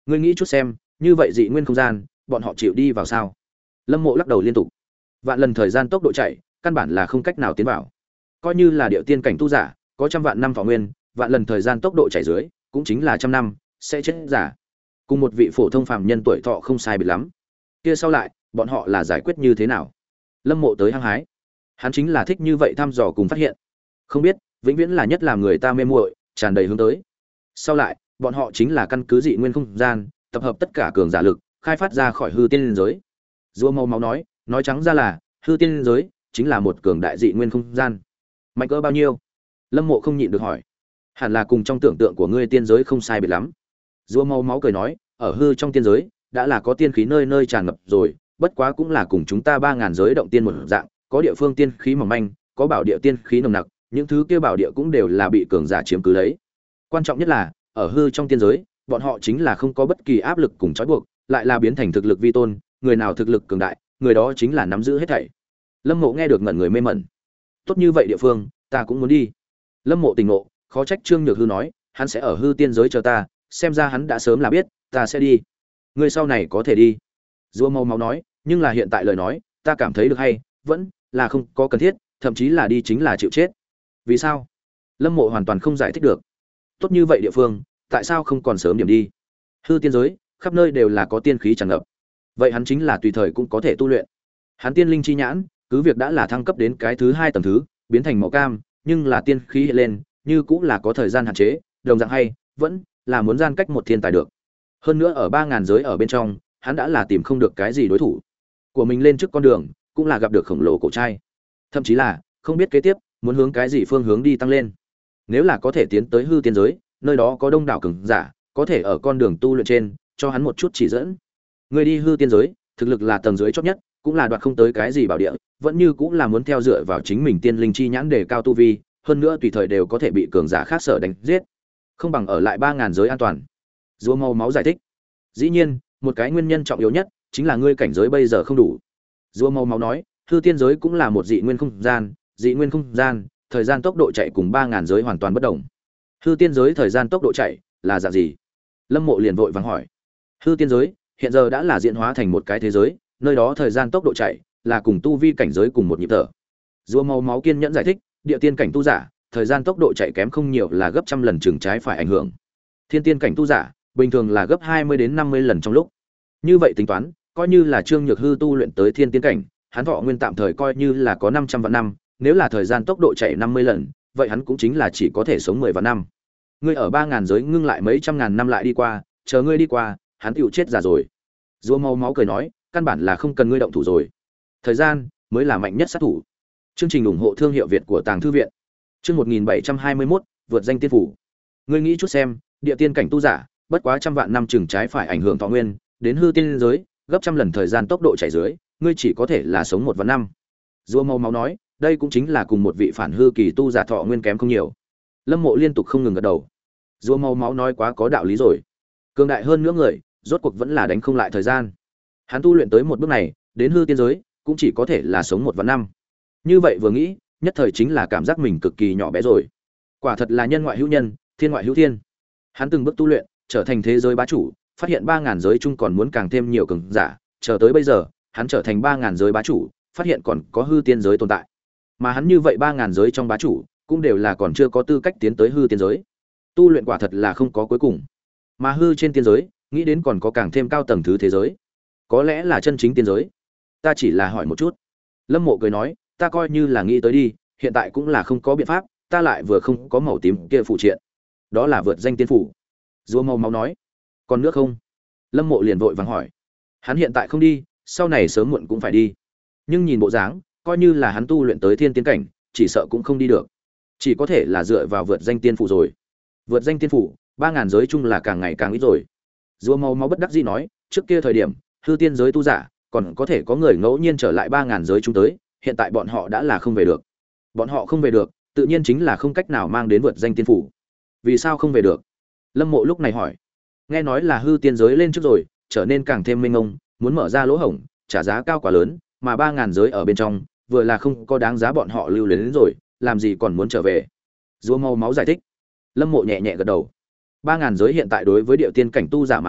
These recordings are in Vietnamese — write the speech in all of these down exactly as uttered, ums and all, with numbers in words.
Ngươi nghĩ chút xem, như vậy dị nguyên không gian, bọn họ chịu đi vào sao? Lâm Mộ lắc đầu liên tục. Vạn lần thời gian tốc độ chạy, căn bản là không cách nào tiến vào. Coi như là điệu tiên cảnh tu giả, có trăm vạn năm thọ nguyên, vạn lần thời gian tốc độ chạy dưới, cũng chính là trăm năm, sẽ chết giả. Cùng một vị phổ thông phàm nhân tuổi thọ không sai biệt lắm. Kia sau lại, bọn họ là giải quyết như thế nào? Lâm Mộ tới hăng hái. Hắn chính là thích như vậy thăm dò cùng phát hiện. Không biết, vĩnh viễn là nhất làm người ta mê muội, tràn đầy hướng tới. Sau lại, bọn họ chính là căn cứ dị nguyên không gian, tập hợp tất cả cường giả lực, khai phát ra khỏi hư tiên giới. Rùa Màu Máu nói, nói trắng ra là, hư tiên giới chính là một cường đại dị nguyên không gian. Mạnh cỡ bao nhiêu? Lâm Mộ không nhịn được hỏi. Hẳn là cùng trong tưởng tượng của ngươi tiên giới không sai biệt lắm. Rùa Màu Máu cười nói, ở hư trong tiên giới, đã là có tiên khí nơi nơi tràn ngập rồi, bất quá cũng là cùng chúng ta ba ngàn giới động tiên một dạng, có địa phương tiên khí mỏng manh, có bảo địa tiên khí nồng nặc, những thứ kia bảo địa cũng đều là bị cường giả chiếm cứ lấy. Quan trọng nhất là, ở hư trong tiên giới, bọn họ chính là không có bất kỳ áp lực cùng trói buộc, lại là biến thành thực lực vi tôn, người nào thực lực cường đại, người đó chính là nắm giữ hết thảy. Lâm Mộ nghe được ngẩn người mê mẩn. Tốt như vậy địa phương, ta cũng muốn đi. Lâm Mộ tỉnh ngộ, khó trách Trương Nhược Hư nói, hắn sẽ ở hư tiên giới chờ ta, xem ra hắn đã sớm là biết, ta sẽ đi. Ngươi sau này có thể đi. Rùa Màu Máu nói, nhưng là hiện tại lời nói, ta cảm thấy được hay, vẫn là không có cần thiết, thậm chí là đi chính là chịu chết. Vì sao? Lâm Mộ hoàn toàn không giải thích được. Tốt như vậy địa phương, tại sao không còn sớm điểm đi? Hư tiên giới, khắp nơi đều là có tiên khí tràn ngập. Vậy hắn chính là tùy thời cũng có thể tu luyện. Hắn tiên linh chi nhãn, cứ việc đã là thăng cấp đến cái thứ hai tầng thứ, biến thành màu cam, nhưng là tiên khí hiện lên, như cũng là có thời gian hạn chế, đồng dạng hay, vẫn là muốn gian cách một thiên tài được. Hơn nữa ở ba ngàn giới ở bên trong, hắn đã là tìm không được cái gì đối thủ của mình lên trước con đường, cũng là gặp được khổng lồ cổ trai. Thậm chí là không biết kế tiếp muốn hướng cái gì phương hướng đi tăng lên. Nếu là có thể tiến tới hư tiên giới, nơi đó có đông đảo cường giả, có thể ở con đường tu luyện trên cho hắn một chút chỉ dẫn. Người đi hư tiên giới, thực lực là tầng dưới chót nhất, cũng là đoạt không tới cái gì bảo địa, vẫn như cũng là muốn theo dựa vào chính mình tiên linh chi nhãn để cao tu vi, hơn nữa tùy thời đều có thể bị cường giả khác sở đánh giết. Không bằng ở lại ba ngàn giới an toàn. Rùa Màu Máu giải thích. Dĩ nhiên, một cái nguyên nhân trọng yếu nhất chính là ngươi cảnh giới bây giờ không đủ. Rùa Màu Máu nói, hư tiên giới cũng là một dị nguyên không gian, dị nguyên không gian, thời gian tốc độ chạy cùng ba ngàn giới hoàn toàn bất đồng. Hư tiên giới thời gian tốc độ chạy là dạng gì? Lâm Mộ liền vội vàng hỏi. Hư tiên giới hiện giờ đã là diễn hóa thành một cái thế giới, nơi đó thời gian tốc độ chạy là cùng tu vi cảnh giới cùng một nhịp thở. Rùa Màu Máu kiên nhẫn giải thích, địa tiên cảnh tu giả, thời gian tốc độ chạy kém không nhiều là gấp trăm lần chừng trái phải ảnh hưởng. Thiên tiên cảnh tu giả, bình thường là gấp hai mươi đến năm mươi lần trong lúc. Như vậy tính toán, coi như là Trương Nhược Hư tu luyện tới thiên tiên cảnh, hắn thọ nguyên tạm thời coi như là có năm trăm vạn năm, nếu là thời gian tốc độ chạy năm mươi lần, vậy hắn cũng chính là chỉ có thể sống mười vạn năm. Ngươi ở ba ngàn giới ngưng lại mấy trăm ngàn năm lại đi qua, chờ ngươi đi qua, hắn tựu chết già rồi. Rùa Màu Máu cười nói, căn bản là không cần ngươi động thủ rồi. Thời gian mới là mạnh nhất sát thủ. Chương trình ủng hộ thương hiệu Việt của Tàng thư viện. Chương một nghìn bảy trăm hai mươi mốt, vượt danh tiên phủ. Ngươi nghĩ chút xem, địa tiên cảnh tu giả, bất quá trăm vạn năm chừng trái phải ảnh hưởng thọ nguyên, đến hư tiên giới, gấp trăm lần thời gian tốc độ chạy dưới, ngươi chỉ có thể là sống một vạn năm. Rùa Màu Máu nói, đây cũng chính là cùng một vị phản hư kỳ tu giả thọ nguyên kém không nhiều. Lâm Mộ liên tục không ngừng gật đầu. Rùa Màu Máu nói quá có đạo lý rồi. Cường đại hơn nữa người, rốt cuộc vẫn là đánh không lại thời gian. Hắn tu luyện tới một bước này, đến hư tiên giới, cũng chỉ có thể là sống một vạn năm. Như vậy vừa nghĩ, nhất thời chính là cảm giác mình cực kỳ nhỏ bé rồi. Quả thật là nhân ngoại hữu nhân, thiên ngoại hữu thiên. Hắn từng bước tu luyện, trở thành thế giới bá chủ, phát hiện ba ngàn giới chung còn muốn càng thêm nhiều cường giả, chờ tới bây giờ, hắn trở thành ba ngàn giới bá chủ, phát hiện còn có hư tiên giới tồn tại. Mà hắn như vậy ba ngàn giới trong bá chủ, cũng đều là còn chưa có tư cách tiến tới hư tiên giới. Tu luyện quả thật là không có cuối cùng. Mà hư trên tiên giới, nghĩ đến còn có càng thêm cao tầng thứ thế giới. Có lẽ là chân chính tiên giới. Ta chỉ là hỏi một chút. Lâm Mộ cười nói, ta coi như là nghĩ tới đi, hiện tại cũng là không có biện pháp, ta lại vừa không có màu tím kia phụ triện. Đó là vượt danh tiên phủ. Rùa Màu Máu nói, còn nước không? Lâm Mộ liền vội vàng hỏi. Hắn hiện tại không đi, sau này sớm muộn cũng phải đi. Nhưng nhìn bộ dáng, coi như là hắn tu luyện tới thiên tiên cảnh, chỉ sợ cũng không đi được. Chỉ có thể là dựa vào vượt danh tiên phủ rồi. Vượt danh tiên phủ, ba ngàn giới chung là càng ngày càng ít rồi. Rùa Màu Máu bất đắc dĩ nói, trước kia thời điểm, hư tiên giới tu giả, còn có thể có người ngẫu nhiên trở lại ba ngàn giới chung tới, hiện tại bọn họ đã là không về được. Bọn họ không về được, tự nhiên chính là không cách nào mang đến vượt danh tiên phủ. Vì sao không về được? Lâm Mộ lúc này hỏi. Nghe nói là hư tiên giới lên trước rồi, trở nên càng thêm mênh mông, muốn mở ra lỗ hổng, trả giá cao quá lớn, mà ba ngàn giới ở bên trong, vừa là không có đáng giá bọn họ lưu luyến đến rồi, làm gì còn muốn trở về? Rùa Màu Máu giải thích. Lâm Mộ nhẹ nhẹ gật đầu. Ba ngàn giới hiện tại đối với địa tiên cảnh tu giả mà nói,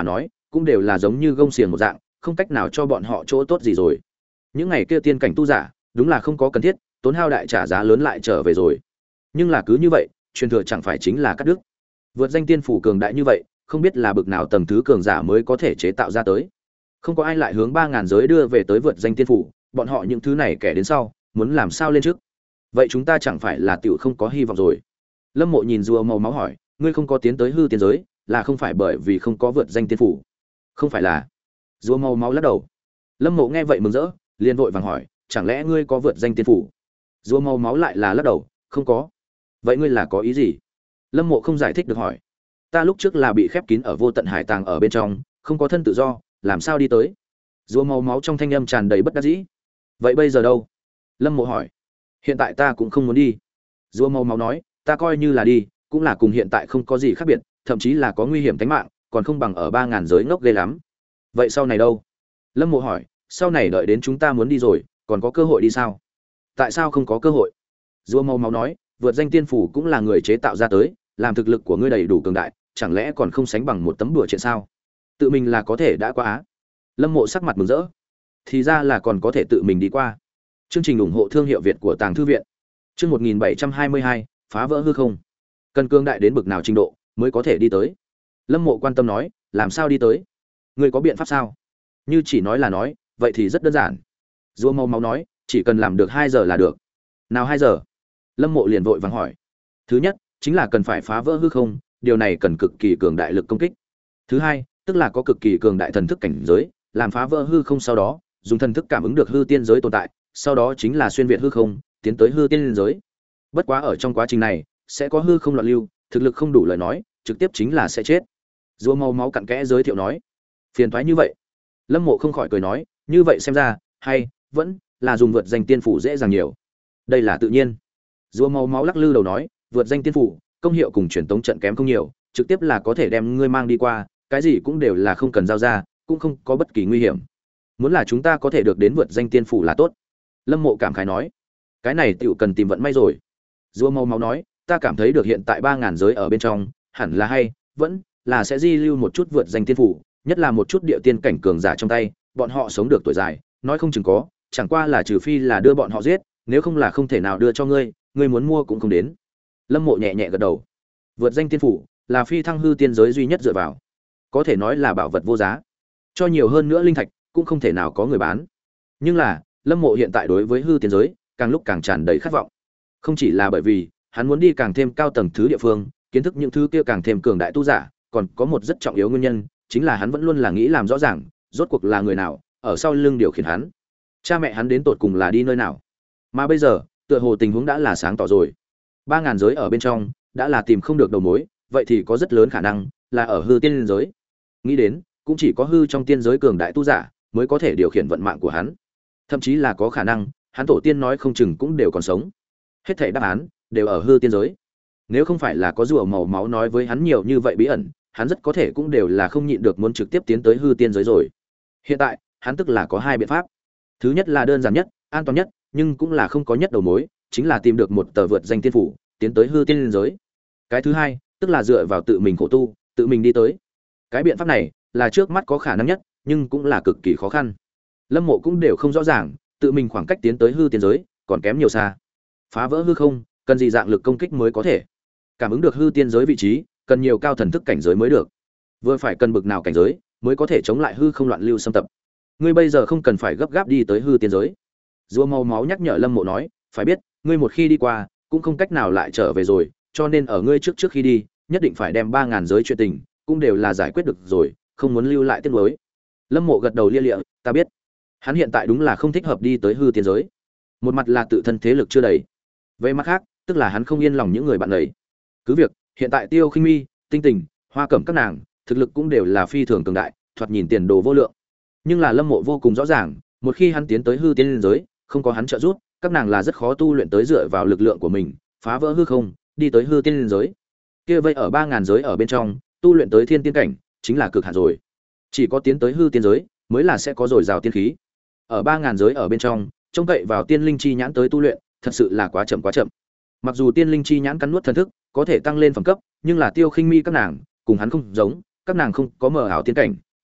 cũng đều là giống như gông xiềng một dạng, không cách nào cho bọn họ chỗ tốt gì rồi. Những ngày kia tiên cảnh tu giả, đúng là không có cần thiết, tốn hao đại trả giá lớn lại trở về rồi. Nhưng là cứ như vậy, truyền thừa chẳng phải chính là cắt đứt. Vượt danh tiên phủ cường đại như vậy, không biết là bực nào tầng thứ cường giả mới có thể chế tạo ra tới. Không có ai lại hướng ba ngàn giới đưa về tới vượt danh tiên phủ, bọn họ những thứ này kẻ đến sau, muốn làm sao lên trước. Vậy chúng ta chẳng phải là tiểu không có hy vọng rồi. Lâm Mộ nhìn rùa màu máu hỏi, ngươi không có tiến tới hư tiên giới, là không phải bởi vì không có vượt danh tiên phủ? Không phải là. Rùa màu máu lắc đầu. Lâm Mộ nghe vậy mừng rỡ, liền vội vàng hỏi, chẳng lẽ ngươi có vượt danh tiên phủ? Rùa màu máu lại là lắc đầu, không có. Vậy ngươi là có ý gì? Lâm Mộ không giải thích được hỏi. Ta lúc trước là bị khép kín ở vô tận hải tàng ở bên trong, không có thân tự do, làm sao đi tới? Rùa màu máu trong thanh âm tràn đầy bất đắc dĩ. Vậy bây giờ đâu? Lâm Mộ hỏi. Hiện tại ta cũng không muốn đi. Rùa màu máu nói, ta coi như là đi, cũng là cùng hiện tại không có gì khác biệt, thậm chí là có nguy hiểm tính mạng, còn không bằng ở ba ngàn giới ngốc ghê lắm. Vậy sau này đâu? Lâm Mộ hỏi, sau này đợi đến chúng ta muốn đi rồi, còn có cơ hội đi sao? Tại sao không có cơ hội? Rùa màu máu nói, vượt danh tiên phủ cũng là người chế tạo ra tới, làm thực lực của ngươi đầy đủ cường đại, chẳng lẽ còn không sánh bằng một tấm đùa chuyện sao? Tự mình là có thể đã qua á. Lâm Mộ sắc mặt mừng rỡ. Thì ra là còn có thể tự mình đi qua. Chương trình ủng hộ thương hiệu Việt của Tàng Thư viện. Chương một nghìn bảy trăm hai mươi hai, phá vỡ hư không. Cần cường đại đến bực nào trình độ mới có thể đi tới? Lâm Mộ quan tâm nói, làm sao đi tới? Ngươi có biện pháp sao? Như chỉ nói là nói, vậy thì rất đơn giản. Rùa mau máu nói, chỉ cần làm được hai giờ là được. Nào hai giờ? Lâm Mộ liền vội vàng hỏi. Thứ nhất, chính là cần phải phá vỡ hư không, điều này cần cực kỳ cường đại lực công kích. Thứ hai, tức là có cực kỳ cường đại thần thức cảnh giới, làm phá vỡ hư không sau đó, dùng thần thức cảm ứng được hư tiên giới tồn tại, sau đó chính là xuyên việt hư không, tiến tới hư tiên giới. Bất quá ở trong quá trình này, sẽ có hư không loạn lưu, thực lực không đủ lời nói, trực tiếp chính là sẽ chết. Rùa màu máu cặn kẽ giới thiệu nói, phiền toái như vậy. Lâm Mộ không khỏi cười nói, như vậy xem ra, hay vẫn là dùng vượt danh tiên phủ dễ dàng nhiều. Đây là tự nhiên. Rùa màu máu lắc lư đầu nói, vượt danh tiên phủ, công hiệu cùng truyền tống trận kém không nhiều, trực tiếp là có thể đem ngươi mang đi qua, cái gì cũng đều là không cần giao ra, cũng không có bất kỳ nguy hiểm. Muốn là chúng ta có thể được đến vượt danh tiên phủ là tốt. Lâm Mộ cảm khái nói, cái này tiểu cần tìm vận may rồi. Rùa màu máu nói, ta cảm thấy được hiện tại ba ngàn giới ở bên trong, hẳn là hay vẫn là sẽ di lưu một chút vượt danh tiên phủ, nhất là một chút địa tiên cảnh cường giả trong tay, bọn họ sống được tuổi dài, nói không chừng có, chẳng qua là trừ phi là đưa bọn họ giết, nếu không là không thể nào đưa cho ngươi, ngươi muốn mua cũng không đến. Lâm Mộ nhẹ nhẹ gật đầu. Vượt danh tiên phủ là phi thăng hư tiên giới duy nhất dựa vào, có thể nói là bảo vật vô giá, cho nhiều hơn nữa linh thạch cũng không thể nào có người bán. Nhưng là Lâm Mộ hiện tại đối với hư tiên giới càng lúc càng tràn đầy khát vọng, không chỉ là bởi vì hắn muốn đi càng thêm cao tầng thứ địa phương, kiến thức những thứ kia càng thêm cường đại tu giả, còn có một rất trọng yếu nguyên nhân, chính là hắn vẫn luôn là nghĩ làm rõ ràng, rốt cuộc là người nào ở sau lưng điều khiển hắn, cha mẹ hắn đến tột cùng là đi nơi nào. Mà bây giờ, tựa hồ tình huống đã là sáng tỏ rồi. Ba ngàn giới ở bên trong đã là tìm không được đầu mối, vậy thì có rất lớn khả năng là ở hư tiên giới. Nghĩ đến, cũng chỉ có hư trong tiên giới cường đại tu giả mới có thể điều khiển vận mạng của hắn. Thậm chí là có khả năng, hắn tổ tiên nói không chừng cũng đều còn sống. Hết thảy đáp án đều ở hư tiên giới. Nếu không phải là có rùa màu máu nói với hắn nhiều như vậy bí ẩn, hắn rất có thể cũng đều là không nhịn được muốn trực tiếp tiến tới hư tiên giới rồi. Hiện tại, hắn tức là có hai biện pháp. Thứ nhất là đơn giản nhất, an toàn nhất, nhưng cũng là không có nhất đầu mối, chính là tìm được một tờ vượt danh tiên phủ, tiến tới hư tiên giới. Cái thứ hai, tức là dựa vào tự mình khổ tu, tự mình đi tới. Cái biện pháp này là trước mắt có khả năng nhất, nhưng cũng là cực kỳ khó khăn. Lâm Mộ cũng đều không rõ ràng, tự mình khoảng cách tiến tới hư tiên giới còn kém nhiều xa. Phá vỡ hư không, cần gì dạng lực công kích mới có thể? Cảm ứng được hư tiên giới vị trí, cần nhiều cao thần thức cảnh giới mới được. Vừa phải cần bực nào cảnh giới mới có thể chống lại hư không loạn lưu xâm tập. Ngươi bây giờ không cần phải gấp gáp đi tới hư tiên giới. Rùa màu máu nhắc nhở Lâm Mộ nói, phải biết, ngươi một khi đi qua, cũng không cách nào lại trở về rồi, cho nên ở ngươi trước trước khi đi, nhất định phải đem ba ngàn giới chuyện tình, cũng đều là giải quyết được rồi, không muốn lưu lại tiếc nuối. Lâm Mộ gật đầu lia lịa, ta biết. Hắn hiện tại đúng là không thích hợp đi tới hư tiên giới. Một mặt là tự thân thế lực chưa đầy, về mặt khác, tức là hắn không yên lòng những người bạn ấy. Cứ việc, hiện tại Tiêu Khinh Mi, Tinh Tình, Hoa Cẩm các nàng, thực lực cũng đều là phi thường cường đại, thoạt nhìn tiền đồ vô lượng. Nhưng là Lâm Mộ vô cùng rõ ràng, một khi hắn tiến tới hư tiên giới, không có hắn trợ giúp, các nàng là rất khó tu luyện tới dựa vào lực lượng của mình, phá vỡ hư không, đi tới hư tiên giới. Kia vây ở ba ngàn giới ở bên trong, tu luyện tới thiên tiên cảnh, chính là cực hạn rồi. Chỉ có tiến tới hư tiên giới, mới là sẽ có dồi dào tiên khí. Ở ba ngàn giới ở bên trong, trông cậy vào tiên linh chi nhãn tới tu luyện, thật sự là quá chậm quá chậm. Mặc dù tiên linh chi nhãn cắn nuốt thần thức, có thể tăng lên phẩm cấp, nhưng là Tiêu Khinh Mi các nàng, cùng hắn không giống, các nàng không có mở ảo tiên cảnh,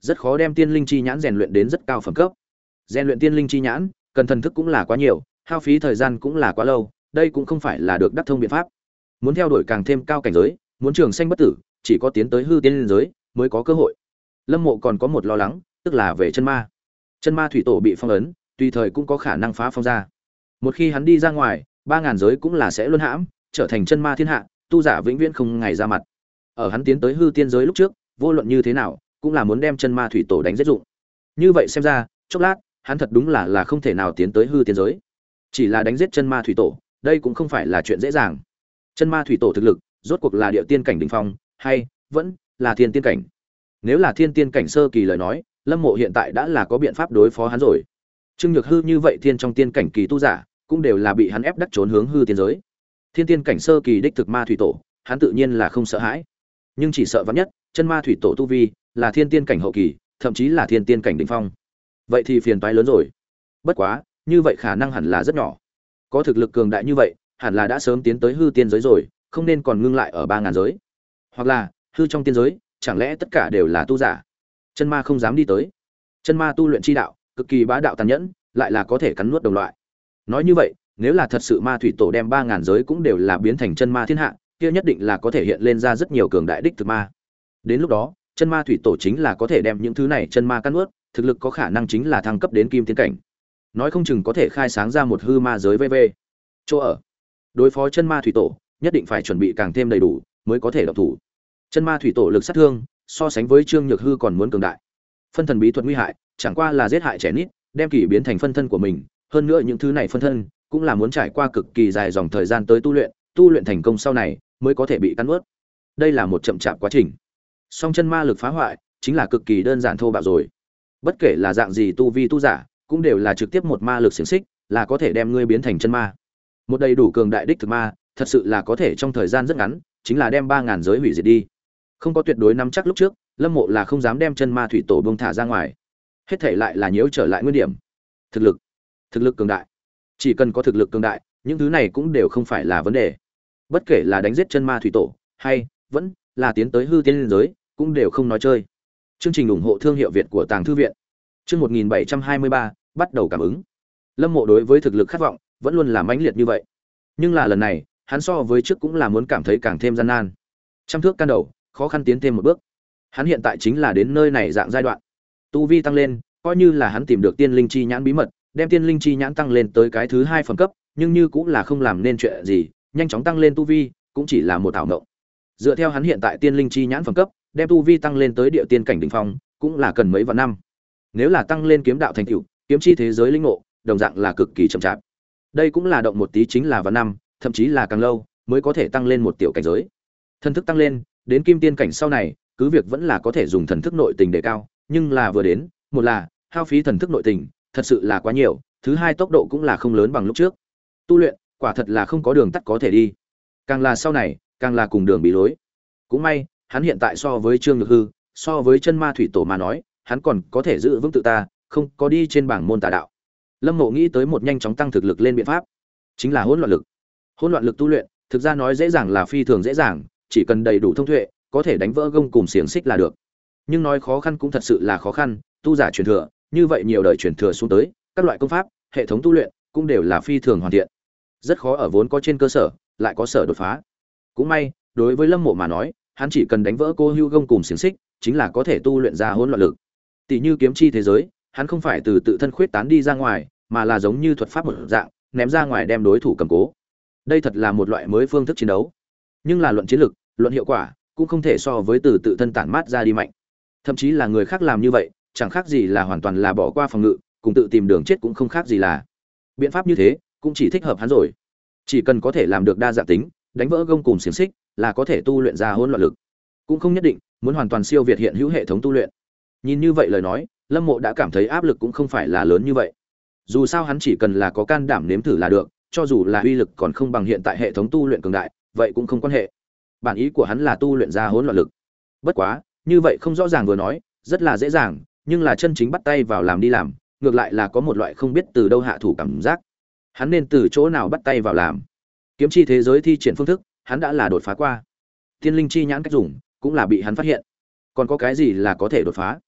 rất khó đem tiên linh chi nhãn rèn luyện đến rất cao phẩm cấp. Rèn luyện tiên linh chi nhãn, cần thần thức cũng là quá nhiều, hao phí thời gian cũng là quá lâu, đây cũng không phải là được đắc thông biện pháp. Muốn theo đuổi càng thêm cao cảnh giới, muốn trường sanh bất tử, chỉ có tiến tới hư tiên linh giới mới có cơ hội. Lâm Mộ còn có một lo lắng, tức là về chân ma. Chân ma thủy tổ bị phong ấn, tùy thời cũng có khả năng phá phong ra. Một khi hắn đi ra ngoài, ba ngàn giới cũng là sẽ luân hãm, trở thành chân ma thiên hạ, tu giả vĩnh viễn không ngày ra mặt. Ở hắn tiến tới hư tiên giới lúc trước, vô luận như thế nào, cũng là muốn đem chân ma thủy tổ đánh giết dụng. Như vậy xem ra, chốc lát, hắn thật đúng là là không thể nào tiến tới hư tiên giới. Chỉ là đánh giết chân ma thủy tổ, đây cũng không phải là chuyện dễ dàng. Chân ma thủy tổ thực lực, rốt cuộc là địa tiên cảnh đỉnh phong, hay vẫn là thiên tiên cảnh. Nếu là thiên tiên cảnh sơ kỳ lời nói, Lâm Mộ hiện tại đã là có biện pháp đối phó hắn rồi. Trương Nhược Hư như vậy thiên trong tiên cảnh kỳ tu giả, cũng đều là bị hắn ép đắc trốn hướng hư tiên giới. Thiên tiên cảnh sơ kỳ đích thực ma thủy tổ, hắn tự nhiên là không sợ hãi. Nhưng chỉ sợ vắn nhất, chân ma thủy tổ tu vi là thiên tiên cảnh hậu kỳ, thậm chí là thiên tiên cảnh đỉnh phong. Vậy thì phiền toái lớn rồi. Bất quá, như vậy khả năng hẳn là rất nhỏ. Có thực lực cường đại như vậy, hẳn là đã sớm tiến tới hư tiên giới rồi, không nên còn ngưng lại ở ba ngàn giới. Hoặc là, hư trong tiên giới, chẳng lẽ tất cả đều là tu giả? Chân ma không dám đi tới. Chân ma tu luyện chi đạo, cực kỳ bá đạo tàn nhẫn, lại là có thể cắn nuốt đồng loại. Nói như vậy, nếu là thật sự ma thủy tổ đem ba ngàn giới cũng đều là biến thành chân ma thiên hạ, kia nhất định là có thể hiện lên ra rất nhiều cường đại đích thực ma. Đến lúc đó, chân ma thủy tổ chính là có thể đem những thứ này chân ma cắn nuốt, thực lực có khả năng chính là thăng cấp đến kim tiên cảnh. Nói không chừng có thể khai sáng ra một hư ma giới vê vê. Chỗ ở. Đối phó chân ma thủy tổ, nhất định phải chuẩn bị càng thêm đầy đủ mới có thể động thủ. Chân ma thủy tổ lực sát thương, so sánh với Trương Nhược Hư còn muốn cường đại. Phân thần bí thuật nguy hại, chẳng qua là giết hại trẻ nít, đem kỳ biến thành phân thân của mình, hơn nữa những thứ này phân thân cũng là muốn trải qua cực kỳ dài dòng thời gian tới tu luyện, tu luyện thành công sau này mới có thể bị cắn nuốt. Đây là một chậm chạp quá trình. Song chân ma lực phá hoại chính là cực kỳ đơn giản thô bạo rồi. Bất kể là dạng gì tu vi tu giả, cũng đều là trực tiếp một ma lực xiển xích, là có thể đem ngươi biến thành chân ma. Một đầy đủ cường đại đích thực ma, thật sự là có thể trong thời gian rất ngắn, chính là đem ba ngàn giới hủy diệt đi. Không có tuyệt đối nắm chắc lúc trước, Lâm Mộ là không dám đem chân ma thủy tổ bông thả ra ngoài. Hết thể lại là nhiễu trở lại nguyên điểm. Thực lực, thực lực cường đại. Chỉ cần có thực lực cường đại, những thứ này cũng đều không phải là vấn đề. Bất kể là đánh giết chân ma thủy tổ, hay vẫn là tiến tới hư tiên giới, cũng đều không nói chơi. Chương trình ủng hộ thương hiệu Việt của Tàng Thư viện. Chương một nghìn bảy trăm hai mươi ba, bắt đầu cảm ứng. Lâm Mộ đối với thực lực khát vọng vẫn luôn là mãnh liệt như vậy. Nhưng là lần này, hắn so với trước cũng là muốn cảm thấy càng thêm gian nan. Trăm thước can đầu, khó khăn tiến thêm một bước. Hắn hiện tại chính là đến nơi này dạng giai đoạn. Tu vi tăng lên, coi như là hắn tìm được tiên linh chi nhãn bí mật, đem tiên linh chi nhãn tăng lên tới cái thứ hai phẩm cấp, nhưng như cũng là không làm nên chuyện gì, nhanh chóng tăng lên tu vi, cũng chỉ là một ảo mộng. Dựa theo hắn hiện tại tiên linh chi nhãn phẩm cấp, đem tu vi tăng lên tới địa tiên cảnh đỉnh phong, cũng là cần mấy vạn năm. Nếu là tăng lên kiếm đạo thành tựu, kiếm chi thế giới linh ngộ, đồng dạng là cực kỳ chậm chạp. Đây cũng là động một tí chính là vạn năm, thậm chí là càng lâu mới có thể tăng lên một tiểu cảnh giới. Thần thức tăng lên, đến kim tiên cảnh sau này, cứ việc vẫn là có thể dùng thần thức nội tình để cao, nhưng là vừa đến, một là hao phí thần thức nội tình, thật sự là quá nhiều, thứ hai tốc độ cũng là không lớn bằng lúc trước. Tu luyện, quả thật là không có đường tắt có thể đi. Càng là sau này, càng là cùng đường bị lối. Cũng may, hắn hiện tại so với Trương Nhược Hư, so với chân ma thủy tổ mà nói, hắn còn có thể giữ vững tự ta, không có đi trên bảng môn tà đạo. Lâm Mộ nghĩ tới một nhanh chóng tăng thực lực lên biện pháp, chính là hỗn loạn lực. Hỗn loạn lực tu luyện, thực ra nói dễ dàng là phi thường dễ dàng, chỉ cần đầy đủ thông tuệ, có thể đánh vỡ gông cùng xiềng xích là được. Nhưng nói khó khăn cũng thật sự là khó khăn, tu giả truyền thừa, như vậy nhiều đời truyền thừa xuống tới, các loại công pháp, hệ thống tu luyện cũng đều là phi thường hoàn thiện. Rất khó ở vốn có trên cơ sở, lại có sở đột phá. Cũng may, đối với Lâm Mộ mà nói, hắn chỉ cần đánh vỡ cô hưu gông cùng xiềng xích, chính là có thể tu luyện ra hỗn loạn lực. Tỷ như kiếm chi thế giới, hắn không phải từ tự thân khuyết tán đi ra ngoài, mà là giống như thuật pháp một dạng, ném ra ngoài đem đối thủ cầm cố. Đây thật là một loại mới phương thức chiến đấu. Nhưng là luận chiến lực, luận hiệu quả, cũng không thể so với từ tự thân tản mát ra đi mạnh. Thậm chí là người khác làm như vậy, chẳng khác gì là hoàn toàn là bỏ qua phòng ngự, cùng tự tìm đường chết cũng không khác gì là. Biện pháp như thế, cũng chỉ thích hợp hắn rồi. Chỉ cần có thể làm được đa dạng tính, đánh vỡ gông cùng xiềng xích, là có thể tu luyện ra hỗn loạn lực. Cũng không nhất định muốn hoàn toàn siêu việt hiện hữu hệ thống tu luyện. Nhìn như vậy lời nói, Lâm Mộ đã cảm thấy áp lực cũng không phải là lớn như vậy. Dù sao hắn chỉ cần là có can đảm nếm thử là được, cho dù là uy lực còn không bằng hiện tại hệ thống tu luyện cường đại, vậy cũng không quan hệ. Bản ý của hắn là tu luyện ra hỗn loạn lực. Bất quá, như vậy không rõ ràng vừa nói, rất là dễ dàng, nhưng là chân chính bắt tay vào làm đi làm, ngược lại là có một loại không biết từ đâu hạ thủ cảm giác. Hắn nên từ chỗ nào bắt tay vào làm? Kiếm chi thế giới thi triển phương thức, hắn đã là đột phá qua. Tiên linh chi nhãn cách dùng, cũng là bị hắn phát hiện. Còn có cái gì là có thể đột phá?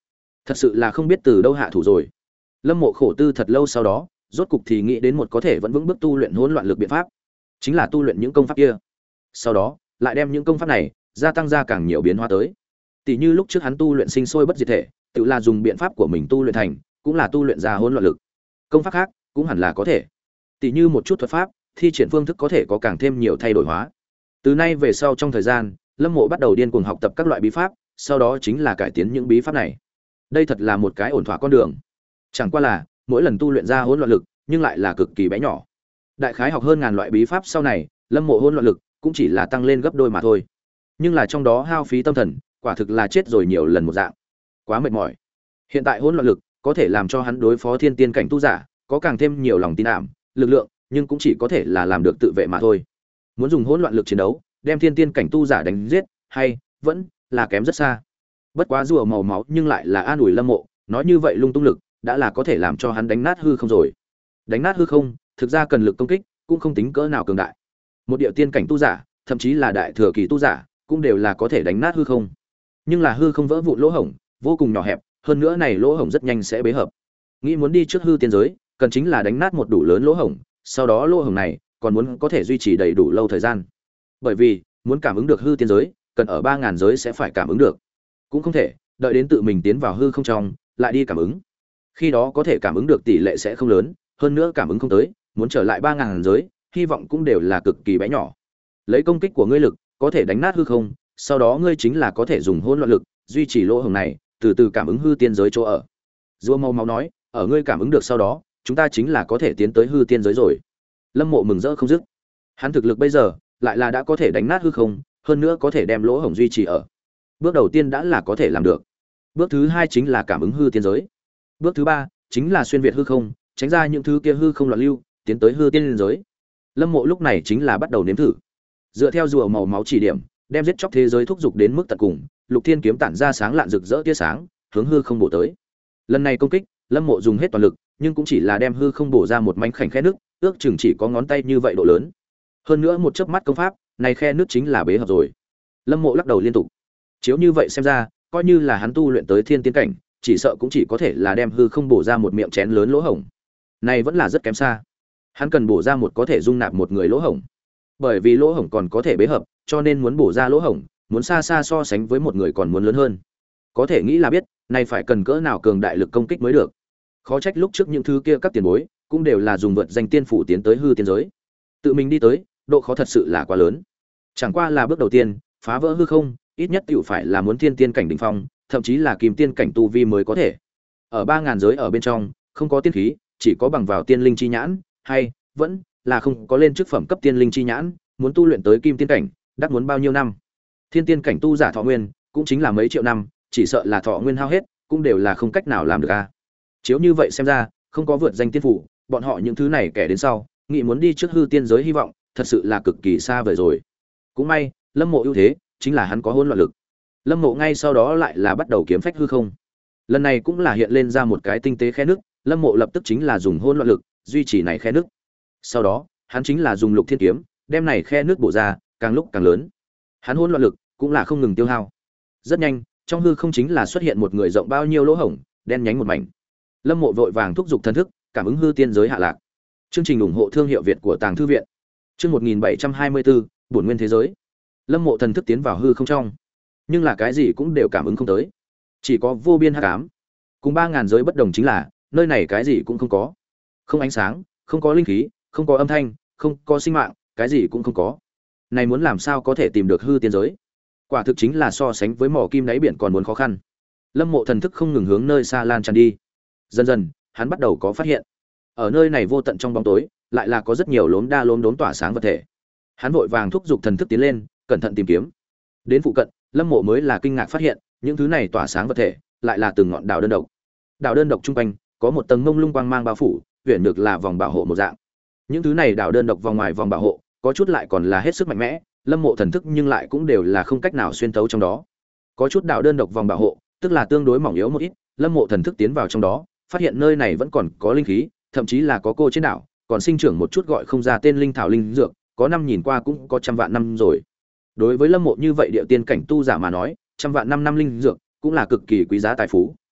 Thật sự là không biết từ đâu hạ thủ rồi. Lâm Mộ khổ tư thật lâu sau đó, rốt cục thì nghĩ đến một có thể vẫn vững bước tu luyện hỗn loạn lực biện pháp, chính là tu luyện những công pháp kia. Sau đó, lại đem những công pháp này gia tăng ra càng nhiều biến hóa tới. Tỷ như lúc trước hắn tu luyện sinh sôi bất diệt thể, tự là dùng biện pháp của mình tu luyện thành, cũng là tu luyện ra hỗn loạn lực. Công pháp khác cũng hẳn là có thể. Tỷ như một chút thuật pháp, thi triển phương thức có thể có càng thêm nhiều thay đổi hóa. Từ nay về sau trong thời gian, Lâm Mộ bắt đầu điên cuồng học tập các loại bí pháp, sau đó chính là cải tiến những bí pháp này. Đây thật là một cái ổn thỏa con đường. Chẳng qua là, mỗi lần tu luyện ra hỗn loạn lực, nhưng lại là cực kỳ bé nhỏ. Đại khái học hơn ngàn loại bí pháp sau này, Lâm Mộ hỗn loạn lực cũng chỉ là tăng lên gấp đôi mà thôi. Nhưng là trong đó hao phí tâm thần, quả thực là chết rồi nhiều lần một dạng. Quá mệt mỏi. Hiện tại hỗn loạn lực có thể làm cho hắn đối phó thiên tiên cảnh tu giả, có càng thêm nhiều lòng tin ảm, lực lượng, nhưng cũng chỉ có thể là làm được tự vệ mà thôi. Muốn dùng hỗn loạn lực chiến đấu, đem thiên tiên cảnh tu giả đánh giết, hay vẫn là kém rất xa. Bất quá rùa màu máu nhưng lại là an ủi Lâm Mộ, nói như vậy lung tung lực đã là có thể làm cho hắn đánh nát hư không rồi. Đánh nát hư không, thực ra cần lực công kích cũng không tính cỡ nào cường đại. Một địa tiên cảnh tu giả, thậm chí là đại thừa kỳ tu giả, cũng đều là có thể đánh nát hư không. Nhưng là hư không vỡ vụn lỗ hổng, vô cùng nhỏ hẹp, hơn nữa này lỗ hổng rất nhanh sẽ bế hợp. Nghĩ muốn đi trước hư tiên giới, cần chính là đánh nát một đủ lớn lỗ hổng, sau đó lỗ hổng này còn muốn có thể duy trì đầy đủ lâu thời gian. Bởi vì, muốn cảm ứng được hư tiên giới, cần ở ba ngàn giới sẽ phải cảm ứng được. Cũng không thể đợi đến tự mình tiến vào hư không trong, lại đi cảm ứng. Khi đó có thể cảm ứng được tỷ lệ sẽ không lớn, hơn nữa cảm ứng không tới, muốn trở lại ba ngàn giới, hy vọng cũng đều là cực kỳ bé nhỏ. Lấy công kích của ngươi lực, có thể đánh nát hư không, sau đó ngươi chính là có thể dùng hỗn loạn lực duy trì lỗ hổng này, từ từ cảm ứng hư tiên giới chỗ ở. Rùa Màu Máu nói, ở ngươi cảm ứng được sau đó, chúng ta chính là có thể tiến tới hư tiên giới rồi. Lâm Mộ mừng rỡ không dứt. Hắn thực lực bây giờ lại là đã có thể đánh nát hư không, hơn nữa có thể đem lỗ hổng duy trì ở. Bước đầu tiên đã là có thể làm được. Bước thứ hai chính là cảm ứng hư tiên giới. Bước thứ ba chính là xuyên việt hư không, tránh ra những thứ kia hư không loạn lưu, tiến tới hư tiên giới. Lâm Mộ lúc này chính là bắt đầu nếm thử. Dựa theo rùa màu máu chỉ điểm, đem giết chóc thế giới thúc giục đến mức tận cùng, Lục Thiên kiếm tản ra sáng lạn rực rỡ tia sáng, hướng hư không bổ tới. Lần này công kích, Lâm Mộ dùng hết toàn lực, nhưng cũng chỉ là đem hư không bổ ra một mảnh khảnh khe nước, ước chừng chỉ có ngón tay như vậy độ lớn. Hơn nữa một chớp mắt công pháp, này khe nước chính là bế hợp rồi. Lâm Mộ lắc đầu liên tục. Chiếu như vậy xem ra, coi như là hắn tu luyện tới thiên tiên cảnh, chỉ sợ cũng chỉ có thể là đem hư không bổ ra một miệng chén lớn lỗ hổng. Này vẫn là rất kém xa. Hắn cần bổ ra một có thể dung nạp một người lỗ hổng. Bởi vì lỗ hổng còn có thể bế hợp, cho nên muốn bổ ra lỗ hổng, muốn xa xa so sánh với một người còn muốn lớn hơn. Có thể nghĩ là biết, này phải cần cỡ nào cường đại lực công kích mới được. Khó trách lúc trước những thứ kia các tiền bối, cũng đều là dùng vượt danh tiên phủ tiến tới hư tiên giới. Tự mình đi tới, độ khó thật sự là quá lớn. Chẳng qua là bước đầu tiên, phá vỡ hư không, ít nhất tiểu phải là muốn thiên tiên cảnh đỉnh phong, thậm chí là kim tiên cảnh tu vi mới có thể. Ở ba ngàn giới ở bên trong, không có tiên khí, chỉ có bằng vào tiên linh chi nhãn, hay vẫn là không có lên chức phẩm cấp tiên linh chi nhãn, muốn tu luyện tới kim tiên cảnh, đắc muốn bao nhiêu năm. Thiên tiên cảnh tu giả thọ nguyên, cũng chính là mấy triệu năm, chỉ sợ là thọ nguyên hao hết, cũng đều là không cách nào làm được a. Chiếu như vậy xem ra, không có vượt danh tiên phủ, bọn họ những thứ này kẻ đến sau, nghĩ muốn đi trước hư tiên giới hy vọng, thật sự là cực kỳ xa vời rồi. Cũng may, Lâm Mộ ưu thế chính là hắn có hỗn loạn lực. Lâm Mộ ngay sau đó lại là bắt đầu kiếm phách hư không. Lần này cũng là hiện lên ra một cái tinh tế khe nước, Lâm Mộ lập tức chính là dùng hỗn loạn lực duy trì này khe nước. Sau đó, hắn chính là dùng Lục Thiên kiếm, đem này khe nước bổ ra, càng lúc càng lớn. Hắn hỗn loạn lực cũng là không ngừng tiêu hao. Rất nhanh, trong hư không chính là xuất hiện một người rộng bao nhiêu lỗ hổng, đen nhánh một mảnh. Lâm Mộ vội vàng thúc giục thần thức, cảm ứng hư tiên giới hạ lạc. Chương trình ủng hộ thương hiệu Việt của Tàng Thư viện. Chương một nghìn bảy trăm hai mươi bốn, bổn nguyên thế giới. Lâm Mộ thần thức tiến vào hư không trong, nhưng là cái gì cũng đều cảm ứng không tới, chỉ có vô biên hắc ám. Cùng ba ngàn giới bất đồng chính là, nơi này cái gì cũng không có. Không ánh sáng, không có linh khí, không có âm thanh, không có sinh mạng, cái gì cũng không có. Này muốn làm sao có thể tìm được hư tiên giới? Quả thực chính là so sánh với mỏ kim đáy biển còn muốn khó khăn. Lâm Mộ thần thức không ngừng hướng nơi xa lan tràn đi. Dần dần, hắn bắt đầu có phát hiện. Ở nơi này vô tận trong bóng tối, lại là có rất nhiều lốm đa lốm đốm tỏa sáng vật thể. Hắn vội vàng thúc giục thần thức tiến lên, cẩn thận tìm kiếm. Đến phụ cận, Lâm Mộ mới là kinh ngạc phát hiện, những thứ này tỏa sáng vật thể, lại là từng ngọn đảo đơn độc. Đảo đơn độc trung quanh, có một tầng mông lung quang mang bao phủ, huyền được là vòng bảo hộ một dạng. Những thứ này đảo đơn độc vòng ngoài vòng bảo hộ, có chút lại còn là hết sức mạnh mẽ, Lâm Mộ thần thức nhưng lại cũng đều là không cách nào xuyên thấu trong đó. Có chút đảo đơn độc vòng bảo hộ, tức là tương đối mỏng yếu một ít, Lâm Mộ thần thức tiến vào trong đó, phát hiện nơi này vẫn còn có linh khí, thậm chí là có cô trên đảo, còn sinh trưởng một chút gọi không ra tên linh thảo linh dược, có năm nhìn qua cũng có trăm vạn năm rồi. Đối với Lâm Mộ như vậy địa tiên cảnh tu giả mà nói, trăm vạn năm năm linh dược cũng là cực kỳ quý giá tài phú,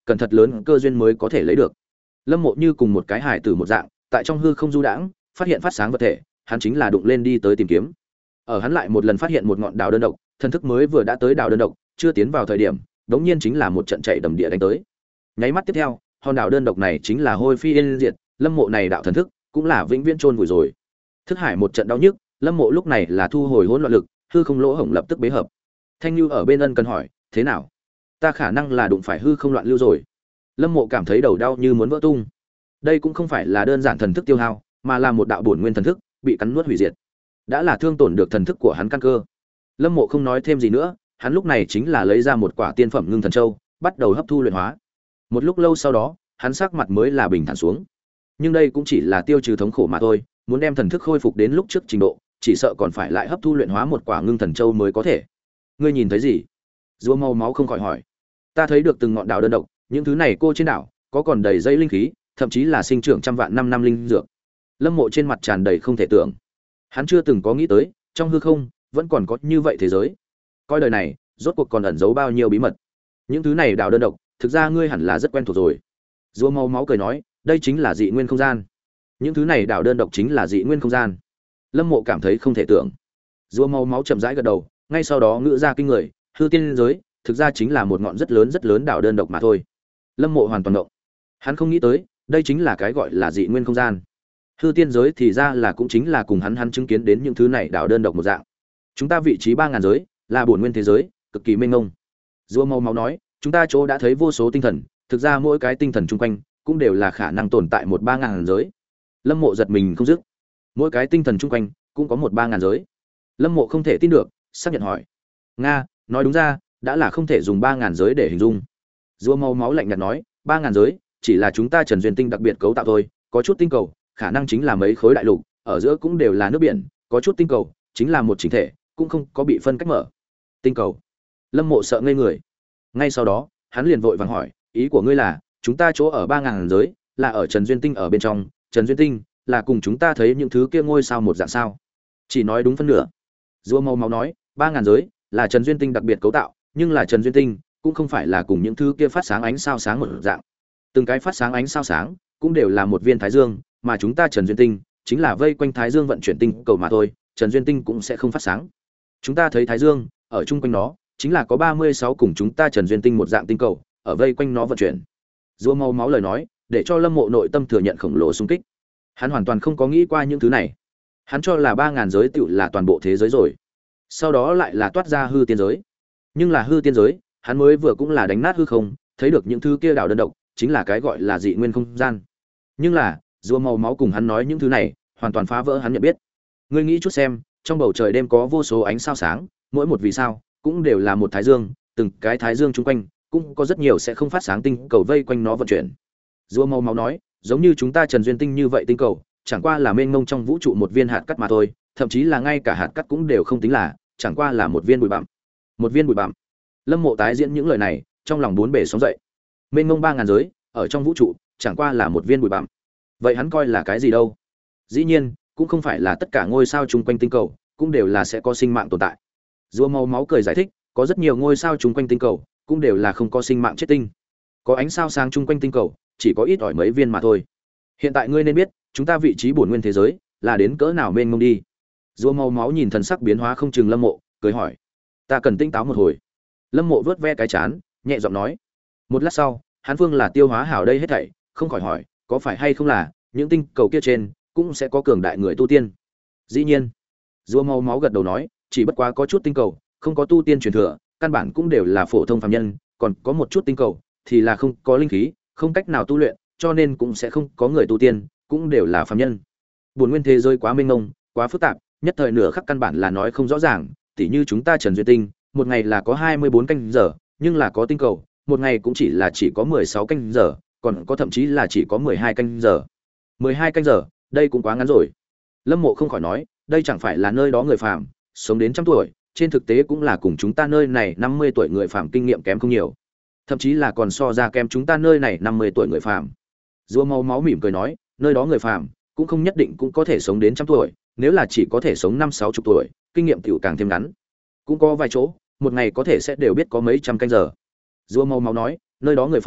cần thật lớn cơ duyên mới có thể lấy được. Lâm Mộ như cùng một cái hải tử một dạng, tại trong hư không du đãng, phát hiện phát sáng vật thể, hắn chính là đụng lên đi tới tìm kiếm. Ở hắn lại một lần phát hiện một ngọn đào đơn độc, thần thức mới vừa đã tới đào đơn độc, chưa tiến vào thời điểm, đống nhiên chính là một trận chạy đầm địa đánh tới. Nháy mắt tiếp theo, hòn đảo đơn độc này chính là hôi phi yên diệt, Lâm Mộ này đạo thần thức cũng là vĩnh viễn chôn vùi rồi. Thức hải một trận đau nhức, Lâm Mộ lúc này là thu hồi hỗn loạn lực, hư không lỗ hổng lập tức bế hợp. Thanh Nhu ở bên ân cần hỏi, thế nào? Ta khả năng là đụng phải hư không loạn lưu rồi. Lâm Mộ cảm thấy đầu đau như muốn vỡ tung. Đây cũng không phải là đơn giản thần thức tiêu hao, mà là một đạo bổn nguyên thần thức bị cắn nuốt hủy diệt. Đã là thương tổn được thần thức của hắn căn cơ. Lâm Mộ không nói thêm gì nữa, hắn lúc này chính là lấy ra một quả tiên phẩm ngưng thần châu, bắt đầu hấp thu luyện hóa. Một lúc lâu sau đó, hắn sắc mặt mới là bình thản xuống. Nhưng đây cũng chỉ là tiêu trừ thống khổ mà thôi, muốn đem thần thức khôi phục đến lúc trước trình độ, chỉ sợ còn phải lại hấp thu luyện hóa một quả ngưng thần châu mới có thể. Ngươi nhìn thấy gì? Rùa màu máu không khỏi hỏi. Ta thấy được từng ngọn đảo đơn độc, những thứ này cô trên đảo có còn đầy dây linh khí, thậm chí là sinh trưởng trăm vạn năm năm linh dược. Lâm Mộ trên mặt tràn đầy không thể tưởng. Hắn chưa từng có nghĩ tới, trong hư không vẫn còn có như vậy thế giới. Coi đời này, rốt cuộc còn ẩn giấu bao nhiêu bí mật. Những thứ này đảo đơn độc, thực ra ngươi hẳn là rất quen thuộc rồi. Rùa màu máu cười nói, đây chính là dị nguyên không gian. Những thứ này đảo đơn độc chính là dị nguyên không gian. Lâm Mộ cảm thấy không thể tưởng. Rùa màu máu chậm rãi gật đầu, ngay sau đó ngữ ra kinh người, hư tiên giới thực ra chính là một ngọn rất lớn rất lớn đảo đơn độc mà thôi. Lâm Mộ hoàn toàn ngộng. Hắn không nghĩ tới, đây chính là cái gọi là dị nguyên không gian. Hư tiên giới thì ra là cũng chính là cùng hắn hắn chứng kiến đến những thứ này đảo đơn độc một dạng. Chúng ta vị trí ba ngàn giới, là bổn nguyên thế giới, cực kỳ mênh mông. Rùa màu máu nói, chúng ta chỗ đã thấy vô số tinh thần, thực ra mỗi cái tinh thần chung quanh cũng đều là khả năng tồn tại một ba ngàn giới. Lâm Mộ giật mình không dứt. Mỗi cái tinh thần chung quanh cũng có một ba ngàn giới. Lâm Mộ không thể tin được, xác nhận hỏi. Nga, nói đúng ra, đã là không thể dùng ba ngàn giới để hình dung. Rùa màu máu lạnh nhạt nói, ba ngàn giới chỉ là chúng ta Trần Duyên tinh đặc biệt cấu tạo thôi, có chút tinh cầu, khả năng chính là mấy khối đại lục, ở giữa cũng đều là nước biển, có chút tinh cầu chính là một chỉnh thể, cũng không có bị phân cách mở. Tinh cầu? Lâm Mộ sợ ngây người. Ngay sau đó, hắn liền vội vàng hỏi, ý của ngươi là, chúng ta chỗ ở ba ngàn giới, là ở Trần Duyên tinh ở bên trong, Trần Duyên tinh là cùng chúng ta thấy những thứ kia ngôi sao một dạng sao? Chỉ nói đúng phân nửa. Rùa màu máu nói, ba ngàn giới là Trần Duyên tinh đặc biệt cấu tạo, nhưng là Trần Duyên tinh cũng không phải là cùng những thứ kia phát sáng ánh sao sáng một dạng. Từng cái phát sáng ánh sao sáng cũng đều là một viên thái dương, mà chúng ta Trần Duyên tinh chính là vây quanh thái dương vận chuyển tinh cầu mà thôi, Trần Duyên tinh cũng sẽ không phát sáng. Chúng ta thấy thái dương, ở chung quanh nó chính là có ba mươi sáu cùng chúng ta Trần Duyên tinh một dạng tinh cầu, ở vây quanh nó vận chuyển. Rùa màu máu lời nói, để cho Lâm Mộ nội tâm thừa nhận khổng lồ xung kích. Hắn hoàn toàn không có nghĩ qua những thứ này. Hắn cho là ba ngàn giới tựu là toàn bộ thế giới rồi. Sau đó lại là toát ra hư tiên giới. Nhưng là hư tiên giới, hắn mới vừa cũng là đánh nát hư không, thấy được những thứ kia đảo đơn độc, chính là cái gọi là dị nguyên không gian. Nhưng là, rùa màu máu cùng hắn nói những thứ này, hoàn toàn phá vỡ hắn nhận biết. Ngươi nghĩ chút xem, trong bầu trời đêm có vô số ánh sao sáng, mỗi một vì sao cũng đều là một thái dương, từng cái thái dương chung quanh cũng có rất nhiều sẽ không phát sáng tinh cầu vây quanh nó vận chuyển. Rùa màu máu nói, giống như chúng ta Trần Duyên tinh như vậy tinh cầu, chẳng qua là mênh mông trong vũ trụ một viên hạt cát mà thôi, thậm chí là ngay cả hạt cát cũng đều không tính là, chẳng qua là một viên bụi bặm. Một viên bụi bặm. Lâm Mộ tái diễn những lời này, trong lòng bốn bể sóng dậy. Mênh mông ba ngàn giới, ở trong vũ trụ, chẳng qua là một viên bụi bặm. Vậy hắn coi là cái gì đâu? Dĩ nhiên, cũng không phải là tất cả ngôi sao chung quanh tinh cầu cũng đều là sẽ có sinh mạng tồn tại. Rùa màu máu cười giải thích, có rất nhiều ngôi sao chung quanh tinh cầu cũng đều là không có sinh mạng chết tinh. Có ánh sao sáng chung quanh tinh cầu, chỉ có ít ỏi mấy viên mà thôi. Hiện tại ngươi nên biết, chúng ta vị trí bổn nguyên thế giới là đến cỡ nào mênh mông đi. Rùa màu máu nhìn thần sắc biến hóa không chừng Lâm Mộ, cười hỏi, ta cần tinh táo một hồi. Lâm Mộ vớt ve cái chán, nhẹ giọng nói. Một lát sau, hắn phương là tiêu hóa hảo đây hết thảy, không khỏi hỏi, có phải hay không là những tinh cầu kia trên cũng sẽ có cường đại người tu tiên? Dĩ nhiên. Rùa màu máu gật đầu nói, chỉ bất quá có chút tinh cầu không có tu tiên truyền thừa, căn bản cũng đều là phổ thông phàm nhân, còn có một chút tinh cầu thì là không có linh khí, không cách nào tu luyện, cho nên cũng sẽ không có người tu tiên, cũng đều là phàm nhân. Buồn nguyên thế giới quá mênh mông, quá phức tạp, nhất thời nửa khắc căn bản là nói không rõ ràng, tỉ như chúng ta Trần Duyên tinh, một ngày là có hai mươi bốn canh giờ, nhưng là có tinh cầu, một ngày cũng chỉ là chỉ có mười sáu canh giờ, còn có thậm chí là chỉ có mười hai canh giờ. mười hai canh giờ, đây cũng quá ngắn rồi. Lâm Mộ không khỏi nói, đây chẳng phải là nơi đó người phàm sống đến trăm tuổi, trên thực tế cũng là cùng chúng ta nơi này năm mươi tuổi người phàm kinh nghiệm kém không nhiều, thậm chí là còn so ra kém chúng ta nơi này năm mươi tuổi người phàm. Rùa màu máu mỉm cười nói, nơi đó người phàm cũng không nhất định cũng có thể sống đến trăm tuổi, nếu là chỉ có thể sống năm sáu chục tuổi, kinh nghiệm tiểu càng thêm ngắn. Cũng có vài chỗ, một ngày có thể sẽ đều biết có mấy trăm canh giờ. Rùa màu máu nói, nơi đó người phàm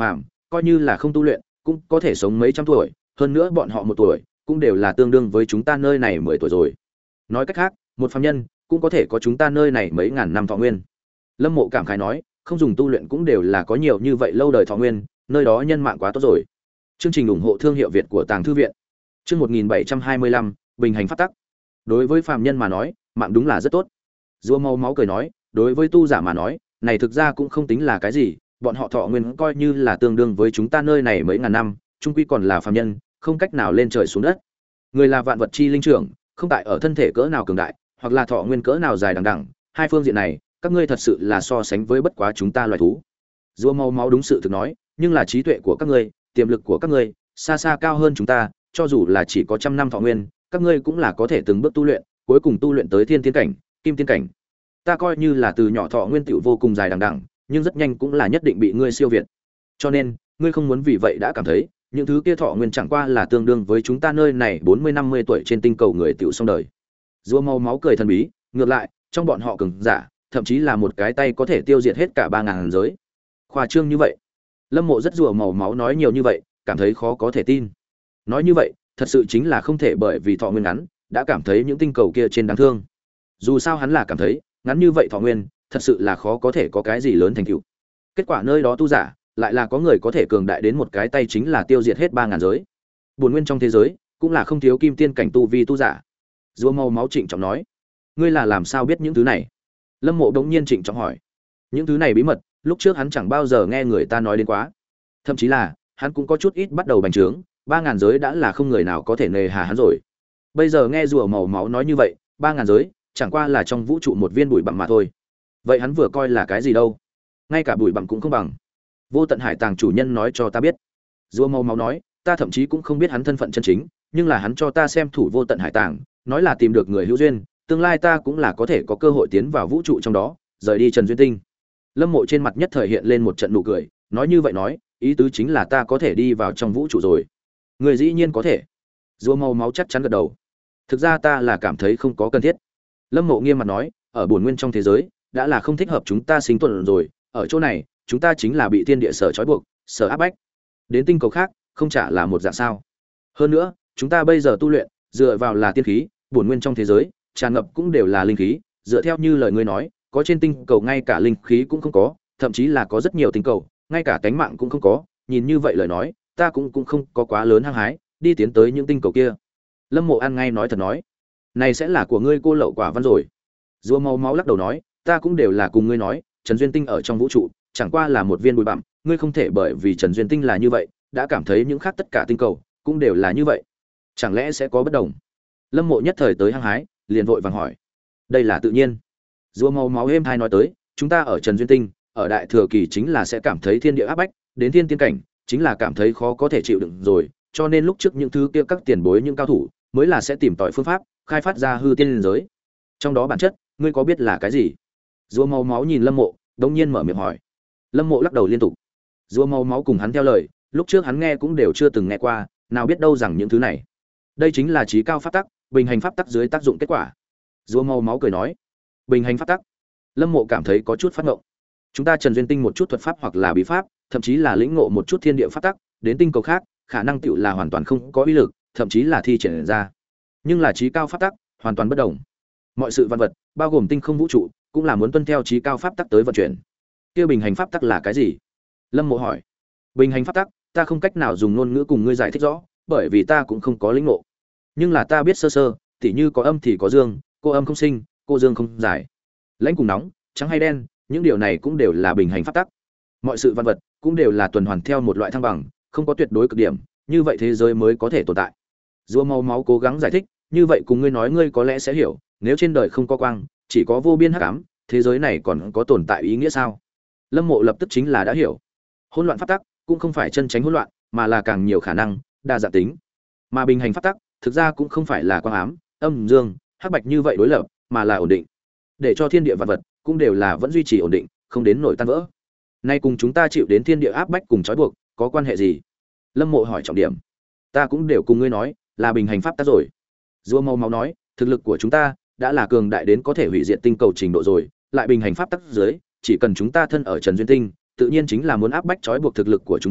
coi như là không tu luyện cũng có thể sống mấy trăm tuổi, hơn nữa bọn họ một tuổi cũng đều là tương đương với chúng ta nơi này mười tuổi rồi. Nói cách khác, một phàm nhân cũng có thể có chúng ta nơi này mấy ngàn năm thọ nguyên. Lâm Mộ cảm khái nói, không dùng tu luyện cũng đều là có nhiều như vậy lâu đời thọ nguyên, nơi đó nhân mạng quá tốt rồi. Chương trình ủng hộ thương hiệu Việt của Tàng Thư viện. Chương một nghìn bảy trăm hai mươi lăm, bình hành pháp tắc. Đối với phàm nhân mà nói, mạng đúng là rất tốt. Rùa Màu Máu cười nói, đối với tu giả mà nói, này thực ra cũng không tính là cái gì, bọn họ thọ nguyên coi như là tương đương với chúng ta nơi này mấy ngàn năm, chung quy còn là phàm nhân, không cách nào lên trời xuống đất. Người là vạn vật chi linh trưởng, không tại ở thân thể cỡ nào cường đại, hoặc là thọ nguyên cỡ nào dài đằng đẵng, hai phương diện này, các ngươi thật sự là so sánh với bất quá chúng ta loài thú. Rùa Màu Máu đúng sự thực nói, nhưng là trí tuệ của các ngươi, tiềm lực của các ngươi, xa xa cao hơn chúng ta, cho dù là chỉ có trăm năm thọ nguyên, các ngươi cũng là có thể từng bước tu luyện, cuối cùng tu luyện tới thiên tiên cảnh, kim tiên cảnh. Ta coi như là từ nhỏ thọ nguyên tiểu vô cùng dài đằng đẵng, nhưng rất nhanh cũng là nhất định bị ngươi siêu việt. Cho nên, ngươi không muốn vì vậy đã cảm thấy, những thứ kia thọ nguyên chẳng qua là tương đương với chúng ta nơi này bốn mươi năm mươi tuổi trên tinh cầu người tiểu xong đời. Rùa Màu Máu cười thần bí, ngược lại, trong bọn họ cường giả, thậm chí là một cái tay có thể tiêu diệt hết cả ba ngàn giới. Khoa trương như vậy. Lâm Mộ rất Rùa Màu Máu nói nhiều như vậy, cảm thấy khó có thể tin. Nói như vậy, thật sự chính là không thể bởi vì thọ nguyên ngắn, đã cảm thấy những tinh cầu kia trên đáng thương. Dù sao hắn là cảm thấy, ngắn như vậy thọ nguyên, thật sự là khó có thể có cái gì lớn thành tựu. Kết quả nơi đó tu giả, lại là có người có thể cường đại đến một cái tay chính là tiêu diệt hết ba ngàn giới. Buồn nguyên trong thế giới, cũng là không thiếu kim tiên cảnh tu vi tu giả. Rùa Màu Máu trịnh trọng nói, ngươi là làm sao biết những thứ này? Lâm Mộ đống nhiên trịnh trọng hỏi. Những thứ này bí mật, lúc trước hắn chẳng bao giờ nghe người ta nói đến quá. Thậm chí là, hắn cũng có chút ít bắt đầu bành trướng, ba ngàn giới đã là không người nào có thể nề hà hắn rồi. Bây giờ nghe Rùa Màu Máu nói như vậy, ba ngàn giới, chẳng qua là trong vũ trụ một viên bụi bặm mà thôi. Vậy hắn vừa coi là cái gì đâu? Ngay cả bụi bặm cũng không bằng. Vô Tận Hải Tàng chủ nhân nói cho ta biết. Rùa Màu Máu nói, ta thậm chí cũng không biết hắn thân phận chân chính, nhưng là hắn cho ta xem thủ Vô Tận Hải Tàng, nói là tìm được người hữu duyên, tương lai ta cũng là có thể có cơ hội tiến vào vũ trụ trong đó, rời đi Trần Duyên Tinh. Lâm Mộ trên mặt nhất thời hiện lên một trận nụ cười, nói như vậy nói, ý tứ chính là ta có thể đi vào trong vũ trụ rồi. Người dĩ nhiên có thể. Rùa Màu Máu chắc chắn gật đầu. Thực ra ta là cảm thấy không có cần thiết. Lâm Mộ nghiêm mặt nói, ở bổn nguyên trong thế giới, đã là không thích hợp chúng ta sinh tồn rồi, ở chỗ này, chúng ta chính là bị thiên địa sở trói buộc, sở áp bách. Đến tinh cầu khác, không chả là một dạng sao? Hơn nữa, chúng ta bây giờ tu luyện, dựa vào là tiên khí, bổn nguyên trong thế giới, tràn ngập cũng đều là linh khí, dựa theo như lời ngươi nói, có trên tinh cầu ngay cả linh khí cũng không có, thậm chí là có rất nhiều tinh cầu, ngay cả tánh mạng cũng không có, nhìn như vậy lời nói, ta cũng cũng không có quá lớn hăng hái, đi tiến tới những tinh cầu kia. Lâm Mộ ăn ngay nói thật nói, này sẽ là của ngươi cô lậu quả văn rồi. Rùa Màu Máu lắc đầu nói, ta cũng đều là cùng ngươi nói, Trần Duyên Tinh ở trong vũ trụ, chẳng qua là một viên bụi bặm, ngươi không thể bởi vì Trần Duyên Tinh là như vậy, đã cảm thấy những khác tất cả tinh cầu cũng đều là như vậy. Chẳng lẽ sẽ có bất đồng? Lâm Mộ nhất thời tới hăng hái, liền vội vàng hỏi. Đây là tự nhiên. Rùa Màu Máu êm hai nói tới, chúng ta ở Trần Duyên Tinh, ở đại thừa kỳ chính là sẽ cảm thấy thiên địa áp bách, đến thiên tiên cảnh, chính là cảm thấy khó có thể chịu đựng rồi, cho nên lúc trước những thứ kia các tiền bối những cao thủ, mới là sẽ tìm tòi phương pháp, khai phát ra hư tiên giới. Trong đó bản chất, ngươi có biết là cái gì? Rùa Màu Máu nhìn Lâm Mộ, đột nhiên mở miệng hỏi. Lâm Mộ lắc đầu liên tục. Rùa Màu Máu cùng hắn theo lời, lúc trước hắn nghe cũng đều chưa từng nghe qua, nào biết đâu rằng những thứ này. Đây chính là trí cao pháp tắc, bình hành pháp tắc dưới tác dụng kết quả. Rùa Màu Máu cười nói, bình hành pháp tắc. Lâm Mộ cảm thấy có chút phát ngộng. Chúng ta Trần Duyên Tinh một chút thuật pháp hoặc là bí pháp, thậm chí là lĩnh ngộ một chút thiên địa pháp tắc, đến tinh cầu khác, khả năng tựu là hoàn toàn không có uy lực, thậm chí là thi triển ra. Nhưng là trí cao pháp tắc, hoàn toàn bất đồng. Mọi sự văn vật, bao gồm tinh không vũ trụ, cũng là muốn tuân theo trí cao pháp tắc tới vận chuyển. Kia bình hành pháp tắc là cái gì? Lâm Mộ hỏi. Bình hành pháp tắc, ta không cách nào dùng ngôn ngữ cùng ngươi giải thích rõ, bởi vì ta cũng không có lĩnh ngộ. Nhưng là ta biết sơ sơ, tỉ như có âm thì có dương, cô âm không sinh, cô dương không giải. Lãnh cùng nóng, trắng hay đen, những điều này cũng đều là bình hành pháp tắc. Mọi sự văn vật cũng đều là tuần hoàn theo một loại thăng bằng, không có tuyệt đối cực điểm, như vậy thế giới mới có thể tồn tại. Rùa Màu Máu cố gắng giải thích, như vậy cùng ngươi nói ngươi có lẽ sẽ hiểu, nếu trên đời không có quang, chỉ có vô biên hắc ám, thế giới này còn có tồn tại ý nghĩa sao? Lâm Mộ lập tức chính là đã hiểu. Hỗn loạn pháp tắc cũng không phải chân tránh hỗn loạn, mà là càng nhiều khả năng, đa dạng tính. Mà bình hành pháp tắc, thực ra cũng không phải là quang ám, âm dương, hắc bạch như vậy đối lập, mà là ổn định. Để cho thiên địa vật vật cũng đều là vẫn duy trì ổn định, không đến nổi tan vỡ. Nay cùng chúng ta chịu đến thiên địa áp bách cùng trói buộc, có quan hệ gì? Lâm Mộ hỏi trọng điểm. Ta cũng đều cùng ngươi nói, là bình hành pháp tắc rồi. Rùa Màu Máu nói, thực lực của chúng ta đã là cường đại đến có thể hủy diệt tinh cầu trình độ rồi, lại bình hành pháp tắc dưới, chỉ cần chúng ta thân ở Trần Duyên Tinh, tự nhiên chính là muốn áp bách trói buộc thực lực của chúng ta,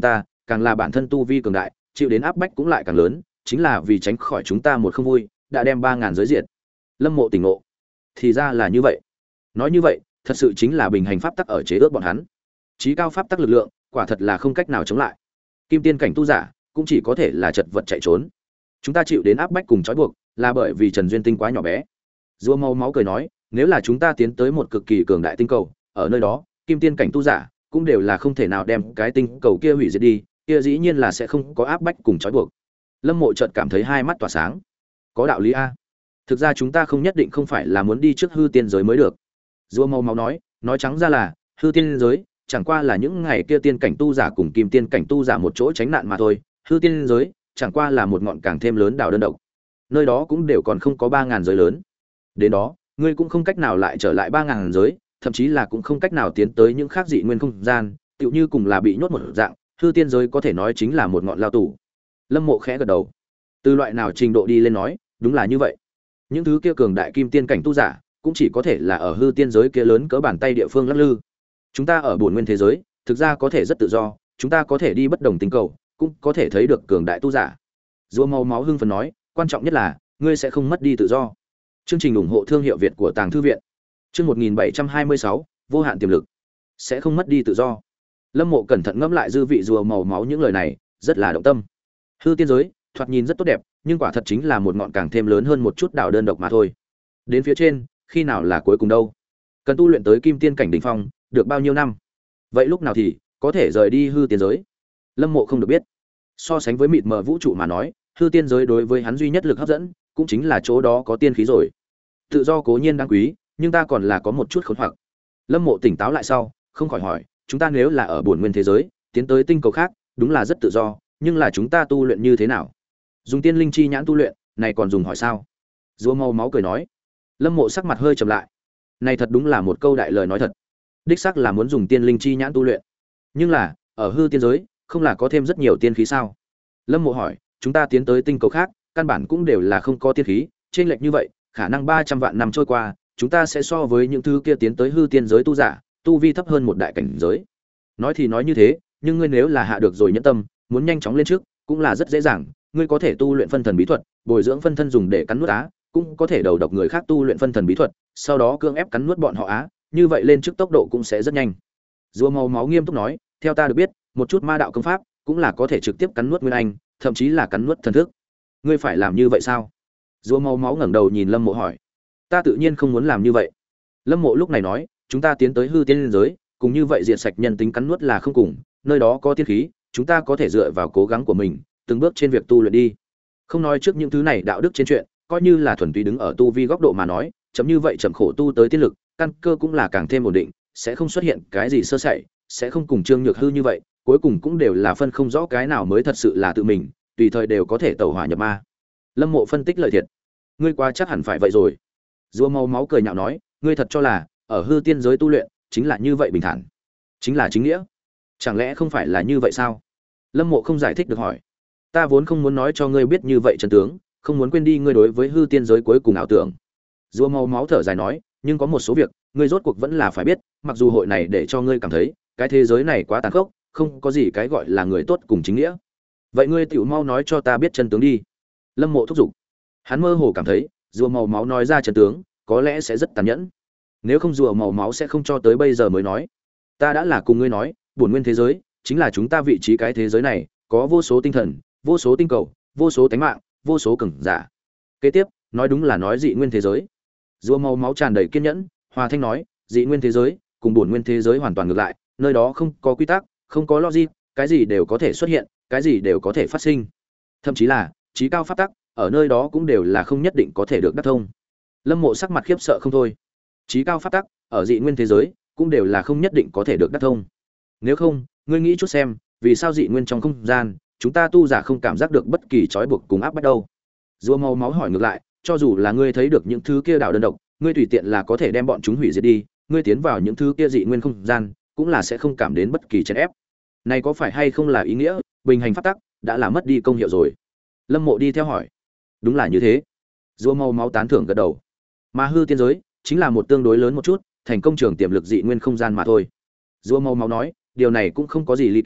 càng là bản thân tu vi cường đại, chịu đến áp bách cũng lại càng lớn, chính là vì tránh khỏi chúng ta một không vui, đã đem ba ngàn giới diệt. Lâm Mộ tỉnh ngộ, thì ra là như vậy. Nói như vậy, thật sự chính là bình hành pháp tắc ở chế ước bọn hắn. Chí cao pháp tắc lực lượng, quả thật là không cách nào chống lại. Kim tiên cảnh tu giả, cũng chỉ có thể là chật vật chạy trốn. Chúng ta chịu đến áp bách cùng trói buộc, là bởi vì Trần Duyên Tinh quá nhỏ bé. Rùa Màu Máu cười nói, nếu là chúng ta tiến tới một cực kỳ cường đại tinh cầu, ở nơi đó, kim tiên cảnh tu giả cũng đều là không thể nào đem cái tinh cầu kia hủy diệt đi, kia dĩ nhiên là sẽ không có áp bách cùng trói buộc. Lâm Mộ chợt cảm thấy hai mắt tỏa sáng. Có đạo lý a. Thực ra chúng ta không nhất định không phải là muốn đi trước hư tiên giới mới được. Rùa Màu Máu nói, nói trắng ra là, hư tiên giới chẳng qua là những ngày kia tiên cảnh tu giả cùng kim tiên cảnh tu giả một chỗ tránh nạn mà thôi, hư tiên giới chẳng qua là một ngọn càng thêm lớn đảo đơn độc. Nơi đó cũng đều còn không có ba ngàn giới lớn. Đến đó, ngươi cũng không cách nào lại trở lại ba ngàn giới, thậm chí là cũng không cách nào tiến tới những khác dị nguyên không gian, tựu như cùng là bị nhốt một dạng, hư tiên giới có thể nói chính là một ngọn lao tù. Lâm Mộ khẽ gật đầu. Từ loại nào trình độ đi lên nói, đúng là như vậy. Những thứ kia cường đại kim tiên cảnh tu giả, cũng chỉ có thể là ở hư tiên giới kia lớn cỡ bàn tay địa phương lắc lư. Chúng ta ở bổn nguyên thế giới, thực ra có thể rất tự do, chúng ta có thể đi bất đồng tinh cầu, cũng có thể thấy được cường đại tu giả. Rùa Màu Máu hưng phấn nói, quan trọng nhất là ngươi sẽ không mất đi tự do. Chương trình ủng hộ thương hiệu Việt của Tàng Thư viện. Chương một nghìn bảy trăm hai mươi sáu, vô hạn tiềm lực. Sẽ không mất đi tự do. Lâm Mộ cẩn thận ngẫm lại dư vị Rùa Màu Máu những lời này, rất là động tâm. Hư tiên giới, thoạt nhìn rất tốt đẹp, nhưng quả thật chính là một ngọn càng thêm lớn hơn một chút đảo đơn độc mà thôi. Đến phía trên, khi nào là cuối cùng đâu? Cần tu luyện tới kim tiên cảnh đỉnh phong, được bao nhiêu năm? Vậy lúc nào thì có thể rời đi hư tiên giới? Lâm Mộ không được biết. So sánh với mịt mờ vũ trụ mà nói, hư tiên giới đối với hắn duy nhất lực hấp dẫn, cũng chính là chỗ đó có tiên khí rồi. Tự do cố nhiên đáng quý, nhưng ta còn là có một chút khốn hoặc. Lâm Mộ tỉnh táo lại sau, không khỏi hỏi, chúng ta nếu là ở bổn nguyên thế giới, tiến tới tinh cầu khác, đúng là rất tự do, nhưng là chúng ta tu luyện như thế nào? Dùng tiên linh chi nhãn tu luyện, này còn dùng hỏi sao? Rùa Màu Máu cười nói. Lâm Mộ sắc mặt hơi trầm lại. Này thật đúng là một câu đại lời nói thật. Đích xác là muốn dùng tiên linh chi nhãn tu luyện. Nhưng là, ở hư tiên giới, không là có thêm rất nhiều tiên khí sao? Lâm Mộ hỏi, chúng ta tiến tới tinh cầu khác, căn bản cũng đều là không có tiên khí, trên lệch như vậy, khả năng ba trăm vạn năm trôi qua, chúng ta sẽ so với những thứ kia tiến tới hư tiên giới tu giả, tu vi thấp hơn một đại cảnh giới. Nói thì nói như thế, nhưng ngươi nếu là hạ được rồi nhẫn tâm, muốn nhanh chóng lên trước, cũng là rất dễ dàng, ngươi có thể tu luyện phân thần bí thuật, bồi dưỡng phân thân dùng để cắn nuốt á, cũng có thể đầu độc người khác tu luyện phân thần bí thuật, sau đó cưỡng ép cắn nuốt bọn họ á, như vậy lên trước tốc độ cũng sẽ rất nhanh. Rùa Màu Máu nghiêm túc nói, theo ta được biết, một chút ma đạo công pháp cũng là có thể trực tiếp cắn nuốt nguyên anh, thậm chí là cắn nuốt thần thức. Ngươi phải làm như vậy sao? Rùa Màu Máu ngẩng đầu nhìn Lâm Mộ hỏi. Ta tự nhiên không muốn làm như vậy. Lâm Mộ lúc này nói, chúng ta tiến tới hư tiên giới, cùng như vậy diệt sạch nhân tính cắn nuốt là không cùng, nơi đó có tiên khí, chúng ta có thể dựa vào cố gắng của mình, từng bước trên việc tu luyện đi. Không nói trước những thứ này đạo đức trên chuyện, coi như là thuần túy đứng ở tu vi góc độ mà nói, chấm như vậy chậm khổ tu tới tiên lực, căn cơ cũng là càng thêm ổn định, sẽ không xuất hiện cái gì sơ sẩy, sẽ không cùng Trương Nhược Hư như vậy, cuối cùng cũng đều là phân không rõ cái nào mới thật sự là tự mình, tùy thời đều có thể tẩu hỏa nhập ma. Lâm Mộ phân tích lợi thiệt. Ngươi quá chắc hẳn phải vậy rồi. Rùa Màu Máu cười nhạo nói, ngươi thật cho là ở hư tiên giới tu luyện chính là như vậy bình thản, chính là chính nghĩa? Chẳng lẽ không phải là như vậy sao? Lâm Mộ không giải thích được hỏi. Ta vốn không muốn nói cho ngươi biết như vậy chân tướng, không muốn quên đi ngươi đối với hư tiên giới cuối cùng ảo tưởng. Rùa Màu Máu thở dài nói, nhưng có một số việc, ngươi rốt cuộc vẫn là phải biết, mặc dù hội này để cho ngươi cảm thấy, cái thế giới này quá tàn khốc, không có gì cái gọi là người tốt cùng chính nghĩa. Vậy ngươi tiểu mau nói cho ta biết chân tướng đi. Lâm Mộ thúc giục. Hắn mơ hồ cảm thấy, Rùa Màu Máu nói ra chân tướng, có lẽ sẽ rất tàn nhẫn. Nếu không Rùa Màu Máu sẽ không cho tới bây giờ mới nói. Ta đã là cùng ngươi nói, bổn nguyên thế giới chính là chúng ta vị trí cái thế giới này, có vô số tinh thần, vô số tinh cầu, vô số tánh mạng, vô số cường giả. Kế tiếp, nói đúng là nói dị nguyên thế giới. Rùa Màu Máu tràn đầy kiên nhẫn, hòa thanh nói, dị nguyên thế giới cùng bổn nguyên thế giới hoàn toàn ngược lại, nơi đó không có quy tắc, không có logic, cái gì đều có thể xuất hiện, cái gì đều có thể phát sinh. Thậm chí là trí cao pháp tắc, ở nơi đó cũng đều là không nhất định có thể được đắc thông. Lâm Mộ sắc mặt khiếp sợ không thôi. Trí cao pháp tắc, ở dị nguyên thế giới cũng đều là không nhất định có thể được đắc thông. Nếu không, ngươi nghĩ chút xem, vì sao dị nguyên trong không gian, chúng ta tu giả không cảm giác được bất kỳ trói buộc cùng áp bách đâu? Rùa Màu Máu hỏi ngược lại, cho dù là ngươi thấy được những thứ kia đảo đơn độc, ngươi tùy tiện là có thể đem bọn chúng hủy diệt đi, ngươi tiến vào những thứ kia dị nguyên không gian, cũng là sẽ không cảm đến bất kỳ chèn ép. Này có phải hay không là ý nghĩa bình hành pháp tắc đã là mất đi công hiệu rồi? Lâm Mộ đi theo hỏi. Đúng là như thế. Rùa Màu Máu tán thưởng gật đầu. Mà hư tiên giới chính là một tương đối lớn một chút, thành công trường tiềm lực dị nguyên không gian mà thôi. Rùa Màu Máu nói, điều này cũng không có gì ly kỳ,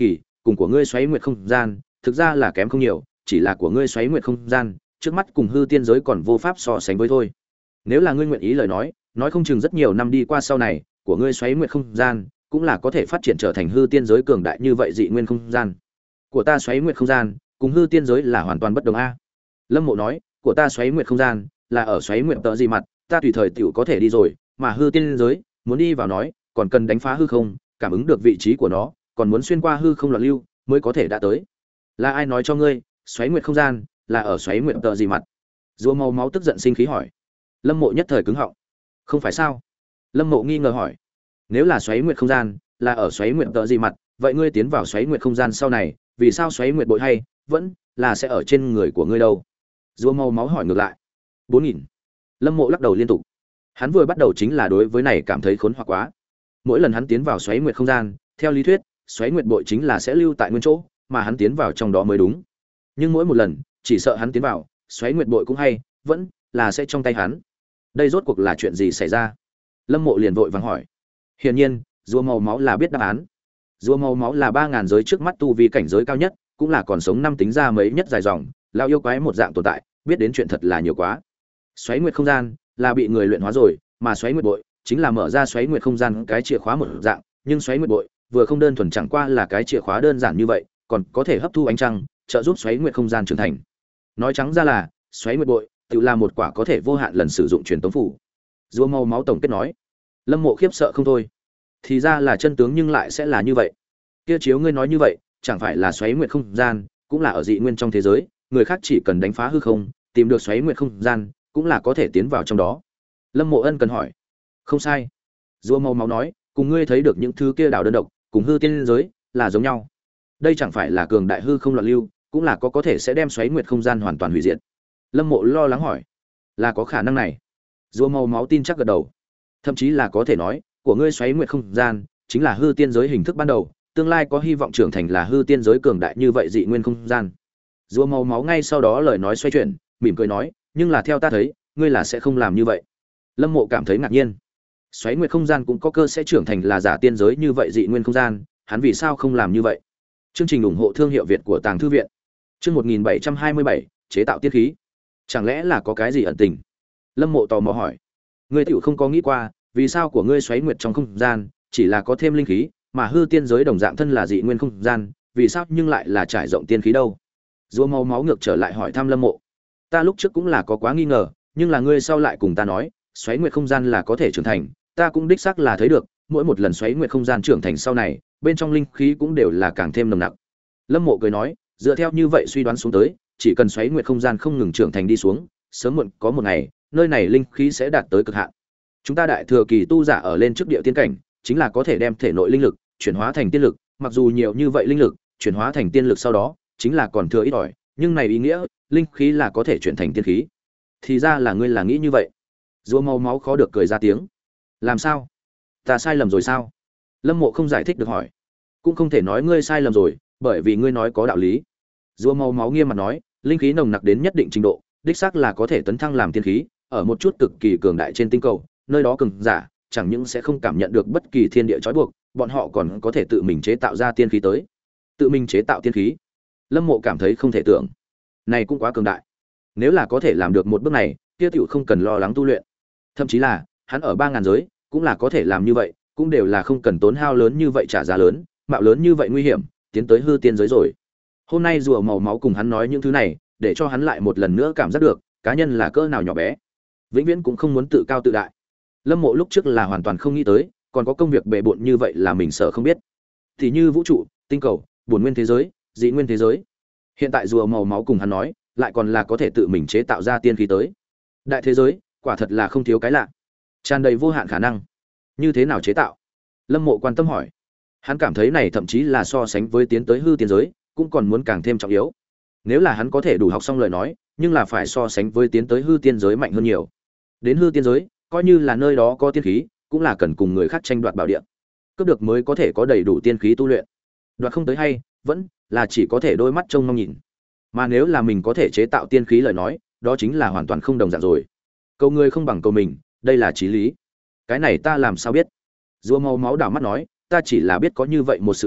cùng của ngươi xoáy nguyệt không gian thực ra là kém không nhiều, chỉ là của ngươi xoáy nguyệt không gian trước mắt cùng hư tiên giới còn vô pháp so sánh với thôi. Nếu là ngươi nguyện ý lời nói, nói không chừng rất nhiều năm đi qua sau này, của ngươi xoáy nguyệt không gian cũng là có thể phát triển trở thành hư tiên giới cường đại như vậy dị nguyên không gian. Của ta xoáy nguyệt không gian cùng hư tiên giới là hoàn toàn bất đồng a. Lâm Mộ nói, của ta xoáy nguyệt không gian là ở xoáy nguyệt tợ gì mặt, ta tùy thời tiểu có thể đi rồi, mà hư tiên giới muốn đi vào nói, còn cần đánh phá hư không, cảm ứng được vị trí của nó, còn muốn xuyên qua hư không loạn lưu mới có thể đã tới. Là ai nói cho ngươi, xoáy nguyệt không gian là ở xoáy nguyệt tợ gì mặt? Rùa màu máu tức giận sinh khí hỏi. Lâm Mộ nhất thời cứng họng. Không phải sao? Lâm Mộ nghi ngờ hỏi. Nếu là xoáy nguyệt không gian là ở xoáy nguyệt tợ gì mặt, vậy ngươi tiến vào xoáy nguyệt không gian sau này, vì sao xoáy nguyệt bội hay vẫn là sẽ ở trên người của ngươi đâu? Rùa màu máu hỏi ngược lại. Bốn nghìn. Lâm Mộ lắc đầu liên tục. Hắn vừa bắt đầu chính là đối với này cảm thấy khốn hoặc quá. Mỗi lần hắn tiến vào xoáy nguyệt không gian, theo lý thuyết, xoáy nguyệt bội chính là sẽ lưu tại nguyên chỗ, mà hắn tiến vào trong đó mới đúng. Nhưng mỗi một lần, chỉ sợ hắn tiến vào, xoáy nguyệt bội cũng hay vẫn là sẽ trong tay hắn. Đây rốt cuộc là chuyện gì xảy ra? Lâm Mộ liền vội vàng hỏi. Hiển nhiên, rùa màu máu là biết đáp án. Rùa màu máu là ba ngàn giới trước mắt tu vi cảnh giới cao nhất, cũng là còn sống năm tính ra mấy nhất dài dòng, lao yêu quái một dạng tồn tại, biết đến chuyện thật là nhiều quá. Xoáy nguyệt không gian là bị người luyện hóa rồi, mà xoáy nguyệt bội chính là mở ra xoáy nguyệt không gian cái chìa khóa một dạng, nhưng xoáy nguyệt bội vừa không đơn thuần chẳng qua là cái chìa khóa đơn giản như vậy, còn có thể hấp thu ánh trăng, trợ giúp xoáy nguyệt không gian trưởng thành. Nói trắng ra là, xoáy nguyệt bội tự là một quả có thể vô hạn lần sử dụng truyền tống phủ. Rùa màu máu tổng kết nói. Lâm Mộ khiếp sợ không thôi. Thì ra là chân tướng nhưng lại sẽ là như vậy. Kia chiếu ngươi nói như vậy, chẳng phải là xoáy nguyệt không gian cũng là ở dị nguyên trong thế giới, người khác chỉ cần đánh phá hư không, tìm được xoáy nguyệt không gian, cũng là có thể tiến vào trong đó. Lâm Mộ ân cần hỏi. Không sai. Rùa màu máu nói, cùng ngươi thấy được những thứ kia đảo đơn độc, cùng hư tiên giới là giống nhau. Đây chẳng phải là cường đại hư không loạn lưu, cũng là có có thể sẽ đem xoáy nguyệt không gian hoàn toàn hủy diệt. Lâm Mộ lo lắng hỏi. Là có khả năng này. Rùa màu máu tin chắc gật đầu. Thậm chí là có thể nói, của ngươi xoáy nguyệt không gian chính là hư tiên giới hình thức ban đầu, tương lai có hy vọng trưởng thành là hư tiên giới cường đại như vậy dị nguyên không gian. Rùa màu máu ngay sau đó lời nói xoay chuyển, mỉm cười nói, nhưng là theo ta thấy, ngươi là sẽ không làm như vậy. Lâm Mộ cảm thấy ngạc nhiên. Xoáy nguyệt không gian cũng có cơ sẽ trưởng thành là giả tiên giới như vậy dị nguyên không gian, hắn vì sao không làm như vậy? Chương trình ủng hộ thương hiệu Việt của Tàng Thư viện. Chương một nghìn bảy trăm hai mươi bảy, chế tạo tiên khí. Chẳng lẽ là có cái gì ẩn tình? Lâm Mộ tò mò hỏi. Ngươi tiểu không có nghĩ qua, vì sao của ngươi xoáy nguyệt trong không gian chỉ là có thêm linh khí, mà hư tiên giới đồng dạng thân là dị nguyên không gian, vì sao nhưng lại là trải rộng tiên khí đâu? Rùa màu máu ngược trở lại hỏi thăm Lâm Mộ. Ta lúc trước cũng là có quá nghi ngờ, nhưng là ngươi sau lại cùng ta nói, xoáy nguyệt không gian là có thể trưởng thành, ta cũng đích xác là thấy được, mỗi một lần xoáy nguyệt không gian trưởng thành sau này, bên trong linh khí cũng đều là càng thêm nồng nặc. Lâm Mộ cười nói, dựa theo như vậy suy đoán xuống tới, chỉ cần xoáy nguyệt không gian không ngừng trưởng thành đi xuống, sớm muộn có một ngày, nơi này linh khí sẽ đạt tới cực hạn. Chúng ta đại thừa kỳ tu giả ở lên trước địa tiên cảnh, chính là có thể đem thể nội linh lực chuyển hóa thành tiên lực, mặc dù nhiều như vậy linh lực chuyển hóa thành tiên lực sau đó, chính là còn thừa ít ỏi, nhưng này ý nghĩa, linh khí là có thể chuyển thành tiên khí. Thì ra là ngươi là nghĩ như vậy. Rùa màu máu khó được cười ra tiếng. Làm sao? Ta sai lầm rồi sao? Lâm Mộ không giải thích được hỏi. Cũng không thể nói ngươi sai lầm rồi, bởi vì ngươi nói có đạo lý. Rùa màu máu nghiêm mặt nói, linh khí nồng nặc đến nhất định trình độ, đích xác là có thể tấn thăng làm tiên khí, ở một chút cực kỳ cường đại trên tinh cầu, nơi đó cường giả chẳng những sẽ không cảm nhận được bất kỳ thiên địa trói buộc, bọn họ còn có thể tự mình chế tạo ra tiên khí tới. Tự mình chế tạo tiên khí? Lâm Mộ cảm thấy không thể tưởng. Này cũng quá cường đại. Nếu là có thể làm được một bước này, kia tiểu không cần lo lắng tu luyện. Thậm chí là, hắn ở ba ngàn giới, cũng là có thể làm như vậy, cũng đều là không cần tốn hao lớn như vậy trả giá lớn, mạo lớn như vậy nguy hiểm, tiến tới hư tiên giới rồi. Hôm nay rùa màu máu cùng hắn nói những thứ này, để cho hắn lại một lần nữa cảm giác được, cá nhân là cỡ nào nhỏ bé. Vĩnh viễn cũng không muốn tự cao tự đại. Lâm Mộ lúc trước là hoàn toàn không nghĩ tới, còn có công việc bề bộn như vậy là mình sợ không biết. Thì như vũ trụ, tinh cầu, bổn nguyên thế giới, dị nguyên thế giới. Hiện tại rùa màu máu cùng hắn nói, lại còn là có thể tự mình chế tạo ra tiên khí tới. Đại thế giới, quả thật là không thiếu cái lạ, tràn đầy vô hạn khả năng. Như thế nào chế tạo? Lâm Mộ quan tâm hỏi. Hắn cảm thấy này thậm chí là so sánh với tiến tới hư tiên giới, cũng còn muốn càng thêm trọng yếu. Nếu là hắn có thể đủ học xong lời nói, nhưng là phải so sánh với tiến tới hư tiên giới mạnh hơn nhiều. Đến hư tiên giới, coi như là nơi đó có tiên khí, cũng là cần cùng người khác tranh đoạt bảo địa. Cướp được mới có thể có đầy đủ tiên khí tu luyện. Đoạt không tới hay, vẫn là chỉ có thể đôi mắt trông mong nhìn. Mà nếu là mình có thể chế tạo tiên khí lời nói, đó chính là hoàn toàn không đồng dạng rồi. Cầu người không bằng cầu mình, đây là chí lý. Cái này ta làm sao biết? Rùa màu máu đảo mắt nói, ta chỉ là biết có như vậy một sự việc,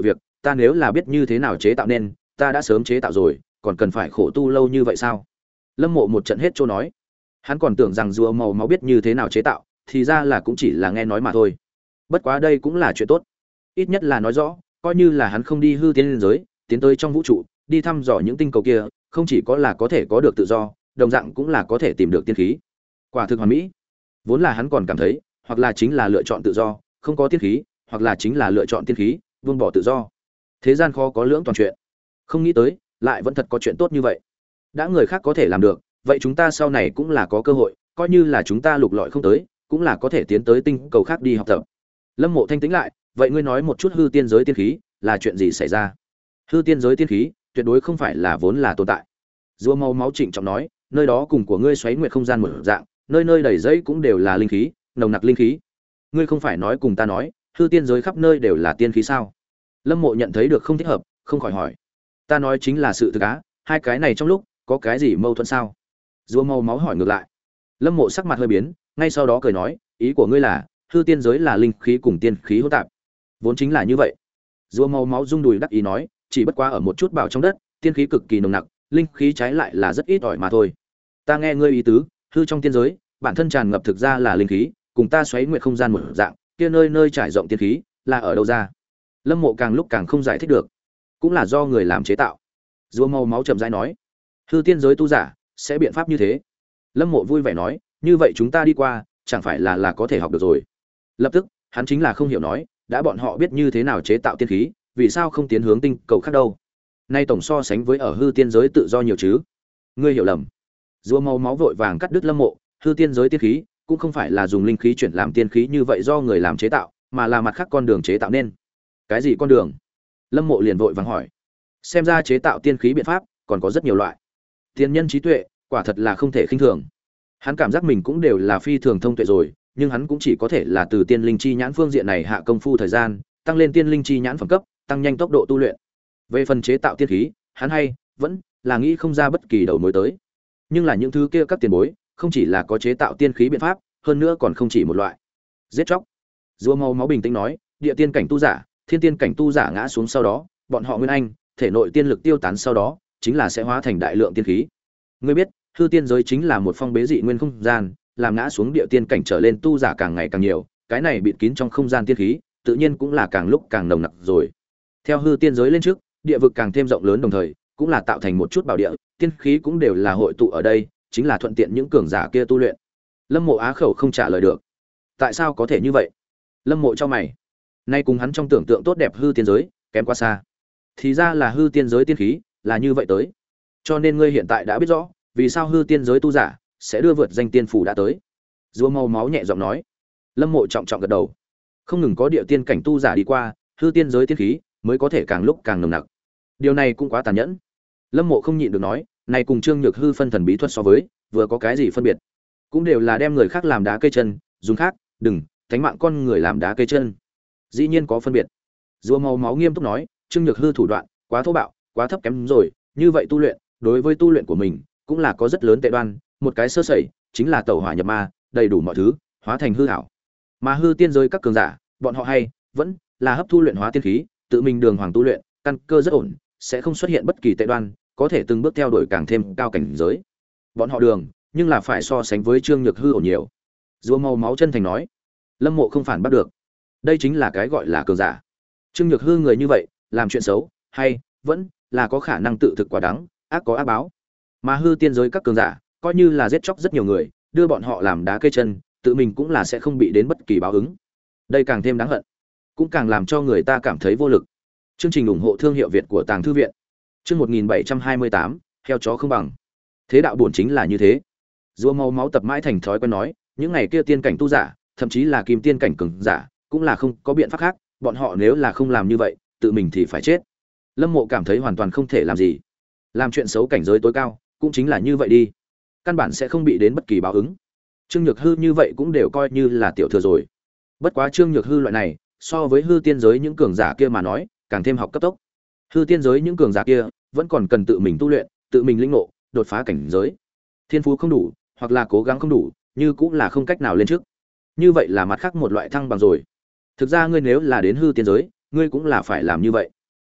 ta nếu là biết như thế nào chế tạo nên ta đã sớm chế tạo rồi, còn cần phải khổ tu lâu như vậy sao? Lâm Mộ một trận hết trôi nói. Hắn còn tưởng rằng rùa màu máu biết như thế nào chế tạo, thì ra là cũng chỉ là nghe nói mà thôi. Bất quá đây cũng là chuyện tốt, ít nhất là nói rõ, coi như là hắn không đi hư tiên giới, tiến tới trong vũ trụ, đi thăm dò những tinh cầu kia, không chỉ có là có thể có được tự do, đồng dạng cũng là có thể tìm được tiên khí. Quả thực hoàn mỹ. Vốn là hắn còn cảm thấy, hoặc là chính là lựa chọn tự do, không có tiên khí, hoặc là chính là lựa chọn tiên khí, buông bỏ tự do. Thế gian khó có lưỡng toàn chuyện. Không nghĩ tới, lại vẫn thật có chuyện tốt như vậy. Đã người khác có thể làm được, vậy chúng ta sau này cũng là có cơ hội, coi như là chúng ta lục lọi không tới, cũng là có thể tiến tới tinh cầu khác đi học tập. Lâm Mộ thanh tĩnh lại, vậy ngươi nói một chút hư tiên giới tiên khí là chuyện gì xảy ra? Hư tiên giới tiên khí tuyệt đối không phải là vốn là tồn tại. Rùa màu máu trịnh trọng nói, nơi đó cùng của ngươi xoáy nguyệt không gian một dạng, nơi nơi đầy dẫy cũng đều là linh khí, nồng nặc linh khí. Ngươi không phải nói cùng ta nói, hư tiên giới khắp nơi đều là tiên khí sao? Lâm Mộ nhận thấy được không thích hợp, không khỏi hỏi. Ta nói chính là sự thực á, hai cái này trong lúc có cái gì mâu thuẫn sao? Rùa màu máu hỏi ngược lại. Lâm Mộ sắc mặt hơi biến, ngay sau đó cười nói, ý của ngươi là hư tiên giới là linh khí cùng tiên khí hỗn tạp? Vốn chính là như vậy. Rùa màu máu rung đùi đắc ý nói, chỉ bất quá ở một chút bảo trong đất, tiên khí cực kỳ nồng nặc, linh khí trái lại là rất ít ỏi mà thôi. Ta nghe ngươi ý tứ, hư trong tiên giới, bản thân tràn ngập thực ra là linh khí, cùng ta xoáy nguyệt không gian một dạng, kia nơi nơi trải rộng tiên khí, là ở đâu ra? Lâm Mộ càng lúc càng không giải thích được, cũng là do người làm chế tạo. Rùa màu máu chậm rãi nói, hư tiên giới tu giả sẽ biện pháp như thế. Lâm Mộ vui vẻ nói, như vậy chúng ta đi qua, chẳng phải là là có thể học được rồi. Lập tức, hắn chính là không hiểu nói, đã bọn họ biết như thế nào chế tạo tiên khí, vì sao không tiến hướng tinh cầu khác đâu? Nay tổng so sánh với ở hư tiên giới tự do nhiều chứ? Ngươi hiểu lầm. Rùa màu máu vội vàng cắt đứt Lâm Mộ, hư tiên giới tiên khí cũng không phải là dùng linh khí chuyển làm tiên khí như vậy do người làm chế tạo, mà là mặt khác con đường chế tạo nên. Cái gì con đường? Lâm Mộ liền vội vàng hỏi. Xem ra chế tạo tiên khí biện pháp còn có rất nhiều loại. Tiên nhân trí tuệ, quả thật là không thể khinh thường. Hắn cảm giác mình cũng đều là phi thường thông tuệ rồi, nhưng hắn cũng chỉ có thể là từ tiên linh chi nhãn phương diện này hạ công phu thời gian, tăng lên tiên linh chi nhãn phẩm cấp, tăng nhanh tốc độ tu luyện. Về phần chế tạo tiên khí, hắn hay vẫn là nghĩ không ra bất kỳ đầu mối tới. Nhưng là những thứ kia các tiền bối, không chỉ là có chế tạo tiên khí biện pháp, hơn nữa còn không chỉ một loại. Giết chóc. Rùa màu máu bình tĩnh nói, địa tiên cảnh tu giả, thiên tiên cảnh tu giả ngã xuống sau đó, bọn họ nguyên anh, thể nội tiên lực tiêu tán sau đó, chính là sẽ hóa thành đại lượng tiên khí. Ngươi biết, hư tiên giới chính là một phong bế dị nguyên không gian, làm ngã xuống địa tiên cảnh trở lên tu giả càng ngày càng nhiều, cái này bịt kín trong không gian tiên khí, tự nhiên cũng là càng lúc càng nồng nặc rồi. Theo hư tiên giới lên trước, địa vực càng thêm rộng lớn đồng thời, cũng là tạo thành một chút bảo địa, tiên khí cũng đều là hội tụ ở đây, chính là thuận tiện những cường giả kia tu luyện. Lâm Mộ á khẩu không trả lời được. Tại sao có thể như vậy? Lâm Mộ cho mày. Nay cùng hắn trong tưởng tượng tốt đẹp hư tiên giới, kém quá xa. Thì ra là hư tiên giới tiên khí, là như vậy tới. Cho nên ngươi hiện tại đã biết rõ, vì sao hư tiên giới tu giả sẽ đưa vượt danh tiên phủ đã tới. Rùa màu máu nhẹ giọng nói. Lâm Mộ trọng trọng gật đầu. Không ngừng có địa tiên cảnh tu giả đi qua, hư tiên giới tiên khí mới có thể càng lúc càng nồng nặc. Điều này cũng quá tàn nhẫn. Lâm Mộ không nhịn được nói, này cùng Trương Nhược Hư phân thần bí thuật so với, vừa có cái gì phân biệt? Cũng đều là đem người khác làm đá cây chân, dùng khác, đừng, thánh mạng con người làm đá cây chân. Dĩ nhiên có phân biệt. Rùa màu máu nghiêm túc nói, Trương Nhược Hư thủ đoạn quá thô bạo, quá thấp kém rồi, như vậy tu luyện, đối với tu luyện của mình cũng là có rất lớn tệ đoan, một cái sơ sẩy chính là tẩu hỏa nhập ma, đầy đủ mọi thứ hóa thành hư ảo. Mà hư tiên giới các cường giả, bọn họ hay vẫn là hấp thu luyện hóa tiên khí, tự mình đường hoàng tu luyện, căn cơ rất ổn, sẽ không xuất hiện bất kỳ tệ đoan, có thể từng bước theo đuổi càng thêm cao cảnh giới. Bọn họ đường, nhưng là phải so sánh với Trương Nhược Hư ổn nhiều. Rùa màu máu chân thành nói. Lâm Mộ không phản bắt được. Đây chính là cái gọi là cường giả. Trương Nhược Hư người như vậy, làm chuyện xấu, hay vẫn là có khả năng tự thực quả đắng, ác có ác báo. Mà hư tiên giới các cường giả, coi như là giết chóc rất nhiều người, đưa bọn họ làm đá cây chân, tự mình cũng là sẽ không bị đến bất kỳ báo ứng. Đây càng thêm đáng hận, cũng càng làm cho người ta cảm thấy vô lực. Chương trình ủng hộ thương hiệu Việt của Tàng Thư viện. Chương một nghìn bảy trăm hai mươi tám, heo chó không bằng. Thế đạo bổn chính là như thế. Rùa màu máu tập mãi thành thói quen nói, những ngày kia tiên cảnh tu giả, thậm chí là kim tiên cảnh cường giả, cũng là không có biện pháp khác, bọn họ nếu là không làm như vậy, tự mình thì phải chết. Lâm Mộ cảm thấy hoàn toàn không thể làm gì. Làm chuyện xấu cảnh giới tối cao, cũng chính là như vậy đi. Căn bản sẽ không bị đến bất kỳ báo ứng. Trương Nhược Hư như vậy cũng đều coi như là tiểu thừa rồi. Bất quá Trương Nhược Hư loại này, so với hư tiên giới những cường giả kia mà nói, càng thêm học cấp tốc. Hư tiên giới những cường giả kia vẫn còn cần tự mình tu luyện, tự mình lĩnh ngộ, đột phá cảnh giới. Thiên phú không đủ, hoặc là cố gắng không đủ, như cũng là không cách nào lên trước. Như vậy là mặt khác một loại thăng bằng rồi. Thực ra ngươi nếu là đến hư tiên giới, ngươi cũng là phải làm như vậy.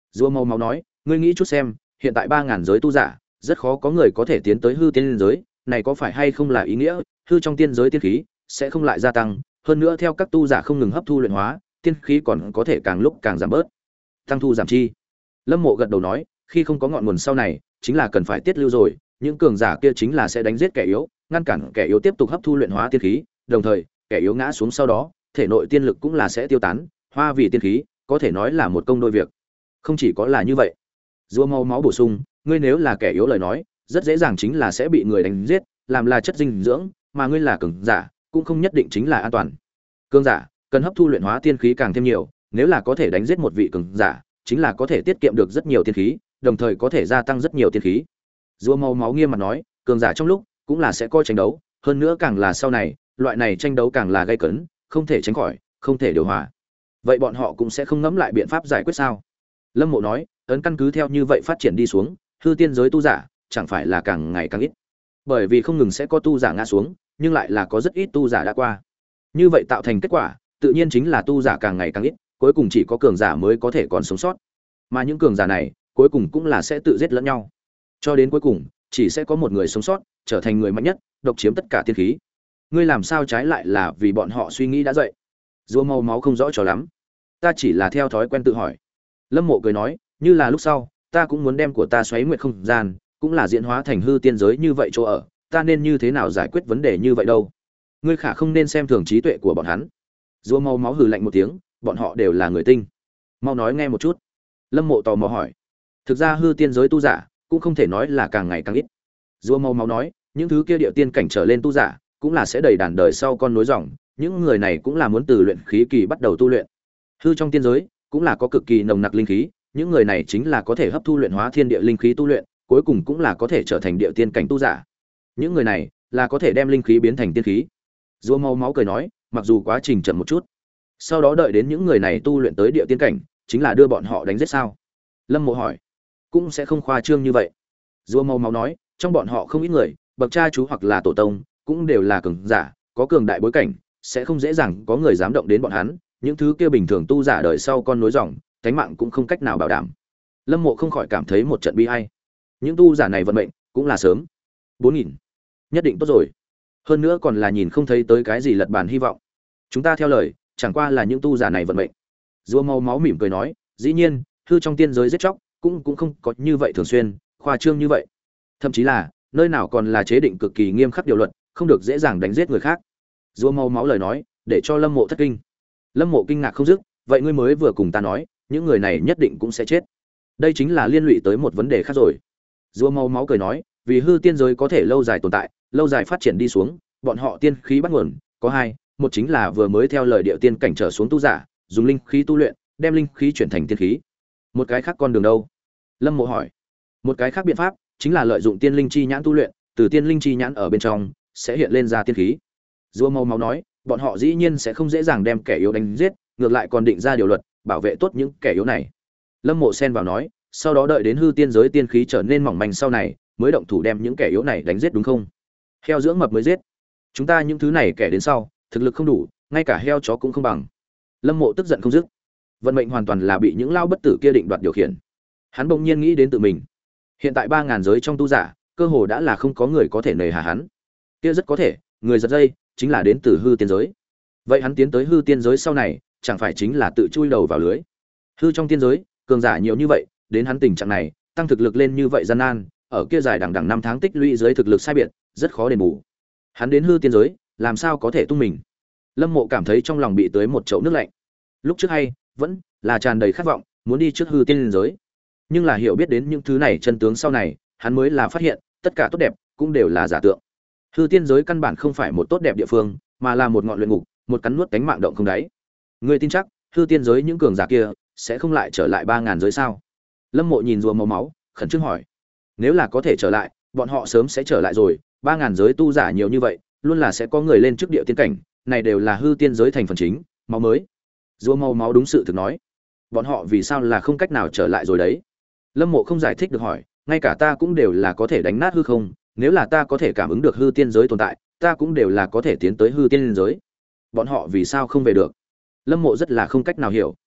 Rùa Màu Máu nói, ngươi nghĩ chút xem, hiện tại ba ngàn giới tu giả, rất khó có người có thể tiến tới hư tiên giới, này có phải hay không là ý nghĩa, hư trong tiên giới tiên khí sẽ không lại gia tăng, hơn nữa theo các tu giả không ngừng hấp thu luyện hóa, tiên khí còn có thể càng lúc càng giảm bớt. Tăng thu giảm chi? Lâm Mộ gật đầu nói, khi không có ngọn nguồn sau này, chính là cần phải tiết lưu rồi, những cường giả kia chính là sẽ đánh giết kẻ yếu, ngăn cản kẻ yếu tiếp tục hấp thu luyện hóa tiên khí, đồng thời, kẻ yếu ngã xuống sau đó, thể nội tiên lực cũng là sẽ tiêu tán, hoa vì tiên khí, có thể nói là một công đôi việc. Không chỉ có là như vậy. Rùa Màu Máu bổ sung, ngươi nếu là kẻ yếu lời nói, rất dễ dàng chính là sẽ bị người đánh giết, làm là chất dinh dưỡng, mà ngươi là cường giả, cũng không nhất định chính là an toàn. Cường giả cần hấp thu luyện hóa tiên khí càng thêm nhiều, nếu là có thể đánh giết một vị cường giả, chính là có thể tiết kiệm được rất nhiều tiên khí, đồng thời có thể gia tăng rất nhiều tiên khí. Rùa Màu Máu nghiêm mặt nói, cường giả trong lúc cũng là sẽ coi tranh đấu, hơn nữa càng là sau này, loại này tranh đấu càng là gay cấn, không thể tránh khỏi, không thể điều hòa. Vậy bọn họ cũng sẽ không ngẫm lại biện pháp giải quyết sao? Lâm Mộ nói, ấn căn cứ theo như vậy phát triển đi xuống, hư tiên giới tu giả chẳng phải là càng ngày càng ít. Bởi vì không ngừng sẽ có tu giả ngã xuống, nhưng lại là có rất ít tu giả đã qua. Như vậy tạo thành kết quả, tự nhiên chính là tu giả càng ngày càng ít, cuối cùng chỉ có cường giả mới có thể còn sống sót. Mà những cường giả này, cuối cùng cũng là sẽ tự giết lẫn nhau. Cho đến cuối cùng, chỉ sẽ có một người sống sót, trở thành người mạnh nhất, độc chiếm tất cả tiên khí. Ngươi làm sao trái lại là vì bọn họ suy nghĩ đã dậy? Rùa Màu Máu không rõ cho lắm. Ta chỉ là theo thói quen tự hỏi. Lâm Mộ cười nói, như là lúc sau, ta cũng muốn đem của ta xoáy nguyệt không gian, cũng là diễn hóa thành hư tiên giới như vậy chỗ ở, ta nên như thế nào giải quyết vấn đề như vậy đâu? Ngươi khả không nên xem thường trí tuệ của bọn hắn. Rùa Màu Máu hừ lạnh một tiếng, bọn họ đều là người tinh. Mau nói nghe một chút. Lâm Mộ tò mò hỏi. Thực ra hư tiên giới tu giả cũng không thể nói là càng ngày càng ít. Rùa Màu Máu nói, những thứ kia địa tiên cảnh trở lên tu giả, cũng là sẽ đầy đàn đời sau con nối dòng, những người này cũng là muốn từ luyện khí kỳ bắt đầu tu luyện. Hư trong tiên giới cũng là có cực kỳ nồng nặc linh khí, những người này chính là có thể hấp thu luyện hóa thiên địa linh khí tu luyện, cuối cùng cũng là có thể trở thành địa tiên cảnh tu giả. Những người này là có thể đem linh khí biến thành tiên khí. Rùa Màu Máu cười nói, mặc dù quá trình chậm một chút, sau đó đợi đến những người này tu luyện tới địa tiên cảnh, chính là đưa bọn họ đánh giết sao? Lâm Mộ hỏi. Cũng sẽ không khoa trương như vậy. Rùa Màu Máu nói, trong bọn họ không ít người, bậc cha chú hoặc là tổ tông, cũng đều là cường giả, có cường đại bối cảnh, sẽ không dễ dàng có người dám động đến bọn hắn, những thứ kia bình thường tu giả đời sau con nối dòng, cánh mạng cũng không cách nào bảo đảm. Lâm Mộ không khỏi cảm thấy một trận bi ai. Những tu giả này vận mệnh cũng là sớm. bốn nghìn. Nhất định tốt rồi. Hơn nữa còn là nhìn không thấy tới cái gì lật bàn hy vọng. Chúng ta theo lời, chẳng qua là những tu giả này vận mệnh. Rùa Màu Máu mỉm cười nói, dĩ nhiên, hư trong tiên giới giết chóc, cũng cũng không có như vậy thường xuyên, khoa trương như vậy. Thậm chí là, nơi nào còn là chế định cực kỳ nghiêm khắc điều luật, không được dễ dàng đánh giết người khác. Rùa Màu Máu lời nói, để cho Lâm Mộ thất kinh. Lâm Mộ kinh ngạc không dứt, vậy ngươi mới vừa cùng ta nói, những người này nhất định cũng sẽ chết. Đây chính là liên lụy tới một vấn đề khác rồi. Rùa Màu Máu cười nói, vì hư tiên giới có thể lâu dài tồn tại, lâu dài phát triển đi xuống, bọn họ tiên khí bắt nguồn có hai, một chính là vừa mới theo lời địa tiên cảnh trở xuống tu giả, dùng linh khí tu luyện, đem linh khí chuyển thành tiên khí. Một cái khác con đường đâu? Lâm Mộ hỏi. Một cái khác biện pháp chính là lợi dụng tiên linh chi nhãn tu luyện, từ tiên linh chi nhãn ở bên trong sẽ hiện lên ra tiên khí. Rùa Màu Máu nói, bọn họ dĩ nhiên sẽ không dễ dàng đem kẻ yếu đánh giết, ngược lại còn định ra điều luật, bảo vệ tốt những kẻ yếu này. Lâm Mộ xen vào nói, sau đó đợi đến hư tiên giới tiên khí trở nên mỏng manh sau này, mới động thủ đem những kẻ yếu này đánh giết đúng không? Heo dưỡng mập mới giết. Chúng ta những thứ này kẻ đến sau, thực lực không đủ, ngay cả heo chó cũng không bằng. Lâm Mộ tức giận không dứt. Vận mệnh hoàn toàn là bị những lao bất tử kia định đoạt điều khiển. Hắn bỗng nhiên nghĩ đến tự mình. Hiện tại ba ngàn giới trong tu giả, cơ hồ đã là không có người có thể nề hà hắn. Kia rất có thể, người giật dây chính là đến từ hư tiên giới. Vậy hắn tiến tới hư tiên giới sau này, chẳng phải chính là tự chui đầu vào lưới. Hư trong tiên giới, cường giả nhiều như vậy, đến hắn tình trạng này, tăng thực lực lên như vậy gian nan, ở kia dài đằng đằng năm tháng tích lũy dưới thực lực sai biệt, rất khó đền bù. Hắn đến hư tiên giới, làm sao có thể tung mình? Lâm Mộ cảm thấy trong lòng bị tưới một chậu nước lạnh. Lúc trước hay, vẫn là tràn đầy khát vọng, muốn đi trước hư tiên giới. Nhưng là hiểu biết đến những thứ này chân tướng sau này, hắn mới là phát hiện, tất cả tốt đẹp cũng đều là giả tượng. Hư tiên giới căn bản không phải một tốt đẹp địa phương, mà là một ngọn luyện ngục, một cắn nuốt cánh mạng động không đáy. Ngươi tin chắc, hư tiên giới những cường giả kia sẽ không lại trở lại ba ngàn giới sao? Lâm Mộ nhìn Rùa Màu Máu, khẩn trương hỏi. Nếu là có thể trở lại, bọn họ sớm sẽ trở lại rồi, ba ngàn giới tu giả nhiều như vậy, luôn là sẽ có người lên trước địa tiên cảnh, này đều là hư tiên giới thành phần chính, máu mới. Rùa Màu Máu đúng sự thực nói. Bọn họ vì sao là không cách nào trở lại rồi đấy? Lâm Mộ không giải thích được hỏi, ngay cả ta cũng đều là có thể đánh nát hư không, nếu là ta có thể cảm ứng được hư tiên giới tồn tại, ta cũng đều là có thể tiến tới hư tiên giới. Bọn họ vì sao không về được? Lâm Mộ rất là không cách nào hiểu.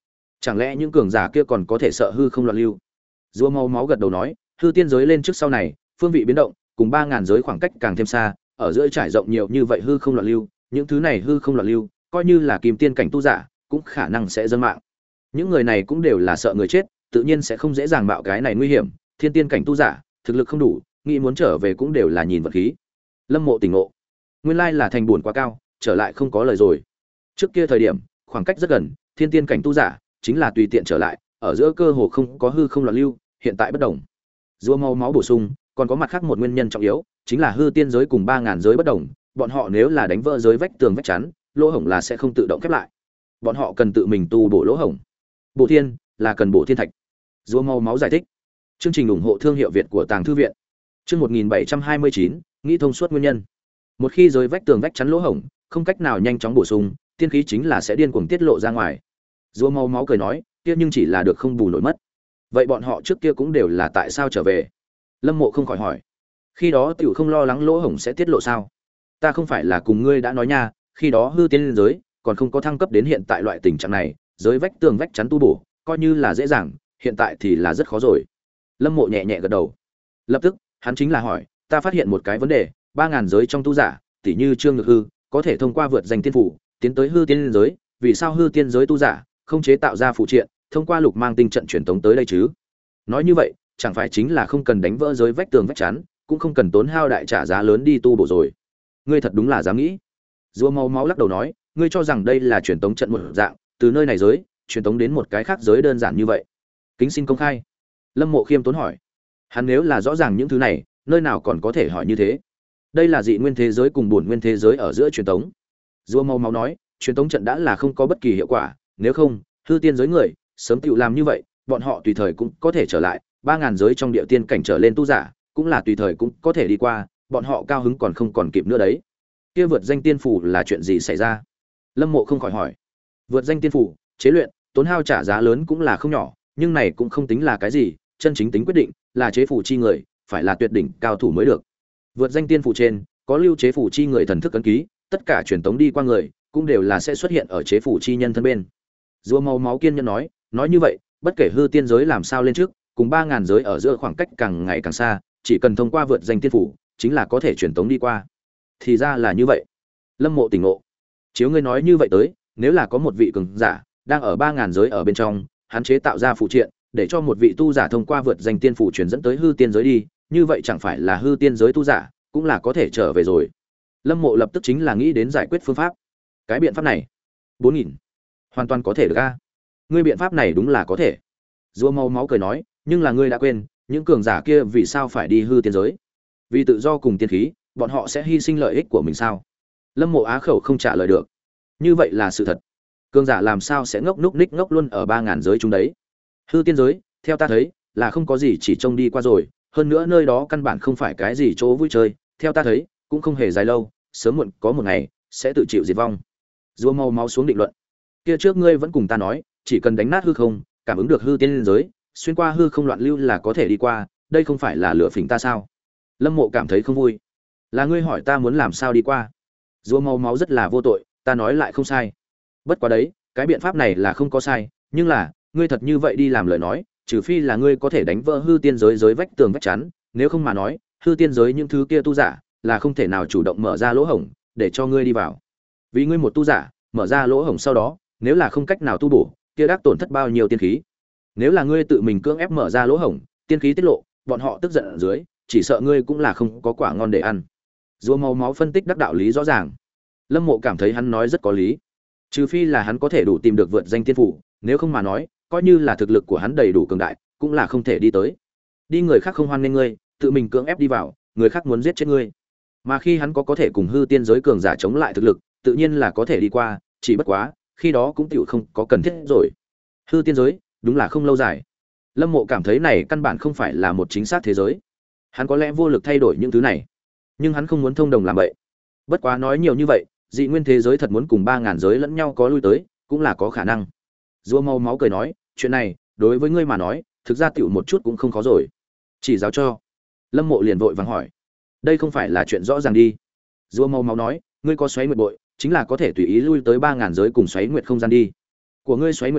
Chẳng lẽ những cường giả kia còn có thể sợ hư không loạn lưu? Rùa màu máu gật đầu nói, hư tiên giới lên trước sau này, phương vị biến động, cùng ba ngàn giới khoảng cách càng thêm xa, ở giữa trải rộng nhiều như vậy hư không loạn lưu, những thứ này hư không loạn lưu, coi như là kim tiên cảnh tu giả, cũng khả năng sẽ dâng mạng. Những người này cũng đều là sợ người chết, tự nhiên sẽ không dễ dàng mạo cái này nguy hiểm, thiên tiên cảnh tu giả, thực lực không đủ, nghĩ muốn trở về cũng đều là nhìn vật khí. Lâm Mộ tỉnh ngộ, nguyên lai là thành buồn quá cao, trở lại không có lời rồi. Trước kia thời điểm, khoảng cách rất gần, thiên tiên cảnh tu giả, chính là tùy tiện trở lại, ở giữa cơ hồ không có hư không loạn lưu, hiện tại bất đồng. Rùa màu máu bổ sung, còn có mặt khác một nguyên nhân trọng yếu, chính là hư tiên giới cùng ba ngàn giới bất đồng, bọn họ nếu là đánh vỡ giới vách tường vách chắn, lỗ hổng là sẽ không tự động khép lại. Bọn họ cần tự mình tu bổ lỗ hổng. Bổ thiên là cần bổ thiên thạch. Rùa màu máu giải thích. Chương trình ủng hộ thương hiệu Việt của Tàng thư viện. Chương một nghìn bảy trăm hai mươi chín, nghĩ thông suốt nguyên nhân. Một khi giới vách tường vách chắn lỗ hổng, không cách nào nhanh chóng bổ sung, tiên khí chính là sẽ điên cuồng tiết lộ ra ngoài. Rùa màu máu cười nói, kia nhưng chỉ là được không bù nổi mất. Vậy bọn họ trước kia cũng đều là tại sao trở về? Lâm Mộ không khỏi hỏi. Khi đó tiểu không lo lắng lỗ hổng sẽ tiết lộ sao? Ta không phải là cùng ngươi đã nói nha, khi đó hư tiên giới còn không có thăng cấp đến hiện tại loại tình trạng này, giới vách tường vách chắn tu bổ, coi như là dễ dàng, hiện tại thì là rất khó rồi. Lâm Mộ nhẹ nhẹ gật đầu. Lập tức, hắn chính là hỏi, ta phát hiện một cái vấn đề, ba ngàn giới trong tu giả, tỉ như Trương Nhược Hư, có thể thông qua vượt danh tiên phủ, tiến tới hư tiên giới, vì sao hư tiên giới tu giả không chế tạo ra phụ triện, thông qua lục mang tinh trận truyền tống tới đây chứ? Nói như vậy, chẳng phải chính là không cần đánh vỡ giới vách tường vách chắn, cũng không cần tốn hao đại trả giá lớn đi tu bổ rồi. Ngươi thật đúng là dám nghĩ. Rùa màu máu lắc đầu nói, ngươi cho rằng đây là truyền tống trận một dạng, từ nơi này giới truyền tống đến một cái khác giới đơn giản như vậy? Kính xin công khai. Lâm Mộ khiêm tốn hỏi. Hắn nếu là rõ ràng những thứ này, nơi nào còn có thể hỏi như thế? Đây là dị nguyên thế giới cùng bổn nguyên thế giới ở giữa truyền tống. Rùa màu máu nói, truyền tống trận đã là không có bất kỳ hiệu quả, nếu không, hư tiên giới người sớm tự làm như vậy, bọn họ tùy thời cũng có thể trở lại, ba ngàn giới trong địa tiên cảnh trở lên tu giả, cũng là tùy thời cũng có thể đi qua, bọn họ cao hứng còn không còn kịp nữa đấy. Kia vượt danh tiên phủ là chuyện gì xảy ra? Lâm Mộ không khỏi hỏi. Vượt danh tiên phủ, chế luyện, tốn hao trả giá lớn cũng là không nhỏ, nhưng này cũng không tính là cái gì, chân chính tính quyết định là chế phủ chi người, phải là tuyệt đỉnh cao thủ mới được. Vượt danh tiên phủ trên, có lưu chế phủ chi người thần thức ấn ký, tất cả truyền tống đi qua người, cũng đều là sẽ xuất hiện ở chế phủ chi nhân thân bên. Rùa màu máu kiên nhân nói, nói như vậy, bất kể hư tiên giới làm sao lên trước, cùng ba ngàn giới ở giữa khoảng cách càng ngày càng xa, chỉ cần thông qua vượt danh tiên phủ, chính là có thể truyền tống đi qua. Thì ra là như vậy. Lâm Mộ tỉnh ngộ. Chiếu ngươi nói như vậy tới, nếu là có một vị cường giả đang ở ba ngàn giới ở bên trong, hắn chế tạo ra phụ triện, để cho một vị tu giả thông qua vượt danh tiên phủ truyền dẫn tới hư tiên giới đi, như vậy chẳng phải là hư tiên giới tu giả cũng là có thể trở về rồi. Lâm Mộ lập tức chính là nghĩ đến giải quyết phương pháp. Cái biện pháp này, bốn nghìn, hoàn toàn có thể được a. Ngươi biện pháp này đúng là có thể. Rùa màu máu cười nói, nhưng là ngươi đã quên, những cường giả kia vì sao phải đi hư tiên giới? Vì tự do cùng tiên khí, bọn họ sẽ hy sinh lợi ích của mình sao? Lâm Mộ á khẩu không trả lời được. Như vậy là sự thật. Cường giả làm sao sẽ ngốc núc ních ngốc luôn ở ba ngàn giới chúng đấy? Hư tiên giới, theo ta thấy, là không có gì chỉ trông đi qua rồi, hơn nữa nơi đó căn bản không phải cái gì chỗ vui chơi, theo ta thấy, cũng không hề dài lâu, sớm muộn có một ngày sẽ tự chịu diệt vong. Rùa màu máu xuống định luận. Kia trước ngươi vẫn cùng ta nói, chỉ cần đánh nát hư không, cảm ứng được hư tiên giới, xuyên qua hư không loạn lưu là có thể đi qua, đây không phải là lửa phỉnh ta sao? Lâm Mộ cảm thấy không vui. Là ngươi hỏi ta muốn làm sao đi qua? Rùa màu máu rất là vô tội, ta nói lại không sai. Bất quá đấy, cái biện pháp này là không có sai, nhưng là, ngươi thật như vậy đi làm lời nói, trừ phi là ngươi có thể đánh vỡ hư tiên giới giới vách tường vách chắn, nếu không mà nói, hư tiên giới những thứ kia tu giả là không thể nào chủ động mở ra lỗ hổng để cho ngươi đi vào. Vì ngươi một tu giả, mở ra lỗ hổng sau đó, nếu là không cách nào tu bổ, kia đắc tổn thất bao nhiêu tiên khí. Nếu là ngươi tự mình cưỡng ép mở ra lỗ hổng, tiên khí tiết lộ, bọn họ tức giận ở dưới, chỉ sợ ngươi cũng là không có quả ngon để ăn. Rùa màu máu phân tích đắc đạo lý rõ ràng. Lâm Mộ cảm thấy hắn nói rất có lý. Trừ phi là hắn có thể đủ tìm được vượt danh tiên phủ, nếu không mà nói, coi như là thực lực của hắn đầy đủ cường đại, cũng là không thể đi tới. Đi người khác không hoan nghênh ngươi, tự mình cưỡng ép đi vào, người khác muốn giết chết ngươi. Mà khi hắn có có thể cùng hư tiên giới cường giả chống lại thực lực, tự nhiên là có thể đi qua, chỉ bất quá, khi đó cũng tiểu không có cần thiết rồi. Hư tiên giới, đúng là không lâu dài. Lâm Mộ cảm thấy này căn bản không phải là một chính xác thế giới. Hắn có lẽ vô lực thay đổi những thứ này, nhưng hắn không muốn thông đồng làm vậy. Bất quá nói nhiều như vậy, dị nguyên thế giới thật muốn cùng ba ngàn giới lẫn nhau có lui tới, cũng là có khả năng. Rùa màu máu cười nói, chuyện này, đối với ngươi mà nói, thực ra tiểu một chút cũng không khó rồi. Chỉ giáo cho. Lâm Mộ liền vội vàng hỏi, đây không phải là chuyện rõ ràng đi. Rùa màu máu nói, ngươi có xoáy nguyệt bội, chính là có thể tùy ý lui tới ba ngàn giới cùng xoáy nguyệt không gian đi. Của ngươi xoáy nguyệt bội,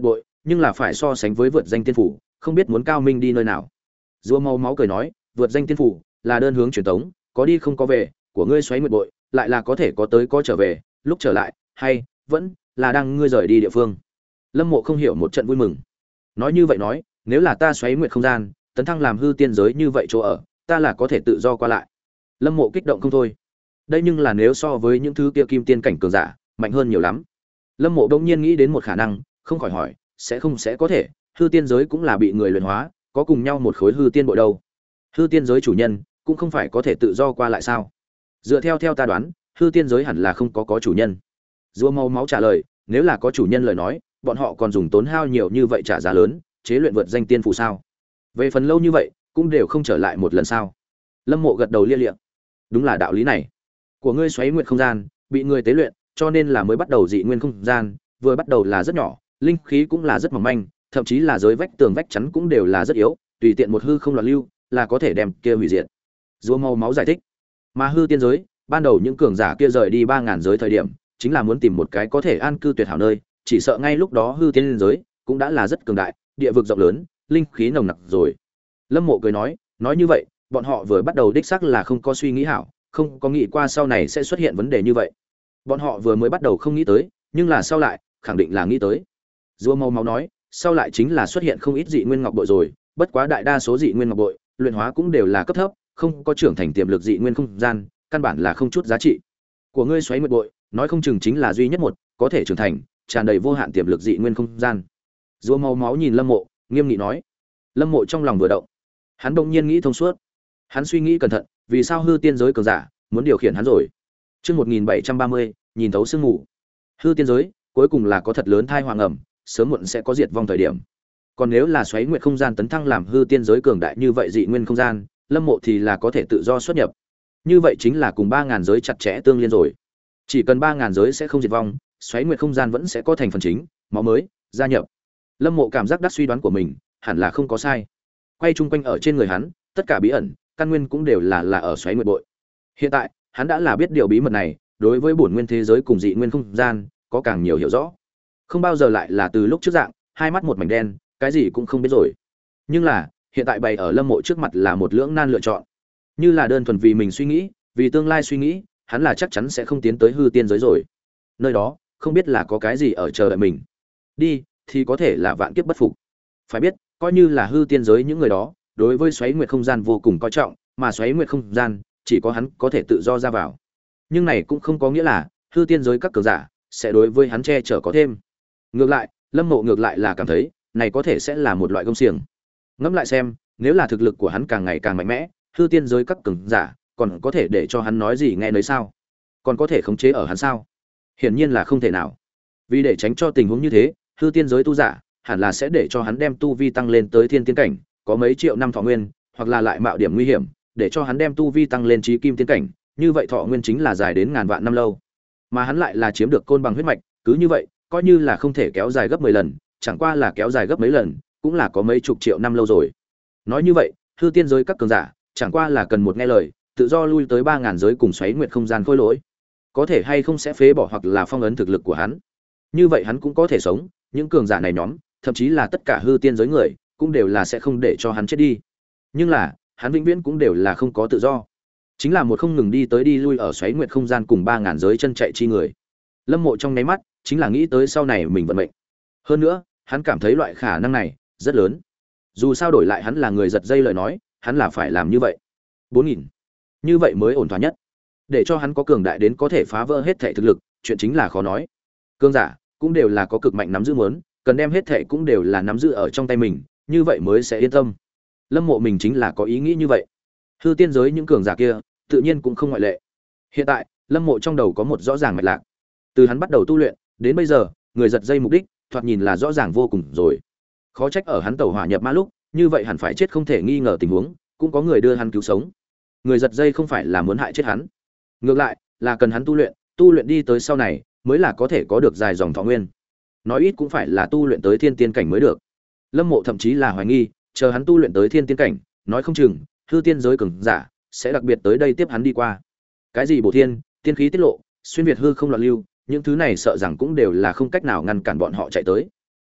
nhưng là phải so sánh với vượt danh tiên phủ, không biết muốn cao minh đi nơi nào. Rùa màu máu cười nói, vượt danh tiên phủ là đơn hướng truyền tống, có đi không có về, của ngươi xoáy nguyệt bội lại là có thể có tới có trở về, lúc trở lại hay vẫn là đang ngươi rời đi địa phương. Lâm Mộ không hiểu một trận vui mừng. Nói như vậy nói, nếu là ta xoáy nguyệt không gian, tấn thăng làm hư tiên giới như vậy chỗ ở, ta là có thể tự do qua lại. Lâm Mộ kích động không thôi. Đây nhưng là nếu so với những thứ kia kim tiên cảnh cường giả, mạnh hơn nhiều lắm. Lâm Mộ đống nhiên nghĩ đến một khả năng, không khỏi hỏi, sẽ không sẽ có thể, hư tiên giới cũng là bị người luyện hóa, có cùng nhau một khối hư tiên bội đâu. Hư tiên giới chủ nhân cũng không phải có thể tự do qua lại sao? Dựa theo theo ta đoán, hư tiên giới hẳn là không có có chủ nhân. Rùa màu máu trả lời, nếu là có chủ nhân lời nói, bọn họ còn dùng tốn hao nhiều như vậy trả giá lớn, chế luyện vượt danh tiên phù sao? Về phần lâu như vậy, cũng đều không trở lại một lần sao? Lâm Mộ gật đầu lia lịa. Đúng là đạo lý này. Của ngươi xoáy nguyệt không gian, bị người tế luyện, cho nên là mới bắt đầu dị nguyên không gian, vừa bắt đầu là rất nhỏ, linh khí cũng là rất mỏng manh, thậm chí là giới vách tường vách chắn cũng đều là rất yếu, tùy tiện một hư không loạn lưu, là có thể đem kia hủy diệt. Rùa màu máu giải thích. Mà hư tiên giới, ban đầu những cường giả kia rời đi ba ngàn giới thời điểm, chính là muốn tìm một cái có thể an cư tuyệt hảo nơi, chỉ sợ ngay lúc đó hư tiên giới cũng đã là rất cường đại, địa vực rộng lớn, linh khí nồng nặc rồi. Lâm Mộ cười nói, nói như vậy, bọn họ vừa bắt đầu đích xác là không có suy nghĩ hảo, không có nghĩ qua sau này sẽ xuất hiện vấn đề như vậy. Bọn họ vừa mới bắt đầu không nghĩ tới, nhưng là sau lại, khẳng định là nghĩ tới. Rùa màu máu nói, sau lại chính là xuất hiện không ít dị nguyên ngọc bội rồi, bất quá đại đa số dị nguyên ngọc bội, luyện hóa cũng đều là cấp thấp, không có trưởng thành tiềm lực dị nguyên không gian, căn bản là không chút giá trị. Của ngươi xoáy nguyệt bội, nói không chừng chính là duy nhất một có thể trưởng thành, tràn đầy vô hạn tiềm lực dị nguyên không gian. Rùa màu máu nhìn Lâm Mộ, nghiêm nghị nói. Lâm Mộ trong lòng vừa động, hắn bỗng nhiên nghĩ thông suốt. Hắn suy nghĩ cẩn thận, vì sao hư tiên giới cường giả muốn điều khiển hắn rồi? Chương một nghìn bảy trăm ba mươi, nhìn thấu sương mù. Hư tiên giới, cuối cùng là có thật lớn thai hoàng ẩm, sớm muộn sẽ có diệt vong thời điểm. Còn nếu là xoáy nguyệt không gian tấn thăng làm hư tiên giới cường đại như vậy dị nguyên không gian, Lâm Mộ thì là có thể tự do xuất nhập. Như vậy chính là cùng ba ngàn giới chặt chẽ tương liên rồi. Chỉ cần ba ngàn giới sẽ không diệt vong, xoáy nguyệt không gian vẫn sẽ có thành phần chính, máu mới gia nhập. Lâm Mộ cảm giác đắc suy đoán của mình, hẳn là không có sai. Quay chung quanh ở trên người hắn, tất cả bí ẩn, căn nguyên cũng đều là là ở xoáy nguyệt bội. Hiện tại, hắn đã là biết điều bí mật này, đối với bổn nguyên thế giới cùng dị nguyên không gian, có càng nhiều hiểu rõ. Không bao giờ lại là từ lúc trước dạng, hai mắt một mảnh đen, cái gì cũng không biết rồi. Nhưng là, hiện tại bày ở Lâm Mộ trước mặt là một lưỡng nan lựa chọn. Như là đơn thuần vì mình suy nghĩ, vì tương lai suy nghĩ, hắn là chắc chắn sẽ không tiến tới hư tiên giới rồi. Nơi đó, không biết là có cái gì ở chờ đợi mình. Đi, thì có thể là vạn kiếp bất phục. Phải biết, coi như là hư tiên giới những người đó, đối với xoáy nguyệt không gian vô cùng coi trọng, mà xoáy nguyệt không gian chỉ có hắn có thể tự do ra vào. Nhưng này cũng không có nghĩa là hư tiên giới các cường giả sẽ đối với hắn che chở có thêm. Ngược lại, Lâm Mộ ngược lại là cảm thấy, này có thể sẽ là một loại công xiềng. Ngẫm lại xem, nếu là thực lực của hắn càng ngày càng mạnh mẽ, hư tiên giới các cường giả còn có thể để cho hắn nói gì nghe nấy sao? Còn có thể khống chế ở hắn sao? Hiển nhiên là không thể nào. Vì để tránh cho tình huống như thế, hư tiên giới tu giả hẳn là sẽ để cho hắn đem tu vi tăng lên tới thiên tiên cảnh, có mấy triệu năm thọ nguyên, hoặc là lại mạo điểm nguy hiểm, để cho hắn đem tu vi tăng lên chí kim tiên cảnh, như vậy thọ nguyên chính là dài đến ngàn vạn năm lâu. Mà hắn lại là chiếm được côn bằng huyết mạch, cứ như vậy, coi như là không thể kéo dài gấp mười lần, chẳng qua là kéo dài gấp mấy lần, cũng là có mấy chục triệu năm lâu rồi. Nói như vậy, hư tiên giới các cường giả, chẳng qua là cần một nghe lời, tự do lui tới ba ngàn giới cùng xoáy nguyệt không gian khôi lỗi. Có thể hay không sẽ phế bỏ hoặc là phong ấn thực lực của hắn. Như vậy hắn cũng có thể sống, những cường giả này nhóm, thậm chí là tất cả hư tiên giới người, cũng đều là sẽ không để cho hắn chết đi. Nhưng là, hắn vĩnh viễn cũng đều là không có tự do. Chính là một không ngừng đi tới đi lui ở xoáy nguyệt không gian cùng ba ngàn giới chân chạy chi người. Lâm Mộ trong nháy mắt, chính là nghĩ tới sau này mình vận mệnh. Hơn nữa, hắn cảm thấy loại khả năng này rất lớn. Dù sao đổi lại hắn là người giật dây lời nói, hắn là phải làm như vậy. bốn nghìn. Như vậy mới ổn thỏa nhất. Để cho hắn có cường đại đến có thể phá vỡ hết thảy thực lực, chuyện chính là khó nói. Cường giả cũng đều là có cực mạnh nắm giữ muốn, cần đem hết thảy cũng đều là nắm giữ ở trong tay mình, như vậy mới sẽ yên tâm. Lâm Mộ mình chính là có ý nghĩ như vậy. Hư tiên giới những cường giả kia, tự nhiên cũng không ngoại lệ. Hiện tại, Lâm Mộ trong đầu có một rõ ràng mạch lạc. Từ hắn bắt đầu tu luyện, đến bây giờ, người giật dây mục đích, thoạt nhìn là rõ ràng vô cùng rồi. Khó trách ở hắn tẩu hỏa nhập ma lúc, như vậy hẳn phải chết không thể nghi ngờ tình huống, cũng có người đưa hắn cứu sống. Người giật dây không phải là muốn hại chết hắn, ngược lại là cần hắn tu luyện, tu luyện đi tới sau này, mới là có thể có được dài dòng thọ nguyên. Nói ít cũng phải là tu luyện tới thiên tiên cảnh mới được. Lâm Mộ thậm chí là hoài nghi, chờ hắn tu luyện tới thiên tiên cảnh, nói không chừng hư tiên giới cường giả sẽ đặc biệt tới đây tiếp hắn đi qua. Cái gì bổ thiên, tiên khí tiết lộ, xuyên việt hư không loạn lưu, những thứ này sợ rằng cũng đều là không cách nào ngăn cản bọn họ chạy tới.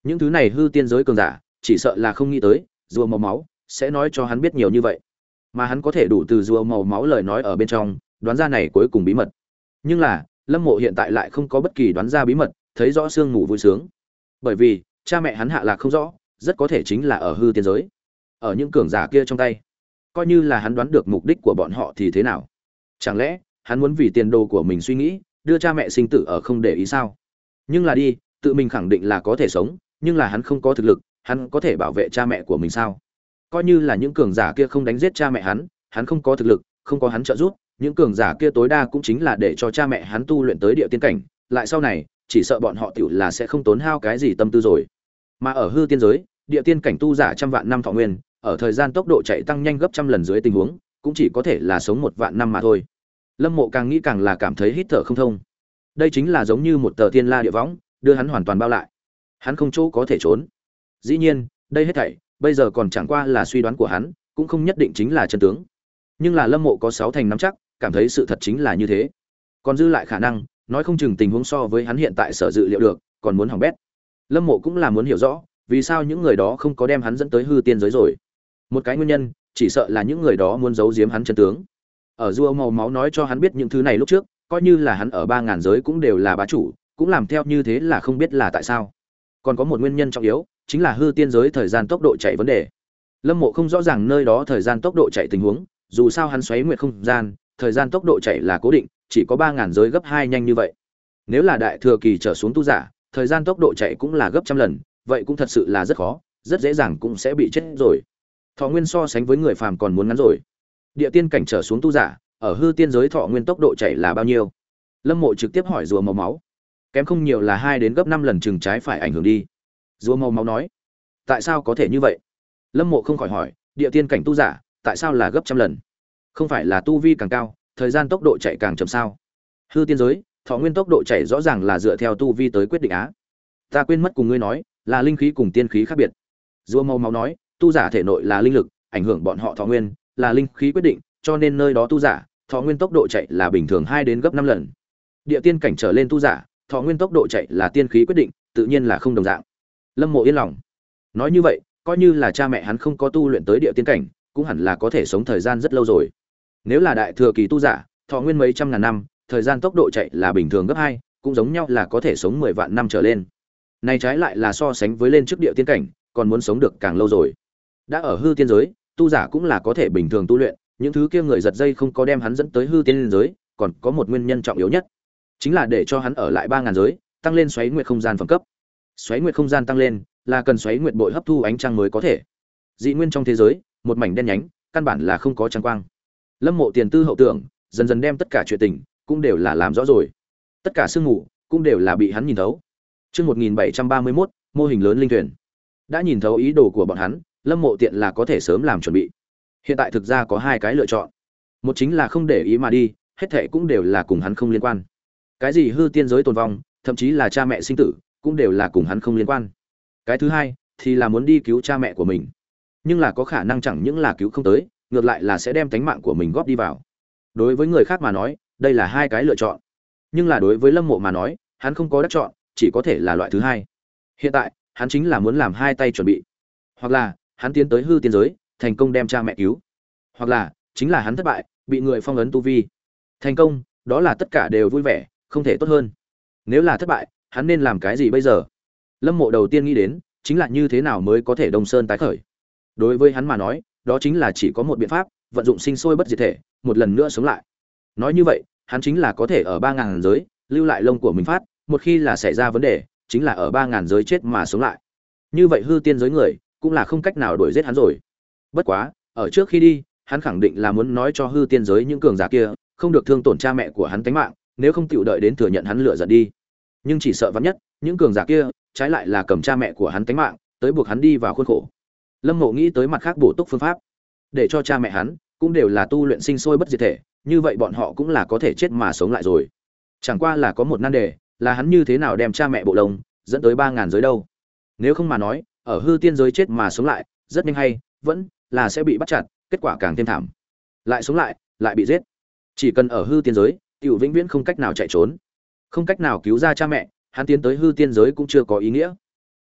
Những thứ này hư tiên giới cường giả chỉ sợ là không nghĩ tới rùa màu máu sẽ nói cho hắn biết nhiều như vậy, mà hắn có thể đủ từ rùa màu máu lời nói ở bên trong đoán ra này cuối cùng bí mật. Nhưng là Lâm Mộ hiện tại lại không có bất kỳ đoán ra bí mật, thấy rõ sương mù vui sướng, bởi vì cha mẹ hắn hạ lạc không rõ, rất có thể chính là ở hư tiên giới, ở những cường giả kia trong tay. Coi như là hắn đoán được mục đích của bọn họ thì thế nào? Chẳng lẽ hắn muốn vì tiền đồ của mình suy nghĩ, đưa cha mẹ sinh tử ở không để ý sao? Nhưng là đi, tự mình khẳng định là có thể sống, nhưng là hắn không có thực lực, hắn có thể bảo vệ cha mẹ của mình sao? Coi như là những cường giả kia không đánh giết cha mẹ hắn, hắn không có thực lực, không có hắn trợ giúp, những cường giả kia tối đa cũng chính là để cho cha mẹ hắn tu luyện tới địa tiên cảnh, lại sau này, chỉ sợ bọn họ tiểu là sẽ không tốn hao cái gì tâm tư rồi. Mà ở hư tiên giới, địa tiên cảnh tu giả trăm vạn năm thọ nguyên, ở thời gian tốc độ chạy tăng nhanh gấp trăm lần dưới tình huống, cũng chỉ có thể là sống một vạn năm mà thôi. Lâm Mộ càng nghĩ càng là cảm thấy hít thở không thông. Đây chính là giống như một tờ thiên la địa võng, đưa hắn hoàn toàn bao lại. Hắn không chỗ có thể trốn. Dĩ nhiên, đây hết thảy bây giờ còn chẳng qua là suy đoán của hắn, cũng không nhất định chính là chân tướng. Nhưng là Lâm Mộ có sáu thành nắm chắc, cảm thấy sự thật chính là như thế. Còn dư lại khả năng, nói không chừng tình huống so với hắn hiện tại sở dự liệu được, còn muốn hỏng bét. Lâm Mộ cũng là muốn hiểu rõ, vì sao những người đó không có đem hắn dẫn tới hư tiên giới rồi. Một cái nguyên nhân, chỉ sợ là những người đó muốn giấu giếm hắn chân tướng. Ở rùa màu máu nói cho hắn biết những thứ này lúc trước, coi như là hắn ở ba ngàn giới cũng đều là bá chủ, cũng làm theo như thế là không biết là tại sao. Còn có một nguyên nhân trọng yếu, chính là hư tiên giới thời gian tốc độ chạy vấn đề. Lâm Mộ không rõ ràng nơi đó thời gian tốc độ chạy tình huống, dù sao hắn xoáy nguyệt không gian, thời gian tốc độ chạy là cố định, chỉ có ba ngàn giới gấp hai nhanh như vậy. Nếu là đại thừa kỳ trở xuống tu giả, thời gian tốc độ chạy cũng là gấp trăm lần, vậy cũng thật sự là rất khó, rất dễ dàng cũng sẽ bị chết rồi. Thọ nguyên so sánh với người phàm còn muốn ngắn rồi. Địa tiên cảnh trở xuống tu giả, ở hư tiên giới thọ nguyên tốc độ chạy là bao nhiêu? Lâm Mộ trực tiếp hỏi rùa màu máu. Kém không nhiều là hai đến gấp năm lần chừng trái phải ảnh hưởng đi. Rùa màu máu nói. Tại sao có thể như vậy? Lâm Mộ không khỏi hỏi, địa tiên cảnh tu giả, tại sao là gấp trăm lần? Không phải là tu vi càng cao, thời gian tốc độ chạy càng chậm sao? Hư tiên giới, thọ nguyên tốc độ chạy rõ ràng là dựa theo tu vi tới quyết định á. Ta quên mất cùng ngươi nói, là linh khí cùng tiên khí khác biệt. Rùa màu máu nói, tu giả thể nội là linh lực, ảnh hưởng bọn họ thọ nguyên, là linh khí quyết định, cho nên nơi đó tu giả, thọ nguyên tốc độ chạy là bình thường hai đến gấp năm lần. Địa tiên cảnh trở lên tu giả, thọ nguyên tốc độ chạy là tiên khí quyết định, tự nhiên là không đồng dạng. Lâm Mộ yên lòng. Nói như vậy, coi như là cha mẹ hắn không có tu luyện tới địa tiên cảnh, cũng hẳn là có thể sống thời gian rất lâu rồi. Nếu là đại thừa kỳ tu giả, thọ nguyên mấy trăm ngàn năm, thời gian tốc độ chạy là bình thường gấp hai, cũng giống nhau là có thể sống mười vạn năm trở lên. Này trái lại là so sánh với lên trước địa tiên cảnh, còn muốn sống được càng lâu rồi. Đã ở hư tiên giới, tu giả cũng là có thể bình thường tu luyện, những thứ kia người giật dây không có đem hắn dẫn tới hư tiên giới, còn có một nguyên nhân trọng yếu nhất, chính là để cho hắn ở lại ba ngàn giới, tăng lên xoáy nguyệt không gian phẩm cấp. Xoáy nguyệt không gian tăng lên, là cần xoáy nguyệt bội hấp thu ánh trăng mới có thể. Dị nguyên trong thế giới, một mảnh đen nhánh, căn bản là không có trăng quang. Lâm Mộ tiền tư hậu tưởng, dần dần đem tất cả chuyện tình cũng đều là làm rõ rồi. Tất cả sương mù cũng đều là bị hắn nhìn thấu. Chương một nghìn bảy trăm ba mươi mốt, mô hình lớn linh thuyền. Đã nhìn thấu ý đồ của bọn hắn, Lâm Mộ tiện là có thể sớm làm chuẩn bị. Hiện tại thực ra có hai cái lựa chọn. Một chính là không để ý mà đi, hết thảy cũng đều là cùng hắn không liên quan. Cái gì hư tiên giới tồn vong, thậm chí là cha mẹ sinh tử, cũng đều là cùng hắn không liên quan. Cái thứ hai thì là muốn đi cứu cha mẹ của mình. Nhưng là có khả năng chẳng những là cứu không tới, ngược lại là sẽ đem tánh mạng của mình góp đi vào. Đối với người khác mà nói, đây là hai cái lựa chọn. Nhưng là đối với Lâm Mộ mà nói, hắn không có đắc chọn, chỉ có thể là loại thứ hai. Hiện tại, hắn chính là muốn làm hai tay chuẩn bị. Hoặc là, hắn tiến tới hư tiên giới, thành công đem cha mẹ cứu. Hoặc là, chính là hắn thất bại, bị người phong ấn tu vi. Thành công, đó là tất cả đều vui vẻ, không thể tốt hơn. Nếu là thất bại, hắn nên làm cái gì bây giờ? Lâm Mộ đầu tiên nghĩ đến, chính là như thế nào mới có thể Đông Sơn tái khởi. Đối với hắn mà nói, đó chính là chỉ có một biện pháp, vận dụng sinh sôi bất diệt thể, một lần nữa sống lại. Nói như vậy, hắn chính là có thể ở ba ngàn giới, lưu lại lông của mình phát, một khi là xảy ra vấn đề, chính là ở ba ngàn giới chết mà sống lại. Như vậy hư tiên giới người, cũng là không cách nào đuổi giết hắn rồi. Bất quá, ở trước khi đi, hắn khẳng định là muốn nói cho hư tiên giới những cường giả kia, không được thương tổn cha mẹ của hắn tính mạng, nếu không chịu đợi đến thừa nhận hắn lựa giận đi. Nhưng chỉ sợ vắn nhất, những cường giả kia, trái lại là cầm cha mẹ của hắn tính mạng, tới buộc hắn đi vào khuôn khổ. Lâm Mộ nghĩ tới mặt khác bổ túc phương pháp, để cho cha mẹ hắn cũng đều là tu luyện sinh sôi bất diệt thể, như vậy bọn họ cũng là có thể chết mà sống lại rồi. Chẳng qua là có một nan đề, là hắn như thế nào đem cha mẹ bộ lông dẫn tới ba ngàn giới đâu. Nếu không mà nói, ở hư tiên giới chết mà sống lại, rất nhanh hay, vẫn là sẽ bị bắt chặt, kết quả càng thêm thảm. Lại sống lại, lại bị giết. Chỉ cần ở hư tiên giới, tiểu vĩnh viễn không cách nào chạy trốn, không cách nào cứu ra cha mẹ, hắn tiến tới hư tiên giới cũng chưa có ý nghĩa.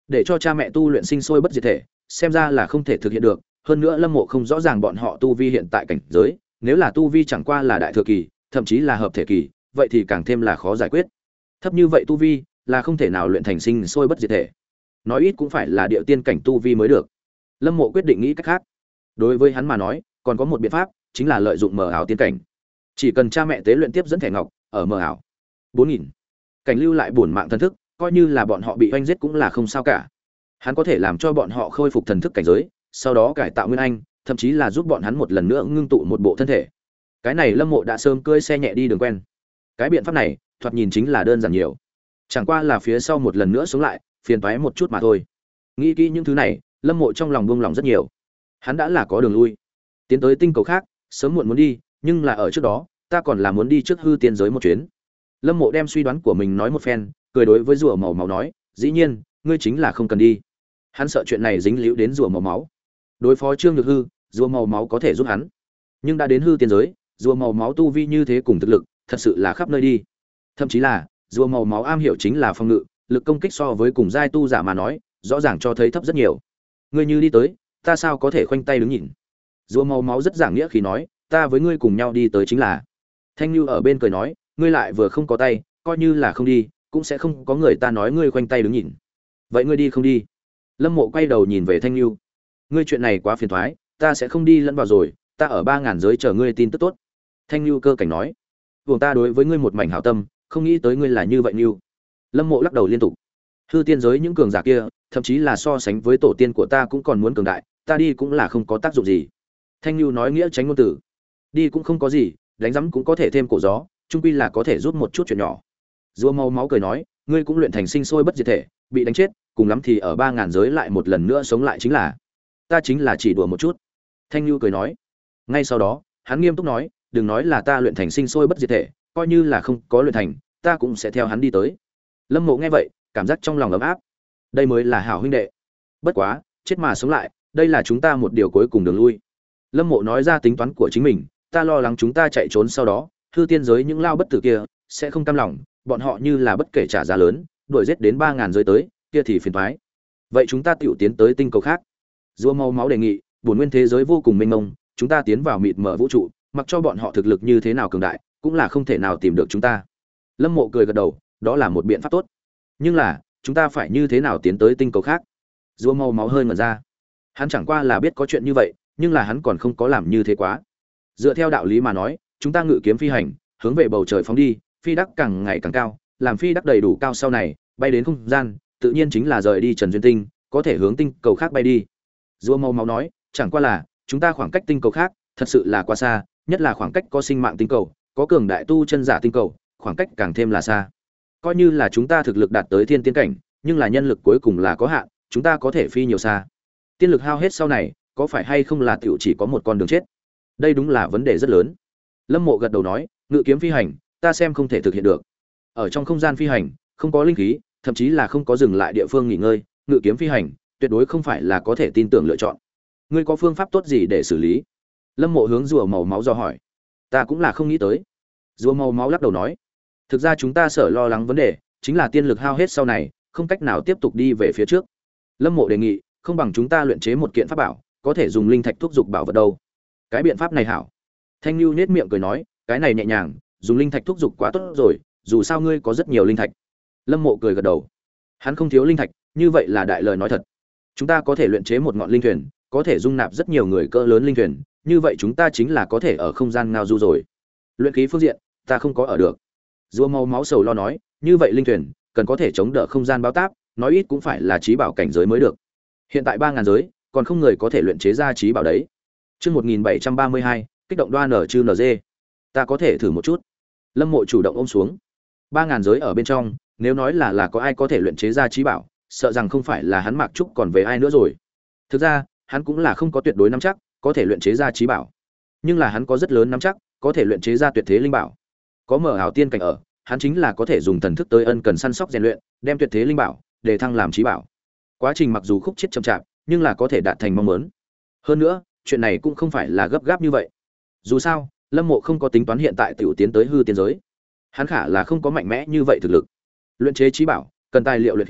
Để cho cha mẹ tu luyện sinh sôi bất diệt thể, xem ra là không thể thực hiện được, hơn nữa Lâm Mộ không rõ ràng bọn họ tu vi hiện tại cảnh giới, nếu là tu vi chẳng qua là đại thừa kỳ, thậm chí là hợp thể kỳ, vậy thì càng thêm là khó giải quyết. Thấp như vậy tu vi, là không thể nào luyện thành sinh sôi bất diệt thể. Nói ít cũng phải là địa tiên cảnh tu vi mới được. Lâm Mộ quyết định nghĩ cách khác. Đối với hắn mà nói, còn có một biện pháp, chính là lợi dụng mờ ảo tiên cảnh. Chỉ cần cha mẹ tế luyện tiếp dẫn thẻ ngọc ở mờ ảo bốn nghìn cảnh lưu lại bổn mạng thần thức, coi như là bọn họ bị oanh giết cũng là không sao cả. Hắn có thể làm cho bọn họ khôi phục thần thức cảnh giới, sau đó cải tạo nguyên anh, thậm chí là giúp bọn hắn một lần nữa ngưng tụ một bộ thân thể. Cái này Lâm Mộ đã sớm cưỡi xe nhẹ đi đường quen. Cái biện pháp này, thoạt nhìn chính là đơn giản nhiều. Chẳng qua là phía sau một lần nữa sống lại, phiền toái một chút mà thôi. Nghĩ kỹ những thứ này, Lâm Mộ trong lòng buông lòng rất nhiều. Hắn đã là có đường lui, tiến tới tinh cầu khác, sớm muộn muốn đi, nhưng là ở trước đó, ta còn là muốn đi trước hư tiên giới một chuyến. Lâm Mộ đem suy đoán của mình nói một phen, cười đối với rùa màu máu nói, dĩ nhiên, ngươi chính là không cần đi. Hắn sợ chuyện này dính líu đến rùa màu máu. Đối phó Trương Nhược Hư, rùa màu máu có thể giúp hắn, nhưng đã đến hư tiên giới, rùa màu máu tu vi như thế cùng thực lực, thật sự là khắp nơi đi. Thậm chí là, rùa màu máu am hiểu chính là phòng ngự, lực công kích so với cùng giai tu giả mà nói, rõ ràng cho thấy thấp rất nhiều. Ngươi như đi tới, ta sao có thể khoanh tay đứng nhìn? Rùa màu máu rất giảng nghĩa khi nói, ta với ngươi cùng nhau đi tới chính là. Thanh Nưu ở bên cười nói, ngươi lại vừa không có tay, coi như là không đi, cũng sẽ không có người ta nói ngươi khoanh tay đứng nhìn. Vậy ngươi đi không đi? Lâm Mộ quay đầu nhìn về Thanh Nưu. Ngươi chuyện này quá phiền toái, ta sẽ không đi lẫn vào rồi, ta ở ba ngàn giới chờ ngươi tin tức tốt. Thanh Nưu cơ cảnh nói, vùng ta đối với ngươi một mảnh hảo tâm, không nghĩ tới ngươi là như vậy Nưu. Lâm Mộ lắc đầu liên tục. Hư tiên giới những cường giả kia, thậm chí là so sánh với tổ tiên của ta cũng còn muốn cường đại, ta đi cũng là không có tác dụng gì. Thanh Nưu nói nghĩa tránh ngôn tử, đi cũng không có gì, đánh rắm cũng có thể thêm cổ gió, chung quy là có thể giúp một chút chuyện nhỏ. Rùa màu máu cười nói, ngươi cũng luyện thành sinh sôi bất diệt thể, bị đánh chết, cùng lắm thì ở ba ngàn giới lại một lần nữa sống lại chính là. Ta chính là chỉ đùa một chút. Thanh Nưu cười nói. Ngay sau đó, hắn nghiêm túc nói, đừng nói là ta luyện thành sinh sôi bất diệt thể, coi như là không có luyện thành, ta cũng sẽ theo hắn đi tới. Lâm Mộ nghe vậy, cảm giác trong lòng ấm áp. Đây mới là hảo huynh đệ. Bất quá, chết mà sống lại, đây là chúng ta một điều cuối cùng đường lui. Lâm Mộ nói ra tính toán của chính mình, ta lo lắng chúng ta chạy trốn sau đó, hư tiên giới những lao bất tử kia sẽ không cam lòng, bọn họ như là bất kể trả giá lớn, đuổi giết đến ba ngàn giới tới, kia thì phiền toái. Vậy chúng ta tiểu tiến tới tinh cầu khác. Rùa màu máu đề nghị, bổn nguyên thế giới vô cùng mênh mông, chúng ta tiến vào mịt mờ vũ trụ, mặc cho bọn họ thực lực như thế nào cường đại, cũng là không thể nào tìm được chúng ta. Lâm Mộ cười gật đầu, đó là một biện pháp tốt. Nhưng là, chúng ta phải như thế nào tiến tới tinh cầu khác? Rùa màu máu hơi ngẩn ra. Hắn chẳng qua là biết có chuyện như vậy, nhưng là hắn còn không có làm như thế quá. Dựa theo đạo lý mà nói, chúng ta ngự kiếm phi hành, hướng về bầu trời phóng đi, phi đắc càng ngày càng cao, làm phi đắc đầy đủ cao sau này, bay đến không gian, tự nhiên chính là rời đi Trần Duyên Tinh, có thể hướng tinh cầu khác bay đi. Rùa màu máu nói, chẳng qua là, chúng ta khoảng cách tinh cầu khác, thật sự là quá xa, nhất là khoảng cách có sinh mạng tinh cầu, có cường đại tu chân giả tinh cầu, khoảng cách càng thêm là xa. Coi như là chúng ta thực lực đạt tới thiên tiên cảnh, nhưng là nhân lực cuối cùng là có hạn, chúng ta có thể phi nhiều xa. Tiên lực hao hết sau này, có phải hay không là tiểu chỉ có một con đường chết? Đây đúng là vấn đề rất lớn. Lâm Mộ gật đầu nói, ngự kiếm phi hành, ta xem không thể thực hiện được. Ở trong không gian phi hành, không có linh khí, thậm chí là không có dừng lại địa phương nghỉ ngơi, ngự kiếm phi hành, tuyệt đối không phải là có thể tin tưởng lựa chọn. Ngươi có phương pháp tốt gì để xử lý? Lâm Mộ hướng rùa màu máu do hỏi. Ta cũng là không nghĩ tới. Rùa màu máu lắc đầu nói, thực ra chúng ta sợ lo lắng vấn đề, chính là tiên lực hao hết sau này, không cách nào tiếp tục đi về phía trước. Lâm Mộ đề nghị, không bằng chúng ta luyện chế một kiện pháp bảo, có thể dùng linh thạch thúc dục bảo vật đâu. Cái biện pháp này hảo. Thanh Nưu nhếch miệng cười nói, cái này nhẹ nhàng, dùng linh thạch thúc dục quá tốt rồi, dù sao ngươi có rất nhiều linh thạch. Lâm Mộ cười gật đầu. Hắn không thiếu linh thạch, như vậy là đại lời nói thật. Chúng ta có thể luyện chế một ngọn linh thuyền, có thể dung nạp rất nhiều người cỡ lớn linh thuyền, như vậy chúng ta chính là có thể ở không gian ngao du rồi. Luyện khí phương diện, ta không có ở được. Rùa màu máu sầu lo nói, như vậy linh thuyền cần có thể chống đỡ không gian bao táp, nói ít cũng phải là trí bảo cảnh giới mới được. Hiện tại ba ngàn giới, còn không người có thể luyện chế ra trí bảo đấy. Chương một nghìn bảy trăm ba mươi hai, kích động đoan ở chư en giê. Ta có thể thử một chút. Lâm Mộ chủ động ôm xuống. ba ngàn giới ở bên trong, nếu nói là là có ai có thể luyện chế ra trí bảo, sợ rằng không phải là hắn Mạc Trúc còn về ai nữa rồi. Thực ra, hắn cũng là không có tuyệt đối nắm chắc có thể luyện chế ra trí bảo. Nhưng là hắn có rất lớn nắm chắc có thể luyện chế ra tuyệt thế linh bảo. Có mở ảo tiên cảnh ở, hắn chính là có thể dùng thần thức tới ân cần săn sóc rèn luyện, đem tuyệt thế linh bảo để thăng làm trí bảo. Quá trình mặc dù khúc chết chậm chạp, nhưng là có thể đạt thành mong muốn. Hơn nữa, chuyện này cũng không phải là gấp gáp như vậy. Dù sao, Lâm Mộ không có tính toán hiện tại tiểu tiến tới hư tiên giới. Hắn khả là không có mạnh mẽ như vậy thực lực. Luyện chế trí bảo, cần tài liệu luyện khí,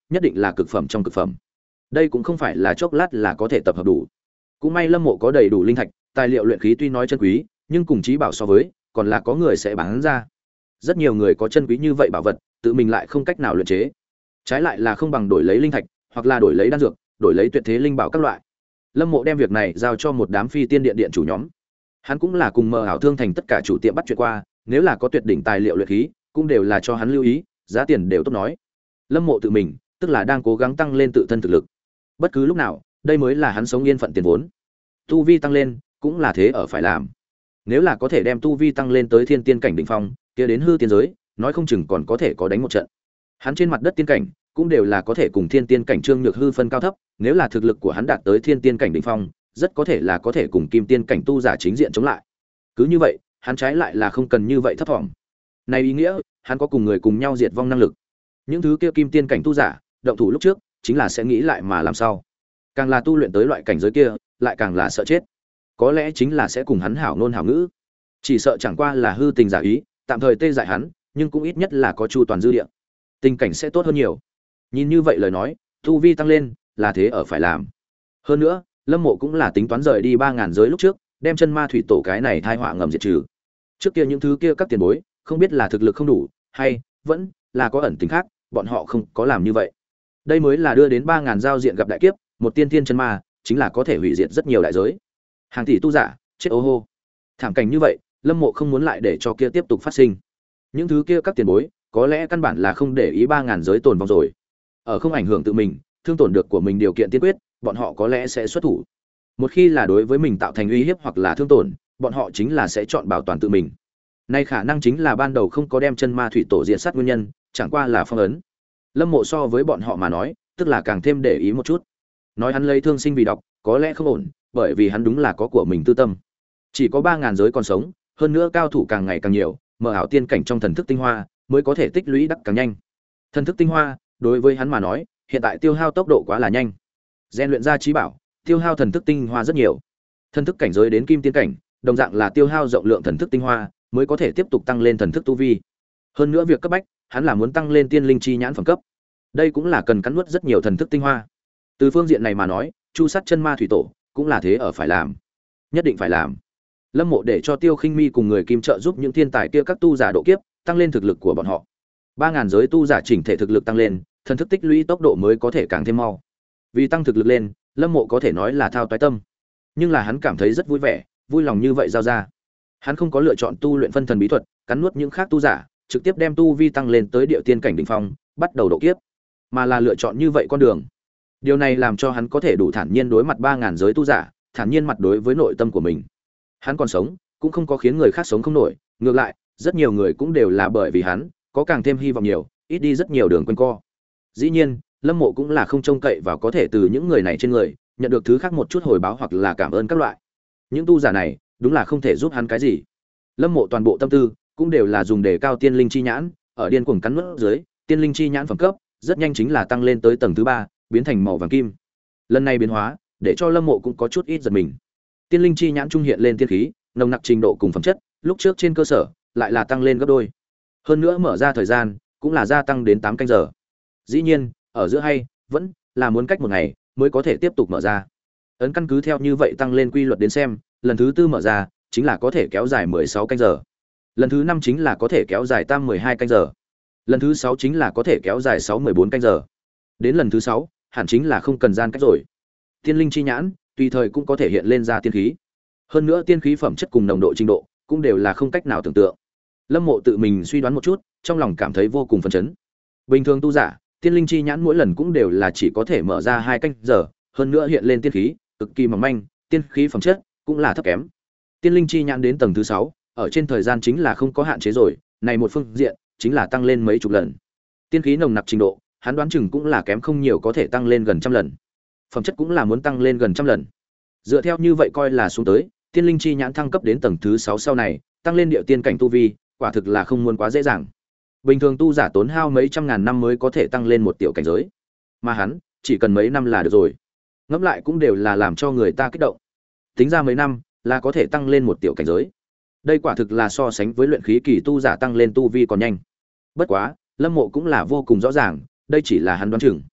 nhất định là cực phẩm trong cực phẩm. Đây cũng không phải là chốc lát là có thể tập hợp đủ. Cũng may Lâm Mộ có đầy đủ linh thạch, tài liệu luyện khí tuy nói chân quý, nhưng cùng trí bảo so với, còn là có người sẽ bán ra. Rất nhiều người có chân quý như vậy bảo vật, tự mình lại không cách nào luyện chế. Trái lại là không bằng đổi lấy linh thạch, hoặc là đổi lấy đan dược, đổi lấy tuyệt thế linh bảo các loại. Lâm Mộ đem việc này giao cho một đám phi tiên điện điện chủ nhóm. Hắn cũng là cùng mờ ảo thương thành tất cả chủ tiệm bắt chuyện qua, nếu là có tuyệt đỉnh tài liệu luyện khí, cũng đều là cho hắn lưu ý, giá tiền đều tốt nói. Lâm Mộ tự mình, tức là đang cố gắng tăng lên tự thân thực lực. Bất cứ lúc nào, đây mới là hắn sống yên phận tiền vốn. Tu vi tăng lên, cũng là thế ở phải làm. Nếu là có thể đem tu vi tăng lên tới thiên tiên cảnh đỉnh phong, kia đến hư tiên giới, nói không chừng còn có thể có đánh một trận. Hắn trên mặt đất tiên cảnh, cũng đều là có thể cùng thiên tiên cảnh Trương Nhược Hư phân cao thấp, nếu là thực lực của hắn đạt tới thiên tiên cảnh đỉnh phong, rất có thể là có thể cùng kim tiên cảnh tu giả chính diện chống lại. Cứ như vậy, hắn trái lại là không cần như vậy thấp thỏm. Này ý nghĩa, hắn có cùng người cùng nhau diệt vong năng lực. Những thứ kia kim tiên cảnh tu giả, động thủ lúc trước, chính là sẽ nghĩ lại mà làm sao. Càng là tu luyện tới loại cảnh giới kia, lại càng là sợ chết. Có lẽ chính là sẽ cùng hắn hảo ngôn hảo ngữ. Chỉ sợ chẳng qua là hư tình giả ý, tạm thời tê dại hắn, nhưng cũng ít nhất là có chu toàn dư địa. Tình cảnh sẽ tốt hơn nhiều. Nhìn như vậy lời nói, tu vi tăng lên, là thế ở phải làm. Hơn nữa, Lâm Mộ cũng là tính toán rời đi ba ngàn giới lúc trước, đem chân ma thủy tổ cái này tai họa ngầm diệt trừ. Trước kia những thứ kia các tiền bối, không biết là thực lực không đủ, hay vẫn là có ẩn tình khác, bọn họ không có làm như vậy. Đây mới là đưa đến ba ngàn giao diện gặp đại kiếp, một tiên tiên chân ma, chính là có thể hủy diệt rất nhiều đại giới. Hàng tỷ tu giả, chết ô hô. Thảm cảnh như vậy, Lâm Mộ không muốn lại để cho kia tiếp tục phát sinh. Những thứ kia các tiền bối, có lẽ căn bản là không để ý ba ngàn giới tồn vong rồi. Ở không ảnh hưởng tự mình, thương tổn được của mình điều kiện tiên quyết, bọn họ có lẽ sẽ xuất thủ. Một khi là đối với mình tạo thành uy hiếp hoặc là thương tổn, bọn họ chính là sẽ chọn bảo toàn tự mình. Nay khả năng chính là ban đầu không có đem chân ma thủy tổ diệt sát nguyên nhân, chẳng qua là phong ấn. Lâm Mộ so với bọn họ mà nói, tức là càng thêm để ý một chút. Nói hắn lấy thương sinh vì độc, có lẽ không ổn, bởi vì hắn đúng là có của mình tư tâm. Chỉ có ba ngàn giới còn sống, hơn nữa cao thủ càng ngày càng nhiều, mở ảo tiên cảnh trong thần thức tinh hoa mới có thể tích lũy đắc càng nhanh. Thần thức tinh hoa, đối với hắn mà nói, hiện tại tiêu hao tốc độ quá là nhanh. Gen luyện ra trí bảo, tiêu hao thần thức tinh hoa rất nhiều. Thần thức cảnh giới đến kim tiên cảnh, đồng dạng là tiêu hao rộng lượng thần thức tinh hoa, mới có thể tiếp tục tăng lên thần thức tu vi. Hơn nữa việc cấp bách, hắn là muốn tăng lên tiên linh chi nhãn phẩm cấp. Đây cũng là cần cắn nuốt rất nhiều thần thức tinh hoa. Từ phương diện này mà nói, chu sát chân ma thủy tổ cũng là thế ở phải làm, nhất định phải làm. Lâm Mộ để cho Tiêu Khinh Mi cùng người Kim trợ giúp những thiên tài kia các tu giả độ kiếp, tăng lên thực lực của bọn họ. Ba ngàn giới tu giả chỉnh thể thực lực tăng lên, thần thức tích lũy tốc độ mới có thể càng thêm mau. Vì tăng thực lực lên, Lâm Mộ có thể nói là thao toái tâm, nhưng là hắn cảm thấy rất vui vẻ, vui lòng như vậy giao ra. Hắn không có lựa chọn tu luyện phân thần bí thuật, cắn nuốt những khác tu giả, trực tiếp đem tu vi tăng lên tới địa tiên cảnh đỉnh phong, bắt đầu độ kiếp, mà là lựa chọn như vậy con đường. Điều này làm cho hắn có thể đủ thản nhiên đối mặt ba ngàn giới tu giả, thản nhiên mặt đối với nội tâm của mình. Hắn còn sống, cũng không có khiến người khác sống không nổi, ngược lại, rất nhiều người cũng đều là bởi vì hắn, có càng thêm hy vọng nhiều, ít đi rất nhiều đường quanh co. Dĩ nhiên, Lâm Mộ cũng là không trông cậy vào có thể từ những người này trên người nhận được thứ khác một chút hồi báo hoặc là cảm ơn các loại. Những tu giả này, đúng là không thể giúp hắn cái gì. Lâm Mộ toàn bộ tâm tư cũng đều là dùng để cao tiên linh chi nhãn, ở điên cuồng cắn nuốt dưới, tiên linh chi nhãn phẩm cấp rất nhanh chính là tăng lên tới tầng thứ ba, biến thành màu vàng kim. Lần này biến hóa, để cho Lâm Mộ cũng có chút ít giật mình. Tiên linh chi nhãn trung hiện lên tiên khí, nồng nặc trình độ cùng phẩm chất, lúc trước trên cơ sở lại là tăng lên gấp đôi. Hơn nữa mở ra thời gian cũng là gia tăng đến tám canh giờ. Dĩ nhiên, ở giữa hay vẫn là muốn cách một ngày mới có thể tiếp tục mở ra. Ấn căn cứ theo như vậy tăng lên quy luật đến xem, lần thứ tư mở ra chính là có thể kéo dài mười sáu canh giờ. Lần thứ năm chính là có thể kéo dài tam mười hai canh giờ. Lần thứ sáu chính là có thể kéo dài sáu mười bốn canh giờ. Đến lần thứ sáu, hẳn chính là không cần gian cách rồi. Tiên linh chi nhãn, tùy thời cũng có thể hiện lên ra tiên khí. Hơn nữa tiên khí phẩm chất cùng nồng độ trình độ cũng đều là không cách nào tưởng tượng. Lâm Mộ tự mình suy đoán một chút, trong lòng cảm thấy vô cùng phấn chấn. Bình thường tu giả, tiên linh chi nhãn mỗi lần cũng đều là chỉ có thể mở ra hai canh giờ, hơn nữa hiện lên tiên khí, cực kỳ mỏng manh, tiên khí phẩm chất cũng là thấp kém. Tiên linh chi nhãn đến tầng thứ sáu, ở trên thời gian chính là không có hạn chế rồi, này một phương diện chính là tăng lên mấy chục lần. Tiên khí nồng nặc trình độ, hắn đoán chừng cũng là kém không nhiều, có thể tăng lên gần trăm lần. Phẩm chất cũng là muốn tăng lên gần trăm lần. Dựa theo như vậy coi là xuống tới, tiên linh chi nhãn thăng cấp đến tầng thứ sáu sau này, tăng lên địa tiên cảnh tu vi, quả thực là không muốn quá dễ dàng. Bình thường tu giả tốn hao mấy trăm ngàn năm mới có thể tăng lên một tiểu cảnh giới, mà hắn chỉ cần mấy năm là được rồi. Ngẫm lại cũng đều là làm cho người ta kích động. Tính ra mấy năm là có thể tăng lên một tiểu cảnh giới. Đây quả thực là so sánh với luyện khí kỳ tu giả tăng lên tu vi còn nhanh. Bất quá, Lâm Mộ cũng là vô cùng rõ ràng, đây chỉ là hắn đoán chừng.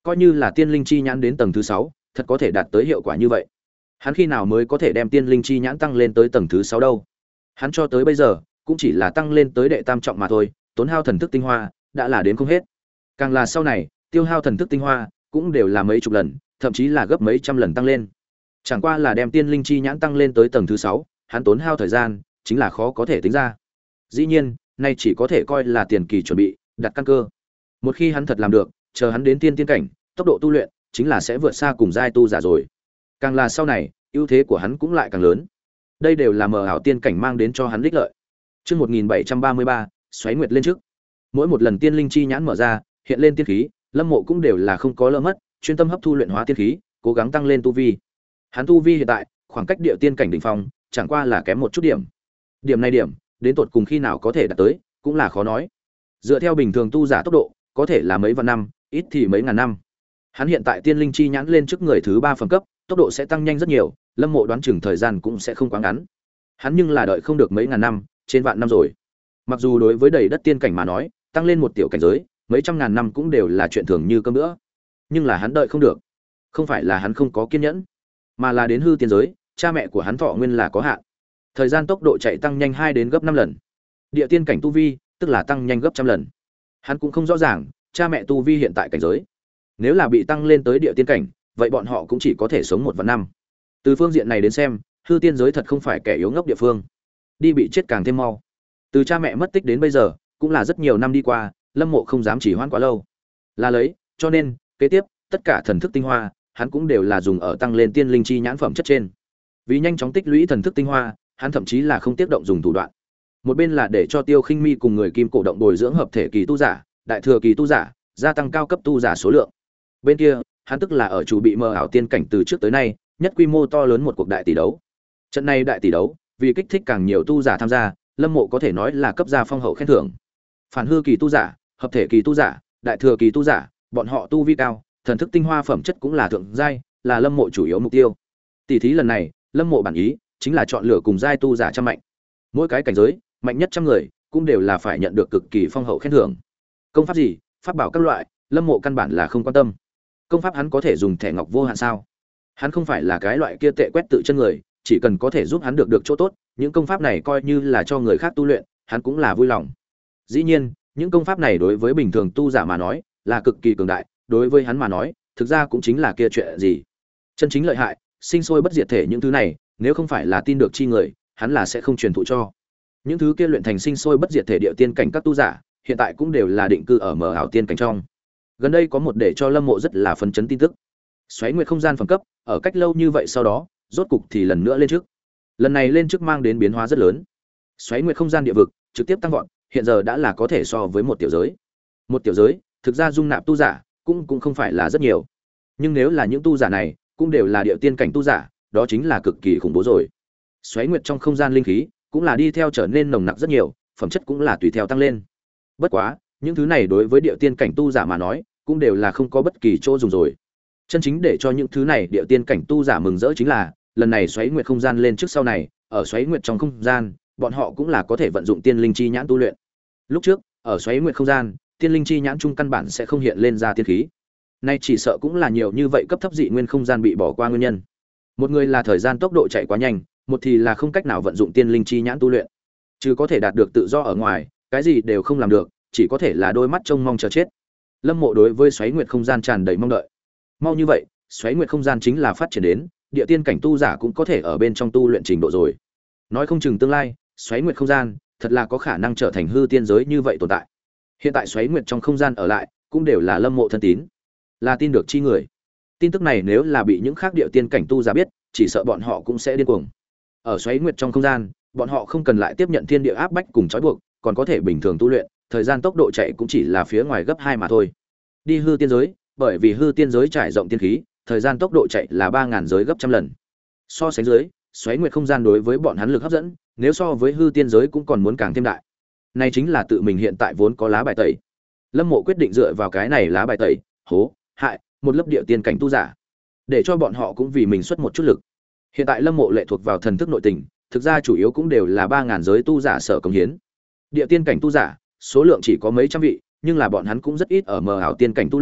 Coi như là tiên linh chi nhãn đến tầng thứ sáu, thật có thể đạt tới hiệu quả như vậy. Hắn khi nào mới có thể đem tiên linh chi nhãn tăng lên tới tầng thứ sáu đâu? Hắn cho tới bây giờ cũng chỉ là tăng lên tới đệ tam trọng mà thôi, tốn hao thần thức tinh hoa đã là đến không hết. Càng là sau này, tiêu hao thần thức tinh hoa cũng đều là mấy chục lần, thậm chí là gấp mấy trăm lần tăng lên. Chẳng qua là đem tiên linh chi nhãn tăng lên tới tầng thứ sáu, hắn tốn hao thời gian chính là khó có thể tính ra. Dĩ nhiên, nay chỉ có thể coi là tiền kỳ chuẩn bị, đặt căn cơ. Một khi hắn thật làm được, chờ hắn đến tiên tiên cảnh, tốc độ tu luyện chính là sẽ vượt xa cùng giai tu giả rồi. Càng là sau này, ưu thế của hắn cũng lại càng lớn. Đây đều là mờ ảo tiên cảnh mang đến cho hắn ích lợi. Chương một nghìn bảy trăm ba mươi ba, xoáy nguyệt lên trước. Mỗi một lần tiên linh chi nhãn mở ra, hiện lên tiên khí, Lâm Mộ cũng đều là không có lỡ mất, chuyên tâm hấp thu luyện hóa tiên khí, cố gắng tăng lên tu vi. Hắn tu vi hiện tại, khoảng cách địa tiên cảnh đỉnh phong, chẳng qua là kém một chút điểm. Điểm này điểm, đến tột cùng khi nào có thể đạt tới, cũng là khó nói. Dựa theo bình thường tu giả tốc độ, có thể là mấy vạn năm, ít thì mấy ngàn năm. Hắn hiện tại tiên linh chi nhãn lên trước người thứ ba phẩm cấp, tốc độ sẽ tăng nhanh rất nhiều, Lâm Mộ đoán chừng thời gian cũng sẽ không quá ngắn. Hắn nhưng là đợi không được mấy ngàn năm, trên vạn năm rồi. Mặc dù đối với đầy đất tiên cảnh mà nói, tăng lên một tiểu cảnh giới, mấy trăm ngàn năm cũng đều là chuyện thường như cơm bữa. Nhưng là hắn đợi không được. Không phải là hắn không có kiên nhẫn, mà là đến hư tiên giới, cha mẹ của hắn thọ nguyên là có hạn. Thời gian tốc độ chạy tăng nhanh hai đến gấp năm lần. Địa tiên cảnh tu vi, tức là tăng nhanh gấp trăm lần. Hắn cũng không rõ ràng, cha mẹ tu vi hiện tại cảnh giới. Nếu là bị tăng lên tới địa tiên cảnh, vậy bọn họ cũng chỉ có thể sống một vạn năm. Từ phương diện này đến xem, hư tiên giới thật không phải kẻ yếu ngốc địa phương. Đi bị chết càng thêm mau. Từ cha mẹ mất tích đến bây giờ, cũng là rất nhiều năm đi qua, Lâm Mộ không dám chỉ hoãn quá lâu. Là lấy, cho nên, kế tiếp, tất cả thần thức tinh hoa, hắn cũng đều là dùng ở tăng lên tiên linh chi nhãn phẩm chất trên. Vì nhanh chóng tích lũy thần thức tinh hoa, hắn thậm chí là không tiếc động dùng thủ đoạn. Một bên là để cho Tiêu Khinh Mi cùng người Kim cổ động bồi dưỡng hợp thể kỳ tu giả, đại thừa kỳ tu giả, gia tăng cao cấp tu giả số lượng. Bên kia, hắn tức là ở chủ bị mơ ảo tiên cảnh từ trước tới nay, nhất quy mô to lớn một cuộc đại tỷ đấu. Trận này đại tỷ đấu, vì kích thích càng nhiều tu giả tham gia, Lâm Mộ có thể nói là cấp ra phong hậu khen thưởng. Phản hư kỳ tu giả, hợp thể kỳ tu giả, đại thừa kỳ tu giả, bọn họ tu vi cao, thần thức tinh hoa phẩm chất cũng là thượng giai, là Lâm Mộ chủ yếu mục tiêu. Tỷ thí lần này, Lâm Mộ bản ý chính là chọn lựa cùng giai tu giả trăm mạnh. Mỗi cái cảnh giới, mạnh nhất trăm người, cũng đều là phải nhận được cực kỳ phong hậu khen thưởng. Công pháp gì, pháp bảo các loại, Lâm Mộ căn bản là không quan tâm. Công pháp hắn có thể dùng thẻ ngọc vô hạn sao? Hắn không phải là cái loại kia tệ quét tự chân người, chỉ cần có thể giúp hắn được được chỗ tốt, những công pháp này coi như là cho người khác tu luyện, hắn cũng là vui lòng. Dĩ nhiên, những công pháp này đối với bình thường tu giả mà nói, là cực kỳ cường đại, đối với hắn mà nói, thực ra cũng chính là kia chuyện gì. Chân chính lợi hại, sinh sôi bất diệt thể những thứ này, nếu không phải là tin được chi người, hắn là sẽ không truyền thụ cho. Những thứ kia luyện thành sinh sôi bất diệt thể địa tiên cảnh các tu giả, hiện tại cũng đều là định cư ở mờ ảo tiên cảnh trong. Gần đây có một để cho Lâm Mộ rất là phấn chấn tin tức. Xoáy nguyệt không gian phẩm cấp, ở cách lâu như vậy sau đó, rốt cục thì lần nữa lên trước. Lần này lên trước mang đến biến hóa rất lớn. Xoáy nguyệt không gian địa vực trực tiếp tăng vọt, hiện giờ đã là có thể so với một tiểu giới. Một tiểu giới, thực ra dung nạp tu giả cũng cũng không phải là rất nhiều. Nhưng nếu là những tu giả này cũng đều là địa tiên cảnh tu giả, đó chính là cực kỳ khủng bố rồi. Xoáy nguyệt trong không gian linh khí cũng là đi theo trở nên nồng nặc rất nhiều, phẩm chất cũng là tùy theo tăng lên. Bất quá, những thứ này đối với địa tiên cảnh tu giả mà nói, cũng đều là không có bất kỳ chỗ dùng rồi. Chân chính để cho những thứ này địa tiên cảnh tu giả mừng rỡ chính là, lần này xoáy nguyệt không gian lên trước sau này, ở xoáy nguyệt trong không gian, bọn họ cũng là có thể vận dụng tiên linh chi nhãn tu luyện. Lúc trước, ở xoáy nguyệt không gian, tiên linh chi nhãn trung căn bản sẽ không hiện lên ra tiên khí. Nay chỉ sợ cũng là nhiều như vậy cấp thấp dị nguyên không gian bị bỏ qua nguyên nhân. Một người là thời gian tốc độ chạy quá nhanh, một thì là không cách nào vận dụng tiên linh chi nhãn tu luyện. Chứ có thể đạt được tự do ở ngoài, cái gì đều không làm được, chỉ có thể là đôi mắt trông mong chờ chết. Lâm Mộ đối với xoáy nguyệt không gian tràn đầy mong đợi. Mau như vậy, xoáy nguyệt không gian chính là phát triển đến địa tiên cảnh tu giả cũng có thể ở bên trong tu luyện trình độ rồi. Nói không chừng tương lai, xoáy nguyệt không gian thật là có khả năng trở thành hư tiên giới như vậy tồn tại. Hiện tại xoáy nguyệt trong không gian ở lại, cũng đều là Lâm Mộ thân tín, là tin được chi người. Tin tức này nếu là bị những khác địa tiên cảnh tu giả biết, chỉ sợ bọn họ cũng sẽ điên cuồng. Ở xoáy nguyệt trong không gian, bọn họ không cần lại tiếp nhận thiên địa áp bách cùng trói buộc, còn có thể bình thường tu luyện, thời gian tốc độ chạy cũng chỉ là phía ngoài gấp hai mà thôi. Đi hư tiên giới, bởi vì hư tiên giới trải rộng tiên khí, thời gian tốc độ chạy là ba ngàn giới gấp trăm lần. So sánh dưới, xoáy nguyệt không gian đối với bọn hắn lực hấp dẫn, nếu so với hư tiên giới cũng còn muốn càng thêm đại. Này chính là tự mình hiện tại vốn có lá bài tẩy. Lâm Mộ quyết định dựa vào cái này lá bài tẩy, hố, hại một lớp địa tiên cảnh tu giả, để cho bọn họ cũng vì mình xuất một chút lực. Hiện tại Lâm Mộ lệ thuộc vào thần thức nội tình, thực ra chủ yếu cũng đều là ba ngàn giới tu giả sở công hiến. Địa tiên cảnh tu giả, số lượng chỉ có mấy trăm vị, nhưng là bọn hắn cũng rất ít ở mờ ảo tiên cảnh tu luyện,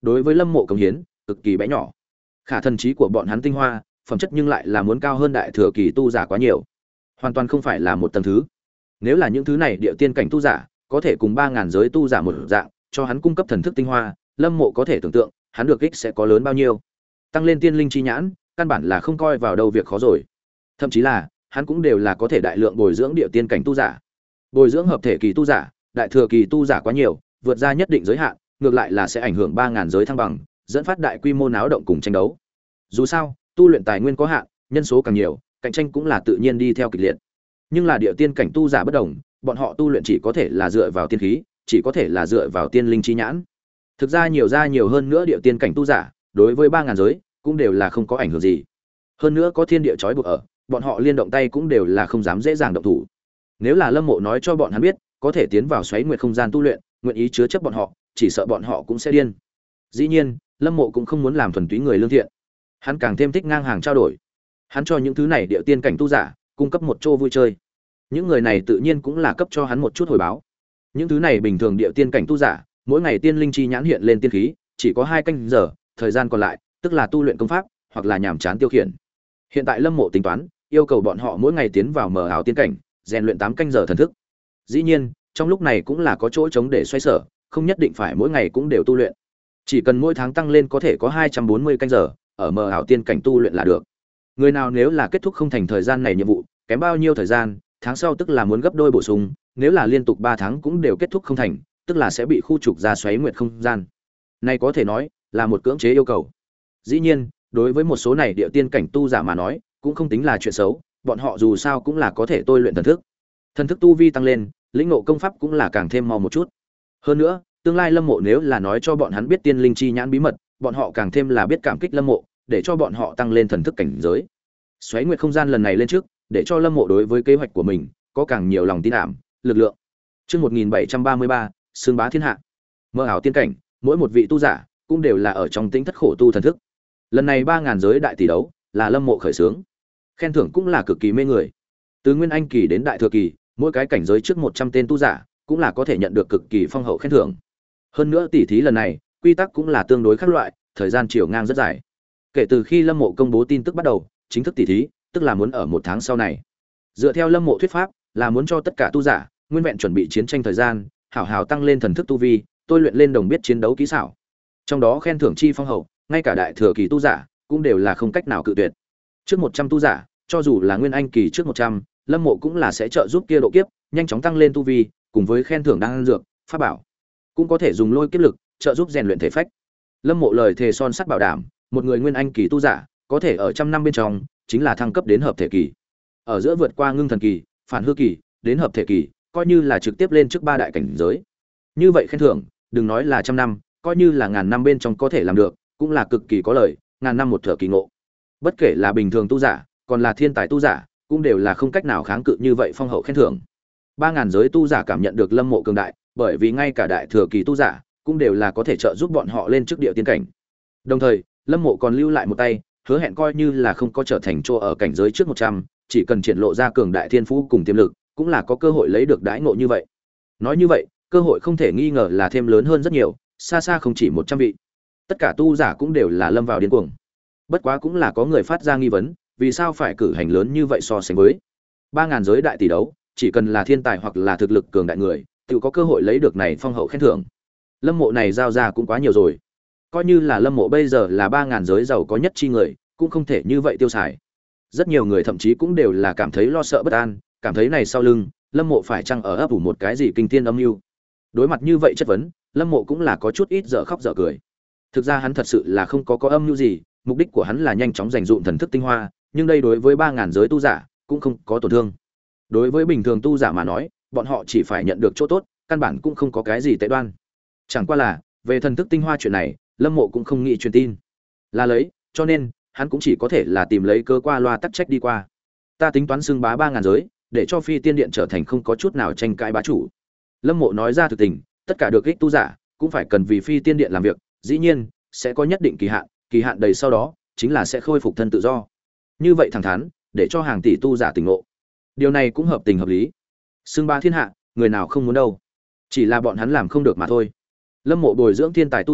đối với lâm mộ công hiến cực kỳ bé nhỏ. Khả thần trí của bọn hắn tinh hoa phẩm chất nhưng lại là muốn cao hơn đại thừa kỳ tu giả quá nhiều, hoàn toàn không phải là một tầng thứ. Nếu là những thứ này địa tiên cảnh tu giả có thể cùng ba ngàn giới tu giả một dạng cho hắn cung cấp thần thức tinh hoa, lâm mộ có thể tưởng tượng hắn được ích sẽ có lớn bao nhiêu. Tăng lên tiên linh chi nhãn căn bản là không coi vào đâu việc khó rồi, thậm chí là hắn cũng đều là có thể đại lượng bồi dưỡng địa tiên cảnh tu giả. Bồi dưỡng hợp thể kỳ tu giả, đại thừa kỳ tu giả quá nhiều, vượt ra nhất định giới hạn, ngược lại là sẽ ảnh hưởng ba ngàn giới thăng bằng, dẫn phát đại quy mô náo động cùng tranh đấu. Dù sao, tu luyện tài nguyên có hạn, nhân số càng nhiều, cạnh tranh cũng là tự nhiên đi theo kịch liệt. Nhưng là địa tiên cảnh tu giả bất đồng, bọn họ tu luyện chỉ có thể là dựa vào tiên khí, chỉ có thể là dựa vào tiên linh chi nhãn. Thực ra nhiều ra nhiều hơn nữa địa tiên cảnh tu giả, đối với ba ngàn giới cũng đều là không có ảnh hưởng gì. Hơn nữa có thiên địa trói buộc ở, bọn họ liên động tay cũng đều là không dám dễ dàng động thủ. Nếu là Lâm Mộ nói cho bọn hắn biết, có thể tiến vào xoáy nguyệt không gian tu luyện, nguyện ý chứa chấp bọn họ, chỉ sợ bọn họ cũng sẽ điên. Dĩ nhiên, Lâm Mộ cũng không muốn làm thuần túy người lương thiện. Hắn càng thêm thích ngang hàng trao đổi. Hắn cho những thứ này địa tiên cảnh tu giả cung cấp một chỗ vui chơi. Những người này tự nhiên cũng là cấp cho hắn một chút hồi báo. Những thứ này bình thường địa tiên cảnh tu giả, mỗi ngày tiên linh chi nhãn hiện lên tiên khí, chỉ có hai canh giờ, thời gian còn lại tức là tu luyện công pháp hoặc là nhàm chán tiêu khiển. Hiện tại Lâm Mộ tính toán, yêu cầu bọn họ mỗi ngày tiến vào mờ ảo tiên cảnh, rèn luyện tám canh giờ thần thức. Dĩ nhiên, trong lúc này cũng là có chỗ trống để xoay sở, không nhất định phải mỗi ngày cũng đều tu luyện. Chỉ cần mỗi tháng tăng lên có thể có hai trăm bốn mươi canh giờ, ở mờ ảo tiên cảnh tu luyện là được. Người nào nếu là kết thúc không thành thời gian này nhiệm vụ, kém bao nhiêu thời gian, tháng sau tức là muốn gấp đôi bổ sung, nếu là liên tục ba tháng cũng đều kết thúc không thành, tức là sẽ bị khu trục ra xoáy nguyệt không gian. Này có thể nói là một cưỡng chế yêu cầu. Dĩ nhiên, đối với một số này địa tiên cảnh tu giả mà nói, cũng không tính là chuyện xấu, bọn họ dù sao cũng là có thể tôi luyện thần thức. Thần thức tu vi tăng lên, lĩnh ngộ công pháp cũng là càng thêm mau một chút. Hơn nữa, tương lai Lâm Mộ nếu là nói cho bọn hắn biết tiên linh chi nhãn bí mật, bọn họ càng thêm là biết cảm kích Lâm Mộ, để cho bọn họ tăng lên thần thức cảnh giới. Xoáy nguyệt không gian lần này lên trước, để cho Lâm Mộ đối với kế hoạch của mình có càng nhiều lòng tin ảm, lực lượng. Chương một nghìn bảy trăm ba mươi ba, xương bá thiên hạ. Mơ ảo tiên cảnh, mỗi một vị tu giả cũng đều là ở trong tính thất khổ tu thần thức. Lần này ba ngàn giới đại tỷ đấu, là Lâm Mộ khởi xướng. Khen thưởng cũng là cực kỳ mê người. Từ nguyên anh kỳ đến đại thừa kỳ, mỗi cái cảnh giới trước một trăm tên tu giả, cũng là có thể nhận được cực kỳ phong hậu khen thưởng. Hơn nữa tỷ thí lần này, quy tắc cũng là tương đối khác loại, thời gian chiều ngang rất dài. Kể từ khi Lâm Mộ công bố tin tức bắt đầu, chính thức tỷ thí, tức là muốn ở một tháng sau này. Dựa theo Lâm Mộ thuyết pháp, là muốn cho tất cả tu giả nguyên vẹn chuẩn bị chiến tranh thời gian, hảo hảo tăng lên thần thức tu vi, tôi luyện lên đồng biết chiến đấu kỹ xảo. Trong đó khen thưởng chi phong hậu, ngay cả đại thừa kỳ tu giả cũng đều là không cách nào cự tuyệt. Trước một trăm tu giả, cho dù là nguyên anh kỳ trước một trăm, Lâm Mộ cũng là sẽ trợ giúp kia độ kiếp, nhanh chóng tăng lên tu vi, cùng với khen thưởng đan dược, pháp bảo, cũng có thể dùng lôi kiếp lực trợ giúp rèn luyện thể phách. Lâm Mộ lời thề son sắt bảo đảm, một người nguyên anh kỳ tu giả, có thể ở trăm năm bên trong chính là thăng cấp đến hợp thể kỳ. Ở giữa vượt qua ngưng thần kỳ, phản hư kỳ, đến hợp thể kỳ, coi như là trực tiếp lên trước ba đại cảnh giới. Như vậy khen thưởng, đừng nói là trăm năm, coi như là ngàn năm bên trong có thể làm được, cũng là cực kỳ có lợi, ngàn năm một thở kỳ ngộ. Bất kể là bình thường tu giả, còn là thiên tài tu giả, cũng đều là không cách nào kháng cự như vậy phong hậu khen thưởng. Ba ngàn giới tu giả cảm nhận được Lâm Mộ cường đại, bởi vì ngay cả đại thừa kỳ tu giả cũng đều là có thể trợ giúp bọn họ lên trước địa tiên cảnh. Đồng thời, Lâm Mộ còn lưu lại một tay, hứa hẹn coi như là không có trở thành chỗ ở cảnh giới trước một trăm, chỉ cần triển lộ ra cường đại thiên phú cùng tiềm lực, cũng là có cơ hội lấy được đãi ngộ như vậy. Nói như vậy, cơ hội không thể nghi ngờ là thêm lớn hơn rất nhiều, xa xa không chỉ một trăm vị. Tất cả tu giả cũng đều là lâm vào điên cuồng. Bất quá cũng là có người phát ra nghi vấn, vì sao phải cử hành lớn như vậy so sánh với ba ngàn giới đại tỷ đấu, chỉ cần là thiên tài hoặc là thực lực cường đại người, tự có cơ hội lấy được này phong hậu khen thưởng. Lâm Mộ này giao ra cũng quá nhiều rồi. Coi như là Lâm Mộ bây giờ là ba ngàn giới giàu có nhất chi người, cũng không thể như vậy tiêu xài. Rất nhiều người thậm chí cũng đều là cảm thấy lo sợ bất an, cảm thấy này sau lưng, Lâm Mộ phải chăng ở ấp ủ một cái gì kinh thiên âm mưu. Đối mặt như vậy chất vấn, Lâm Mộ cũng là có chút ít dở khóc dở cười. Thực ra hắn thật sự là không có có âm mưu gì, mục đích của hắn là nhanh chóng dành dụm thần thức tinh hoa, nhưng đây đối với ba ngàn giới tu giả cũng không có tổn thương. Đối với bình thường tu giả mà nói, bọn họ chỉ phải nhận được chỗ tốt, căn bản cũng không có cái gì tệ đoan. Chẳng qua là, về thần thức tinh hoa chuyện này, Lâm Mộ cũng không nghĩ truyền tin. Là lấy, cho nên, hắn cũng chỉ có thể là tìm lấy cơ qua loa tắc trách đi qua. Ta tính toán xưng bá ba ngàn giới, để cho Phi Tiên Điện trở thành không có chút nào tranh cãi bá chủ. Lâm Mộ nói ra thực tình, tất cả được ích tu giả cũng phải cần vì Phi Tiên Điện làm việc, dĩ nhiên sẽ có nhất định kỳ hạn, kỳ hạn đầy sau đó chính là sẽ khôi phục thân tự do. Như vậy thẳng thắn, để cho hàng tỷ tu giả tỉnh ngộ. Điều này cũng hợp tình hợp lý. Xưng bá thiên hạ, người nào không muốn đâu. Chỉ là bọn hắn làm không được mà thôi. Lâm Mộ bồi dưỡng thiên tài tu giả,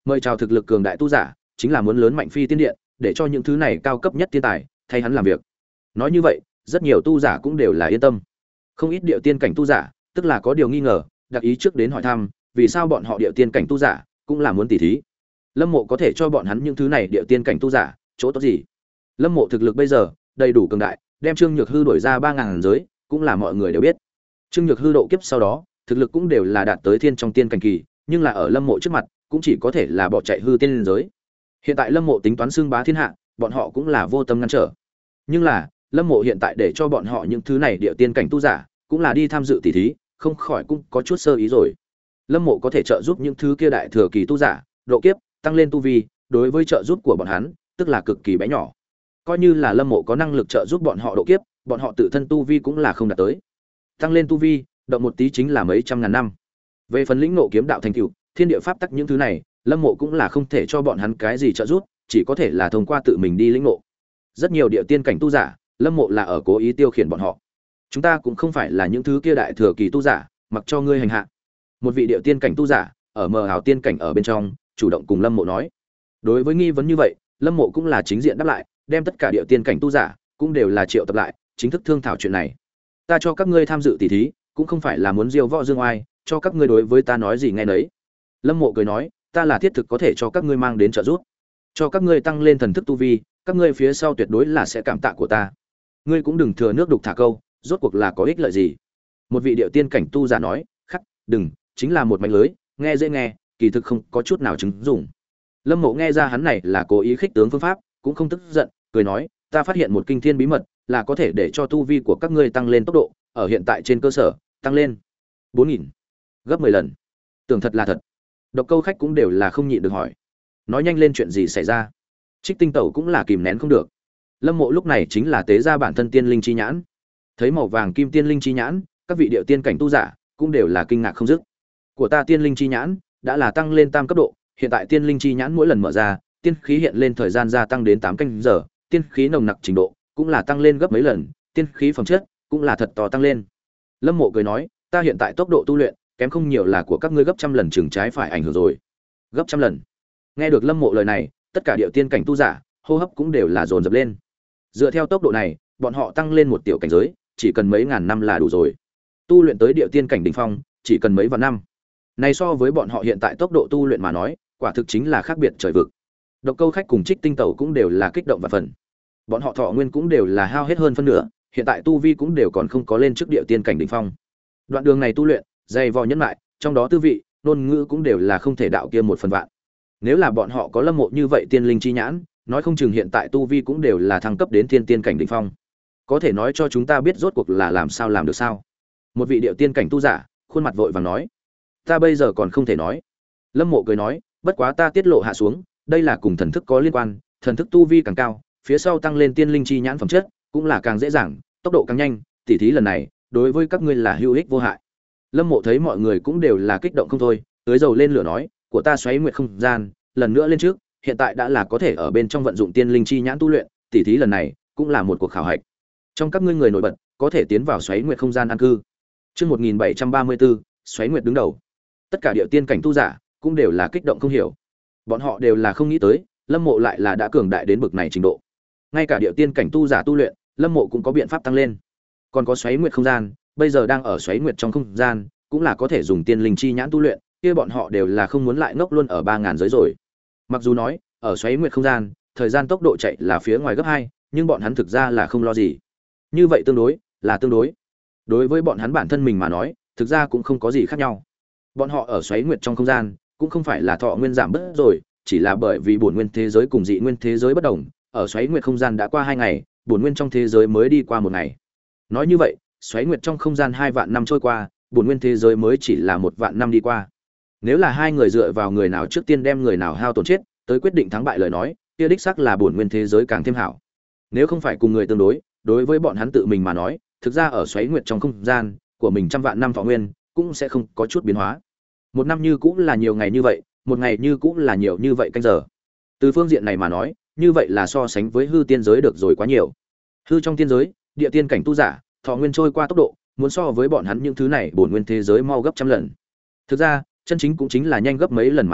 Mời chào thực lực cường đại tu giả, chính là muốn lớn mạnh phi tiên điện, để cho những thứ này cao cấp nhất tiên tài thay hắn làm việc. Nói như vậy, rất nhiều tu giả cũng đều là yên tâm. Không ít địa tiên cảnh tu giả, tức là có điều nghi ngờ, đặc ý trước đến hỏi thăm, vì sao bọn họ địa tiên cảnh tu giả cũng là muốn tỉ thí. Lâm Mộ có thể cho bọn hắn những thứ này địa tiên cảnh tu giả, chỗ tốt gì? Lâm Mộ thực lực bây giờ đầy đủ cường đại, đem Trương Nhược Hư đuổi ra ba ngàn giới, cũng là mọi người đều biết. Trương Nhược Hư độ kiếp sau đó, thực lực cũng đều là đạt tới thiên trong tiên cảnh kỳ, nhưng là ở Lâm Mộ trước mặt, cũng chỉ có thể là bỏ chạy hư tiên liên giới. Hiện tại Lâm Mộ tính toán xưng bá thiên hạ, bọn họ cũng là vô tâm ngăn trở. Nhưng là, Lâm Mộ hiện tại để cho bọn họ những thứ này địa tiên cảnh tu giả, cũng là đi tham dự tỷ thí, không khỏi cũng có chút sơ ý rồi. Lâm Mộ có thể trợ giúp những thứ kia đại thừa kỳ tu giả, độ kiếp, tăng lên tu vi, đối với trợ giúp của bọn hắn, tức là cực kỳ bé nhỏ. Coi như là Lâm Mộ có năng lực trợ giúp bọn họ độ kiếp, bọn họ tự thân tu vi cũng là không đạt tới. Tăng lên tu vi, động một tí chính là mấy trăm ngàn năm. Về phần lĩnh ngộ kiếm đạo thành tựu, thiên địa pháp tắc những thứ này, Lâm Mộ cũng là không thể cho bọn hắn cái gì trợ giúp, chỉ có thể là thông qua tự mình đi lĩnh ngộ. Rất nhiều địa tiên cảnh tu giả, Lâm Mộ là ở cố ý tiêu khiển bọn họ. Chúng ta cũng không phải là những thứ kia đại thừa kỳ tu giả, mặc cho ngươi hành hạ. Một vị địa tiên cảnh tu giả, ở mờ ảo tiên cảnh ở bên trong, chủ động cùng Lâm Mộ nói. Đối với nghi vấn như vậy, Lâm Mộ cũng là chính diện đáp lại, đem tất cả địa tiên cảnh tu giả cũng đều là triệu tập lại, chính thức thương thảo chuyện này. Ta cho các ngươi tham dự tỷ thí, cũng không phải là muốn diêu võ dương oai, cho các ngươi đối với ta nói gì nghe nấy. Lâm Mộ cười nói, ta là thiết thực có thể cho các ngươi mang đến trợ giúp, cho các ngươi tăng lên thần thức tu vi, các ngươi phía sau tuyệt đối là sẽ cảm tạ của ta. Ngươi cũng đừng thừa nước đục thả câu, rốt cuộc là có ích lợi gì? Một vị địa tiên cảnh tu giả nói, khắc, đừng, chính là một mảnh lưới, nghe dễ nghe, kỳ thực không có chút nào chứng dụng. Lâm Mộ nghe ra hắn này là cố ý khích tướng phương pháp, cũng không tức giận, cười nói, ta phát hiện một kinh thiên bí mật, là có thể để cho tu vi của các ngươi tăng lên tốc độ, ở hiện tại trên cơ sở, tăng lên bốn nghìn, gấp mười lần. Tưởng thật là thật. Độc Câu Khách cũng đều là không nhịn được hỏi, nói nhanh lên chuyện gì xảy ra. Trích Tinh Tẩu cũng là kìm nén không được. Lâm Mộ lúc này chính là tế ra bản thân tiên linh chi nhãn, thấy màu vàng kim tiên linh chi nhãn, các vị điệu tiên cảnh tu giả cũng đều là kinh ngạc không dứt. Của ta tiên linh chi nhãn đã là tăng lên tam cấp độ, hiện tại tiên linh chi nhãn mỗi lần mở ra, tiên khí hiện lên thời gian gia tăng đến tám canh giờ, tiên khí nồng nặc trình độ cũng là tăng lên gấp mấy lần, tiên khí phẩm chất cũng là thật to tăng lên. Lâm Mộ cười nói, ta hiện tại tốc độ tu luyện kém không nhiều là của các ngươi gấp trăm lần chừng trái phải ảnh hưởng rồi. Gấp trăm lần. Nghe được Lâm Mộ lời này, tất cả điệu tiên cảnh tu giả, hô hấp cũng đều là dồn dập lên. Dựa theo tốc độ này, bọn họ tăng lên một tiểu cảnh giới, chỉ cần mấy ngàn năm là đủ rồi. Tu luyện tới điệu tiên cảnh đỉnh phong, chỉ cần mấy vạn năm. Này so với bọn họ hiện tại tốc độ tu luyện mà nói, quả thực chính là khác biệt trời vực. Độc Câu Khách cùng Trích Tinh Tẩu cũng đều là kích động và phần. Bọn họ thọ nguyên cũng đều là hao hết hơn phân nửa, hiện tại tu vi cũng đều còn không có lên trước điệu tiên cảnh đỉnh phong. Đoạn đường này tu luyện, dày vò nhẫn lại, trong đó tư vị, ngôn ngữ cũng đều là không thể đạo kia một phần vạn. Nếu là bọn họ có Lâm Mộ như vậy tiên linh chi nhãn, nói không chừng hiện tại tu vi cũng đều là thăng cấp đến thiên tiên cảnh đỉnh phong. Có thể nói cho chúng ta biết rốt cuộc là làm sao làm được sao? Một vị điệu tiên cảnh tu giả, khuôn mặt vội vàng nói, ta bây giờ còn không thể nói. Lâm Mộ cười nói, bất quá ta tiết lộ hạ xuống, đây là cùng thần thức có liên quan, thần thức tu vi càng cao, phía sau tăng lên tiên linh chi nhãn phẩm chất, cũng là càng dễ dàng, tốc độ càng nhanh, tỉ thí lần này, đối với các ngươi là hữu ích vô hại. Lâm Mộ thấy mọi người cũng đều là kích động không thôi, tưới dầu lên lửa nói, của ta xoáy nguyệt không gian, lần nữa lên trước, hiện tại đã là có thể ở bên trong vận dụng tiên linh chi nhãn tu luyện, tỉ thí lần này cũng là một cuộc khảo hạch. Trong các ngươi người nổi bật, có thể tiến vào xoáy nguyệt không gian an cư. Chương một nghìn bảy trăm ba mươi tư, xoáy nguyệt đứng đầu. Tất cả điệu tiên cảnh tu giả cũng đều là kích động không hiểu. Bọn họ đều là không nghĩ tới, Lâm Mộ lại là đã cường đại đến bực này trình độ. Ngay cả điệu tiên cảnh tu giả tu luyện, Lâm Mộ cũng có biện pháp tăng lên. Còn có xoáy nguyệt không gian, bây giờ đang ở xoáy nguyệt trong không gian, cũng là có thể dùng tiên linh chi nhãn tu luyện, kia bọn họ đều là không muốn lại ngốc luôn ở ba ngàn giới rồi. Mặc dù nói, ở xoáy nguyệt không gian, thời gian tốc độ chạy là phía ngoài gấp hai, nhưng bọn hắn thực ra là không lo gì. Như vậy tương đối, là tương đối. Đối với bọn hắn bản thân mình mà nói, thực ra cũng không có gì khác nhau. Bọn họ ở xoáy nguyệt trong không gian, cũng không phải là thọ nguyên giảm bớt rồi, chỉ là bởi vì bổn nguyên thế giới cùng dị nguyên thế giới bất đồng, ở xoáy nguyệt không gian đã qua hai ngày, bổn nguyên trong thế giới mới đi qua một ngày. Nói như vậy, xoáy nguyệt trong không gian hai vạn năm trôi qua, bổn nguyên thế giới mới chỉ là một vạn năm đi qua. Nếu là hai người dựa vào người nào trước tiên đem người nào hao tổn chết, tới quyết định thắng bại lời nói, kia đích xác là bổn nguyên thế giới càng thêm hảo. Nếu không phải cùng người tương đối, đối với bọn hắn tự mình mà nói, thực ra ở xoáy nguyệt trong không gian của mình trăm vạn năm thọ nguyên, cũng sẽ không có chút biến hóa. Một năm như cũng là nhiều ngày như vậy, một ngày như cũng là nhiều như vậy canh giờ. Từ phương diện này mà nói, như vậy là so sánh với hư tiên giới được rồi quá nhiều. Hư trong tiên giới, địa tiên cảnh tu giả, thọ nguyên trôi qua tốc độ, muốn so với bọn hắn những thứ này bổn nguyên thế giới mau gấp trăm lần. Thực ra, chân chính cũng chính là nhanh gấp mấy lần mà thôi,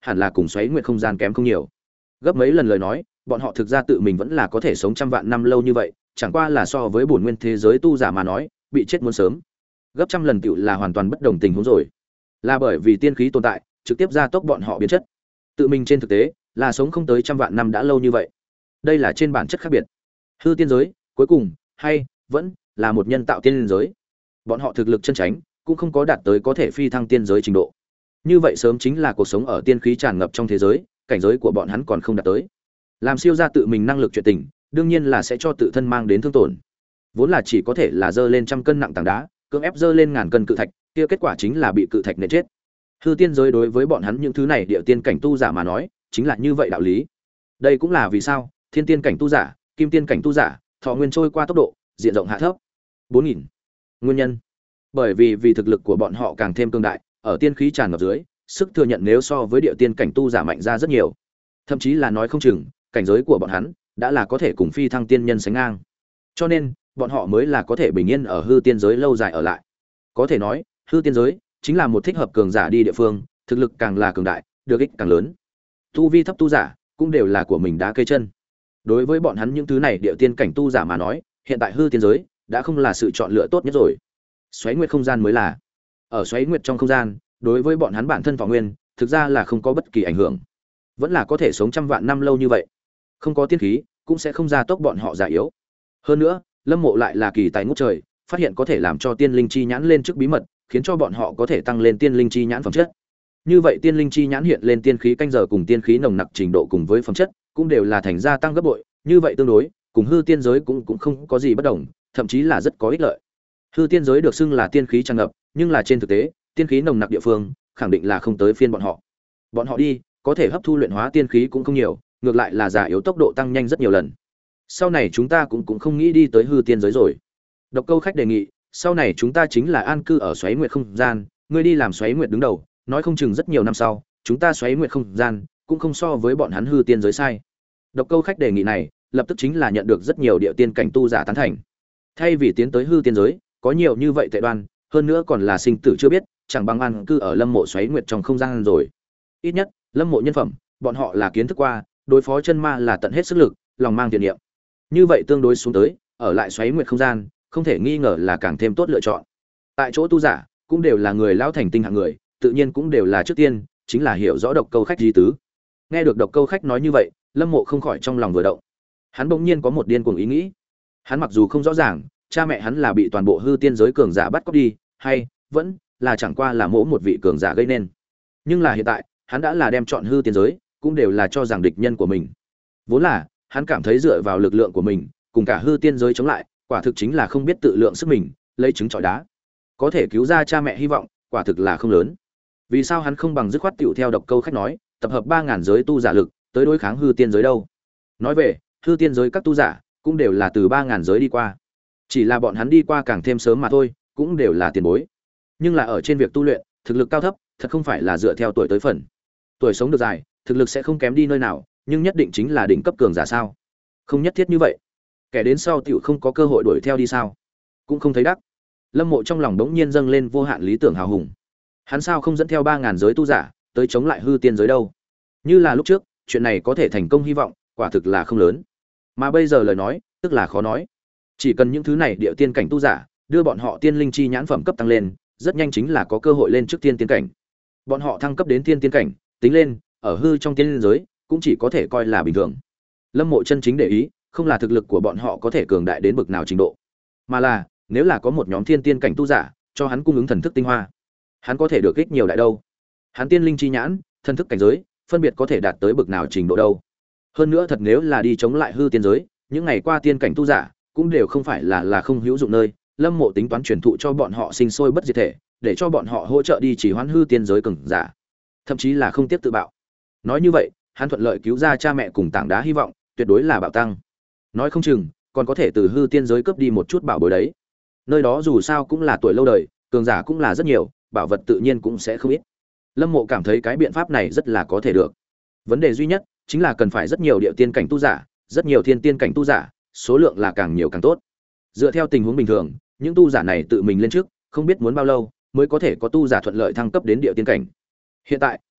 hẳn là cùng xoáy nguyệt không gian kém không nhiều. Gấp mấy lần lời nói, bọn họ thực ra tự mình vẫn là có thể sống trăm vạn năm lâu như vậy, chẳng qua là so với bổn nguyên thế giới tu giả mà nói, bị chết muốn sớm. Gấp trăm lần tựu là hoàn toàn bất đồng tình huống rồi. Là bởi vì tiên khí tồn tại, trực tiếp gia tốc bọn họ biến chất. Tự mình trên thực tế, là sống không tới trăm vạn năm đã lâu như vậy. Đây là trên bản chất khác biệt. Hư tiên giới, cuối cùng, hay vẫn là một nhân tạo tiên giới. Bọn họ thực lực chân chánh, cũng không có đạt tới có thể phi thăng tiên giới trình độ. Như vậy sớm chính là cuộc sống ở tiên khí tràn ngập trong thế giới, cảnh giới của bọn hắn còn không đạt tới. Làm siêu ra tự mình năng lực chuyện tình, đương nhiên là sẽ cho tự thân mang đến thương tổn. Vốn là chỉ có thể là dơ lên trăm cân nặng tảng đá, cưỡng ép dơ lên ngàn cân cự thạch, kia kết quả chính là bị cự thạch nện chết. Hư tiên giới đối với bọn hắn những thứ này địa tiên cảnh tu giả mà nói, chính là như vậy đạo lý. Đây cũng là vì sao thiên tiên cảnh tu giả, kim tiên cảnh tu giả, thọ nguyên trôi qua tốc độ, diện rộng hạ thấp. bốn nghìn. Nguyên nhân. Bởi vì vì thực lực của bọn họ càng thêm cường đại, ở tiên khí tràn ngập dưới, sức thừa nhận nếu so với địa tiên cảnh tu giả mạnh ra rất nhiều. Thậm chí là nói không chừng, cảnh giới của bọn hắn đã là có thể cùng phi thăng tiên nhân sánh ngang. Cho nên, bọn họ mới là có thể bình yên ở hư tiên giới lâu dài ở lại. Có thể nói, hư tiên giới chính là một thích hợp cường giả đi địa phương, thực lực càng là cường đại, được ích càng lớn. Tu vi thấp tu giả cũng đều là của mình đá cây chân. Đối với bọn hắn những thứ này địa tiên cảnh tu giả mà nói, hiện tại hư tiên giới đã không là sự chọn lựa tốt nhất rồi. Xoáy nguyệt không gian mới là. Ở xoáy nguyệt trong không gian, đối với bọn hắn bản thân thọ nguyên, thực ra là không có bất kỳ ảnh hưởng. Vẫn là có thể sống trăm vạn năm lâu như vậy. Không có tiên khí, cũng sẽ không gia tốc bọn họ già yếu. Hơn nữa, Lâm Mộ lại là kỳ tài ngút trời, phát hiện có thể làm cho tiên linh chi nhãn lên trước bí mật, khiến cho bọn họ có thể tăng lên tiên linh chi nhãn phẩm chất. Như vậy tiên linh chi nhãn hiện lên tiên khí canh giờ cùng tiên khí nồng nặc trình độ cùng với phẩm chất, cũng đều là thành gia tăng gấp bội, như vậy tương đối, cùng hư tiên giới cũng cũng không có gì bất đồng, thậm chí là rất có ích lợi. Hư tiên giới được xưng là tiên khí tràn ngập, nhưng là trên thực tế, tiên khí nồng nặc địa phương, khẳng định là không tới phiên bọn họ. Bọn họ đi, có thể hấp thu luyện hóa tiên khí cũng không nhiều, ngược lại là già yếu tốc độ tăng nhanh rất nhiều lần. Sau này chúng ta cũng cũng không nghĩ đi tới hư tiên giới rồi. Độc Câu Khách đề nghị, sau này chúng ta chính là an cư ở xoáy nguyệt không gian, ngươi đi làm xoáy nguyệt đứng đầu, nói không chừng rất nhiều năm sau, chúng ta xoáy nguyệt không gian cũng không so với bọn hắn hư tiên giới sai. Độc Câu Khách đề nghị này, lập tức chính là nhận được rất nhiều địa tiên cảnh tu giả tán thành. Thay vì tiến tới hư tiên giới, có nhiều như vậy tệ đoan, hơn nữa còn là sinh tử chưa biết, chẳng bằng an cư ở Lâm Mộ xoáy nguyệt trong không gian rồi. Ít nhất, Lâm Mộ nhân phẩm, bọn họ là kiến thức qua, đối phó chân ma là tận hết sức lực, lòng mang thiện niệm. Như vậy tương đối xuống tới, ở lại xoáy nguyệt không gian, không thể nghi ngờ là càng thêm tốt lựa chọn. Tại chỗ tu giả, cũng đều là người lão thành tinh hạng người, tự nhiên cũng đều là trước tiên, chính là hiểu rõ Độc Câu Khách ý tứ. Nghe được Độc Câu Khách nói như vậy, Lâm Mộ không khỏi trong lòng vừa động. Hắn bỗng nhiên có một điên cuồng ý nghĩ. Hắn mặc dù không rõ ràng, cha mẹ hắn là bị toàn bộ hư tiên giới cường giả bắt cóc đi, hay vẫn là chẳng qua là mỗi một vị cường giả gây nên. Nhưng là hiện tại, hắn đã là đem chọn hư tiên giới, cũng đều là cho rằng địch nhân của mình. Vốn là, hắn cảm thấy dựa vào lực lượng của mình, cùng cả hư tiên giới chống lại, quả thực chính là không biết tự lượng sức mình, lấy trứng trọi đá. Có thể cứu ra cha mẹ hy vọng, quả thực là không lớn. Vì sao hắn không bằng dứt khoát tiểu theo Độc Câu Khách nói, tập hợp ba ngàn giới tu giả lực, tới đối kháng hư tiên giới đâu? Nói về, hư tiên giới các tu giả cũng đều là từ ba ngàn giới đi qua. Chỉ là bọn hắn đi qua càng thêm sớm mà thôi, cũng đều là tiền bối. Nhưng là ở trên việc tu luyện, thực lực cao thấp, thật không phải là dựa theo tuổi tới phần. Tuổi sống được dài, thực lực sẽ không kém đi nơi nào, nhưng nhất định chính là đỉnh cấp cường giả sao? Không nhất thiết như vậy. Kẻ đến sau tiểu không có cơ hội đuổi theo đi sao? Cũng không thấy đắc. Lâm Mộ trong lòng đống nhiên dâng lên vô hạn lý tưởng hào hùng. Hắn sao không dẫn theo ba ngàn giới tu giả, tới chống lại hư tiên giới đâu? Như là lúc trước, chuyện này có thể thành công hy vọng, quả thực là không lớn. Mà bây giờ lời nói, tức là khó nói. Chỉ cần những thứ này địa tiên cảnh tu giả, đưa bọn họ tiên linh chi nhãn phẩm cấp tăng lên, rất nhanh chính là có cơ hội lên trước tiên tiên cảnh. Bọn họ thăng cấp đến tiên tiên cảnh, tính lên, ở hư trong tiên linh giới, cũng chỉ có thể coi là bình thường. Lâm Mộ chân chính để ý, không là thực lực của bọn họ có thể cường đại đến bực nào trình độ, mà là nếu là có một nhóm thiên tiên cảnh tu giả cho hắn cung ứng thần thức tinh hoa, hắn có thể được ích nhiều đại đâu. Hắn tiên linh chi nhãn, thần thức cảnh giới, phân biệt có thể đạt tới bực nào trình độ đâu. Hơn nữa thật nếu là đi chống lại hư tiên giới, những ngày qua tiên cảnh tu giả cũng đều không phải là là không hữu dụng nơi. Lâm Mộ tính toán truyền thụ cho bọn họ sinh sôi bất diệt thể, để cho bọn họ hỗ trợ đi chỉ hoãn hư tiên giới cường giả, thậm chí là không tiếp tự bạo. Nói như vậy, hắn thuận lợi cứu ra cha mẹ cùng tảng đá hy vọng, tuyệt đối là bạo tăng. Nói không chừng còn có thể từ hư tiên giới cướp đi một chút bảo bối đấy. Nơi đó dù sao cũng là tuổi lâu đời, cường giả cũng là rất nhiều, bảo vật tự nhiên cũng sẽ không ít. Lâm Mộ cảm thấy cái biện pháp này rất là có thể được. Vấn đề duy nhất chính là cần phải rất nhiều địa tiên cảnh tu giả, rất nhiều thiên tiên cảnh tu giả, số lượng là càng nhiều càng tốt. Dựa theo tình huống bình thường, những tu giả này tự mình lên trước, không biết muốn bao lâu mới có thể có tu giả thuận lợi thăng cấp đến địa tiên cảnh. Hiện tại,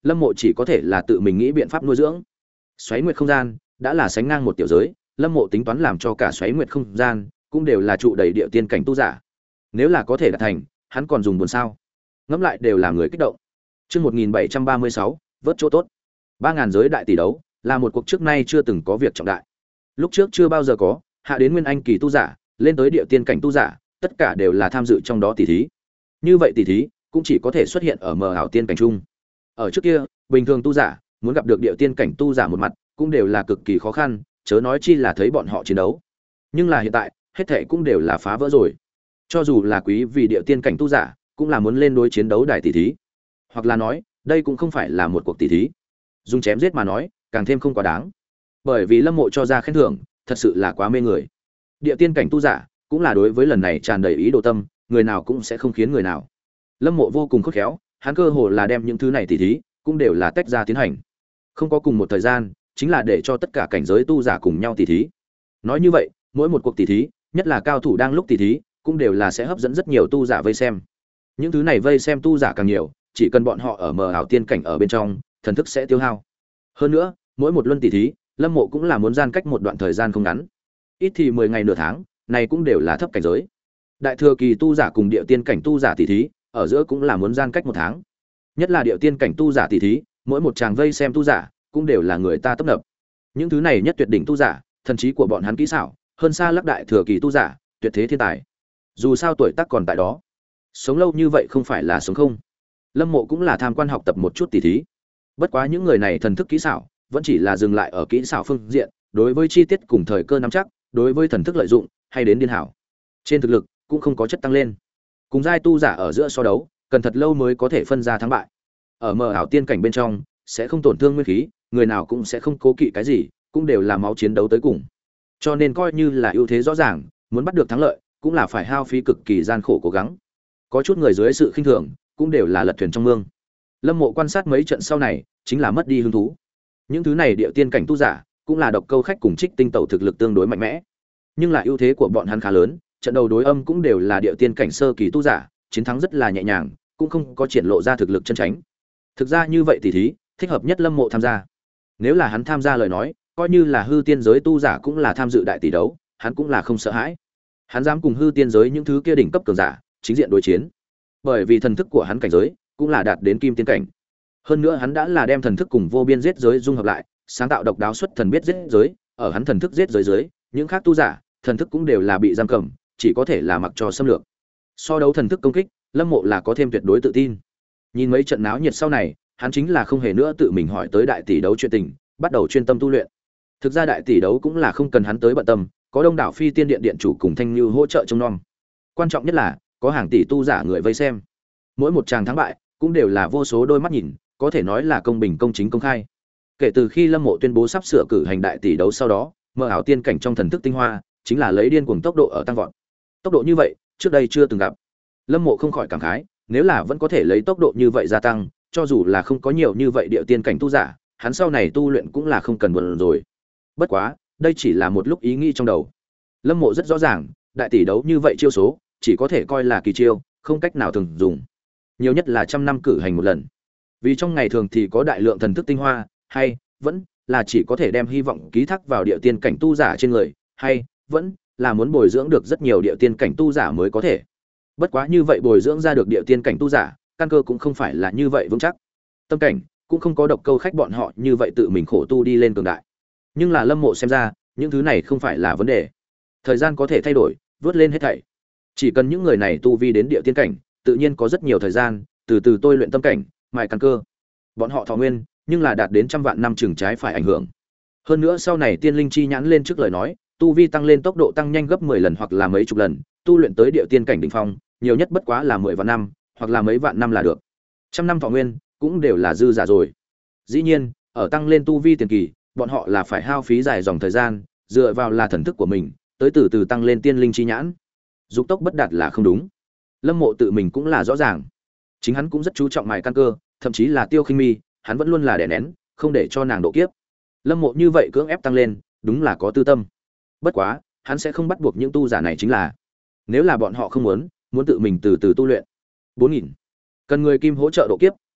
Lâm Mộ chỉ có thể là tự mình nghĩ biện pháp nuôi dưỡng. Xoáy Nguyệt không gian đã là sánh ngang một tiểu giới, Lâm Mộ tính toán làm cho cả Xoáy Nguyệt không gian cũng đều là trụ đầy địa tiên cảnh tu giả. Nếu là có thể đạt thành, hắn còn dùng buồn sao? Ngẫm lại đều làm người kích động. Chương một nghìn bảy trăm ba mươi sáu, vớt chỗ tốt. ba ngàn giới đại tỷ đấu là một cuộc trước nay chưa từng có việc trọng đại. Lúc trước chưa bao giờ có, hạ đến nguyên anh kỳ tu giả, lên tới địa tiên cảnh tu giả, tất cả đều là tham dự trong đó tỷ thí. Như vậy tỷ thí cũng chỉ có thể xuất hiện ở mờ ảo tiên cảnh chung. Ở trước kia, bình thường tu giả muốn gặp được địa tiên cảnh tu giả một mặt, cũng đều là cực kỳ khó khăn, chớ nói chi là thấy bọn họ chiến đấu. Nhưng là hiện tại, hết thảy cũng đều là phá vỡ rồi. Cho dù là quý vì địa tiên cảnh tu giả, cũng là muốn lên đối chiến đấu đài tỷ thí. Hoặc là nói, đây cũng không phải là một cuộc tỷ thí. Dùng chém giết mà nói, càng thêm không quá đáng. Bởi vì Lâm Mộ cho ra khen thưởng, thật sự là quá mê người. Địa tiên cảnh tu giả, cũng là đối với lần này tràn đầy ý đồ tâm, người nào cũng sẽ không khiến người nào. Lâm Mộ vô cùng khôn khéo, hắn cơ hồ là đem những thứ này tỷ thí, cũng đều là tách ra tiến hành. Không có cùng một thời gian, chính là để cho tất cả cảnh giới tu giả cùng nhau tỷ thí. Nói như vậy, mỗi một cuộc tỷ thí, nhất là cao thủ đang lúc tỷ thí, cũng đều là sẽ hấp dẫn rất nhiều tu giả vây xem. Những thứ này vây xem tu giả càng nhiều, chỉ cần bọn họ ở mờ ảo tiên cảnh ở bên trong, thần thức sẽ tiêu hao. Hơn nữa, mỗi một luân tỷ thí, Lâm Mộ cũng là muốn gian cách một đoạn thời gian không ngắn. Ít thì mười ngày nửa tháng, này cũng đều là thấp cảnh giới. Đại thừa kỳ tu giả cùng địa tiên cảnh tu giả tỷ thí, ở giữa cũng là muốn gian cách một tháng. Nhất là địa tiên cảnh tu giả tỷ thí, mỗi một tràng vây xem tu giả, cũng đều là người ta tấp nập. Những thứ này nhất tuyệt đỉnh tu giả, thần trí của bọn hắn kỹ xảo, hơn xa lắc đại thừa kỳ tu giả, tuyệt thế thiên tài. Dù sao tuổi tác còn tại đó, sống lâu như vậy không phải là sống không. Lâm Mộ cũng là tham quan học tập một chút tỷ thí. Bất quá những người này thần thức kỹ xảo, vẫn chỉ là dừng lại ở kỹ xảo phương diện, đối với chi tiết cùng thời cơ nắm chắc, đối với thần thức lợi dụng, hay đến điên hảo. Trên thực lực cũng không có chất tăng lên. Cùng giai tu giả ở giữa so đấu, cần thật lâu mới có thể phân ra thắng bại. Ở mờ ảo tiên cảnh bên trong, sẽ không tổn thương nguyên khí, người nào cũng sẽ không cố kỵ cái gì, cũng đều là máu chiến đấu tới cùng. Cho nên coi như là ưu thế rõ ràng, muốn bắt được thắng lợi, cũng là phải hao phí cực kỳ gian khổ cố gắng. Có chút người dưới sự khinh thường, cũng đều là lật thuyền trong mương. Lâm Mộ quan sát mấy trận sau này, chính là mất đi hứng thú. Những thứ này địa tiên cảnh tu giả, cũng là độc câu khách cùng Trích Tinh Tẩu thực lực tương đối mạnh mẽ. Nhưng là ưu thế của bọn hắn khá lớn, trận đầu đối âm cũng đều là địa tiên cảnh sơ kỳ tu giả, chiến thắng rất là nhẹ nhàng, cũng không có triển lộ ra thực lực chân chính. Thực ra như vậy tỷ thí, thích hợp nhất Lâm Mộ tham gia. Nếu là hắn tham gia lời nói, coi như là hư tiên giới tu giả cũng là tham dự đại tỷ đấu, hắn cũng là không sợ hãi. Hắn dám cùng hư tiên giới những thứ kia đỉnh cấp cường giả chính diện đối chiến. Bởi vì thần thức của hắn cảnh giới cũng là đạt đến kim tiên cảnh. Hơn nữa hắn đã là đem thần thức cùng vô biên giết giới dung hợp lại, sáng tạo độc đáo xuất thần biết giết giới, ở hắn thần thức giết giới giới, những khác tu giả, thần thức cũng đều là bị giam cầm, chỉ có thể là mặc cho xâm lược. So đấu thần thức công kích, Lâm Mộ là có thêm tuyệt đối tự tin. Nhìn mấy trận náo nhiệt sau này, hắn chính là không hề nữa tự mình hỏi tới đại tỷ đấu chuyện tình, bắt đầu chuyên tâm tu luyện. Thực ra đại tỷ đấu cũng là không cần hắn tới bận tâm, có đông đảo phi tiên điện điện chủ cùng Thanh Nhu hỗ trợ trông nom. Quan trọng nhất là có hàng tỷ tu giả người vây xem. Mỗi một tràng thắng bại cũng đều là vô số đôi mắt nhìn, có thể nói là công bình công chính công khai. Kể từ khi Lâm Mộ tuyên bố sắp sửa cử hành đại tỷ đấu sau đó, mơ ảo tiên cảnh trong thần thức tinh hoa chính là lấy điên cuồng tốc độ ở tăng vọt. Tốc độ như vậy, trước đây chưa từng gặp. Lâm Mộ không khỏi cảm khái, nếu là vẫn có thể lấy tốc độ như vậy gia tăng, cho dù là không có nhiều như vậy địa tiên cảnh tu giả, hắn sau này tu luyện cũng là không cần buồn rồi. Bất quá, đây chỉ là một lúc ý nghĩ trong đầu. Lâm Mộ rất rõ ràng, đại tỷ đấu như vậy chiêu số, chỉ có thể coi là kỳ chiêu, không cách nào thường dùng. Nhiều nhất là trăm năm cử hành một lần. Vì trong ngày thường thì có đại lượng thần thức tinh hoa, hay vẫn là chỉ có thể đem hy vọng ký thác vào địa tiên cảnh tu giả trên người, hay vẫn là muốn bồi dưỡng được rất nhiều địa tiên cảnh tu giả mới có thể. Bất quá như vậy bồi dưỡng ra được địa tiên cảnh tu giả, căn cơ cũng không phải là như vậy vững chắc. Tâm cảnh cũng không có độc câu khách bọn họ như vậy tự mình khổ tu đi lên cường đại. Nhưng là Lâm Mộ xem ra, những thứ này không phải là vấn đề. Thời gian có thể thay đổi, vớt lên hết thảy. Chỉ cần những người này tu vi đến địa tiên cảnh, tự nhiên có rất nhiều thời gian, từ từ tôi luyện tâm cảnh, mài căn cơ. Bọn họ thọ nguyên, nhưng là đạt đến trăm vạn năm chừng trái phải ảnh hưởng. Hơn nữa sau này tiên linh chi nhãn lên trước lời nói, tu vi tăng lên tốc độ tăng nhanh gấp mười lần hoặc là mấy chục lần, tu luyện tới địa tiên cảnh đỉnh phong, nhiều nhất bất quá là mười vạn năm, hoặc là mấy vạn năm là được. Trăm năm thọ nguyên cũng đều là dư giả rồi. Dĩ nhiên, ở tăng lên tu vi tiền kỳ, bọn họ là phải hao phí dài dòng thời gian, dựa vào là thần thức của mình, tới từ từ tăng lên tiên linh chi nhãn. Dục tốc bất đạt là không đúng. Lâm Mộ tự mình cũng là rõ ràng. Chính hắn cũng rất chú trọng mài căn cơ, thậm chí là Tiêu Khinh Mi, hắn vẫn luôn là đè nén, không để cho nàng độ kiếp. Lâm Mộ như vậy cưỡng ép tăng lên, đúng là có tư tâm. Bất quá, hắn sẽ không bắt buộc những tu giả này chính là. Nếu là bọn họ không muốn, muốn tự mình từ từ tu luyện. bốn nghìn. Cần người kim hỗ trợ độ kiếp,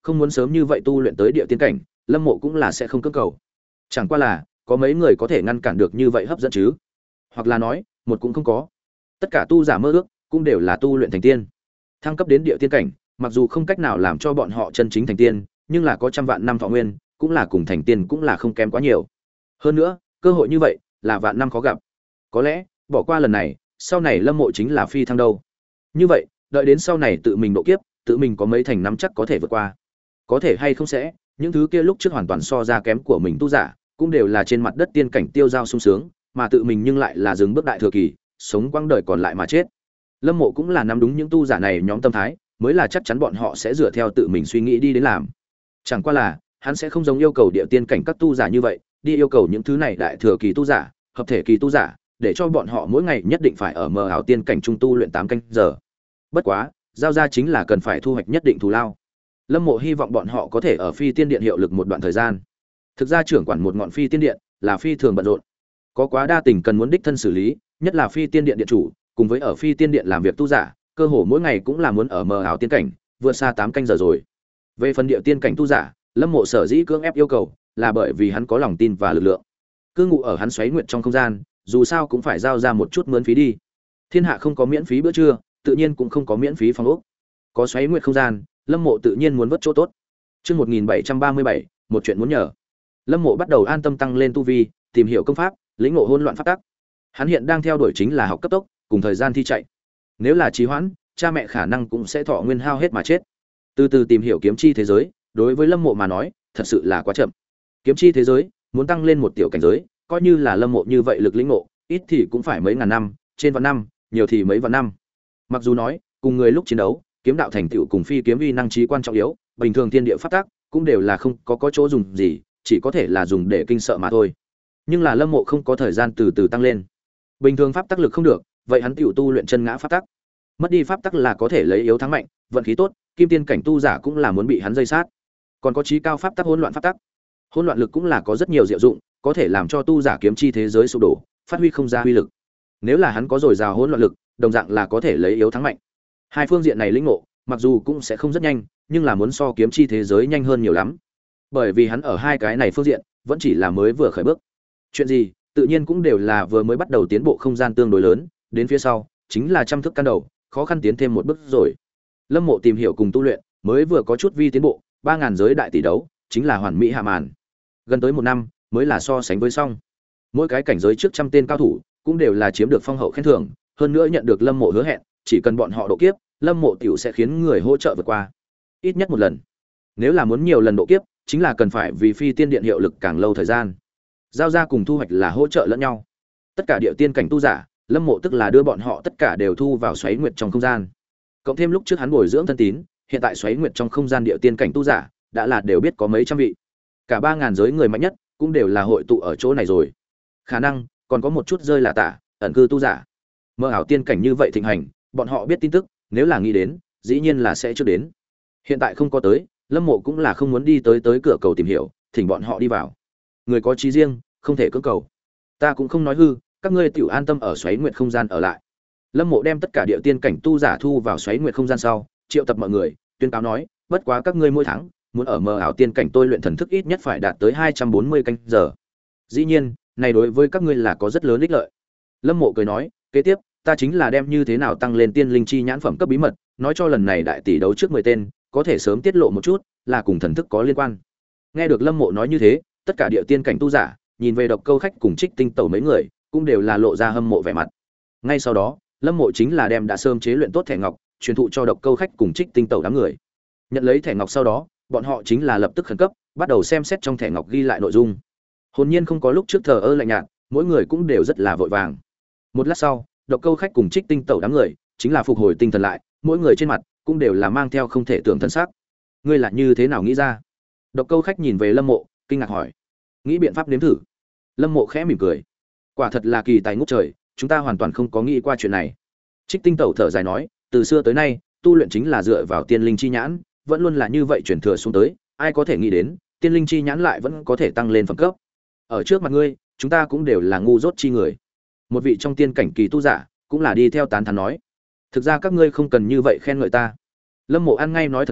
Không muốn sớm như vậy tu luyện tới địa tiên cảnh, Lâm Mộ cũng là sẽ không cưỡng cầu. Chẳng qua là, có mấy người có thể ngăn cản được như vậy hấp dẫn chứ? Hoặc là nói, một cũng không có. Tất cả tu giả mơ ước cũng đều là tu luyện thành tiên. Thăng cấp đến địa tiên cảnh, mặc dù không cách nào làm cho bọn họ chân chính thành tiên, nhưng là có trăm vạn năm thọ nguyên, cũng là cùng thành tiên cũng là không kém quá nhiều. Hơn nữa, cơ hội như vậy là vạn năm khó gặp. Có lẽ, bỏ qua lần này, sau này Lâm Mộ chính là phi thăng đâu. Như vậy, đợi đến sau này tự mình độ kiếp, tự mình có mấy thành nắm chắc có thể vượt qua. Có thể hay không sẽ, những thứ kia lúc trước hoàn toàn so ra kém của mình tu giả, cũng đều là trên mặt đất tiên cảnh tiêu giao sung sướng, mà tự mình nhưng lại là dừng bước đại thừa kỳ, sống quãng đời còn lại mà chết. Lâm Mộ cũng là nắm đúng những tu giả này nhóm tâm thái, mới là chắc chắn bọn họ sẽ dựa theo tự mình suy nghĩ đi đến làm. Chẳng qua là, hắn sẽ không giống yêu cầu địa tiên cảnh các tu giả như vậy, đi yêu cầu những thứ này đại thừa kỳ tu giả, hợp thể kỳ tu giả, để cho bọn họ mỗi ngày nhất định phải ở mờ ảo tiên cảnh trung tu luyện tám canh giờ. Bất quá, giao ra chính là cần phải thu hoạch nhất định thù lao. Lâm Mộ hy vọng bọn họ có thể ở Phi Tiên Điện hiệu lực một đoạn thời gian. Thực ra trưởng quản một ngọn Phi Tiên Điện là phi thường bận rộn, có quá đa tình cần muốn đích thân xử lý, nhất là Phi Tiên Điện điện chủ, cùng với ở Phi Tiên Điện làm việc tu giả, cơ hồ mỗi ngày cũng là muốn ở mờ ảo tiên cảnh, vượt xa tám canh giờ rồi. Về phần địa tiên cảnh tu giả, Lâm Mộ sở dĩ cưỡng ép yêu cầu, là bởi vì hắn có lòng tin và lực lượng. Cư ngụ ở hắn xoáy nguyệt trong không gian, dù sao cũng phải giao ra một chút mướn phí đi. Thiên hạ không có miễn phí bữa trưa, tự nhiên cũng không có miễn phí phòng ốc. Có xoáy nguyệt không gian, Lâm Mộ tự nhiên muốn vớt chỗ tốt. Chương một nghìn bảy trăm ba mươi bảy, một chuyện muốn nhờ. Lâm Mộ bắt đầu an tâm tăng lên tu vi, tìm hiểu công pháp, lĩnh ngộ hỗn loạn pháp tắc. Hắn hiện đang theo đuổi chính là học cấp tốc, cùng thời gian thi chạy. Nếu là trì hoãn, cha mẹ khả năng cũng sẽ thọ nguyên hao hết mà chết. Từ từ tìm hiểu kiếm chi thế giới, đối với Lâm Mộ mà nói, thật sự là quá chậm. Kiếm chi thế giới, muốn tăng lên một tiểu cảnh giới, coi như là Lâm Mộ như vậy lực lĩnh ngộ, ít thì cũng phải mấy ngàn năm, trên vạn năm, nhiều thì mấy vạn năm. Mặc dù nói, cùng người lúc chiến đấu, kiếm đạo thành tựu cùng phi kiếm uy năng chí quan trọng yếu, bình thường thiên địa pháp tắc cũng đều là không có có chỗ dùng gì, chỉ có thể là dùng để kinh sợ mà thôi. Nhưng là Lâm Mộ không có thời gian từ từ tăng lên. Bình thường pháp tắc lực không được, vậy hắn tiểu tu luyện chân ngã pháp tắc. Mất đi pháp tắc là có thể lấy yếu thắng mạnh, vận khí tốt, kim tiên cảnh tu giả cũng là muốn bị hắn dây sát. Còn có chí cao pháp tắc hỗn loạn pháp tắc. Hỗn loạn lực cũng là có rất nhiều diệu dụng, có thể làm cho tu giả kiếm chi thế giới sụp đổ, phát huy không ra uy lực. Nếu là hắn có dồi dào hỗn loạn lực, đồng dạng là có thể lấy yếu thắng mạnh. Hai phương diện này lĩnh ngộ, mặc dù cũng sẽ không rất nhanh, nhưng là muốn so kiếm chi thế giới nhanh hơn nhiều lắm. Bởi vì hắn ở hai cái này phương diện, vẫn chỉ là mới vừa khởi bước. Chuyện gì, tự nhiên cũng đều là vừa mới bắt đầu tiến bộ không gian tương đối lớn, đến phía sau, chính là trăm thức căn đầu, khó khăn tiến thêm một bước rồi. Lâm Mộ tìm hiểu cùng tu luyện, mới vừa có chút vi tiến bộ, ba ngàn giới đại tỷ đấu, chính là hoàn mỹ hạ màn. Gần tới một năm, mới là so sánh với xong. Mỗi cái cảnh giới trước trăm tên cao thủ, cũng đều là chiếm được phong hậu khen thưởng, hơn nữa nhận được Lâm Mộ hứa hẹn, chỉ cần bọn họ độ kiếp, Lâm Mộ tiểu sẽ khiến người hỗ trợ vượt qua. Ít nhất một lần. Nếu là muốn nhiều lần độ kiếp, chính là cần phải vì Phi Tiên Điện hiệu lực càng lâu thời gian. Giao ra cùng thu hoạch là hỗ trợ lẫn nhau. Tất cả địa tiên cảnh tu giả, Lâm Mộ tức là đưa bọn họ tất cả đều thu vào xoáy nguyệt trong không gian. Cộng thêm lúc trước hắn bồi dưỡng thân tín, hiện tại xoáy nguyệt trong không gian địa tiên cảnh tu giả, đã là đều biết có mấy trăm vị. Cả ba ngàn giới người mạnh nhất, cũng đều là hội tụ ở chỗ này rồi. Khả năng còn có một chút rơi là tả, ẩn cư tu giả. Mơ ảo tiên cảnh như vậy thịnh hành, bọn họ biết tin tức, nếu là nghĩ đến, dĩ nhiên là sẽ trước đến. Hiện tại không có tới, Lâm Mộ cũng là không muốn đi tới tới cửa cầu tìm hiểu, thỉnh bọn họ đi vào. Người có chí riêng, không thể cưỡng cầu. Ta cũng không nói hư, các ngươi tiểu an tâm ở xoáy nguyệt không gian ở lại. Lâm Mộ đem tất cả địa tiên cảnh tu giả thu vào xoáy nguyệt không gian sau, triệu tập mọi người, tuyên cáo nói, bất quá các ngươi mỗi tháng muốn ở mơ ảo tiên cảnh tôi luyện thần thức ít nhất phải đạt tới hai trăm bốn mươi canh giờ. Dĩ nhiên, này đối với các ngươi là có rất lớn ích lợi. Lâm Mộ cười nói, kế tiếp, ta chính là đem như thế nào tăng lên tiên linh chi nhãn phẩm cấp bí mật, nói cho lần này đại tỷ đấu trước mười tên, có thể sớm tiết lộ một chút, là cùng thần thức có liên quan. Nghe được Lâm Mộ nói như thế, tất cả địa tiên cảnh tu giả, nhìn về Độc Câu Khách cùng Trích Tinh Tẩu mấy người, cũng đều là lộ ra hâm mộ vẻ mặt. Ngay sau đó, Lâm Mộ chính là đem đã sớm chế luyện tốt thẻ ngọc, truyền thụ cho Độc Câu Khách cùng Trích Tinh Tẩu đám người. Nhận lấy thẻ ngọc sau đó, bọn họ chính là lập tức khẩn cấp, bắt đầu xem xét trong thẻ ngọc ghi lại nội dung. Hồn nhiên không có lúc trước thờ ơ lạnh nhạt, mỗi người cũng đều rất là vội vàng. Một lát sau, Độc Câu Khách cùng Trích Tinh Tẩu đám người chính là phục hồi tinh thần lại, mỗi người trên mặt cũng đều là mang theo không thể tưởng thân xác. Ngươi là như thế nào nghĩ ra? Độc Câu Khách nhìn về Lâm Mộ, kinh ngạc hỏi. Nghĩ biện pháp nếm thử. Lâm Mộ khẽ mỉm cười. Quả thật là kỳ tài ngút trời, chúng ta hoàn toàn không có nghĩ qua chuyện này. Trích Tinh Tẩu thở dài nói, từ xưa tới nay, tu luyện chính là dựa vào tiên linh chi nhãn, vẫn luôn là như vậy truyền thừa xuống tới, ai có thể nghĩ đến, tiên linh chi nhãn lại vẫn có thể tăng lên phẩm cấp. Ở trước mặt ngươi, chúng ta cũng đều là ngu dốt chi người. Một vị trong tiên cảnh kỳ tu giả, cũng là đi theo tán thán nói, thực ra các ngươi không cần như vậy khen ngợi ta. Lâm Mộ ăn ngay nói thật nói,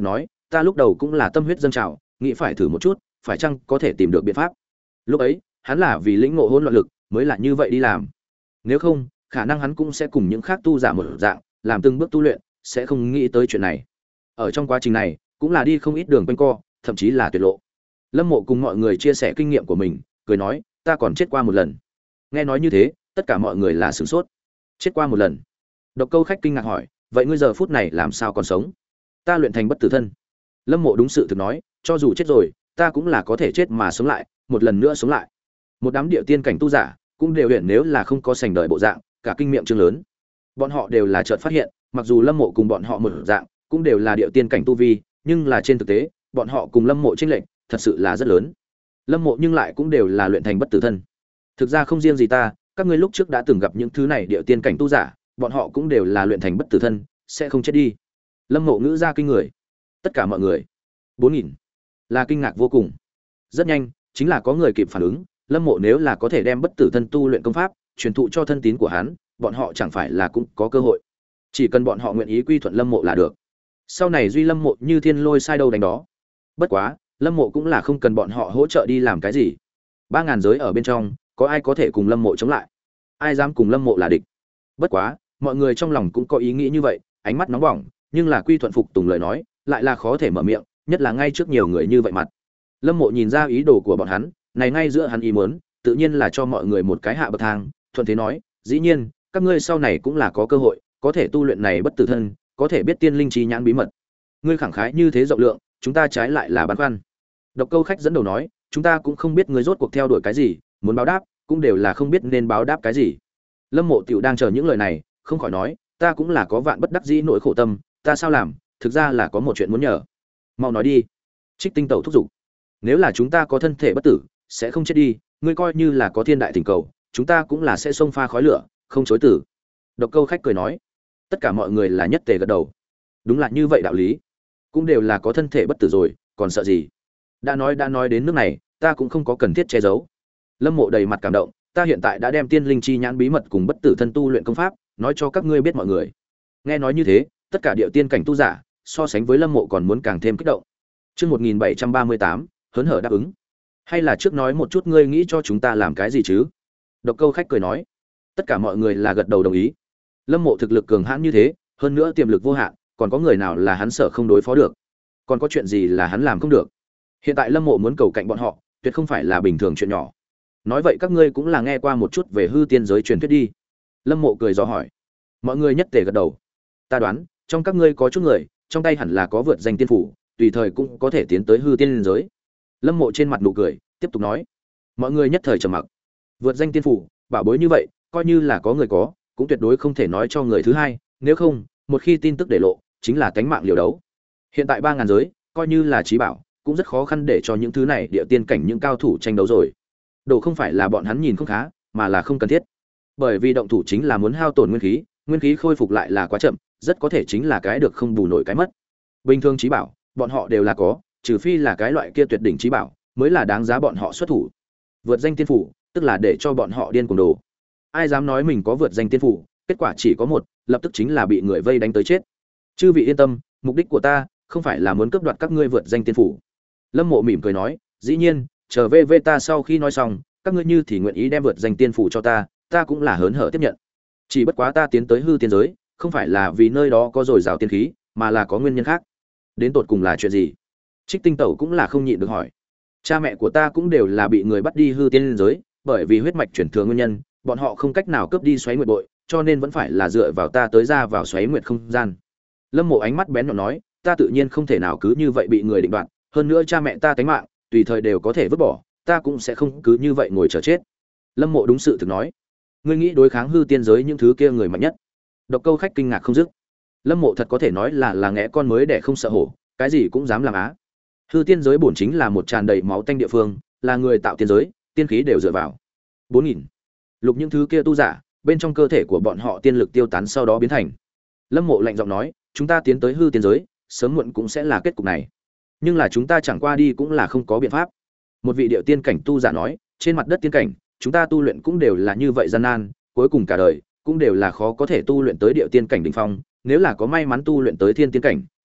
ta lúc đầu cũng là tâm huyết dâng trào, nghĩ phải thử một chút, phải chăng có thể tìm được biện pháp. Lúc ấy, hắn là vì lĩnh ngộ hỗn loạn lực, mới là như vậy đi làm. Nếu không, khả năng hắn cũng sẽ cùng những khác tu giả một dạng, làm từng bước tu luyện, sẽ không nghĩ tới chuyện này. Ở trong quá trình này, cũng là đi không ít đường quanh co, thậm chí là tuyệt lộ. Lâm Mộ cùng mọi người chia sẻ kinh nghiệm của mình, cười nói, ta còn chết qua một lần. Nghe nói như thế, tất cả mọi người là sửng sốt. Chết qua một lần. Độc Câu Khách kinh ngạc hỏi, vậy ngươi giờ phút này làm sao còn sống? Ta luyện thành bất tử thân. Lâm Mộ đúng sự thực nói, cho dù chết rồi, ta cũng là có thể chết mà sống lại, một lần nữa sống lại. Một đám địa tiên cảnh tu giả, cũng đều hiện nếu là không có sành đời bộ dạng, cả kinh miệng trương lớn. Bọn họ đều là chợt phát hiện, mặc dù Lâm Mộ cùng bọn họ một dạng, cũng đều là địa tiên cảnh tu vi, nhưng là trên thực tế, bọn họ cùng Lâm Mộ chênh lệch, thật sự là rất lớn. Lâm Mộ nhưng lại cũng đều là luyện thành bất tử thân. Thực ra không riêng gì ta, các ngươi lúc trước đã từng gặp những thứ này địa tiên cảnh tu giả, bọn họ cũng đều là luyện thành bất tử thân, sẽ không chết đi. Lâm Mộ ngữ ra kinh người. Tất cả mọi người, bốn nghìn, là kinh ngạc vô cùng. Rất nhanh, chính là có người kịp phản ứng, Lâm Mộ nếu là có thể đem bất tử thân tu luyện công pháp, truyền thụ cho thân tín của hắn, bọn họ chẳng phải là cũng có cơ hội. Chỉ cần bọn họ nguyện ý quy thuận Lâm Mộ là được. Sau này duy Lâm Mộ như thiên lôi sai đâu đánh đó. Bất quá, Lâm Mộ cũng là không cần bọn họ hỗ trợ đi làm cái gì. Ba ngàn giới ở bên trong, có ai có thể cùng Lâm Mộ chống lại? Ai dám cùng Lâm Mộ là địch? Bất quá, mọi người trong lòng cũng có ý nghĩ như vậy, ánh mắt nóng bỏng, nhưng là quy thuận phục tùng lời nói, lại là khó thể mở miệng, nhất là ngay trước nhiều người như vậy mặt. Lâm Mộ nhìn ra ý đồ của bọn hắn, này ngay giữa hắn ý muốn, tự nhiên là cho mọi người một cái hạ bậc thang, thuận thế nói, dĩ nhiên, các ngươi sau này cũng là có cơ hội, có thể tu luyện này bất tử thân, có thể biết tiên linh chi nhãn bí mật. Ngươi khẳng khái như thế rộng lượng, chúng ta trái lại là băn khoăn. Độc Câu Khách dẫn đầu nói, chúng ta cũng không biết ngươi rốt cuộc theo đuổi cái gì, muốn báo đáp, cũng đều là không biết nên báo đáp cái gì. Lâm Mộ tiểu đang chờ những lời này, không khỏi nói, ta cũng là có vạn bất đắc dĩ nỗi khổ tâm, ta sao làm, thực ra là có một chuyện muốn nhờ. Mau nói đi. Trích Tinh Tẩu thúc giục. Nếu là chúng ta có thân thể bất tử, sẽ không chết đi, ngươi coi như là có thiên đại tình cầu, chúng ta cũng là sẽ xông pha khói lửa, không chối từ. Độc Câu Khách cười nói. Tất cả mọi người là nhất tề gật đầu. Đúng là như vậy đạo lý, cũng đều là có thân thể bất tử rồi, còn sợ gì? Đã nói đã nói đến nước này, ta cũng không có cần thiết che giấu. Lâm Mộ đầy mặt cảm động, ta hiện tại đã đem tiên linh chi nhãn bí mật cùng bất tử thân tu luyện công pháp, nói cho các ngươi biết mọi người. Nghe nói như thế, tất cả địa tiên cảnh tu giả, so sánh với Lâm Mộ còn muốn càng thêm kích động. Chương một nghìn bảy trăm ba mươi tám, hớn hở đáp ứng. Hay là trước nói một chút ngươi nghĩ cho chúng ta làm cái gì chứ? Độc Câu Khách cười nói. Tất cả mọi người là gật đầu đồng ý. Lâm Mộ thực lực cường hãn như thế, hơn nữa tiềm lực vô hạn, còn có người nào là hắn sợ không đối phó được? Còn có chuyện gì là hắn làm không được? Hiện tại Lâm Mộ muốn cầu cạnh bọn họ, tuyệt không phải là bình thường chuyện nhỏ. Nói vậy các ngươi cũng là nghe qua một chút về hư tiên giới truyền thuyết đi. Lâm Mộ cười do hỏi. Mọi người nhất tề gật đầu. Ta đoán, trong các ngươi có chút người, trong tay hẳn là có vượt danh tiên phủ, tùy thời cũng có thể tiến tới hư tiên giới. Lâm Mộ trên mặt nụ cười, tiếp tục nói. Mọi người nhất thời trầm mặc. Vượt danh tiên phủ, bảo bối như vậy, coi như là có người có, cũng tuyệt đối không thể nói cho người thứ hai, nếu không, một khi tin tức để lộ, chính là tánh mạng liều đấu. Hiện tại ba ngàn giới, coi như là trí bảo, cũng rất khó khăn để cho những thứ này địa tiên cảnh những cao thủ tranh đấu rồi. Đồ không phải là bọn hắn nhìn không khá, mà là không cần thiết. Bởi vì động thủ chính là muốn hao tổn nguyên khí, nguyên khí khôi phục lại là quá chậm, rất có thể chính là cái được không bù nổi cái mất. Bình thường trí bảo, bọn họ đều là có, trừ phi là cái loại kia tuyệt đỉnh trí bảo, mới là đáng giá bọn họ xuất thủ. Vượt danh tiên phủ, tức là để cho bọn họ điên cuồng đồ. Ai dám nói mình có vượt danh tiên phủ, kết quả chỉ có một, lập tức chính là bị người vây đánh tới chết. Chư vị yên tâm, mục đích của ta không phải là muốn cướp đoạt các ngươi vượt danh tiên phủ. Lâm Mộ mỉm cười nói, dĩ nhiên, chờ về về ta sau khi nói xong, các ngươi như thì nguyện ý đem vượt danh tiên phủ cho ta, ta cũng là hớn hở tiếp nhận. Chỉ bất quá ta tiến tới hư tiên giới, không phải là vì nơi đó có dồi dào tiên khí, mà là có nguyên nhân khác. Đến tột cùng là chuyện gì? Trích Tinh Tẩu cũng là không nhịn được hỏi. Cha mẹ của ta cũng đều là bị người bắt đi hư tiên giới, bởi vì huyết mạch chuyển thừa nguyên nhân, bọn họ không cách nào cướp đi xoáy nguyệt bội, cho nên vẫn phải là dựa vào ta tới ra vào xoáy nguyệt không gian. Lâm Mộ ánh mắt bén nhọn nói, ta tự nhiên không thể nào cứ như vậy bị người định đoạt, hơn nữa cha mẹ ta tánh mạng, tùy thời đều có thể vứt bỏ, ta cũng sẽ không cứ như vậy ngồi chờ chết. Lâm Mộ đúng sự thực nói, ngươi nghĩ đối kháng hư tiên giới những thứ kia người mạnh nhất? Độc Câu Khách kinh ngạc không dứt. Lâm Mộ thật có thể nói là là ngẽ con mới để không sợ hổ, cái gì cũng dám làm á. Hư tiên giới bổn chính là một tràn đầy máu tanh địa phương, là người tạo tiên giới, tiên khí đều dựa vào. bốn nghìn. Lục những thứ kia tu giả, bên trong cơ thể của bọn họ tiên lực tiêu tán sau đó biến thành. Lâm Mộ lạnh giọng nói, chúng ta tiến tới hư tiên giới, sớm muộn cũng sẽ là kết cục này. Nhưng là chúng ta chẳng qua đi cũng là không có biện pháp. Một vị điệu tiên cảnh tu giả nói, trên mặt đất tiên cảnh, chúng ta tu luyện cũng đều là như vậy gian nan, cuối cùng cả đời cũng đều là khó có thể tu luyện tới điệu tiên cảnh đỉnh phong, nếu là có may mắn tu luyện tới thiên tiên cảnh,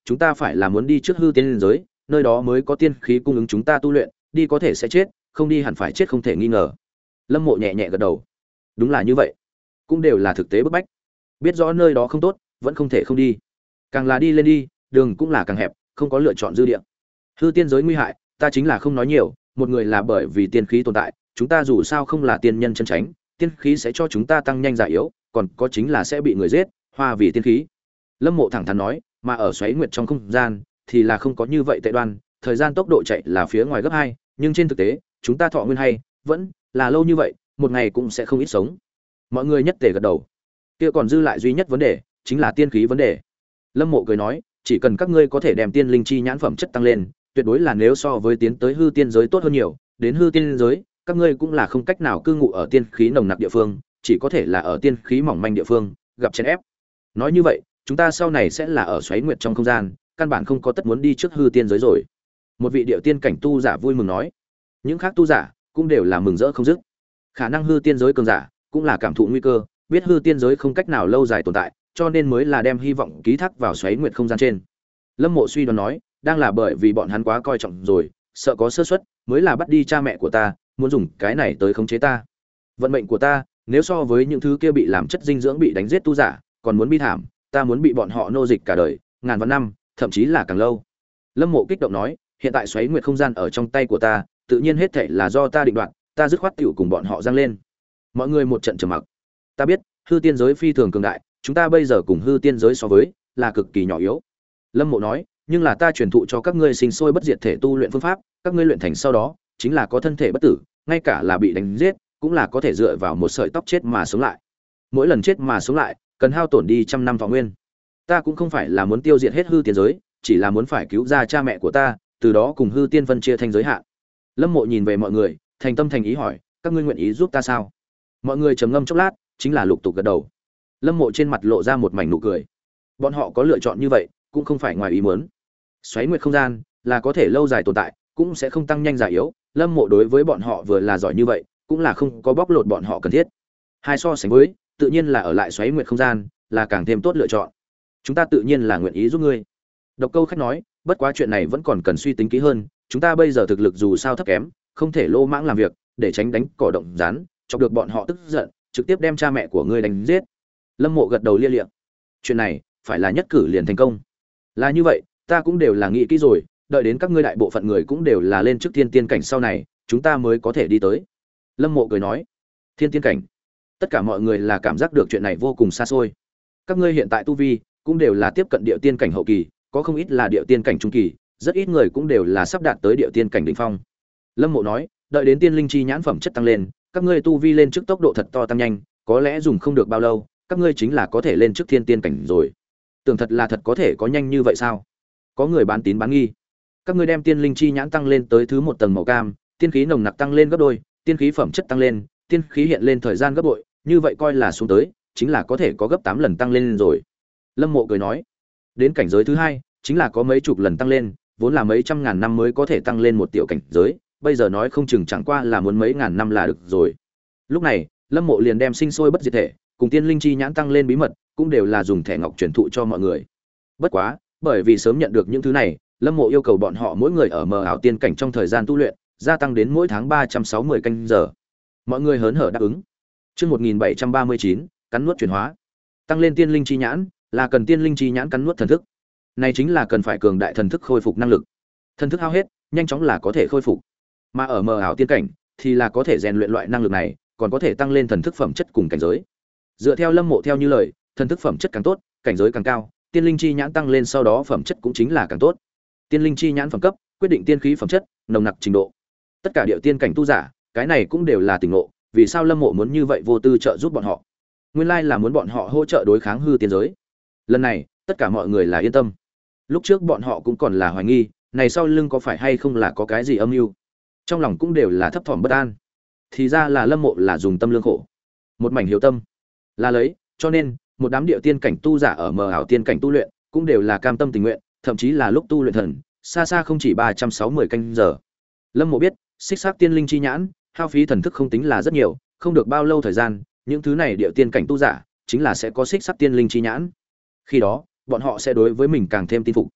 chúng ta phải là muốn đi trước hư tiên liên giới, nơi đó mới có tiên khí cung ứng chúng ta tu luyện, đi có thể sẽ chết, không đi hẳn phải chết không thể nghi ngờ. Lâm Mộ nhẹ nhẹ gật đầu. Đúng là như vậy, cũng đều là thực tế bức bách. Biết rõ nơi đó không tốt, vẫn không thể không đi. Càng là đi lên đi, đường cũng là càng hẹp, không có lựa chọn dư địa. Hư tiên giới nguy hại, ta chính là không nói nhiều, một người là bởi vì tiên khí tồn tại, chúng ta dù sao không là tiên nhân chân chánh, tiên khí sẽ cho chúng ta tăng nhanh già yếu, còn có chính là sẽ bị người giết, hoa vì tiên khí. Lâm Mộ thẳng thắn nói, mà ở xoáy nguyệt trong không gian thì là không có như vậy tệ đoan, thời gian tốc độ chạy là phía ngoài gấp hai, nhưng trên thực tế, chúng ta thọ nguyên hay vẫn là lâu như vậy, một ngày cũng sẽ không ít sống. Mọi người nhất tề gật đầu. Kia còn dư lại duy nhất vấn đề, chính là tiên khí vấn đề. Lâm Mộ cười nói, chỉ cần các ngươi có thể đem tiên linh chi nhãn phẩm chất tăng lên, tuyệt đối là nếu so với tiến tới hư tiên giới tốt hơn nhiều, đến hư tiên giới, các ngươi cũng là không cách nào cư ngụ ở tiên khí nồng nặc địa phương, chỉ có thể là ở tiên khí mỏng manh địa phương, gặp chèn ép. Nói như vậy, chúng ta sau này sẽ là ở xoáy nguyệt trong không gian, căn bản không có tất muốn đi trước hư tiên giới rồi. Một vị điệu tiên cảnh tu giả vui mừng nói. Những khác tu giả cũng đều là mừng rỡ không dứt. Khả năng hư tiên giới cường giả cũng là cảm thụ nguy cơ, biết hư tiên giới không cách nào lâu dài tồn tại, cho nên mới là đem hy vọng ký thác vào xoáy nguyệt không gian trên. Lâm Mộ suy đoán nói, đang là bởi vì bọn hắn quá coi trọng rồi, sợ có sơ suất, mới là bắt đi cha mẹ của ta, muốn dùng cái này tới khống chế ta. Vận mệnh của ta, nếu so với những thứ kia bị làm chất dinh dưỡng bị đánh giết tu giả, còn muốn bi thảm, ta muốn bị bọn họ nô dịch cả đời, ngàn vạn năm, thậm chí là càng lâu. Lâm Mộ kích động nói, hiện tại xoáy nguyệt không gian ở trong tay của ta, tự nhiên hết thảy là do ta định đoạt, ta dứt khoát tiểu cùng bọn họ giăng lên. Mọi người một trận trầm mặc. Ta biết, hư tiên giới phi thường cường đại, chúng ta bây giờ cùng hư tiên giới so với, là cực kỳ nhỏ yếu. Lâm Mộ nói, nhưng là ta truyền thụ cho các ngươi sinh sôi bất diệt thể tu luyện phương pháp, các ngươi luyện thành sau đó, chính là có thân thể bất tử, ngay cả là bị đánh giết, cũng là có thể dựa vào một sợi tóc chết mà sống lại. Mỗi lần chết mà sống lại, cần hao tổn đi trăm năm thọ nguyên. Ta cũng không phải là muốn tiêu diệt hết hư tiên giới, chỉ là muốn phải cứu ra cha mẹ của ta, từ đó cùng hư tiên phân chia thành giới hạn. Lâm Mộ nhìn về mọi người, thành tâm thành ý hỏi, các ngươi nguyện ý giúp ta sao? Mọi người trầm ngâm chốc lát, chính là lục tục gật đầu. Lâm Mộ trên mặt lộ ra một mảnh nụ cười. Bọn họ có lựa chọn như vậy, cũng không phải ngoài ý muốn. Xoáy nguyệt không gian là có thể lâu dài tồn tại, cũng sẽ không tăng nhanh già yếu. Lâm Mộ đối với bọn họ vừa là giỏi như vậy, cũng là không có bóc lột bọn họ cần thiết. Hai so sánh với, tự nhiên là ở lại xoáy nguyệt không gian là càng thêm tốt lựa chọn. Chúng ta tự nhiên là nguyện ý giúp ngươi. Độc Câu khách nói, bất quá chuyện này vẫn còn cần suy tính kỹ hơn, chúng ta bây giờ thực lực dù sao thấp kém, không thể lô mãng làm việc, để tránh đánh cỏ động rán, chọc được bọn họ tức giận, trực tiếp đem cha mẹ của ngươi đánh giết. Lâm Mộ gật đầu lia lịa. Chuyện này, phải là nhất cử liền thành công. Là như vậy, ta cũng đều là nghĩ kỹ rồi, đợi đến các ngươi đại bộ phận người cũng đều là lên trước thiên tiên cảnh sau này, chúng ta mới có thể đi tới. Lâm Mộ cười nói, thiên tiên cảnh. Tất cả mọi người là cảm giác được chuyện này vô cùng xa xôi. Các ngươi hiện tại tu vi cũng đều là tiếp cận địa tiên cảnh hậu kỳ, có không ít là địa tiên cảnh trung kỳ, rất ít người cũng đều là sắp đạt tới địa tiên cảnh đỉnh phong. Lâm Mộ nói, đợi đến tiên linh chi nhãn phẩm chất tăng lên, các ngươi tu vi lên trước tốc độ thật to tăng nhanh, có lẽ dùng không được bao lâu, các ngươi chính là có thể lên trước thiên tiên cảnh rồi. Tưởng thật là thật có thể có nhanh như vậy sao? Có người bán tín bán nghi. Các ngươi đem tiên linh chi nhãn tăng lên tới thứ một tầng màu cam, tiên khí nồng nặc tăng lên gấp đôi, tiên khí phẩm chất tăng lên, tiên khí hiện lên thời gian gấp bội, như vậy coi là xuống tới, chính là có thể có gấp tám lần tăng lên rồi. Lâm Mộ cười nói, đến cảnh giới thứ hai, chính là có mấy chục lần tăng lên, vốn là mấy trăm ngàn năm mới có thể tăng lên một tiểu cảnh giới, bây giờ nói không chừng chẳng qua là muốn mấy ngàn năm là được rồi. Lúc này, Lâm Mộ liền đem sinh sôi bất diệt thể cùng tiên linh chi nhãn tăng lên bí mật, cũng đều là dùng thẻ ngọc truyền thụ cho mọi người. Bất quá, bởi vì sớm nhận được những thứ này, Lâm Mộ yêu cầu bọn họ mỗi người ở mờ ảo tiên cảnh trong thời gian tu luyện, gia tăng đến mỗi tháng ba trăm sáu mươi canh giờ. Mọi người hớn hở đáp ứng. Chương một nghìn bảy trăm ba mươi chín, cắn nuốt chuyển hóa. Tăng lên tiên linh chi nhãn, là cần tiên linh chi nhãn cắn nuốt thần thức. Này chính là cần phải cường đại thần thức khôi phục năng lực. Thần thức hao hết, nhanh chóng là có thể khôi phục. Mà ở mờ ảo tiên cảnh thì là có thể rèn luyện loại năng lực này, còn có thể tăng lên thần thức phẩm chất cùng cảnh giới. Dựa theo Lâm Mộ theo như lời, thần thức phẩm chất càng tốt, cảnh giới càng cao, tiên linh chi nhãn tăng lên sau đó phẩm chất cũng chính là càng tốt. Tiên linh chi nhãn phẩm cấp, quyết định tiên khí phẩm chất, nồng nặc trình độ. Tất cả điệu tiên cảnh tu giả, cái này cũng đều là tình ngộ, vì sao Lâm Mộ muốn như vậy vô tư trợ giúp bọn họ? Nguyên lai là muốn bọn họ hỗ trợ đối kháng hư tiên giới. Lần này, tất cả mọi người là yên tâm. Lúc trước bọn họ cũng còn là hoài nghi, này sau lưng có phải hay không là có cái gì âm mưu. Trong lòng cũng đều là thấp thỏm bất an. Thì ra là Lâm Mộ là dùng tâm lương khổ, một mảnh hiếu tâm. Là lấy, cho nên, một đám điệu tiên cảnh tu giả ở mờ ảo tiên cảnh tu luyện, cũng đều là cam tâm tình nguyện, thậm chí là lúc tu luyện thần, xa xa không chỉ ba trăm sáu mươi canh giờ. Lâm Mộ biết, xích xác tiên linh chi nhãn, hao phí thần thức không tính là rất nhiều, không được bao lâu thời gian, những thứ này điệu tiên cảnh tu giả, chính là sẽ có xích sắc tiên linh chi nhãn. Khi đó, bọn họ sẽ đối với mình càng thêm tin phục.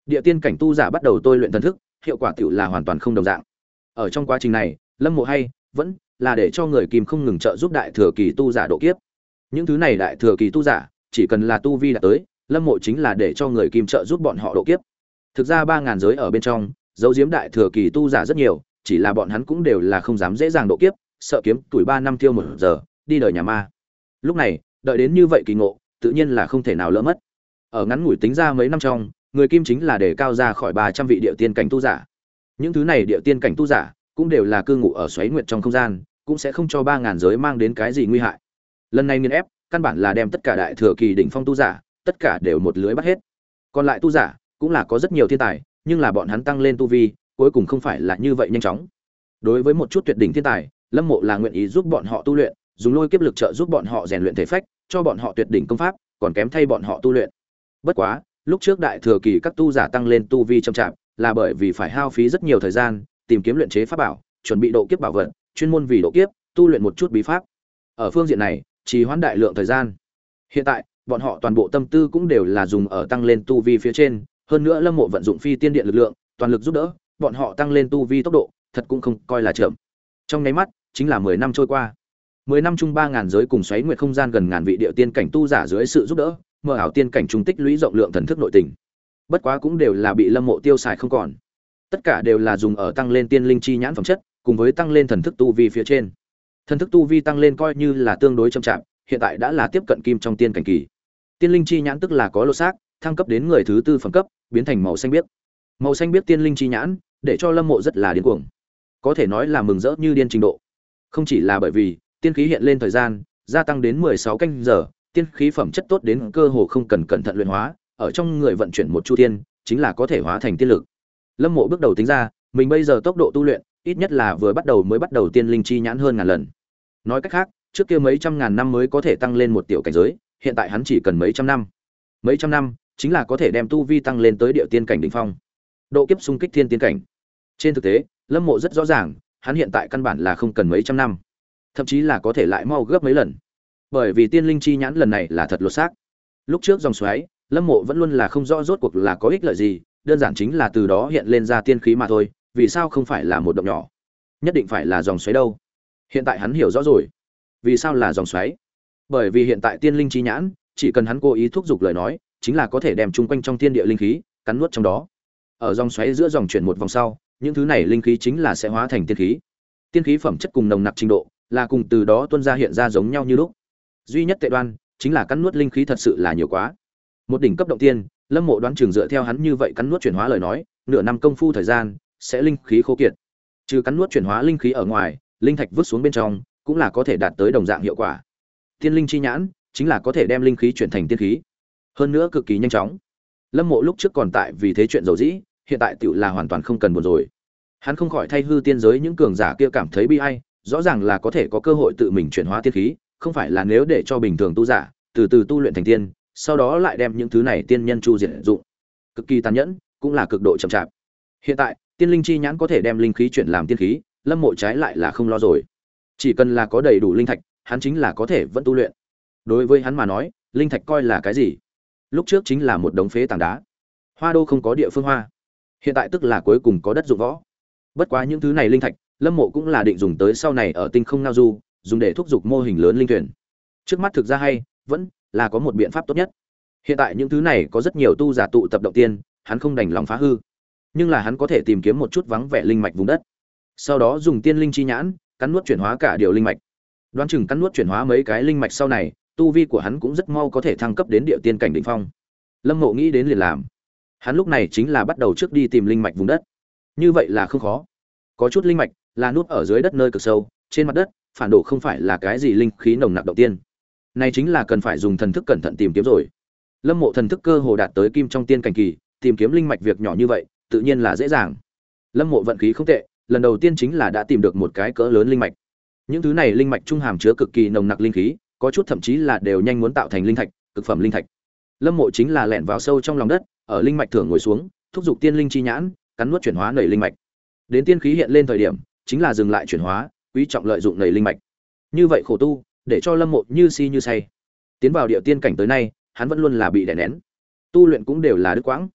Địa tiên cảnh tu giả bắt đầu tôi luyện thần thức, hiệu quả tiểu là hoàn toàn không đồng dạng. Ở trong quá trình này, Lâm Mộ hay vẫn là để cho người Kim không ngừng trợ giúp đại thừa kỳ tu giả độ kiếp. Những thứ này đại thừa kỳ tu giả, chỉ cần là tu vi đạt tới, Lâm Mộ chính là để cho người Kim trợ giúp bọn họ độ kiếp. Thực ra ba ngàn giới ở bên trong, dấu diếm đại thừa kỳ tu giả rất nhiều, chỉ là bọn hắn cũng đều là không dám dễ dàng độ kiếp, sợ kiếm tuổi ba năm tiêu một giờ, đi đời nhà ma. Lúc này, đợi đến như vậy kỳ ngộ, tự nhiên là không thể nào lỡ mất. Ở ngắn ngủi tính ra mấy năm trong, người Kim chính là để cao ra khỏi ba trăm vị địa tiên cảnh tu giả. Những thứ này địa tiên cảnh tu giả cũng đều là cư ngụ ở xoáy nguyệt trong không gian, cũng sẽ không cho ba ngàn giới mang đến cái gì nguy hại. Lần này nghiền ép, căn bản là đem tất cả đại thừa kỳ đỉnh phong tu giả, tất cả đều một lưới bắt hết. Còn lại tu giả cũng là có rất nhiều thiên tài, nhưng là bọn hắn tăng lên tu vi, cuối cùng không phải là như vậy nhanh chóng. Đối với một chút tuyệt đỉnh thiên tài, Lâm Mộ là nguyện ý giúp bọn họ tu luyện, dùng lôi kiếp lực trợ giúp bọn họ rèn luyện thể phách, cho bọn họ tuyệt đỉnh công pháp, còn kém thay bọn họ tu luyện. Bất quá, lúc trước đại thừa kỳ các tu giả tăng lên tu vi chậm chạp, là bởi vì phải hao phí rất nhiều thời gian, tìm kiếm luyện chế pháp bảo, chuẩn bị độ kiếp bảo vật, chuyên môn vì độ kiếp, tu luyện một chút bí pháp. Ở phương diện này, trì hoãn đại lượng thời gian. Hiện tại, bọn họ toàn bộ tâm tư cũng đều là dùng ở tăng lên tu vi phía trên, hơn nữa Lâm Mộ vận dụng phi tiên điện lực lượng, toàn lực giúp đỡ, bọn họ tăng lên tu vi tốc độ, thật cũng không coi là chậm. Trong nháy mắt, chính là mười năm trôi qua. mười năm chung ba ngàn giới cùng xoáy nguyệt không gian gần ngàn vị địa tiên cảnh tu giả dưới sự giúp đỡ, mở ảo tiên cảnh trung tích lũy rộng lượng thần thức nội tình. Bất quá cũng đều là bị Lâm Mộ tiêu xài không còn. Tất cả đều là dùng ở tăng lên tiên linh chi nhãn phẩm chất, cùng với tăng lên thần thức tu vi phía trên. Thần thức tu vi tăng lên coi như là tương đối chậm chạp, hiện tại đã là tiếp cận kim trong tiên cảnh kỳ. Tiên linh chi nhãn tức là có lô xác, thăng cấp đến người thứ tư phẩm cấp, biến thành màu xanh biếc. Màu xanh biếc tiên linh chi nhãn, để cho Lâm Mộ rất là điên cuồng. Có thể nói là mừng rỡ như điên trình độ. Không chỉ là bởi vì tiên khí hiện lên thời gian gia tăng đến mười sáu canh giờ, tiên khí phẩm chất tốt đến cơ hồ không cần cẩn thận luyện hóa, ở trong người vận chuyển một chu tiên, chính là có thể hóa thành tiên lực. Lâm Mộ bước đầu tính ra, mình bây giờ tốc độ tu luyện, ít nhất là vừa bắt đầu mới bắt đầu tiên linh chi nhãn hơn ngàn lần. Nói cách khác, trước kia mấy trăm ngàn năm mới có thể tăng lên một tiểu cảnh giới, hiện tại hắn chỉ cần mấy trăm năm. Mấy trăm năm, chính là có thể đem tu vi tăng lên tới địa tiên cảnh đỉnh phong. Độ kiếp xung kích thiên tiên cảnh. Trên thực tế, Lâm Mộ rất rõ ràng, hắn hiện tại căn bản là không cần mấy trăm năm, thậm chí là có thể lại mau gấp mấy lần. Bởi vì tiên linh chi nhãn lần này là thật lột xác. Lúc trước dòng xoáy, Lâm Mộ vẫn luôn là không rõ rốt cuộc là có ích lợi gì, đơn giản chính là từ đó hiện lên ra tiên khí mà thôi, vì sao không phải là một động nhỏ, nhất định phải là dòng xoáy đâu. Hiện tại hắn hiểu rõ rồi, vì sao là dòng xoáy. Bởi vì hiện tại tiên linh chi nhãn, chỉ cần hắn cố ý thúc giục lời nói, chính là có thể đem chung quanh trong thiên địa linh khí cắn nuốt trong đó. Ở dòng xoáy giữa dòng chuyển một vòng sau, những thứ này linh khí chính là sẽ hóa thành tiên khí. Tiên khí phẩm chất cùng nồng nặc trình độ là cùng từ đó tuôn ra hiện ra giống nhau như lúc. Duy nhất tệ đoan chính là cắn nuốt linh khí thật sự là nhiều quá. Một đỉnh cấp động tiên, Lâm Mộ đoán chừng dựa theo hắn như vậy cắn nuốt chuyển hóa lời nói, nửa năm công phu thời gian sẽ linh khí khô kiệt. Trừ cắn nuốt chuyển hóa linh khí ở ngoài, linh thạch vứt xuống bên trong cũng là có thể đạt tới đồng dạng hiệu quả. Tiên linh chi nhãn chính là có thể đem linh khí chuyển thành tiên khí, hơn nữa cực kỳ nhanh chóng. Lâm Mộ lúc trước còn tại vì thế chuyện dầu dĩ, hiện tại tựu là hoàn toàn không cần buồn rồi. Hắn không khỏi thay hư tiên giới những cường giả kia cảm thấy bi ai, rõ ràng là có thể có cơ hội tự mình chuyển hóa tiên khí, không phải là nếu để cho bình thường tu giả từ từ tu luyện thành tiên, sau đó lại đem những thứ này tiên nhân chu diệt dụng. Cực kỳ tàn nhẫn, cũng là cực độ chậm chạp. Hiện tại, tiên linh chi nhãn có thể đem linh khí chuyển làm tiên khí, Lâm Mộ trái lại là không lo rồi. Chỉ cần là có đầy đủ linh thạch, hắn chính là có thể vẫn tu luyện. Đối với hắn mà nói, linh thạch coi là cái gì? Lúc trước chính là một đống phế tảng đá. Hoa đô không có địa phương hoa, hiện tại tức là cuối cùng có đất dụng võ. Bất quá những thứ này linh thạch, Lâm Mộ cũng là định dùng tới sau này ở tinh không ngao du, dùng để thúc giục mô hình lớn linh thuyền. Trước mắt thực ra hay vẫn là có một biện pháp tốt nhất. Hiện tại những thứ này có rất nhiều tu giả tụ tập động tiên, hắn không đành lòng phá hư, nhưng là hắn có thể tìm kiếm một chút vắng vẻ linh mạch vùng đất, sau đó dùng tiên linh chi nhãn cắn nuốt chuyển hóa cả điều linh mạch. Đoán chừng cắn nuốt chuyển hóa mấy cái linh mạch sau này, tu vi của hắn cũng rất mau có thể thăng cấp đến địa tiên cảnh đỉnh phong. Lâm Mộ nghĩ đến liền làm. Hắn lúc này chính là bắt đầu trước đi tìm linh mạch vùng đất. Như vậy là không khó. Có chút linh mạch là núp ở dưới đất nơi cực sâu, trên mặt đất, phản đồ không phải là cái gì linh khí nồng nặc động tiên. Này chính là cần phải dùng thần thức cẩn thận tìm kiếm rồi. Lâm Mộ thần thức cơ hồ đạt tới kim trong tiên cảnh kỳ, tìm kiếm linh mạch việc nhỏ như vậy, tự nhiên là dễ dàng. Lâm Mộ vận khí không tệ, lần đầu tiên chính là đã tìm được một cái cỡ lớn linh mạch. Những thứ này linh mạch trung hàm chứa cực kỳ nồng nặc linh khí, có chút thậm chí là đều nhanh muốn tạo thành linh thạch, cực phẩm linh thạch. Lâm Mộ chính là lẻn vào sâu trong lòng đất, ở linh mạch thưởng ngồi xuống, thúc giục tiên linh chi nhãn, cắn nuốt chuyển hóa nảy linh mạch. Đến tiên khí hiện lên thời điểm, chính là dừng lại chuyển hóa, quý trọng lợi dụng nảy linh mạch. Như vậy khổ tu, để cho Lâm Mộ như si như say. Tiến vào địa tiên cảnh tới nay, hắn vẫn luôn là bị đè nén. Tu luyện cũng đều là đứt quãng.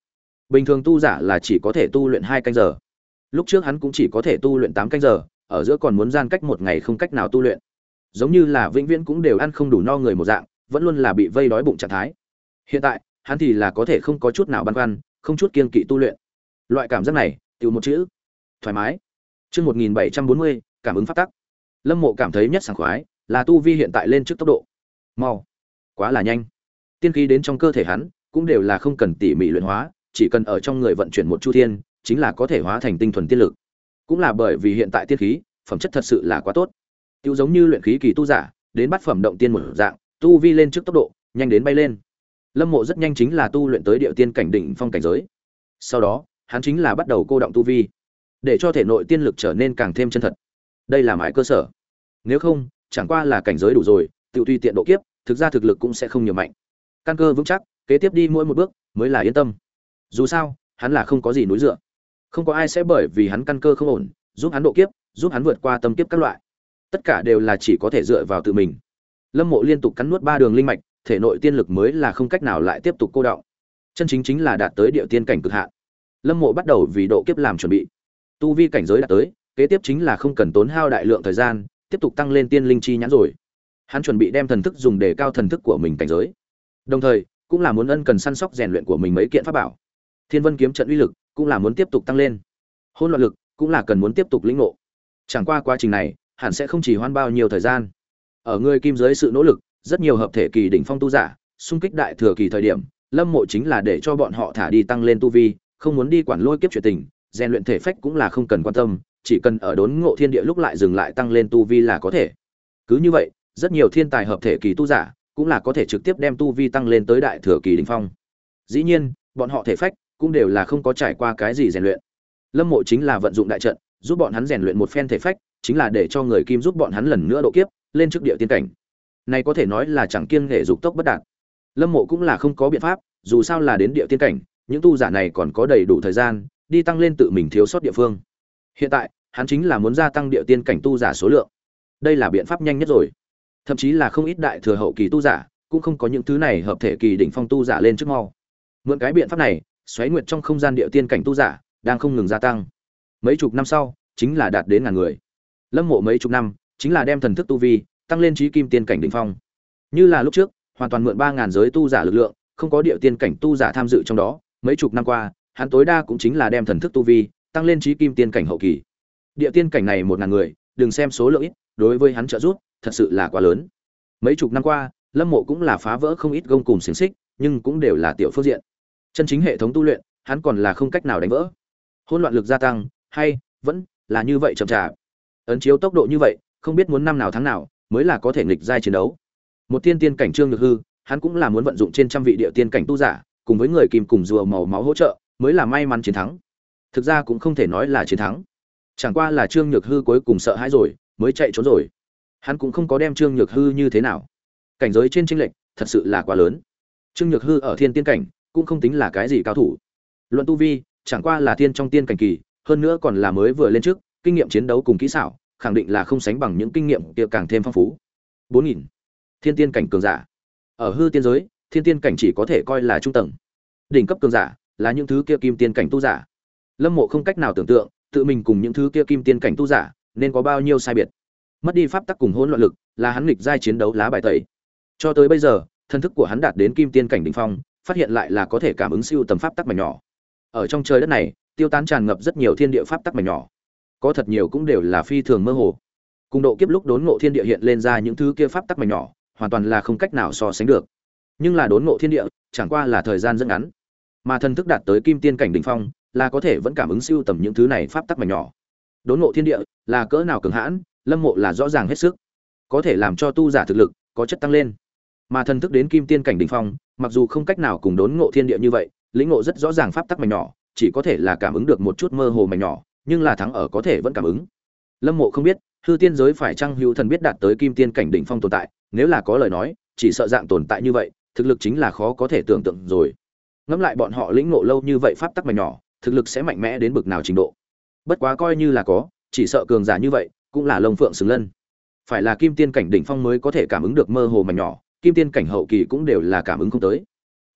Bình thường tu giả là chỉ có thể tu luyện hai canh giờ. Lúc trước hắn cũng chỉ có thể tu luyện tám canh giờ, ở giữa còn muốn gian cách một ngày không cách nào tu luyện. Giống như là vĩnh viễn cũng đều ăn không đủ no người một dạng, vẫn luôn là bị vây đói bụng trạng thái. Hiện tại, hắn thì là có thể không có chút nào băn khoăn, không chút kiêng kỵ tu luyện. Loại cảm giác này, tiêu một chữ, thoải mái. Chương một nghìn bảy trăm bốn mươi, cảm ứng pháp tắc. Lâm Mộ cảm thấy nhất sảng khoái, là tu vi hiện tại lên trước tốc độ. Mau, quá là nhanh. Tiên khí đến trong cơ thể hắn, cũng đều là không cần tỉ mỉ luyện hóa, chỉ cần ở trong người vận chuyển một chu thiên, chính là có thể hóa thành tinh thuần tiên lực. Cũng là bởi vì hiện tại tiên khí, phẩm chất thật sự là quá tốt. Tiêu giống như luyện khí kỳ tu giả, đến bát phẩm động tiên một dạng, tu vi lên trước tốc độ, nhanh đến bay lên. Lâm Mộ rất nhanh chính là tu luyện tới điệu tiên cảnh đỉnh phong cảnh giới. Sau đó, hắn chính là bắt đầu cô động tu vi, để cho thể nội tiên lực trở nên càng thêm chân thật. Đây là mãi cơ sở. Nếu không, chẳng qua là cảnh giới đủ rồi, tự tùy tiện độ kiếp, thực ra thực lực cũng sẽ không nhiều mạnh. Căn cơ vững chắc, kế tiếp đi mỗi một bước mới là yên tâm. Dù sao, hắn là không có gì núi dựa. Không có ai sẽ bởi vì hắn căn cơ không ổn, giúp hắn độ kiếp, giúp hắn vượt qua tâm kiếp các loại. Tất cả đều là chỉ có thể dựa vào tự mình. Lâm Mộ liên tục cắn nuốt ba đường linh mạch, thể nội tiên lực mới là không cách nào lại tiếp tục cô đọng. Chân chính chính là đạt tới địa tiên cảnh cực hạn. Lâm Mộ bắt đầu vì độ kiếp làm chuẩn bị. Tu vi cảnh giới đạt tới, kế tiếp chính là không cần tốn hao đại lượng thời gian, tiếp tục tăng lên tiên linh chi nhãn rồi. Hắn chuẩn bị đem thần thức dùng để cao thần thức của mình cảnh giới. Đồng thời, cũng là muốn ân cần săn sóc rèn luyện của mình mấy kiện pháp bảo. Thiên Vân kiếm trận uy lực cũng là muốn tiếp tục tăng lên. Hỗn loạn lực cũng là cần muốn tiếp tục lĩnh ngộ. Chẳng qua quá trình này, hẳn sẽ không chỉ hoãn bao nhiêu thời gian. Ở người kim dưới sự nỗ lực, rất nhiều hợp thể kỳ đỉnh phong tu giả, xung kích đại thừa kỳ thời điểm, Lâm Mộ chính là để cho bọn họ thả đi tăng lên tu vi, không muốn đi quản lôi kiếp chuyện tình, rèn luyện thể phách cũng là không cần quan tâm, chỉ cần ở đốn ngộ thiên địa lúc lại dừng lại tăng lên tu vi là có thể. Cứ như vậy, rất nhiều thiên tài hợp thể kỳ tu giả cũng là có thể trực tiếp đem tu vi tăng lên tới đại thừa kỳ đỉnh phong. Dĩ nhiên, bọn họ thể phách cũng đều là không có trải qua cái gì rèn luyện. Lâm Mộ chính là vận dụng đại trận, giúp bọn hắn rèn luyện một phen thể phách, chính là để cho người kim giúp bọn hắn lần nữa độ kiếp, lên trước địa tiên cảnh. Này có thể nói là chẳng kiêng nghệ dục tốc bất đạt. Lâm Mộ cũng là không có biện pháp, dù sao là đến địa tiên cảnh, những tu giả này còn có đầy đủ thời gian đi tăng lên tự mình thiếu sót địa phương. Hiện tại, hắn chính là muốn gia tăng địa tiên cảnh tu giả số lượng. Đây là biện pháp nhanh nhất rồi. Thậm chí là không ít đại thừa hậu kỳ tu giả, cũng không có những thứ này hợp thể kỳ đỉnh phong tu giả lên trước mau. Mượn cái biện pháp này, xoáy nguyệt trong không gian địa tiên cảnh tu giả đang không ngừng gia tăng. Mấy chục năm sau, chính là đạt đến ngàn người. Lâm Mộ mấy chục năm, chính là đem thần thức tu vi tăng lên chí kim tiên cảnh đỉnh phong. Như là lúc trước, hoàn toàn mượn ba ngàn giới tu giả lực lượng, không có địa tiên cảnh tu giả tham dự trong đó, mấy chục năm qua, hắn tối đa cũng chính là đem thần thức tu vi tăng lên chí kim tiên cảnh hậu kỳ. Địa tiên cảnh này một ngàn người, đừng xem số lượng ít, đối với hắn trợ giúp, thật sự là quá lớn. Mấy chục năm qua, Lâm Mộ cũng là phá vỡ không ít gông cùm xiềng xích, nhưng cũng đều là tiểu phương diện. Chân chính hệ thống tu luyện, hắn còn là không cách nào đánh vỡ. Hỗn loạn lực gia tăng, hay vẫn là như vậy chậm chạp. Ấn chiếu tốc độ như vậy, không biết muốn năm nào tháng nào mới là có thể nghịch giai chiến đấu. Một tiên tiên cảnh Trương Nhược Hư, hắn cũng là muốn vận dụng trên trăm vị địa tiên cảnh tu giả, cùng với người kim cùng rùa màu máu hỗ trợ, mới là may mắn chiến thắng. Thực ra cũng không thể nói là chiến thắng, chẳng qua là Trương Nhược Hư cuối cùng sợ hãi rồi, mới chạy trốn rồi. Hắn cũng không có đem Trương Nhược Hư như thế nào. Cảnh giới trên chênh lệch thật sự là quá lớn. Trương Nhược Hư ở thiên tiên cảnh cũng không tính là cái gì cao thủ. Luận tu vi, chẳng qua là tiên trong tiên cảnh kỳ, hơn nữa còn là mới vừa lên trước, kinh nghiệm chiến đấu cùng kỹ xảo, khẳng định là không sánh bằng những kinh nghiệm kia càng thêm phong phú. bốn nghìn thiên tiên cảnh cường giả. Ở hư tiên giới, thiên tiên cảnh chỉ có thể coi là trung tầng. Đỉnh cấp cường giả là những thứ kia kim tiên cảnh tu giả. Lâm Mộ không cách nào tưởng tượng, tự mình cùng những thứ kia kim tiên cảnh tu giả nên có bao nhiêu sai biệt. Mất đi pháp tắc cùng hỗn loạn lực, là hắn nghịch giai chiến đấu lá bài tẩy. Cho tới bây giờ, thân thức của hắn đạt đến kim tiên cảnh đỉnh phong, phát hiện lại là có thể cảm ứng siêu tầm pháp tắc mảnh nhỏ. Ở trong trời đất này, tiêu tán tràn ngập rất nhiều thiên địa pháp tắc mảnh nhỏ. Có thật nhiều cũng đều là phi thường mơ hồ. Cùng độ kiếp lúc đốn ngộ thiên địa hiện lên ra những thứ kia pháp tắc mảnh nhỏ, hoàn toàn là không cách nào so sánh được. Nhưng là đốn ngộ thiên địa, chẳng qua là thời gian rất ngắn. Mà thân thức đạt tới kim tiên cảnh đỉnh phong, là có thể vẫn cảm ứng siêu tầm những thứ này pháp tắc mảnh nhỏ. Đốn ngộ thiên địa là cỡ nào cường hãn, Lâm Mộ là rõ ràng hết sức, có thể làm cho tu giả thực lực có chất tăng lên. Mà thần thức đến kim tiên cảnh đỉnh phong, mặc dù không cách nào cùng đốn ngộ thiên địa như vậy, lĩnh ngộ rất rõ ràng pháp tắc mảnh nhỏ, chỉ có thể là cảm ứng được một chút mơ hồ mảnh nhỏ, nhưng là thắng ở có thể vẫn cảm ứng. Lâm Mộ không biết, hư tiên giới phải chăng hữu thần biết đạt tới kim tiên cảnh đỉnh phong tồn tại, nếu là có lời nói, chỉ sợ dạng tồn tại như vậy, thực lực chính là khó có thể tưởng tượng rồi. Ngẫm lại bọn họ lĩnh ngộ lâu như vậy pháp tắc mảnh nhỏ, thực lực sẽ mạnh mẽ đến bực nào trình độ. Bất quá coi như là có, chỉ sợ cường giả như vậy, cũng là lông phượng xứng lân. Phải là kim tiên cảnh đỉnh phong mới có thể cảm ứng được mơ hồ mảnh nhỏ, kim tiên cảnh hậu kỳ cũng đều là cảm ứng không tới.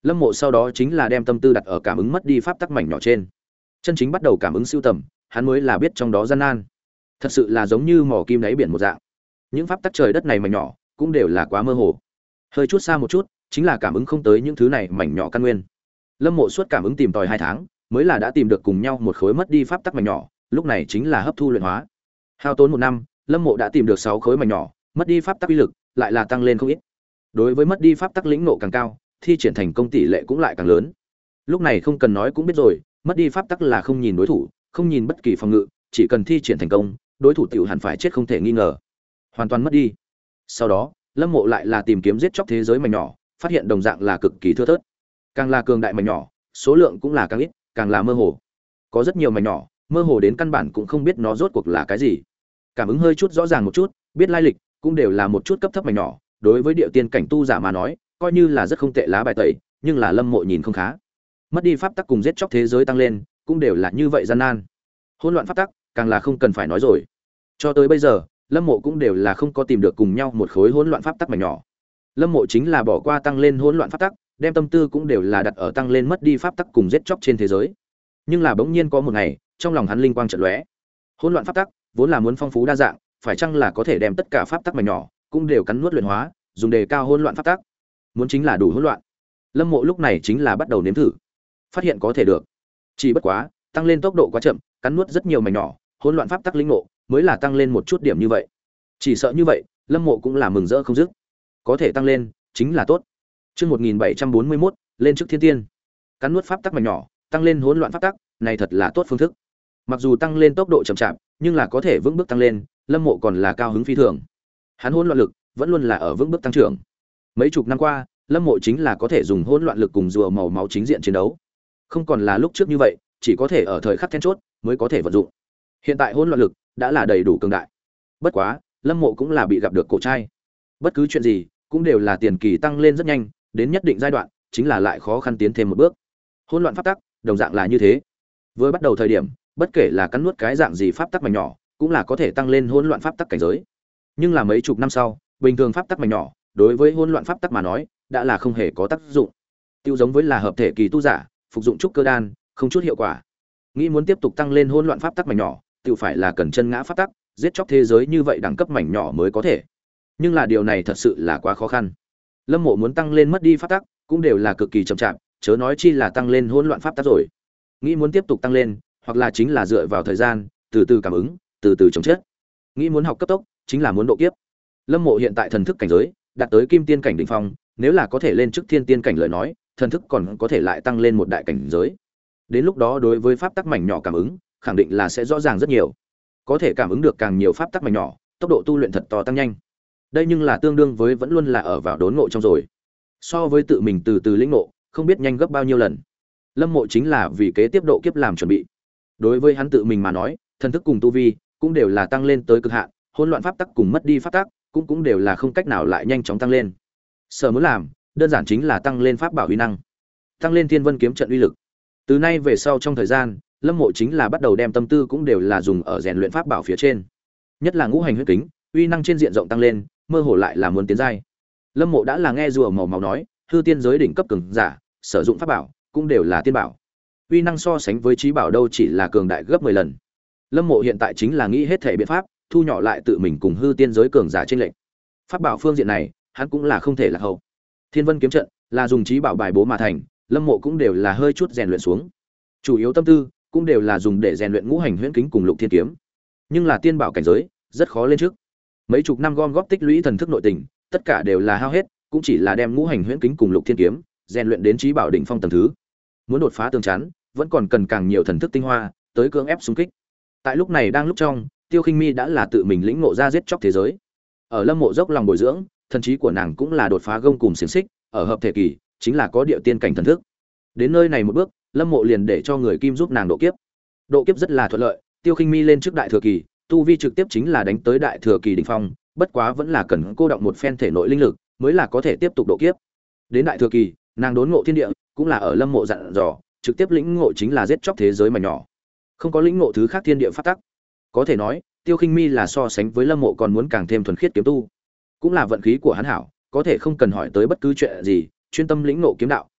Lâm Mộ sau đó chính là đem tâm tư đặt ở cảm ứng mất đi pháp tắc mảnh nhỏ trên. Chân chính bắt đầu cảm ứng siêu tầm, hắn mới là biết trong đó gian nan. Thật sự là giống như mò kim đáy biển một dạng. Những pháp tắc trời đất này mảnh nhỏ cũng đều là quá mơ hồ. Hơi chút xa một chút, chính là cảm ứng không tới những thứ này mảnh nhỏ căn nguyên. Lâm Mộ suốt cảm ứng tìm tòi hai tháng, mới là đã tìm được cùng nhau một khối mất đi pháp tắc mảnh nhỏ, lúc này chính là hấp thu luyện hóa. Hao tốn một năm, Lâm Mộ đã tìm được sáu khối mảnh nhỏ, mất đi pháp tắc uy lực lại là tăng lên không ít. Đối với mất đi pháp tắc lĩnh ngộ càng cao, thi triển thành công tỷ lệ cũng lại càng lớn. Lúc này không cần nói cũng biết rồi, mất đi pháp tắc là không nhìn đối thủ, không nhìn bất kỳ phòng ngự, chỉ cần thi triển thành công, đối thủ tiểu hẳn phải chết không thể nghi ngờ. Hoàn toàn mất đi. Sau đó, Lâm Mộ lại là tìm kiếm giết chóc thế giới mảnh nhỏ, phát hiện đồng dạng là cực kỳ thưa thớt. Càng là cường đại mảnh nhỏ, số lượng cũng là càng ít, càng là mơ hồ. Có rất nhiều mảnh nhỏ, mơ hồ đến căn bản cũng không biết nó rốt cuộc là cái gì. Cảm ứng hơi chút rõ ràng một chút, biết lai lịch, cũng đều là một chút cấp thấp mảnh nhỏ, đối với địa tiên cảnh tu giả mà nói, coi như là rất không tệ lá bài tẩy, nhưng là Lâm Mộ nhìn không khá. Mất đi pháp tắc cùng giết chóc thế giới tăng lên, cũng đều là như vậy gian nan. Hỗn loạn pháp tắc, càng là không cần phải nói rồi. Cho tới bây giờ, Lâm Mộ cũng đều là không có tìm được cùng nhau một khối hỗn loạn pháp tắc mảnh nhỏ. Lâm Mộ chính là bỏ qua tăng lên hỗn loạn pháp tắc, đem tâm tư cũng đều là đặt ở tăng lên mất đi pháp tắc cùng giết chóc trên thế giới. Nhưng là bỗng nhiên có một ngày, trong lòng hắn linh quang chợt lóe. Hỗn loạn pháp tắc vốn là muốn phong phú đa dạng, phải chăng là có thể đem tất cả pháp tắc mảnh nhỏ cũng đều cắn nuốt luyện hóa, dùng đề cao hỗn loạn pháp tắc. Muốn chính là đủ hỗn loạn. Lâm Mộ lúc này chính là bắt đầu nếm thử. Phát hiện có thể được. Chỉ bất quá, tăng lên tốc độ quá chậm, cắn nuốt rất nhiều mảnh nhỏ, hỗn loạn pháp tắc linh ngộ mới là tăng lên một chút điểm như vậy. Chỉ sợ như vậy, Lâm Mộ cũng là mừng rỡ không dứt. Có thể tăng lên, chính là tốt. Chương một nghìn bảy trăm bốn mươi mốt, lên trước thiên tiên. Cắn nuốt pháp tắc mảnh nhỏ, tăng lên hỗn loạn pháp tắc, này thật là tốt phương thức. Mặc dù tăng lên tốc độ chậm chạp, nhưng là có thể vững bước tăng lên, Lâm Mộ còn là cao hứng phi thường. Hắn hỗn loạn lực vẫn luôn là ở vững bước tăng trưởng. Mấy chục năm qua, Lâm Mộ chính là có thể dùng hỗn loạn lực cùng rùa màu máu chính diện chiến đấu. Không còn là lúc trước như vậy, chỉ có thể ở thời khắc then chốt mới có thể vận dụng. Hiện tại hỗn loạn lực đã là đầy đủ cường đại. Bất quá, Lâm Mộ cũng là bị gặp được cổ trai. Bất cứ chuyện gì cũng đều là tiền kỳ tăng lên rất nhanh, đến nhất định giai đoạn, chính là lại khó khăn tiến thêm một bước. Hỗn loạn pháp tắc, đồng dạng là như thế. Vừa bắt đầu thời điểm, bất kể là cắn nuốt cái dạng gì pháp tắc mảnh nhỏ, cũng là có thể tăng lên hỗn loạn pháp tắc cảnh giới. Nhưng là mấy chục năm sau, bình thường pháp tắc mảnh nhỏ, đối với hỗn loạn pháp tắc mà nói, đã là không hề có tác dụng. Tiêu giống với là hợp thể kỳ tu giả, phục dụng trúc cơ đan, không chút hiệu quả. Nghĩ muốn tiếp tục tăng lên hỗn loạn pháp tắc mảnh nhỏ, tiêu phải là cần chân ngã pháp tắc, giết chóc thế giới như vậy đẳng cấp mảnh nhỏ mới có thể. Nhưng là điều này thật sự là quá khó khăn. Lâm Mộ muốn tăng lên mất đi pháp tắc, cũng đều là cực kỳ chậm chạp, chớ nói chi là tăng lên hỗn loạn pháp tắc rồi. Nghĩ muốn tiếp tục tăng lên, hoặc là chính là dựa vào thời gian, từ từ cảm ứng, từ từ chống chết. Nghĩ muốn học cấp tốc, chính là muốn độ kiếp. Lâm Mộ hiện tại thần thức cảnh giới đạt tới kim tiên cảnh đỉnh phong, nếu là có thể lên trước thiên tiên cảnh lời nói, thần thức còn có thể lại tăng lên một đại cảnh giới. Đến lúc đó đối với pháp tắc mảnh nhỏ cảm ứng, khẳng định là sẽ rõ ràng rất nhiều. Có thể cảm ứng được càng nhiều pháp tắc mảnh nhỏ, tốc độ tu luyện thật to tăng nhanh. Đây nhưng là tương đương với vẫn luôn là ở vào đốn ngộ trong rồi. So với tự mình từ từ lĩnh ngộ, không biết nhanh gấp bao nhiêu lần. Lâm Mộ chính là vì kế tiếp độ kiếp làm chuẩn bị. Đối với hắn tự mình mà nói, thần thức cùng tu vi cũng đều là tăng lên tới cực hạn, hỗn loạn pháp tắc cùng mất đi pháp tắc cũng cũng đều là không cách nào lại nhanh chóng tăng lên. Sở muốn làm, đơn giản chính là tăng lên pháp bảo uy năng, tăng lên Thiên Vân kiếm trận uy lực. Từ nay về sau trong thời gian, Lâm Mộ chính là bắt đầu đem tâm tư cũng đều là dùng ở rèn luyện pháp bảo phía trên. Nhất là ngũ hành huyết kính, uy năng trên diện rộng tăng lên, mơ hồ lại là muốn tiến giai. Lâm Mộ đã là nghe rùa màu màu nói, hư tiên giới đỉnh cấp cường giả, sử dụng pháp bảo cũng đều là tiên bảo. Uy năng so sánh với trí bảo đâu chỉ là cường đại gấp mười lần. Lâm Mộ hiện tại chính là nghĩ hết thể biện pháp, thu nhỏ lại tự mình cùng hư tiên giới cường giả trên lệnh. Pháp bảo phương diện này, hắn cũng là không thể lạc hậu. Thiên Vân kiếm trận là dùng trí bảo bài bố mà thành, Lâm Mộ cũng đều là hơi chút rèn luyện xuống. Chủ yếu tâm tư cũng đều là dùng để rèn luyện ngũ hành huyễn kính cùng lục thiên kiếm. Nhưng là tiên bảo cảnh giới, rất khó lên trước. Mấy chục năm gom góp tích lũy thần thức nội tình, tất cả đều là hao hết, cũng chỉ là đem ngũ hành huyễn kính cùng lục thiên kiếm rèn luyện đến trí bảo đỉnh phong tầng thứ. Muốn đột phá tường chắn, vẫn còn cần càng nhiều thần thức tinh hoa, tới cưỡng ép xung kích. Tại lúc này đang lúc trong, Tiêu Khinh Mi đã là tự mình lĩnh ngộ ra giết chóc thế giới. Ở Lâm Mộ dốc lòng bồi dưỡng, thần trí của nàng cũng là đột phá gông cùm xiển xích, ở hợp thể kỳ, chính là có địa tiên cảnh thần thức. Đến nơi này một bước, Lâm Mộ liền để cho người Kim giúp nàng độ kiếp. Độ kiếp rất là thuận lợi, Tiêu Khinh Mi lên trước đại thừa kỳ, tu vi trực tiếp chính là đánh tới đại thừa kỳ đỉnh phong, bất quá vẫn là cần cô động một phen thể nội linh lực, mới là có thể tiếp tục độ kiếp. Đến đại thừa kỳ, nàng đốn ngộ thiên địa, cũng là ở Lâm Mộ dặn dò, trực tiếp lĩnh ngộ chính là giết chóc thế giới mà nhỏ. Không có lĩnh ngộ thứ khác thiên địa pháp tắc. Có thể nói, Tiêu Khinh Mi là so sánh với Lâm Mộ còn muốn càng thêm thuần khiết kiếm tu. Cũng là vận khí của hắn hảo, có thể không cần hỏi tới bất cứ chuyện gì, chuyên tâm lĩnh ngộ kiếm đạo,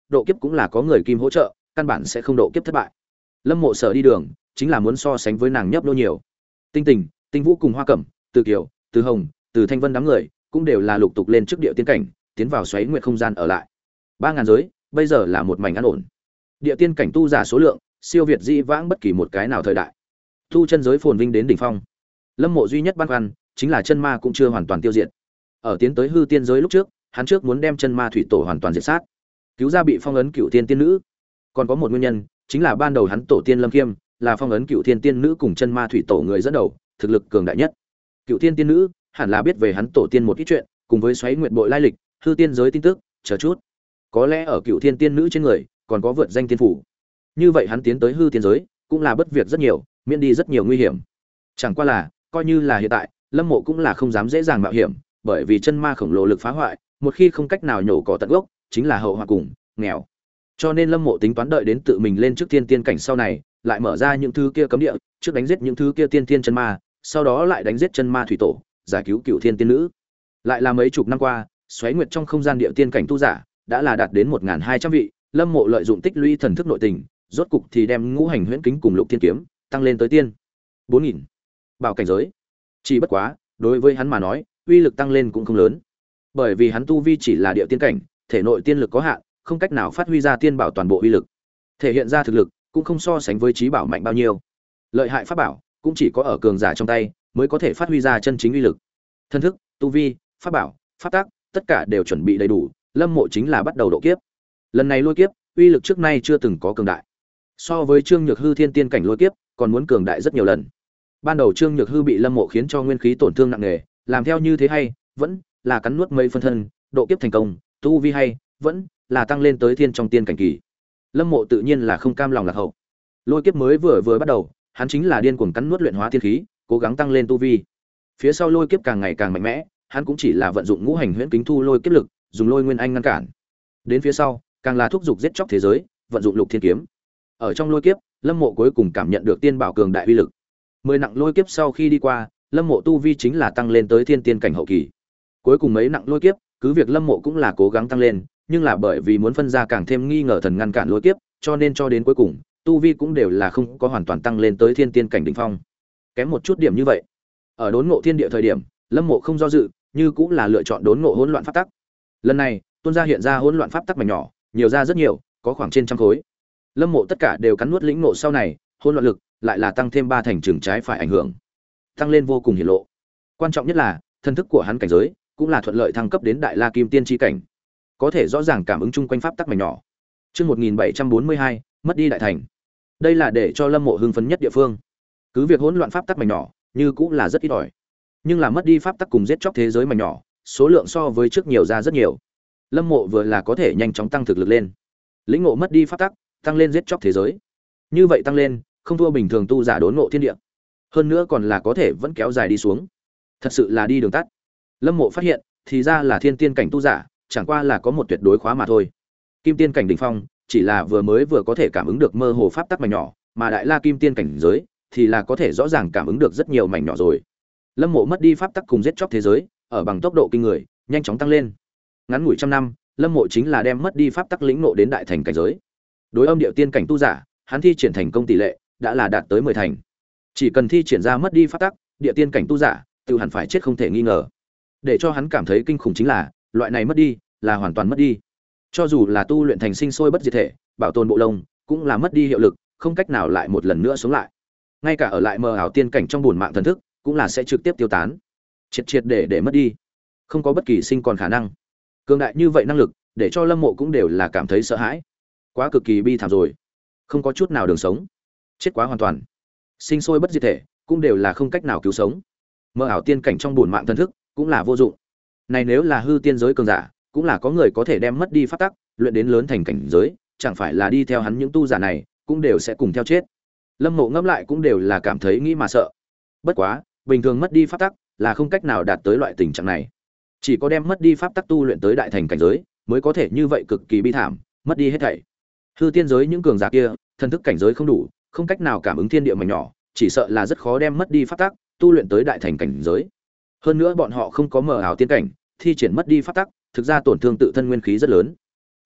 độ kiếp cũng là có người kim hỗ trợ, căn bản sẽ không độ kiếp thất bại. Lâm Mộ Sở đi đường, chính là muốn so sánh với nàng nhấp nô nhiều. Tinh Tình, Tinh Vũ cùng Hoa Cẩm, Từ Kiều, Từ Hồng, Từ Thanh Vân đám người, cũng đều là lục tục lên trước địa tiên cảnh, tiến vào xoáy nguyệt không gian ở lại. Ba ngàn giới, bây giờ là một mảnh an ổn. Địa tiên cảnh tu giả số lượng, siêu việt dĩ vãng bất kỳ một cái nào thời đại. Tu chân giới phồn vinh đến đỉnh phong. Lâm Mộ duy nhất băn khoăn, chính là chân ma cũng chưa hoàn toàn tiêu diệt. Ở tiến tới hư tiên giới lúc trước, hắn trước muốn đem chân ma thủy tổ hoàn toàn diệt sát, cứu ra bị phong ấn cựu tiên tiên nữ. Còn có một nguyên nhân, chính là ban đầu hắn tổ tiên Lâm Kiêm là phong ấn cựu tiên tiên nữ cùng chân ma thủy tổ người dẫn đầu, thực lực cường đại nhất. Cựu tiên tiên nữ hẳn là biết về hắn tổ tiên một ít chuyện, cùng với xoáy nguyệt bội lai lịch, hư tiên giới tin tức, chờ chút. Có lẽ ở cựu tiên tiên nữ trên người còn có vượt danh tiên phủ. Như vậy hắn tiến tới hư tiên giới cũng là bất việc rất nhiều, miễn đi rất nhiều nguy hiểm. Chẳng qua là, coi như là hiện tại, Lâm Mộ cũng là không dám dễ dàng mạo hiểm, bởi vì chân ma khổng lồ lực phá hoại, một khi không cách nào nhổ cỏ tận gốc, chính là hậu họa cùng nghèo. Cho nên Lâm Mộ tính toán đợi đến tự mình lên trước tiên tiên cảnh sau này, lại mở ra những thứ kia cấm địa, trước đánh giết những thứ kia tiên tiên chân ma, sau đó lại đánh giết chân ma thủy tổ, giải cứu cựu thiên tiên nữ. Lại là mấy chục năm qua, xoáy nguyệt trong không gian địa tiên cảnh tu giả đã là đạt đến một nghìn hai trăm vị. Lâm Mộ lợi dụng tích lũy thần thức nội tình, rốt cục thì đem ngũ hành huyễn kính cùng lục thiên kiếm tăng lên tới tiên bốn nghìn bảo cảnh giới. Chỉ bất quá, đối với hắn mà nói, uy lực tăng lên cũng không lớn, bởi vì hắn tu vi chỉ là địa tiên cảnh, thể nội tiên lực có hạn, không cách nào phát huy ra tiên bảo toàn bộ uy lực, thể hiện ra thực lực cũng không so sánh với trí bảo mạnh bao nhiêu. Lợi hại pháp bảo cũng chỉ có ở cường giả trong tay mới có thể phát huy ra chân chính uy lực. Thân thức, tu vi, pháp bảo, pháp tác, tất cả đều chuẩn bị đầy đủ, Lâm Mộ chính là bắt đầu độ kiếp. Lần này lôi kiếp, uy lực trước nay chưa từng có cường đại, so với Trương Nhược Hư thiên tiên cảnh lôi kiếp còn muốn cường đại rất nhiều lần. Ban đầu Trương Nhược Hư bị Lâm Mộ khiến cho nguyên khí tổn thương nặng nề, làm theo như thế hay vẫn là cắn nuốt mấy phân thân, độ kiếp thành công, tu vi hay vẫn là tăng lên tới thiên trong tiên cảnh kỳ. Lâm Mộ tự nhiên là không cam lòng lạc hậu. Lôi kiếp mới vừa vừa bắt đầu, hắn chính là điên cuồng cắn nuốt luyện hóa tiên khí, cố gắng tăng lên tu vi. Phía sau lôi kiếp càng ngày càng mạnh mẽ, hắn cũng chỉ là vận dụng ngũ hành huyễn kính thu lôi kiếp lực, dùng lôi nguyên anh ngăn cản. Đến phía sau, càng là thúc giục giết chóc thế giới, vận dụng lục thiên kiếm. Ở trong lôi kiếp, Lâm Mộ cuối cùng cảm nhận được tiên bảo cường đại uy lực. Mười nặng lôi kiếp sau khi đi qua, Lâm Mộ tu vi chính là tăng lên tới thiên tiên cảnh hậu kỳ. Cuối cùng mấy nặng lôi kiếp, cứ việc Lâm Mộ cũng là cố gắng tăng lên, nhưng là bởi vì muốn phân ra càng thêm nghi ngờ thần ngăn cản lôi kiếp, cho nên cho đến cuối cùng, tu vi cũng đều là không có hoàn toàn tăng lên tới thiên tiên cảnh đỉnh phong. Kém một chút điểm như vậy. Ở đốn ngộ thiên địa thời điểm, Lâm Mộ không do dự, như cũng là lựa chọn đốn ngộ hỗn loạn pháp tắc. Lần này, tuôn ra hiện ra hỗn loạn pháp tắc mảnh nhỏ, nhiều ra rất nhiều, có khoảng trên trăm khối. Lâm Mộ tất cả đều cắn nuốt lĩnh ngộ sau này, hỗn loạn lực lại là tăng thêm ba thành trường trái phải ảnh hưởng, tăng lên vô cùng hiển lộ. Quan trọng nhất là, thân thức của hắn cảnh giới cũng là thuận lợi thăng cấp đến đại la kim tiên chi cảnh, có thể rõ ràng cảm ứng chung quanh pháp tắc mảnh nhỏ. Chương một nghìn bảy trăm bốn mươi hai, mất đi đại thành. Đây là để cho Lâm Mộ hưng phấn nhất địa phương. Cứ việc hỗn loạn pháp tắc mảnh nhỏ, như cũng là rất ít ỏi, nhưng là mất đi pháp tắc cùng giết chóc thế giới mảnh nhỏ, số lượng so với trước nhiều ra rất nhiều. Lâm Mộ vừa là có thể nhanh chóng tăng thực lực lên, lĩnh ngộ mất đi pháp tắc, tăng lên giết chóc thế giới. Như vậy tăng lên, không thua bình thường tu giả đốn ngộ thiên địa, hơn nữa còn là có thể vẫn kéo dài đi xuống. Thật sự là đi đường tắt. Lâm Mộ phát hiện, thì ra là thiên tiên cảnh tu giả, chẳng qua là có một tuyệt đối khóa mà thôi. Kim tiên cảnh đỉnh phong, chỉ là vừa mới vừa có thể cảm ứng được mơ hồ pháp tắc mảnh nhỏ, mà đại la kim tiên cảnh giới thì là có thể rõ ràng cảm ứng được rất nhiều mảnh nhỏ rồi. Lâm Mộ mất đi pháp tắc cùng giết chóc thế giới, ở bằng tốc độ kinh người, nhanh chóng tăng lên. Ngắn ngủi trăm năm, Lâm Mộ chính là đem mất đi pháp tắc lĩnh ngộ đến đại thành cảnh giới. Đối âm điệu tiên cảnh tu giả, hắn thi triển thành công tỷ lệ đã là đạt tới mười thành. Chỉ cần thi triển ra mất đi pháp tắc, địa tiên cảnh tu giả, tự hẳn phải chết không thể nghi ngờ. Để cho hắn cảm thấy kinh khủng chính là, loại này mất đi, là hoàn toàn mất đi. Cho dù là tu luyện thành sinh sôi bất diệt thể, bảo tồn bộ lông, cũng là mất đi hiệu lực, không cách nào lại một lần nữa sống lại. Ngay cả ở lại mờ ảo tiên cảnh trong buồn mạng thần thức, cũng là sẽ trực tiếp tiêu tán, triệt triệt để để mất đi, không có bất kỳ sinh còn khả năng. Cường đại như vậy năng lực, để cho Lâm Mộ cũng đều là cảm thấy sợ hãi. Quá cực kỳ bi thảm rồi, không có chút nào đường sống, chết quá hoàn toàn. Sinh sôi bất diệt thể, cũng đều là không cách nào cứu sống. Mơ ảo tiên cảnh trong buồn mạng thần thức, cũng là vô dụng. Này nếu là hư tiên giới cường giả, cũng là có người có thể đem mất đi pháp tắc, luyện đến lớn thành cảnh giới, chẳng phải là đi theo hắn những tu giả này, cũng đều sẽ cùng theo chết. Lâm Mộ ngẫm lại cũng đều là cảm thấy nghĩ mà sợ. Bất quá, bình thường mất đi pháp tắc là không cách nào đạt tới loại tình trạng này. Chỉ có đem mất đi pháp tắc tu luyện tới đại thành cảnh giới, mới có thể như vậy cực kỳ bi thảm, mất đi hết thảy. Hư tiên giới những cường giả kia, thần thức cảnh giới không đủ, không cách nào cảm ứng thiên địa mảnh nhỏ, chỉ sợ là rất khó đem mất đi pháp tắc tu luyện tới đại thành cảnh giới. Hơn nữa bọn họ không có mở ảo tiên cảnh, thi triển mất đi pháp tắc, thực ra tổn thương tự thân nguyên khí rất lớn.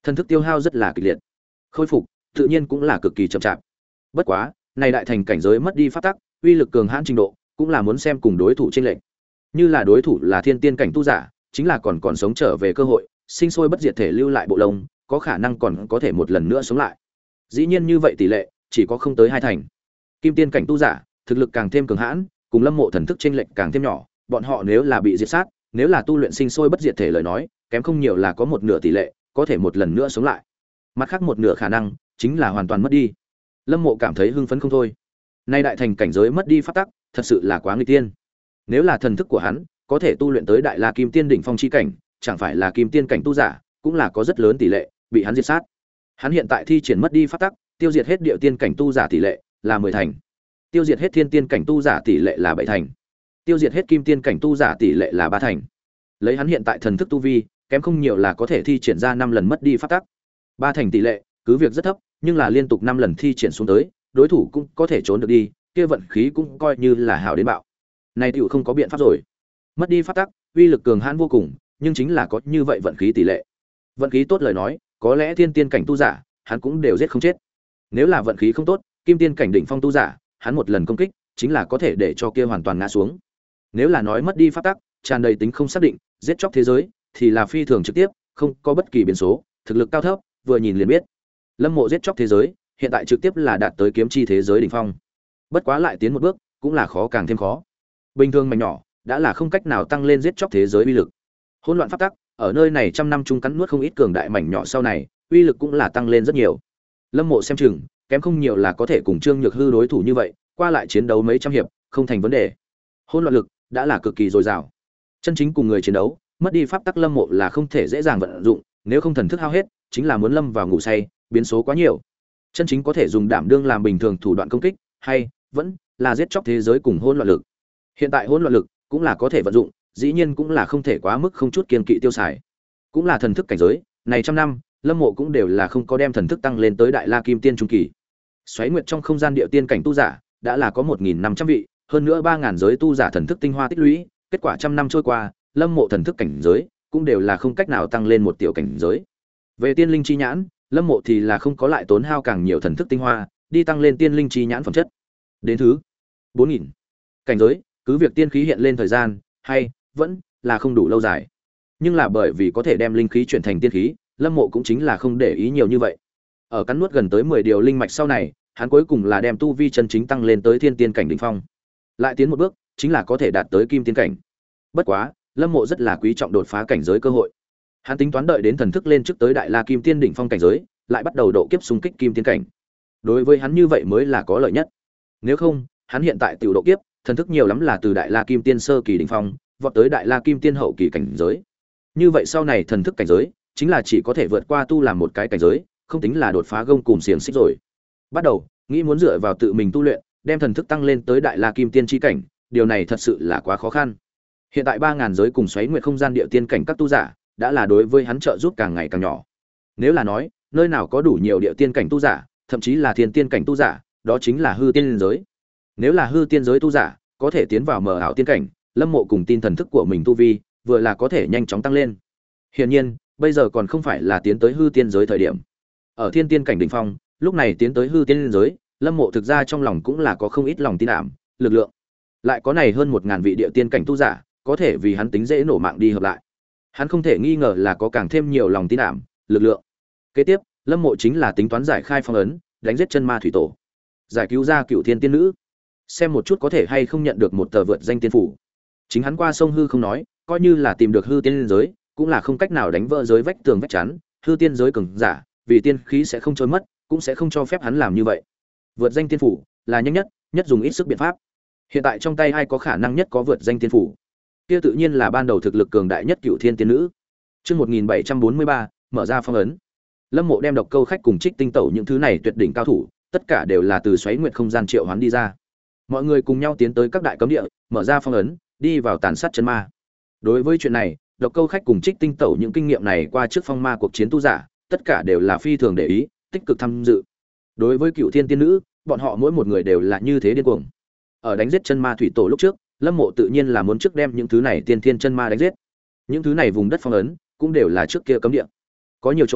thần thức tiêu hao rất là kịch liệt, khôi phục tự nhiên cũng là cực kỳ chậm chạp. Bất quá này đại thành cảnh giới mất đi pháp tắc, uy lực cường hãn trình độ cũng là muốn xem cùng đối thủ trên lệnh. Như là đối thủ là thiên tiên cảnh tu giả, chính là còn còn sống trở về cơ hội, sinh sôi bất diệt thể lưu lại bộ lông, có khả năng còn có thể một lần nữa sống lại. Dĩ nhiên như vậy tỷ lệ chỉ có không tới hai thành. Kim tiên cảnh tu giả, thực lực càng thêm cường hãn, cùng Lâm Mộ thần thức chênh lệch càng thêm nhỏ, bọn họ nếu là bị diệt sát, nếu là tu luyện sinh sôi bất diệt thể lời nói, kém không nhiều là có một nửa tỷ lệ, có thể một lần nữa sống lại. Mặt khác một nửa khả năng chính là hoàn toàn mất đi. Lâm Mộ cảm thấy hưng phấn không thôi. Nay đại thành cảnh giới mất đi pháp tắc, thật sự là quá nguy tiên. Nếu là thần thức của hắn có thể tu luyện tới đại la kim tiên đỉnh phong chi cảnh, chẳng phải là kim tiên cảnh tu giả, cũng là có rất lớn tỷ lệ bị hắn diệt sát. Hắn hiện tại thi triển mất đi pháp tắc, tiêu diệt hết địa tiên cảnh tu giả tỷ lệ là mười thành. Tiêu diệt hết thiên tiên cảnh tu giả tỷ lệ là bảy thành. Tiêu diệt hết kim tiên cảnh tu giả tỷ lệ là ba thành. Lấy hắn hiện tại thần thức tu vi, kém không nhiều là có thể thi triển ra năm lần mất đi pháp tắc. Ba thành tỷ lệ, cứ việc rất thấp, nhưng là liên tục năm lần thi triển xuống tới, đối thủ cũng có thể trốn được đi, kia vận khí cũng coi như là hảo đến bạo. Này tiểu không có biện pháp rồi. Mất đi pháp tắc, uy lực cường hãn vô cùng, nhưng chính là có như vậy vận khí tỷ lệ. Vận khí tốt lời nói, có lẽ thiên tiên cảnh tu giả, hắn cũng đều giết không chết. Nếu là vận khí không tốt, kim tiên cảnh đỉnh phong tu giả, hắn một lần công kích, chính là có thể để cho kia hoàn toàn ngã xuống. Nếu là nói mất đi pháp tắc, tràn đầy tính không xác định, giết chóc thế giới, thì là phi thường trực tiếp, không có bất kỳ biến số, thực lực cao thấp, vừa nhìn liền biết. Lâm Mộ giết chóc thế giới, hiện tại trực tiếp là đạt tới kiếm chi thế giới đỉnh phong. Bất quá lại tiến một bước, cũng là khó càng thêm khó. Bình thường mảnh nhỏ, đã là không cách nào tăng lên giết chóc thế giới uy lực. Hỗn loạn pháp tắc, ở nơi này trăm năm chung cắn nuốt không ít cường đại mảnh nhỏ sau này, uy lực cũng là tăng lên rất nhiều. Lâm Mộ xem chừng, kém không nhiều là có thể cùng Trương Nhược Hư đối thủ như vậy, qua lại chiến đấu mấy trăm hiệp, không thành vấn đề. Hỗn loạn lực đã là cực kỳ dồi dào. Chân chính cùng người chiến đấu, mất đi pháp tắc Lâm Mộ là không thể dễ dàng vận dụng, nếu không thần thức hao hết, chính là muốn lâm vào ngủ say, biến số quá nhiều. Chân chính có thể dùng đảm đương làm bình thường thủ đoạn công kích, hay vẫn là giết chóc thế giới cùng hỗn loạn lực. Hiện tại hỗn loạn lực cũng là có thể vận dụng, dĩ nhiên cũng là không thể quá mức không chút kiên kỵ tiêu xài. Cũng là thần thức cảnh giới, này trăm năm, Lâm Mộ cũng đều là không có đem thần thức tăng lên tới đại la kim tiên trung kỳ. Xoáy nguyệt trong không gian địa tiên cảnh tu giả, đã là có một nghìn năm trăm vị, hơn nữa ba ngàn giới tu giả thần thức tinh hoa tích lũy, kết quả trăm năm trôi qua, Lâm Mộ thần thức cảnh giới cũng đều là không cách nào tăng lên một tiểu cảnh giới. Về tiên linh chi nhãn, Lâm Mộ thì là không có lại tốn hao càng nhiều thần thức tinh hoa, đi tăng lên tiên linh chi nhãn phẩm chất. Đến thứ bốn nghìn cảnh giới, cứ việc tiên khí hiện lên thời gian, hay vẫn là không đủ lâu dài. Nhưng là bởi vì có thể đem linh khí chuyển thành tiên khí, Lâm Mộ cũng chính là không để ý nhiều như vậy. Ở cắn nuốt gần tới mười điều linh mạch sau này, hắn cuối cùng là đem tu vi chân chính tăng lên tới thiên tiên cảnh đỉnh phong. Lại tiến một bước, chính là có thể đạt tới kim tiên cảnh. Bất quá, Lâm Mộ rất là quý trọng đột phá cảnh giới cơ hội. Hắn tính toán đợi đến thần thức lên trước tới đại la kim tiên đỉnh phong cảnh giới, lại bắt đầu độ kiếp xung kích kim tiên cảnh. Đối với hắn như vậy mới là có lợi nhất. Nếu không, hắn hiện tại tiểu độ kiếp, thần thức nhiều lắm là từ đại la kim tiên sơ kỳ đỉnh phong, vọt tới đại la kim tiên hậu kỳ cảnh giới. Như vậy sau này thần thức cảnh giới, chính là chỉ có thể vượt qua tu làm một cái cảnh giới, không tính là đột phá gông cùm xiềng xích rồi. Bắt đầu, nghĩ muốn dựa vào tự mình tu luyện, đem thần thức tăng lên tới đại la kim tiên chi cảnh, điều này thật sự là quá khó khăn. Hiện tại ba ngàn giới cùng xoáy nguyệt không gian địa tiên cảnh các tu giả, đã là đối với hắn trợ giúp càng ngày càng nhỏ. Nếu là nói, nơi nào có đủ nhiều địa tiên cảnh tu giả, thậm chí là thiên tiên cảnh tu giả, đó chính là hư tiên giới. Nếu là hư tiên giới tu giả, có thể tiến vào mờ ảo tiên cảnh, Lâm Mộ cùng tin thần thức của mình tu vi, vừa là có thể nhanh chóng tăng lên. Hiển nhiên, bây giờ còn không phải là tiến tới hư tiên giới thời điểm. Ở thiên tiên cảnh đỉnh phong, lúc này tiến tới hư tiên giới, Lâm Mộ thực ra trong lòng cũng là có không ít lòng tin ảm, lực lượng. Lại có này hơn một ngàn vị địa tiên cảnh tu giả, có thể vì hắn tính dễ nổ mạng đi hợp lại. Hắn không thể nghi ngờ là có càng thêm nhiều lòng tin ảm, lực lượng. Kế tiếp, Lâm Mộ chính là tính toán giải khai phong ấn, đánh giết chân ma thủy tổ, giải cứu ra cựu thiên tiên nữ, xem một chút có thể hay không nhận được một tờ vượt danh tiên phủ. Chính hắn qua sông hư không nói, coi như là tìm được hư tiên giới, cũng là không cách nào đánh vỡ giới vách tường vách chắn, hư tiên giới cường giả, vì tiên khí sẽ không trôi mất, cũng sẽ không cho phép hắn làm như vậy. Vượt danh tiên phủ là nhanh nhất, nhất dùng ít sức biện pháp. Hiện tại trong tay ai có khả năng nhất có vượt danh tiên phủ? Kia tự nhiên là ban đầu thực lực cường đại nhất cựu thiên tiên nữ. Chương một nghìn bảy trăm bốn mươi ba, mở ra phong ấn. Lâm Mộ đem độc câu khách cùng Trích Tinh Tẩu những thứ này tuyệt đỉnh cao thủ, tất cả đều là từ xoáy nguyệt không gian triệu hoán đi ra. Mọi người cùng nhau tiến tới các đại cấm địa, mở ra phong ấn, đi vào tàn sát chân ma. Đối với chuyện này, độc câu khách cùng Trích Tinh Tẩu những kinh nghiệm này qua trước phong ma cuộc chiến tu giả, tất cả đều là phi thường để ý, tích cực tham dự. Đối với cựu thiên tiên nữ, bọn họ mỗi một người đều là như thế điên cuồng. Ở đánh giết chân ma thủy tổ lúc trước, Lâm Mộ tự nhiên là muốn trước đem những thứ này tiên thiên chân ma đánh giết. Những thứ này vùng đất phong ấn cũng đều là trước kia cấm địa. Có nhiều chỗ,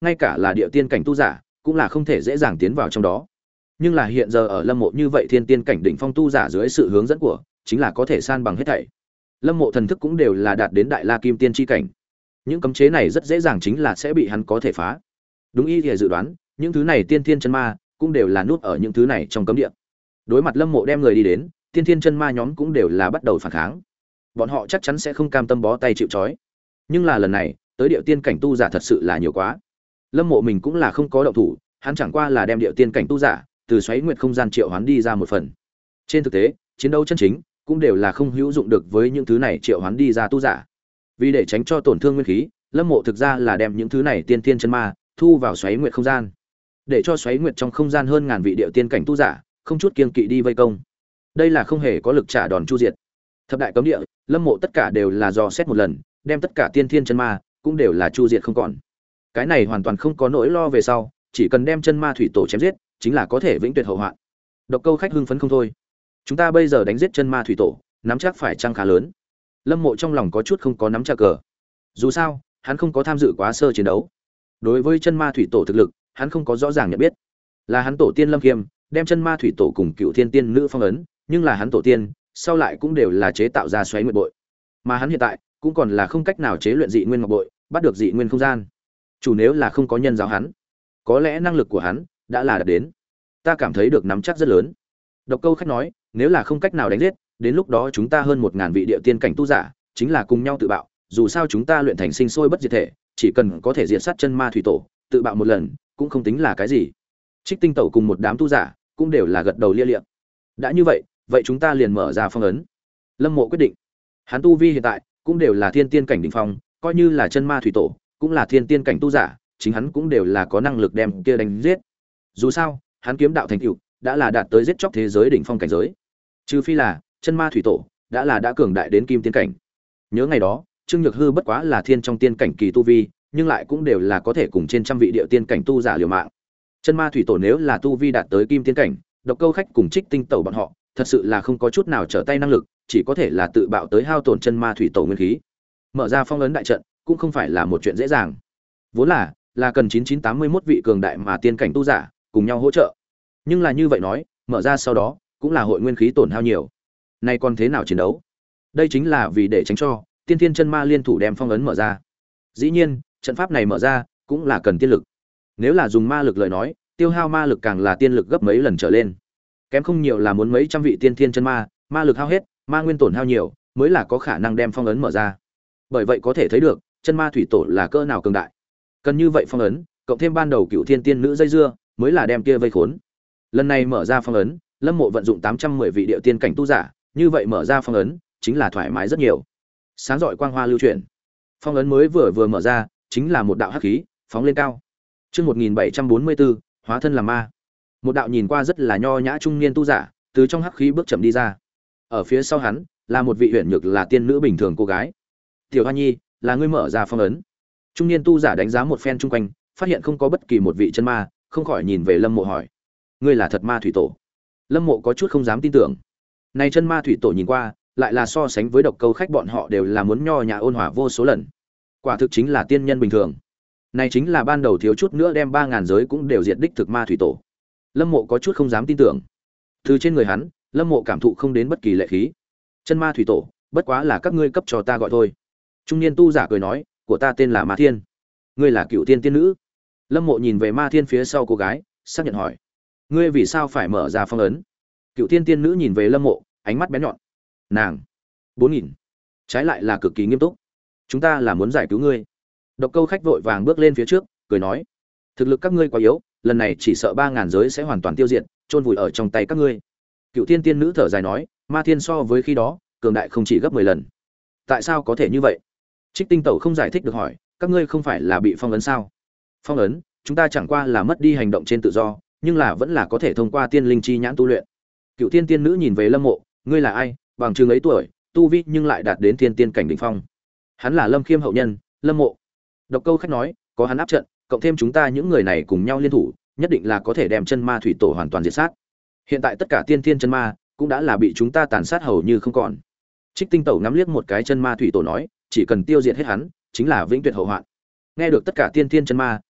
ngay cả là địa tiên cảnh tu giả cũng là không thể dễ dàng tiến vào trong đó. Nhưng là hiện giờ ở Lâm Mộ như vậy thiên tiên cảnh đỉnh phong tu giả dưới sự hướng dẫn của, chính là có thể san bằng hết thảy. Lâm Mộ thần thức cũng đều là đạt đến đại la kim tiên chi cảnh. Những cấm chế này rất dễ dàng chính là sẽ bị hắn có thể phá. Đúng y thì dự đoán, những thứ này tiên thiên chân ma cũng đều là nút ở những thứ này trong cấm địa. Đối mặt Lâm Mộ đem người đi đến, tiên thiên chân ma nhóm cũng đều là bắt đầu phản kháng. Bọn họ chắc chắn sẽ không cam tâm bó tay chịu trói. Nhưng là lần này, tới điệu tiên cảnh tu giả thật sự là nhiều quá. Lâm Mộ mình cũng là không có động thủ, hắn chẳng qua là đem điệu tiên cảnh tu giả từ xoáy nguyệt không gian triệu hoán đi ra một phần. Trên thực tế, chiến đấu chân chính cũng đều là không hữu dụng được với những thứ này triệu hoán đi ra tu giả. Vì để tránh cho tổn thương nguyên khí, Lâm Mộ thực ra là đem những thứ này tiên tiên chân ma thu vào xoáy nguyệt không gian, để cho xoáy nguyệt trong không gian hơn ngàn vị điệu tiên cảnh tu giả không chút kiêng kỵ đi vây công. Đây là không hề có lực trả đòn chu diệt. Thập đại cấm địa, Lâm Mộ tất cả đều là dò xét một lần, đem tất cả tiên thiên chân ma cũng đều là chu diệt không còn. Cái này hoàn toàn không có nỗi lo về sau, chỉ cần đem chân ma thủy tổ chém giết, chính là có thể vĩnh tuyệt hậu hoạn. Độc Câu khách hưng phấn không thôi. Chúng ta bây giờ đánh giết chân ma thủy tổ, nắm chắc phải chăng khá lớn. Lâm Mộ trong lòng có chút không có nắm chắc cờ. Dù sao, hắn không có tham dự quá sơ chiến đấu. Đối với chân ma thủy tổ thực lực, hắn không có rõ ràng nhận biết. Là hắn tổ tiên Lâm Kiêm đem chân ma thủy tổ cùng Cựu Thiên Tiên nữ phong ấn, nhưng là hắn tổ tiên sau lại cũng đều là chế tạo ra xoáy nguyệt bội. Mà hắn hiện tại cũng còn là không cách nào chế luyện dị nguyên ngọc bội, bắt được dị nguyên không gian. Chủ nếu là không có nhân giáo hắn, có lẽ năng lực của hắn đã là đạt đến. Ta cảm thấy được nắm chắc rất lớn. Độc Câu khách nói, nếu là không cách nào đánh giết, đến lúc đó chúng ta hơn một ngàn vị địa tiên cảnh tu giả, chính là cùng nhau tự bạo, dù sao chúng ta luyện thành sinh sôi bất diệt thể, chỉ cần có thể diệt sát chân ma thủy tổ, tự bạo một lần, cũng không tính là cái gì. Trích Tinh Tẩu cùng một đám tu giả, cũng đều là gật đầu lia lịa. Đã như vậy, vậy chúng ta liền mở ra phong ấn. Lâm Mộ quyết định. Hắn tu vi hiện tại cũng đều là thiên tiên cảnh đỉnh phong, coi như là chân ma thủy tổ, cũng là thiên tiên cảnh tu giả, chính hắn cũng đều là có năng lực đem kia đánh giết. Dù sao, hắn kiếm đạo thành tựu đã là đạt tới giết chóc thế giới đỉnh phong cảnh giới. Trừ phi là chân ma thủy tổ đã là đã cường đại đến kim tiên cảnh. Nhớ ngày đó, Trương Nhược Hư bất quá là thiên trong tiên cảnh kỳ tu vi, nhưng lại cũng đều là có thể cùng trên trăm vị địa tiên cảnh tu giả liều mạng. Chân ma thủy tổ nếu là tu vi đạt tới kim tiên cảnh, Độc Câu khách cùng Trích Tinh Tẩu bọn họ, thật sự là không có chút nào trở tay năng lực, chỉ có thể là tự bạo tới hao tổn chân ma thủy tổ nguyên khí. Mở ra phong ấn đại trận cũng không phải là một chuyện dễ dàng. Vốn là là cần chín chín tám mươi mốt vị cường đại mà tiên cảnh tu giả cùng nhau hỗ trợ. Nhưng là như vậy nói, mở ra sau đó cũng là hội nguyên khí tổn hao nhiều. Nay còn thế nào chiến đấu? Đây chính là vì để tránh cho tiên thiên chân ma liên thủ đem phong ấn mở ra. Dĩ nhiên, trận pháp này mở ra cũng là cần tiên lực. Nếu là dùng ma lực lời nói, tiêu hao ma lực càng là tiên lực gấp mấy lần trở lên. Kém không nhiều là muốn mấy trăm vị tiên thiên chân ma, ma lực hao hết, ma nguyên tổn hao nhiều, mới là có khả năng đem phong ấn mở ra. Bởi vậy có thể thấy được, chân ma thủy tổ là cỡ nào cường đại. Cần như vậy phong ấn, cộng thêm ban đầu Cựu Thiên Tiên nữ dây dưa, mới là đem kia vây khốn. Lần này mở ra phong ấn, Lâm Mộ vận dụng tám trăm mười vị địa tiên cảnh tu giả, như vậy mở ra phong ấn, chính là thoải mái rất nhiều. Sáng rọi quang hoa lưu chuyển. Phong ấn mới vừa vừa mở ra, chính là một đạo hắc khí, phóng lên cao. Chương một nghìn bảy trăm bốn mươi tư, hóa thân làm ma. Một đạo nhìn qua rất là nho nhã trung niên tu giả, từ trong hắc khí bước chậm đi ra. Ở phía sau hắn, là một vị huyền nhược là tiên nữ bình thường cô gái. "Tiểu Hoa Nhi, là ngươi mở ra phong ấn?" Trung niên tu giả đánh giá một phen chung quanh, phát hiện không có bất kỳ một vị chân ma, không khỏi nhìn về Lâm Mộ hỏi: "Ngươi là thật ma thủy tổ?" Lâm Mộ có chút không dám tin tưởng. Này chân ma thủy tổ nhìn qua, lại là so sánh với Độc Câu khách bọn họ đều là muốn nho nhã ôn hòa vô số lần. Quả thực chính là tiên nhân bình thường. Này chính là ban đầu thiếu chút nữa đem ba ngàn giới cũng đều diệt đích thực ma thủy tổ. Lâm Mộ có chút không dám tin tưởng. Từ trên người hắn, Lâm Mộ cảm thụ không đến bất kỳ lệ khí. Chân ma thủy tổ, bất quá là các ngươi cấp cho ta gọi thôi. Trung niên tu giả cười nói, của ta tên là Ma Thiên. Ngươi là Cựu Tiên tiên nữ. Lâm Mộ nhìn về Ma Thiên phía sau cô gái, xác nhận hỏi, ngươi vì sao phải mở ra phong ấn? Cựu Tiên tiên nữ nhìn về Lâm Mộ, ánh mắt bén nhọn. Nàng, bốn nghìn. Trái lại là cực kỳ nghiêm túc. Chúng ta là muốn giải cứu ngươi. Độc Câu khách vội vàng bước lên phía trước, cười nói, thực lực các ngươi quá yếu, lần này chỉ sợ ba ngàn giới sẽ hoàn toàn tiêu diệt, chôn vùi ở trong tay các ngươi. Cựu Tiên tiên nữ thở dài nói, Ma Thiên so với khi đó, cường đại không chỉ gấp mười lần. Tại sao có thể như vậy? Trích Tinh Tẩu không giải thích được hỏi, các ngươi không phải là bị phong ấn sao? Phong ấn, chúng ta chẳng qua là mất đi hành động trên tự do, nhưng là vẫn là có thể thông qua tiên linh chi nhãn tu luyện. Cựu Tiên tiên nữ nhìn về Lâm Mộ, ngươi là ai, bằng chừng ấy tuổi, tu vi nhưng lại đạt đến thiên tiên cảnh đỉnh phong. Hắn là Lâm Khiêm hậu nhân, Lâm Mộ. Độc Câu khách nói, có hắn áp trận, cộng thêm chúng ta những người này cùng nhau liên thủ, nhất định là có thể đem chân ma thủy tổ hoàn toàn diệt sát. Hiện tại tất cả tiên thiên chân ma cũng đã là bị chúng ta tàn sát hầu như không còn. Trích Tinh Tẩu ngắm liếc một cái chân ma thủy tổ nói, chỉ cần tiêu diệt hết hắn, chính là vĩnh tuyệt hậu hoạn. Nghe được tất cả tiên thiên chân ma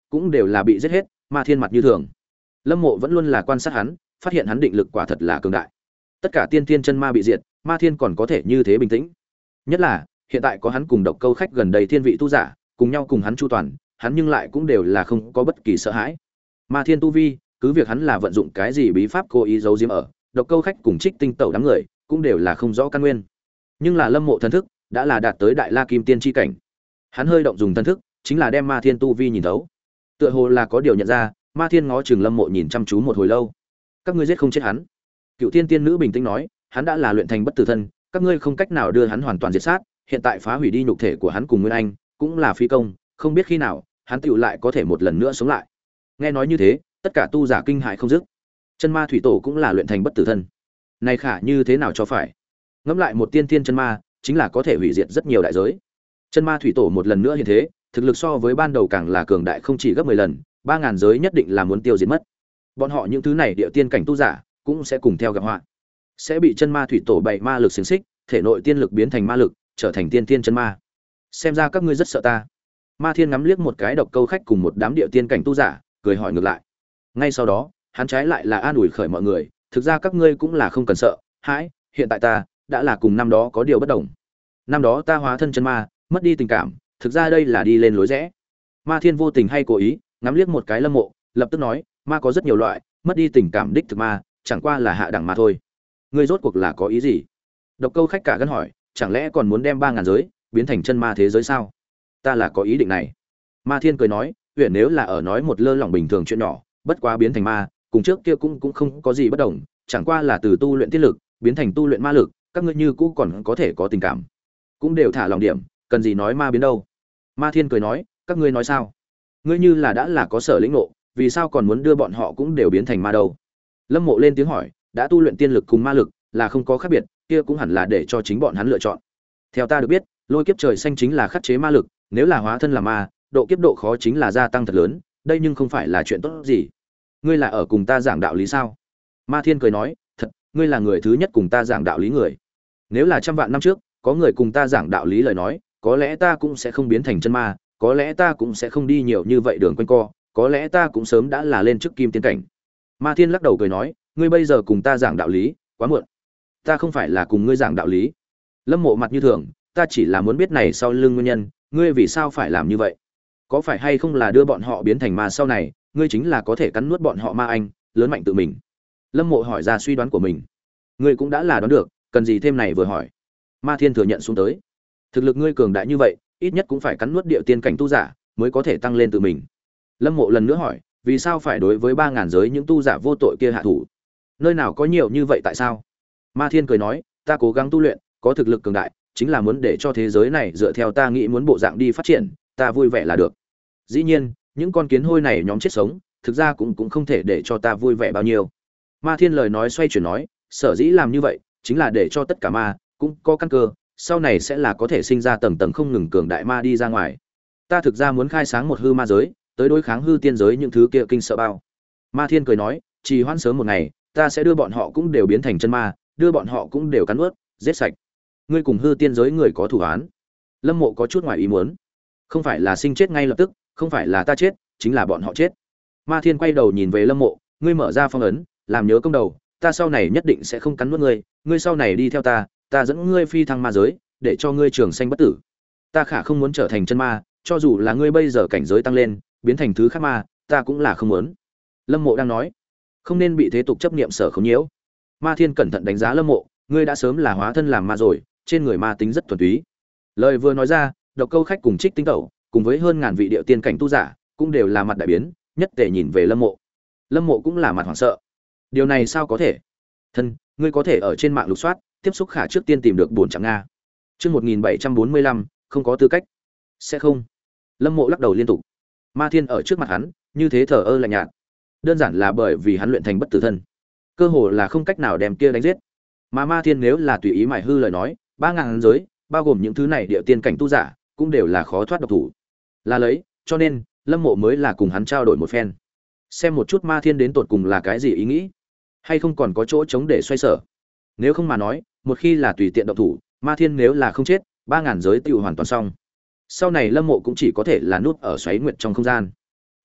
cũng đều là bị giết hết. Ma Thiên mặt như thường. Lâm Mộ vẫn luôn là quan sát hắn, phát hiện hắn định lực quả thật là cường đại. Tất cả tiên tiên chân ma bị diệt, Ma Thiên còn có thể như thế bình tĩnh. Nhất là, hiện tại có hắn cùng Độc Câu Khách gần đây thiên vị tu giả, cùng nhau cùng hắn chu toàn, hắn nhưng lại cũng đều là không có bất kỳ sợ hãi. Ma Thiên tu vi, cứ việc hắn là vận dụng cái gì bí pháp cố ý giấu giếm ở, Độc Câu Khách cùng Trích Tinh Tẩu đám người, cũng đều là không rõ căn nguyên. Nhưng là Lâm Mộ thần thức đã là đạt tới Đại La Kim Tiên chi cảnh. Hắn hơi động dùng thần thức, chính là đem Ma Thiên tu vi nhìn thấu. Tựa hồ là có điều nhận ra, Ma Thiên ngó chừng Lâm Mộ nhìn chăm chú một hồi lâu. Các ngươi giết không chết hắn. Cựu Tiên tiên nữ bình tĩnh nói, hắn đã là luyện thành bất tử thân, các ngươi không cách nào đưa hắn hoàn toàn diệt sát, hiện tại phá hủy đi nhục thể của hắn cùng Nguyên Anh, cũng là phi công, không biết khi nào, hắn tựu lại có thể một lần nữa sống lại. Nghe nói như thế, tất cả tu giả kinh hại không dứt. Chân ma thủy tổ cũng là luyện thành bất tử thân. Này khả như thế nào cho phải? Ngẫm lại một tiên tiên chân ma, chính là có thể hủy diệt rất nhiều đại giới. Chân ma thủy tổ một lần nữa hiện thế, thực lực so với ban đầu càng là cường đại không chỉ gấp mười lần, ba ngàn giới nhất định là muốn tiêu diệt mất. Bọn họ những thứ này địa tiên cảnh tu giả, cũng sẽ cùng theo gặp họa. Sẽ bị chân ma thủy tổ bày ma lực xiển xích, thể nội tiên lực biến thành ma lực, trở thành tiên tiên chân ma. Xem ra các ngươi rất sợ ta. Ma Thiên ngắm liếc một cái Độc Câu Khách cùng một đám địa tiên cảnh tu giả, cười hỏi ngược lại. Ngay sau đó, hắn trái lại là an ủi khởi mọi người, thực ra các ngươi cũng là không cần sợ, hãi, hiện tại ta đã là cùng năm đó có điều bất đồng. Năm đó ta hóa thân chân ma, mất đi tình cảm, thực ra đây là đi lên lối rẽ. Ma Thiên vô tình hay cố ý, ngắm liếc một cái Lâm Mộ, lập tức nói, ma có rất nhiều loại, mất đi tình cảm đích thực ma, chẳng qua là hạ đẳng mà thôi. Ngươi rốt cuộc là có ý gì? Độc Câu Khách cả gan hỏi, chẳng lẽ còn muốn đem ba ngàn giới biến thành chân ma thế giới sao? Ta là có ý định này. Ma Thiên cười nói, huyện nếu là ở nói một lơ lỏng bình thường chuyện nhỏ, bất quá biến thành ma, cùng trước kia cũng cũng không có gì bất đồng, chẳng qua là từ tu luyện tiết lực biến thành tu luyện ma lực, các ngươi như cũ còn có thể có tình cảm, cũng đều thả lòng điểm, cần gì nói ma biến đâu. Ma Thiên cười nói, các ngươi nói sao? Ngươi như là đã là có sở lĩnh ngộ, vì sao còn muốn đưa bọn họ cũng đều biến thành ma đâu? Lâm Mộ lên tiếng hỏi, đã tu luyện tiên lực cùng ma lực là không có khác biệt, kia cũng hẳn là để cho chính bọn hắn lựa chọn. Theo ta được biết, lôi kiếp trời xanh chính là khắc chế ma lực, nếu là hóa thân làm ma, độ kiếp độ khó chính là gia tăng thật lớn, đây nhưng không phải là chuyện tốt gì. Ngươi là ở cùng ta giảng đạo lý sao? Ma Thiên cười nói, thật, ngươi là người thứ nhất cùng ta giảng đạo lý người. Nếu là trăm vạn năm trước, có người cùng ta giảng đạo lý lời nói, có lẽ ta cũng sẽ không biến thành chân ma, có lẽ ta cũng sẽ không đi nhiều như vậy đường quanh co, có lẽ ta cũng sớm đã là lên trước kim tiên cảnh. Ma Thiên lắc đầu cười nói, ngươi bây giờ cùng ta giảng đạo lý, quá muộn. Ta không phải là cùng ngươi giảng đạo lý. Lâm Mộ mặt như thường, ta chỉ là muốn biết này sau lưng nguyên nhân, ngươi vì sao phải làm như vậy? Có phải hay không là đưa bọn họ biến thành ma sau này, ngươi chính là có thể cắn nuốt bọn họ ma anh, lớn mạnh tự mình? Lâm Mộ hỏi ra suy đoán của mình. Ngươi cũng đã là đoán được, cần gì thêm này vừa hỏi. Ma Thiên thừa nhận xuống tới. Thực lực ngươi cường đại như vậy, ít nhất cũng phải cắn nuốt địa tiên cảnh tu giả, mới có thể tăng lên tự mình. Lâm Mộ lần nữa hỏi, vì sao phải đối với ba ngàn giới những tu giả vô tội kia hạ thủ? Nơi nào có nhiều như vậy tại sao? Ma Thiên cười nói, ta cố gắng tu luyện, có thực lực cường đại, chính là muốn để cho thế giới này dựa theo ta nghĩ muốn bộ dạng đi phát triển, ta vui vẻ là được. Dĩ nhiên, những con kiến hôi này nhóm chết sống, thực ra cũng cũng không thể để cho ta vui vẻ bao nhiêu. Ma Thiên lời nói xoay chuyển nói, sở dĩ làm như vậy, chính là để cho tất cả ma cũng có căn cơ, sau này sẽ là có thể sinh ra tầng tầng không ngừng cường đại ma đi ra ngoài. Ta thực ra muốn khai sáng một hư ma giới, tới đối kháng hư tiên giới những thứ kia kinh sợ bao. Ma Thiên cười nói, trì hoãn sớm một ngày, ta sẽ đưa bọn họ cũng đều biến thành chân ma, đưa bọn họ cũng đều cắn nuốt, giết sạch. Ngươi cùng hư tiên giới người có thủ án. Lâm Mộ có chút ngoài ý muốn. Không phải là sinh chết ngay lập tức, không phải là ta chết, chính là bọn họ chết. Ma Thiên quay đầu nhìn về Lâm Mộ, ngươi mở ra phong ấn, làm nhớ công đầu, ta sau này nhất định sẽ không cắn nuốt ngươi, ngươi sau này đi theo ta, ta dẫn ngươi phi thăng ma giới, để cho ngươi trường sanh bất tử. Ta khả không muốn trở thành chân ma, cho dù là ngươi bây giờ cảnh giới tăng lên, biến thành thứ khác ma, ta cũng là không muốn. Lâm Mộ đang nói, không nên bị thế tục chấp niệm sở khống nhiễu. Ma Thiên cẩn thận đánh giá Lâm Mộ, ngươi đã sớm là hóa thân làm ma rồi, trên người ma tính rất thuần túy. Lời vừa nói ra, Độc Câu Khách cùng Trích Tinh Tẩu, cùng với hơn ngàn vị điệu tiên cảnh tu giả, cũng đều là mặt đại biến, nhất tề nhìn về Lâm Mộ. Lâm Mộ cũng là mặt hoảng sợ. Điều này sao có thể? Thân, ngươi có thể ở trên mạng lục soát, tiếp xúc khả trước tiên tìm được bốn trăm nga. Chương một nghìn bảy trăm bốn mươi lăm, không có tư cách. Sẽ không. Lâm Mộ lắc đầu liên tục. Ma Thiên ở trước mặt hắn, như thế thờ ơ lạnh nhạt. Đơn giản là bởi vì hắn luyện thành bất tử thân, cơ hồ là không cách nào đem kia đánh giết. Mà Ma Thiên nếu là tùy ý mài hư lời nói, ba ngàn giới, bao gồm những thứ này địa tiên cảnh tu giả, cũng đều là khó thoát độc thủ. Là lấy, cho nên Lâm Mộ mới là cùng hắn trao đổi một phen, xem một chút Ma Thiên đến tột cùng là cái gì ý nghĩ, hay không còn có chỗ trống để xoay sở. Nếu không mà nói, một khi là tùy tiện động thủ, Ma Thiên nếu là không chết, ba ngàn giới tiêu hoàn toàn xong. Sau này Lâm Mộ cũng chỉ có thể là nút ở xoáy nguyệt trong không gian.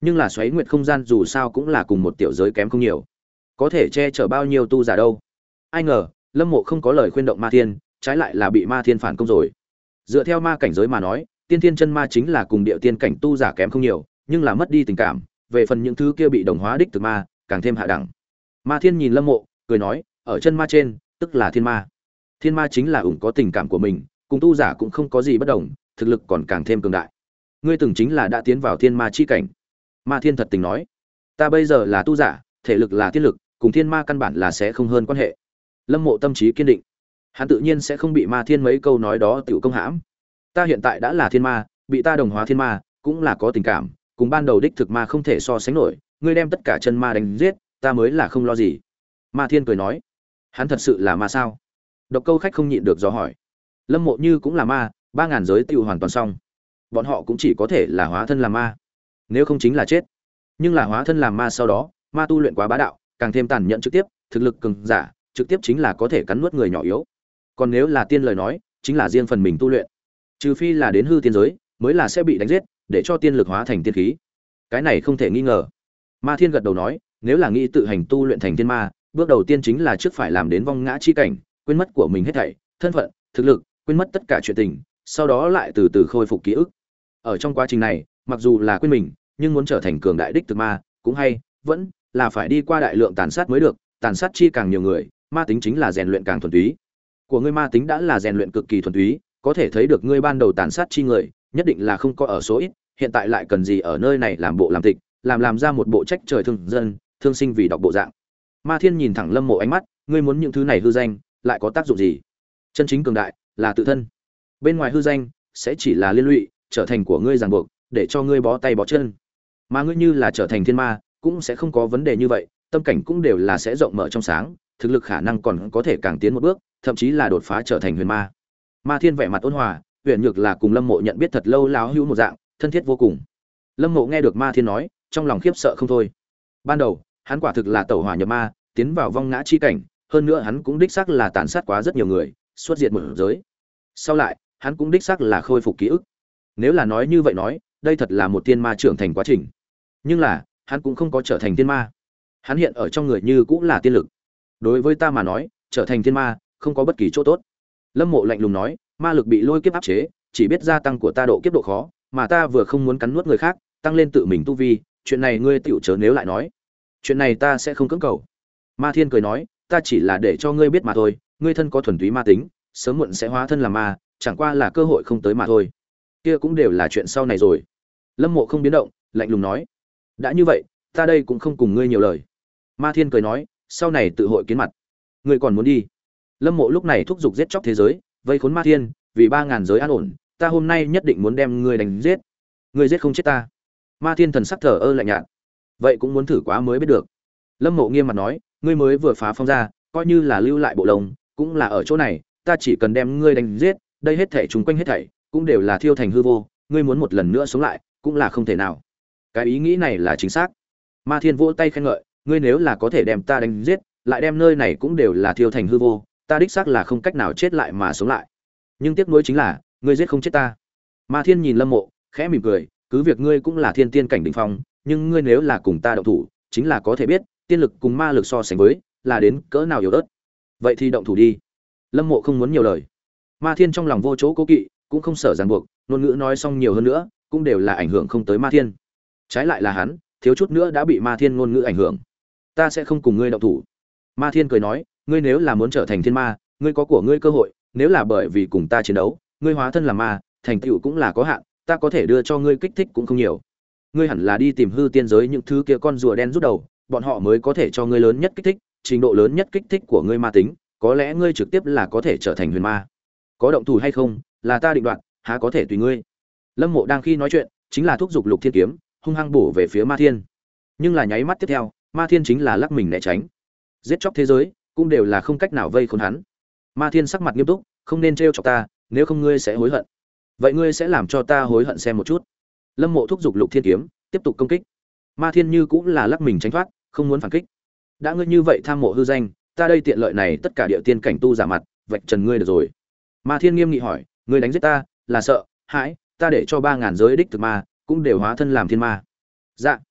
nhưng là xoáy nguyệt không gian dù sao cũng là cùng một tiểu giới kém không nhiều, có thể che chở bao nhiêu tu giả đâu. Ai ngờ Lâm Mộ không có lời khuyên động Ma Thiên, trái lại là bị Ma Thiên phản công rồi. Dựa theo ma cảnh giới mà nói, tiên thiên chân ma chính là cùng địa tiên cảnh tu giả kém không nhiều, nhưng là mất đi tình cảm, về phần những thứ kia bị đồng hóa đích thực ma, càng thêm hạ đẳng. Ma Thiên nhìn Lâm Mộ, cười nói, ở chân ma trên, tức là thiên ma. Thiên ma chính là ủng có tình cảm của mình, cùng tu giả cũng không có gì bất đồng, thực lực còn càng thêm cường đại. Ngươi từng chính là đã tiến vào thiên ma chi cảnh. Ma Thiên thật tình nói, ta bây giờ là tu giả, thể lực là tiên lực, cùng thiên ma căn bản là sẽ không hơn quan hệ. Lâm Mộ tâm trí kiên định, hắn tự nhiên sẽ không bị Ma Thiên mấy câu nói đó tiểu công hãm. Ta hiện tại đã là thiên ma, bị ta đồng hóa thiên ma, cũng là có tình cảm, cùng ban đầu đích thực ma không thể so sánh nổi, ngươi đem tất cả chân ma đánh giết, ta mới là không lo gì. Ma Thiên cười nói, hắn thật sự là ma sao? Độc Câu Khách không nhịn được dò hỏi. Lâm Mộ như cũng là ma, ba ngàn giới tiêu hoàn toàn xong. Bọn họ cũng chỉ có thể là hóa thân làm ma, nếu không chính là chết. Nhưng là hóa thân làm ma sau đó, ma tu luyện quá bá đạo, càng thêm tàn nhẫn trực tiếp, thực lực cường giả, trực tiếp chính là có thể cắn nuốt người nhỏ yếu. Còn nếu là tiên lời nói, chính là riêng phần mình tu luyện. Trừ phi là đến hư tiên giới, mới là sẽ bị đánh giết, để cho tiên lực hóa thành tiên khí. Cái này không thể nghi ngờ. Ma Thiên gật đầu nói, nếu là nghĩ tự hành tu luyện thành tiên ma, bước đầu tiên chính là trước phải làm đến vong ngã chi cảnh, quên mất của mình hết thảy, thân phận, thực lực, quên mất tất cả chuyện tình, sau đó lại từ từ khôi phục ký ức. Ở trong quá trình này, mặc dù là quên mình, nhưng muốn trở thành cường đại đích thực ma, cũng hay, vẫn là phải đi qua đại lượng tàn sát mới được, tàn sát chi càng nhiều người, ma tính chính là rèn luyện càng thuần túy. Của ngươi ma tính đã là rèn luyện cực kỳ thuần túy, có thể thấy được ngươi ban đầu tàn sát chi người, nhất định là không có ở số ít, hiện tại lại cần gì ở nơi này làm bộ làm tịch, làm làm ra một bộ trách trời thương dân, thương sinh vì đọc bộ dạng. Ma Thiên nhìn thẳng Lâm Mộ ánh mắt, ngươi muốn những thứ này hư danh, lại có tác dụng gì? Chân chính cường đại là tự thân. Bên ngoài hư danh sẽ chỉ là liên lụy, trở thành của ngươi ràng buộc, để cho ngươi bó tay bó chân. Mà ngươi như là trở thành thiên ma, cũng sẽ không có vấn đề như vậy, tâm cảnh cũng đều là sẽ rộng mở trong sáng, thực lực khả năng còn có thể càng tiến một bước, thậm chí là đột phá trở thành huyền ma. Ma Thiên vẻ mặt ôn hòa, huyền nhược là cùng Lâm Mộ nhận biết thật lâu láo hữu một dạng, thân thiết vô cùng. Lâm Mộ nghe được Ma Thiên nói, trong lòng khiếp sợ không thôi. Ban đầu, hắn quả thực là tẩu hỏa nhập ma, tiến vào vong ngã chi cảnh, hơn nữa hắn cũng đích xác là tàn sát quá rất nhiều người, suốt diệt một giới. Sau lại, hắn cũng đích xác là khôi phục ký ức. Nếu là nói như vậy nói, đây thật là một tiên ma trưởng thành quá trình. Nhưng là, hắn cũng không có trở thành tiên ma. Hắn hiện ở trong người như cũng là tiên lực. Đối với ta mà nói, trở thành tiên ma không có bất kỳ chỗ tốt. Lâm Mộ lạnh lùng nói, ma lực bị lôi kiếp áp chế, chỉ biết gia tăng của ta độ kiếp độ khó, mà ta vừa không muốn cắn nuốt người khác, tăng lên tự mình tu vi, chuyện này ngươi tiểu chớ nếu lại nói. Chuyện này ta sẽ không cưỡng cầu. Ma Thiên cười nói, ta chỉ là để cho ngươi biết mà thôi, ngươi thân có thuần túy ma tính, sớm muộn sẽ hóa thân làm ma, chẳng qua là cơ hội không tới mà thôi. Kia cũng đều là chuyện sau này rồi. Lâm Mộ không biến động, lạnh lùng nói, đã như vậy, ta đây cũng không cùng ngươi nhiều lời. Ma Thiên cười nói, sau này tự hội kiến mặt. Ngươi còn muốn đi? Lâm Mộ lúc này thúc giục giết chóc thế giới, vây khốn Ma Thiên, vì ba ngàn giới an ổn, ta hôm nay nhất định muốn đem ngươi đánh giết. Ngươi giết không chết ta. Ma Thiên thần sắc thờ ơ lạnh nhạt. Vậy cũng muốn thử quá mới biết được. Lâm Mộ nghiêm mặt nói, ngươi mới vừa phá phong ra, coi như là lưu lại bộ lông, cũng là ở chỗ này, ta chỉ cần đem ngươi đánh giết, đây hết thảy chúng quanh hết thảy, cũng đều là thiêu thành hư vô, ngươi muốn một lần nữa sống lại, cũng là không thể nào. Cái ý nghĩ này là chính xác. Ma Thiên vỗ tay khen ngợi, ngươi nếu là có thể đem ta đánh giết, lại đem nơi này cũng đều là thiêu thành hư vô, ta đích xác là không cách nào chết lại mà sống lại. Nhưng tiếc nuối chính là, ngươi giết không chết ta. Ma Thiên nhìn Lâm Mộ, khẽ mỉm cười, cứ việc ngươi cũng là thiên tiên cảnh đỉnh phong, nhưng ngươi nếu là cùng ta động thủ, chính là có thể biết, tiên lực cùng ma lực so sánh với, là đến cỡ nào yếu ớt. Vậy thì động thủ đi. Lâm Mộ không muốn nhiều lời. Ma Thiên trong lòng vô chỗ cố kỵ, cũng không sợ ràng buộc, ngôn ngữ nói xong nhiều hơn nữa, cũng đều là ảnh hưởng không tới Ma Thiên. Trái lại là hắn, thiếu chút nữa đã bị Ma Thiên ngôn ngữ ảnh hưởng. Ta sẽ không cùng ngươi động thủ. Ma Thiên cười nói, ngươi nếu là muốn trở thành thiên ma, ngươi có của ngươi cơ hội, nếu là bởi vì cùng ta chiến đấu, ngươi hóa thân làm ma, thành tựu cũng là có hạn, ta có thể đưa cho ngươi kích thích cũng không nhiều. Ngươi hẳn là đi tìm hư tiên giới những thứ kia con rùa đen rút đầu, bọn họ mới có thể cho ngươi lớn nhất kích thích, trình độ lớn nhất kích thích của ngươi ma tính, có lẽ ngươi trực tiếp là có thể trở thành huyền ma. Có động thủ hay không, là ta định đoạt, há có thể tùy ngươi. Lâm Mộ đang khi nói chuyện, chính là thúc giục Lục Thiên kiếm, hung hăng bổ về phía Ma Thiên. Nhưng là nháy mắt tiếp theo, Ma Thiên chính là lắc mình né tránh. Giết chóc thế giới, cũng đều là không cách nào vây khốn hắn. Ma Thiên sắc mặt nghiêm túc, không nên trêu chọc ta, nếu không ngươi sẽ hối hận. Vậy ngươi sẽ làm cho ta hối hận xem một chút. Lâm Mộ thúc giục Lục Thiên kiếm, tiếp tục công kích. Ma Thiên như cũng là lắc mình tránh thoát, không muốn phản kích. Đã ngươi như vậy tham mộ hư danh, ta đây tiện lợi này tất cả địa tiên cảnh tu giả mặt, vạch trần ngươi được rồi. Ma Thiên nghiêm nghị hỏi, ngươi đánh giết ta, là sợ, hãi, ta để cho ba ngàn giới đích thực ma, cũng đều hóa thân làm thiên ma. Dạ.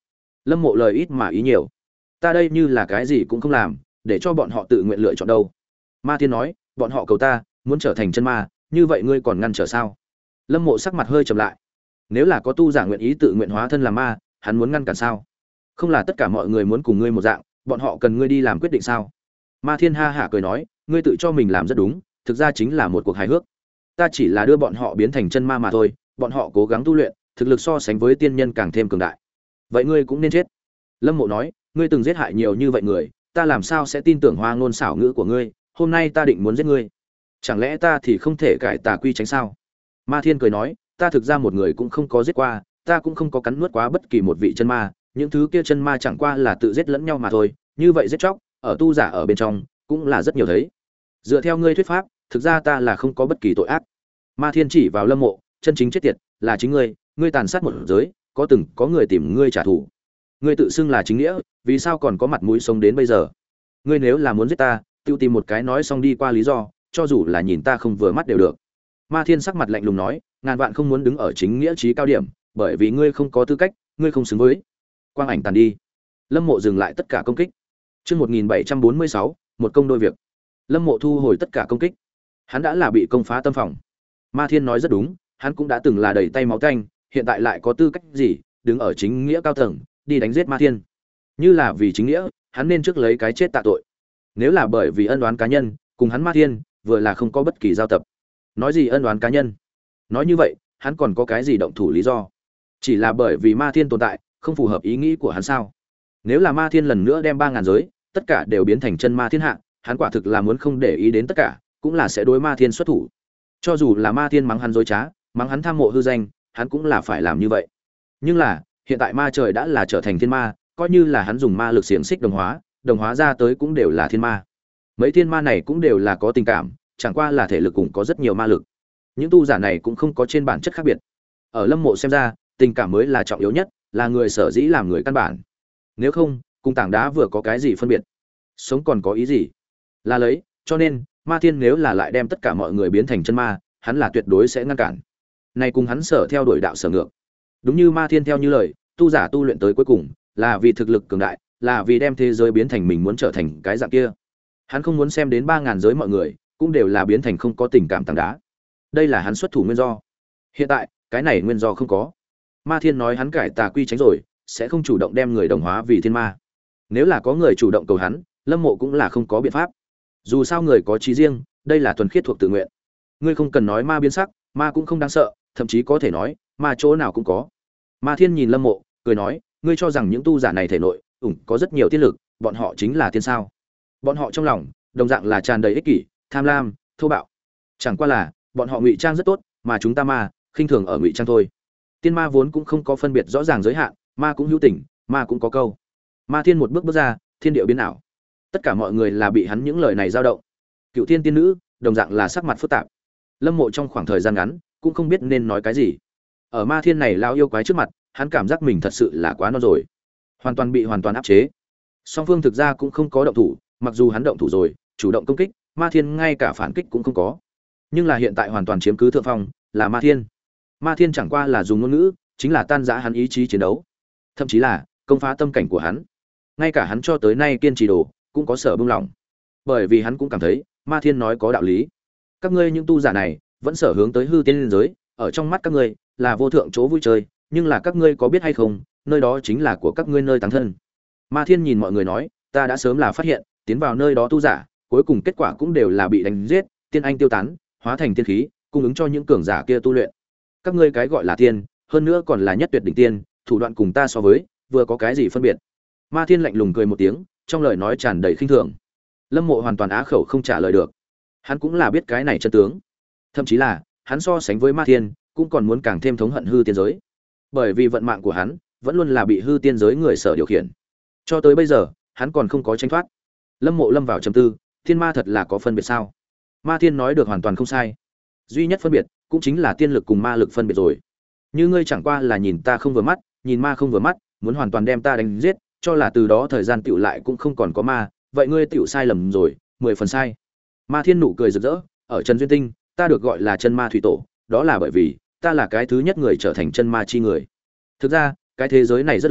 Lâm Mộ lời ít mà ý nhiều. Ta đây như là cái gì cũng không làm, để cho bọn họ tự nguyện lựa chọn đâu. Ma Thiên nói, bọn họ cầu ta, muốn trở thành chân ma, như vậy ngươi còn ngăn trở sao? Lâm Mộ sắc mặt hơi trầm lại. Nếu là có tu giả nguyện ý tự nguyện hóa thân làm ma, hắn muốn ngăn cản sao? Không là tất cả mọi người muốn cùng ngươi một dạng, bọn họ cần ngươi đi làm quyết định sao? Ma Thiên ha hả cười nói, ngươi tự cho mình làm rất đúng, thực ra chính là một cuộc hài hước. Ta chỉ là đưa bọn họ biến thành chân ma mà thôi, bọn họ cố gắng tu luyện, thực lực so sánh với tiên nhân càng thêm cường đại. Vậy ngươi cũng nên chết. Lâm Mộ nói, ngươi từng giết hại nhiều như vậy người, ta làm sao sẽ tin tưởng hoa ngôn xảo ngữ của ngươi, hôm nay ta định muốn giết ngươi. Chẳng lẽ ta thì không thể cải tà quy tránh sao? Ma Thiên cười nói, ta thực ra một người cũng không có giết qua, ta cũng không có cắn nuốt quá bất kỳ một vị chân ma, những thứ kia chân ma chẳng qua là tự giết lẫn nhau mà thôi, như vậy giết chóc, ở tu giả ở bên trong, cũng là rất nhiều thấy. Dựa theo ngươi thuyết pháp, thực ra ta là không có bất kỳ tội ác. Ma Thiên chỉ vào Lâm Mộ, chân chính chết tiệt là chính ngươi, ngươi tàn sát một giới, có từng có người tìm ngươi trả thù. Ngươi tự xưng là chính nghĩa, vì sao còn có mặt mũi sống đến bây giờ? Ngươi nếu là muốn giết ta, tiêu tìm một cái nói xong đi qua lý do, cho dù là nhìn ta không vừa mắt đều được. Ma Thiên sắc mặt lạnh lùng nói, ngàn vạn không muốn đứng ở chính nghĩa trí cao điểm, bởi vì ngươi không có tư cách, ngươi không xứng với. Quang ảnh tàn đi. Lâm Mộ dừng lại tất cả công kích. Chương một nghìn bảy trăm bốn mươi sáu, một công đôi việc. Lâm Mộ thu hồi tất cả công kích. Hắn đã là bị công phá tâm phòng. Ma Thiên nói rất đúng, hắn cũng đã từng là đầy tay máu tanh, hiện tại lại có tư cách gì đứng ở chính nghĩa cao tầng, đi đánh giết Ma Thiên? Như là vì chính nghĩa, hắn nên trước lấy cái chết tạ tội. Nếu là bởi vì ân oán cá nhân, cùng hắn Ma Thiên vừa là không có bất kỳ giao tập. Nói gì ân oán cá nhân? Nói như vậy, hắn còn có cái gì động thủ lý do? Chỉ là bởi vì Ma Thiên tồn tại, không phù hợp ý nghĩ của hắn sao? Nếu là Ma Thiên lần nữa đem ba ngàn giới, tất cả đều biến thành chân ma thiên hạ, hắn quả thực là muốn không để ý đến tất cả, cũng là sẽ đối Ma Thiên xuất thủ. Cho dù là Ma Thiên mắng hắn dối trá, mắng hắn tham mộ hư danh, hắn cũng là phải làm như vậy. Nhưng là, hiện tại ma trời đã là trở thành thiên ma, coi như là hắn dùng ma lực xiềng xích đồng hóa, đồng hóa ra tới cũng đều là thiên ma. Mấy thiên ma này cũng đều là có tình cảm, chẳng qua là thể lực cũng có rất nhiều ma lực. Những tu giả này cũng không có trên bản chất khác biệt. Ở Lâm Mộ xem ra, tình cảm mới là trọng yếu nhất, là người sở dĩ làm người căn bản. Nếu không, cùng tảng đá vừa có cái gì phân biệt? Sống còn có ý gì? Là lấy, cho nên, Ma Thiên nếu là lại đem tất cả mọi người biến thành chân ma, hắn là tuyệt đối sẽ ngăn cản. Này cùng hắn sở theo đuổi đạo sở ngược. Đúng như Ma Thiên theo như lời, tu giả tu luyện tới cuối cùng, là vì thực lực cường đại, là vì đem thế giới biến thành mình muốn trở thành cái dạng kia. Hắn không muốn xem đến ba ngàn giới mọi người, cũng đều là biến thành không có tình cảm tảng đá. Đây là hắn xuất thủ nguyên do. Hiện tại, cái này nguyên do không có. Ma Thiên nói hắn cải tà quy tránh rồi, sẽ không chủ động đem người đồng hóa vì thiên ma. Nếu là có người chủ động cầu hắn, Lâm Mộ cũng là không có biện pháp. Dù sao người có chí riêng, đây là thuần khiết thuộc tự nguyện. Ngươi không cần nói ma biến sắc, ma cũng không đáng sợ, thậm chí có thể nói, ma chỗ nào cũng có. Ma Thiên nhìn Lâm Mộ, cười nói, ngươi cho rằng những tu giả này thể nội, ủng có rất nhiều tiên lực, bọn họ chính là tiên sao? Bọn họ trong lòng, đồng dạng là tràn đầy ích kỷ, tham lam, thô bạo. Chẳng qua là, bọn họ ngụy trang rất tốt, mà chúng ta ma, khinh thường ở ngụy trang thôi. Tiên ma vốn cũng không có phân biệt rõ ràng giới hạn, ma cũng hữu tình, ma cũng có câu. Ma Thiên một bước bước ra, thiên địa biến ảo. Tất cả mọi người là bị hắn những lời này dao động. Cựu Thiên tiên nữ, đồng dạng là sắc mặt phức tạp. Lâm Mộ trong khoảng thời gian ngắn, cũng không biết nên nói cái gì. Ở Ma Thiên này lao yêu quái trước mặt, hắn cảm giác mình thật sự là quá non rồi, hoàn toàn bị hoàn toàn áp chế. Song phương thực ra cũng không có động thủ, mặc dù hắn động thủ rồi, chủ động công kích, Ma Thiên ngay cả phản kích cũng không có. Nhưng là hiện tại hoàn toàn chiếm cứ thượng phong, là Ma Thiên. Ma Thiên chẳng qua là dùng ngôn ngữ, chính là tan rã hắn ý chí chiến đấu, thậm chí là công phá tâm cảnh của hắn. Ngay cả hắn cho tới nay kiên trì đồ, cũng có sở bưng lòng, bởi vì hắn cũng cảm thấy Ma Thiên nói có đạo lý. Các ngươi những tu giả này vẫn sở hướng tới hư tiên liên giới, ở trong mắt các ngươi là vô thượng chỗ vui chơi, nhưng là các ngươi có biết hay không, nơi đó chính là của các ngươi nơi táng thân. Ma Thiên nhìn mọi người nói, ta đã sớm là phát hiện, tiến vào nơi đó tu giả, cuối cùng kết quả cũng đều là bị đánh giết, tiên anh tiêu tán, hóa thành tiên khí, cung ứng cho những cường giả kia tu luyện. Các ngươi cái gọi là tiên, hơn nữa còn là nhất tuyệt đỉnh tiên, thủ đoạn cùng ta so với, vừa có cái gì phân biệt? Ma Thiên lạnh lùng cười một tiếng, trong lời nói tràn đầy khinh thường. Lâm Mộ hoàn toàn á khẩu không trả lời được. Hắn cũng là biết cái này chân tướng, thậm chí là hắn so sánh với Ma Thiên, cũng còn muốn càng thêm thống hận hư tiên giới, bởi vì vận mạng của hắn vẫn luôn là bị hư tiên giới người sở điều khiển. Cho tới bây giờ, hắn còn không có tránh thoát. Lâm Mộ lâm vào trầm tư, thiên ma thật là có phân biệt sao? Ma Thiên nói được hoàn toàn không sai. Duy nhất phân biệt cũng chính là tiên lực cùng ma lực phân biệt rồi. Như ngươi chẳng qua là nhìn ta không vừa mắt, nhìn ma không vừa mắt, muốn hoàn toàn đem ta đánh giết, cho là từ đó thời gian tựu lại cũng không còn có ma, vậy ngươi tựu sai lầm rồi, mười phần sai. Ma Thiên nụ cười rực rỡ, ở Trần Duyên Tinh, ta được gọi là chân ma thủy tổ, đó là bởi vì ta là cái thứ nhất người trở thành chân ma chi người. Thực ra, cái thế giới này rất lớn,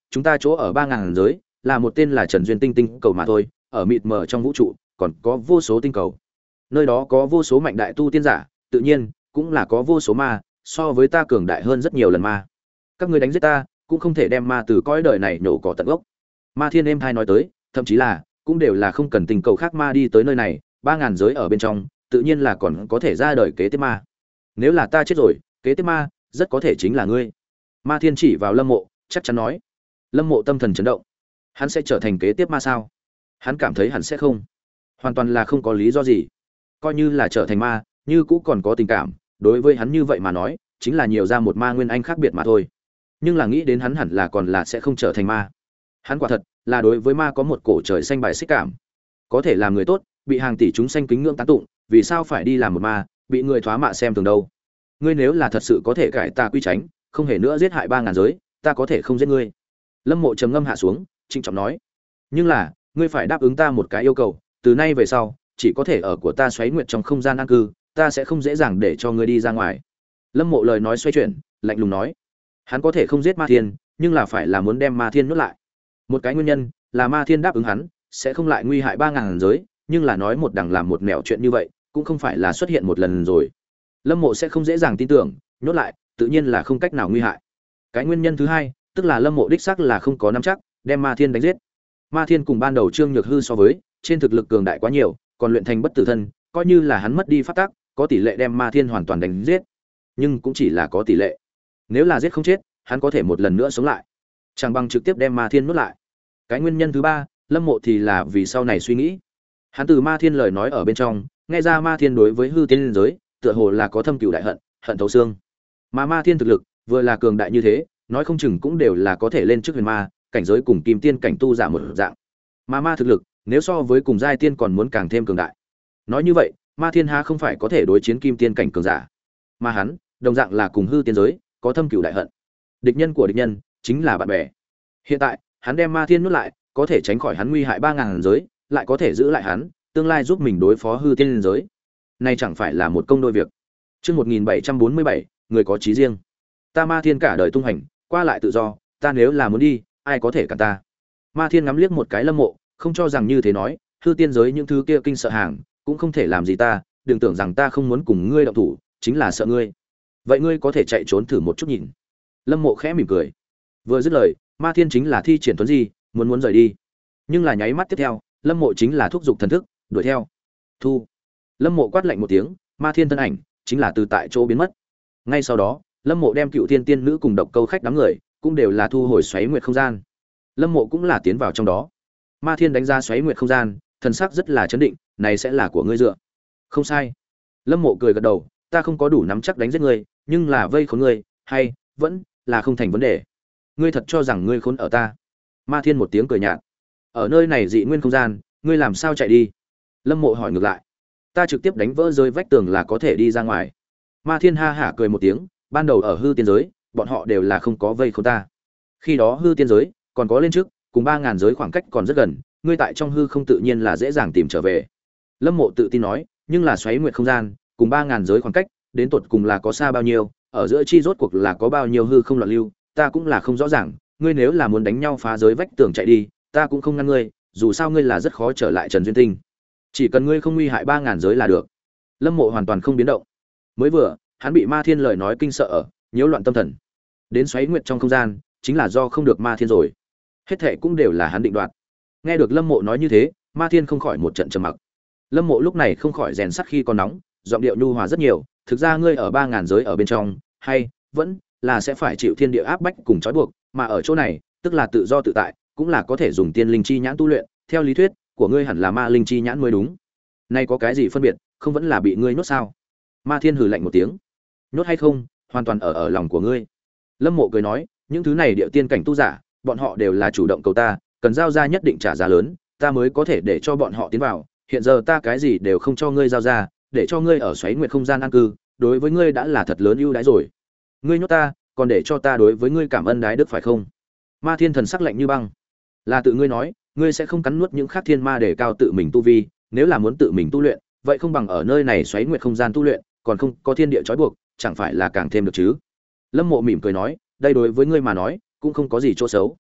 chúng ta chỗ ở ba ngàn giới là một tên là Trần Duyên Tinh tinh cầu mà thôi, ở mịt mờ trong vũ trụ còn có vô số tinh cầu, nơi đó có vô số mạnh đại tu tiên giả, tự nhiên cũng là có vô số ma, so với ta cường đại hơn rất nhiều lần ma. Các ngươi đánh giết ta cũng không thể đem ma từ cõi đời này nổ cỏ tận gốc. Ma Thiên êm thai nói tới, thậm chí là cũng đều là không cần tình cầu khác ma đi tới nơi này, ba ngàn giới ở bên trong tự nhiên là còn có thể ra đời kế tiếp ma. Nếu là ta chết rồi, kế tiếp ma rất có thể chính là ngươi. Ma Thiên chỉ vào Lâm Mộ chắc chắn nói. Lâm Mộ tâm thần chấn động. Hắn sẽ trở thành kế tiếp ma sao? Hắn cảm thấy hẳn sẽ không, hoàn toàn là không có lý do gì. Coi như là trở thành ma, như cũ còn có tình cảm, đối với hắn như vậy mà nói chính là nhiều ra một ma nguyên anh khác biệt mà thôi. Nhưng là nghĩ đến hắn hẳn là còn là sẽ không trở thành ma. Hắn quả thật là đối với ma có một cổ trời xanh bài xích cảm. Có thể làm người tốt, bị hàng tỷ chúng sanh kính ngưỡng tán tụng, vì sao phải đi làm một ma, bị người thoá mạ xem thường đâu? Ngươi nếu là thật sự có thể cải tà quy tránh, không hề nữa giết hại ba ngàn giới, ta có thể không giết ngươi. Lâm Mộ trầm ngâm hạ xuống, trịnh trọng nói. Nhưng là, ngươi phải đáp ứng ta một cái yêu cầu, từ nay về sau, chỉ có thể ở của ta Xoáy Nguyệt trong không gian an cư, ta sẽ không dễ dàng để cho ngươi đi ra ngoài. Lâm Mộ lời nói xoay chuyển, lạnh lùng nói. Hắn có thể không giết Ma Thiên, nhưng là phải là muốn đem Ma Thiên nuốt lại. Một cái nguyên nhân là Ma Thiên đáp ứng hắn sẽ không lại nguy hại ba ngàn giới, nhưng là nói một đằng làm một nẻo chuyện như vậy, cũng không phải là xuất hiện một lần rồi. Lâm Mộ sẽ không dễ dàng tin tưởng, nhốt lại, tự nhiên là không cách nào nguy hại. Cái nguyên nhân thứ hai, tức là Lâm Mộ đích xác là không có nắm chắc đem Ma Thiên đánh giết. Ma Thiên cùng ban đầu Trương Nhược Hư so với, trên thực lực cường đại quá nhiều, còn luyện thành bất tử thân, coi như là hắn mất đi pháp tắc, có tỷ lệ đem Ma Thiên hoàn toàn đánh giết, nhưng cũng chỉ là có tỷ lệ. Nếu là giết không chết, hắn có thể một lần nữa sống lại, chẳng bằng trực tiếp đem Ma Thiên nuốt lại. Cái nguyên nhân thứ ba, Lâm Mộ thì là vì sau này suy nghĩ. Hắn từ Ma Thiên lời nói ở bên trong, nghe ra Ma Thiên đối với hư tiên liên giới, tựa hồ là có thâm cừu đại hận, hận thấu xương. Mà Ma Thiên thực lực, vừa là cường đại như thế, nói không chừng cũng đều là có thể lên trước huyền ma, cảnh giới cùng kim tiên cảnh tu giả một dạng. Mà ma thực lực, nếu so với cùng giai tiên còn muốn càng thêm cường đại. Nói như vậy, Ma Thiên ha không phải có thể đối chiến kim tiên cảnh cường giả, mà hắn, đồng dạng là cùng hư tiên giới, có thâm cừu đại hận. Địch nhân của địch nhân chính là bạn bè. Hiện tại, hắn đem Ma Thiên nuốt lại, có thể tránh khỏi hắn nguy hại ba ngàn giới, lại có thể giữ lại hắn, tương lai giúp mình đối phó hư tiên giới. Này chẳng phải là một công đôi việc. Chương một nghìn bảy trăm bốn mươi bảy, người có chí riêng. Ta Ma Thiên cả đời tung hành, qua lại tự do, ta nếu là muốn đi, ai có thể cản ta? Ma Thiên ngắm liếc một cái Lâm Mộ, không cho rằng như thế nói, hư tiên giới những thứ kia kinh sợ hàng, cũng không thể làm gì ta, đừng tưởng rằng ta không muốn cùng ngươi động thủ, chính là sợ ngươi. Vậy ngươi có thể chạy trốn thử một chút nhìn. Lâm Mộ khẽ mỉm cười. Vừa dứt lời, Ma Thiên chính là thi triển tuấn di, muốn muốn rời đi. Nhưng là nháy mắt tiếp theo, Lâm Mộ chính là thúc giục thần thức, đuổi theo. Thu. Lâm Mộ quát lạnh một tiếng, Ma Thiên thân ảnh chính là từ tại chỗ biến mất. Ngay sau đó, Lâm Mộ đem Cựu Thiên Tiên nữ cùng Độc Câu khách đám người, cũng đều là thu hồi Xoáy Nguyệt không gian. Lâm Mộ cũng là tiến vào trong đó. Ma Thiên đánh ra Xoáy Nguyệt không gian, thần sắc rất là chấn định, này sẽ là của ngươi dựa. Không sai. Lâm Mộ cười gật đầu, ta không có đủ nắm chắc đánh giết ngươi, nhưng là vây khốn ngươi, hay vẫn là không thành vấn đề. Ngươi thật cho rằng ngươi khốn ở ta? Ma Thiên một tiếng cười nhạt. Ở nơi này dị nguyên không gian, ngươi làm sao chạy đi? Lâm Mộ hỏi ngược lại. Ta trực tiếp đánh vỡ rơi vách tường là có thể đi ra ngoài. Ma Thiên ha hả cười một tiếng, ban đầu ở hư tiên giới, bọn họ đều là không có vây khốn ta. Khi đó hư tiên giới còn có lên trước, cùng ba ngàn giới khoảng cách còn rất gần, ngươi tại trong hư không tự nhiên là dễ dàng tìm trở về. Lâm Mộ tự tin nói, nhưng là Xoáy Nguyệt không gian, cùng ba ngàn giới khoảng cách, đến tột cùng là có xa bao nhiêu, ở giữa chi rốt cuộc là có bao nhiêu hư không loạn lưu, ta cũng là không rõ ràng, ngươi nếu là muốn đánh nhau phá giới vách tường chạy đi, ta cũng không ngăn ngươi, dù sao ngươi là rất khó trở lại Trần Duyên Tinh. Chỉ cần ngươi không nguy hại ba ngàn giới là được. Lâm Mộ hoàn toàn không biến động. Mới vừa, hắn bị Ma Thiên lời nói kinh sợ ở, nhiễu loạn tâm thần. Đến Xoáy Nguyệt trong không gian, chính là do không được Ma Thiên rồi. Hết thệ cũng đều là hắn định đoạt. Nghe được Lâm Mộ nói như thế, Ma Thiên không khỏi một trận trầm mặc. Lâm Mộ lúc này không khỏi rèn sắt khi còn nóng, giọng điệu nhu hòa rất nhiều, thực ra ngươi ở ba ngàn giới ở bên trong, hay vẫn là sẽ phải chịu thiên địa áp bách cùng trói buộc, mà ở chỗ này, tức là tự do tự tại, cũng là có thể dùng tiên linh chi nhãn tu luyện, theo lý thuyết của ngươi hẳn là ma linh chi nhãn mới đúng. Nay có cái gì phân biệt, không vẫn là bị ngươi nhốt sao? Ma Thiên hừ lạnh một tiếng. Nhốt hay không, hoàn toàn ở ở lòng của ngươi. Lâm Mộ cười nói, những thứ này địa tiên cảnh tu giả, bọn họ đều là chủ động cầu ta, cần giao ra nhất định trả giá lớn, ta mới có thể để cho bọn họ tiến vào, hiện giờ ta cái gì đều không cho ngươi giao ra, để cho ngươi ở Xoáy Nguyệt không gian an cư, đối với ngươi đã là thật lớn ưu đãi rồi. Ngươi nhốt ta, còn để cho ta đối với ngươi cảm ơn đái đức phải không? Ma Thiên thần sắc lạnh như băng. Là tự ngươi nói, ngươi sẽ không cắn nuốt những khác thiên ma để cao tự mình tu vi, nếu là muốn tự mình tu luyện, vậy không bằng ở nơi này Xoáy Nguyệt không gian tu luyện, còn không có thiên địa trói buộc, chẳng phải là càng thêm được chứ? Lâm Mộ mỉm cười nói, đây đối với ngươi mà nói, cũng không có gì chỗ xấu.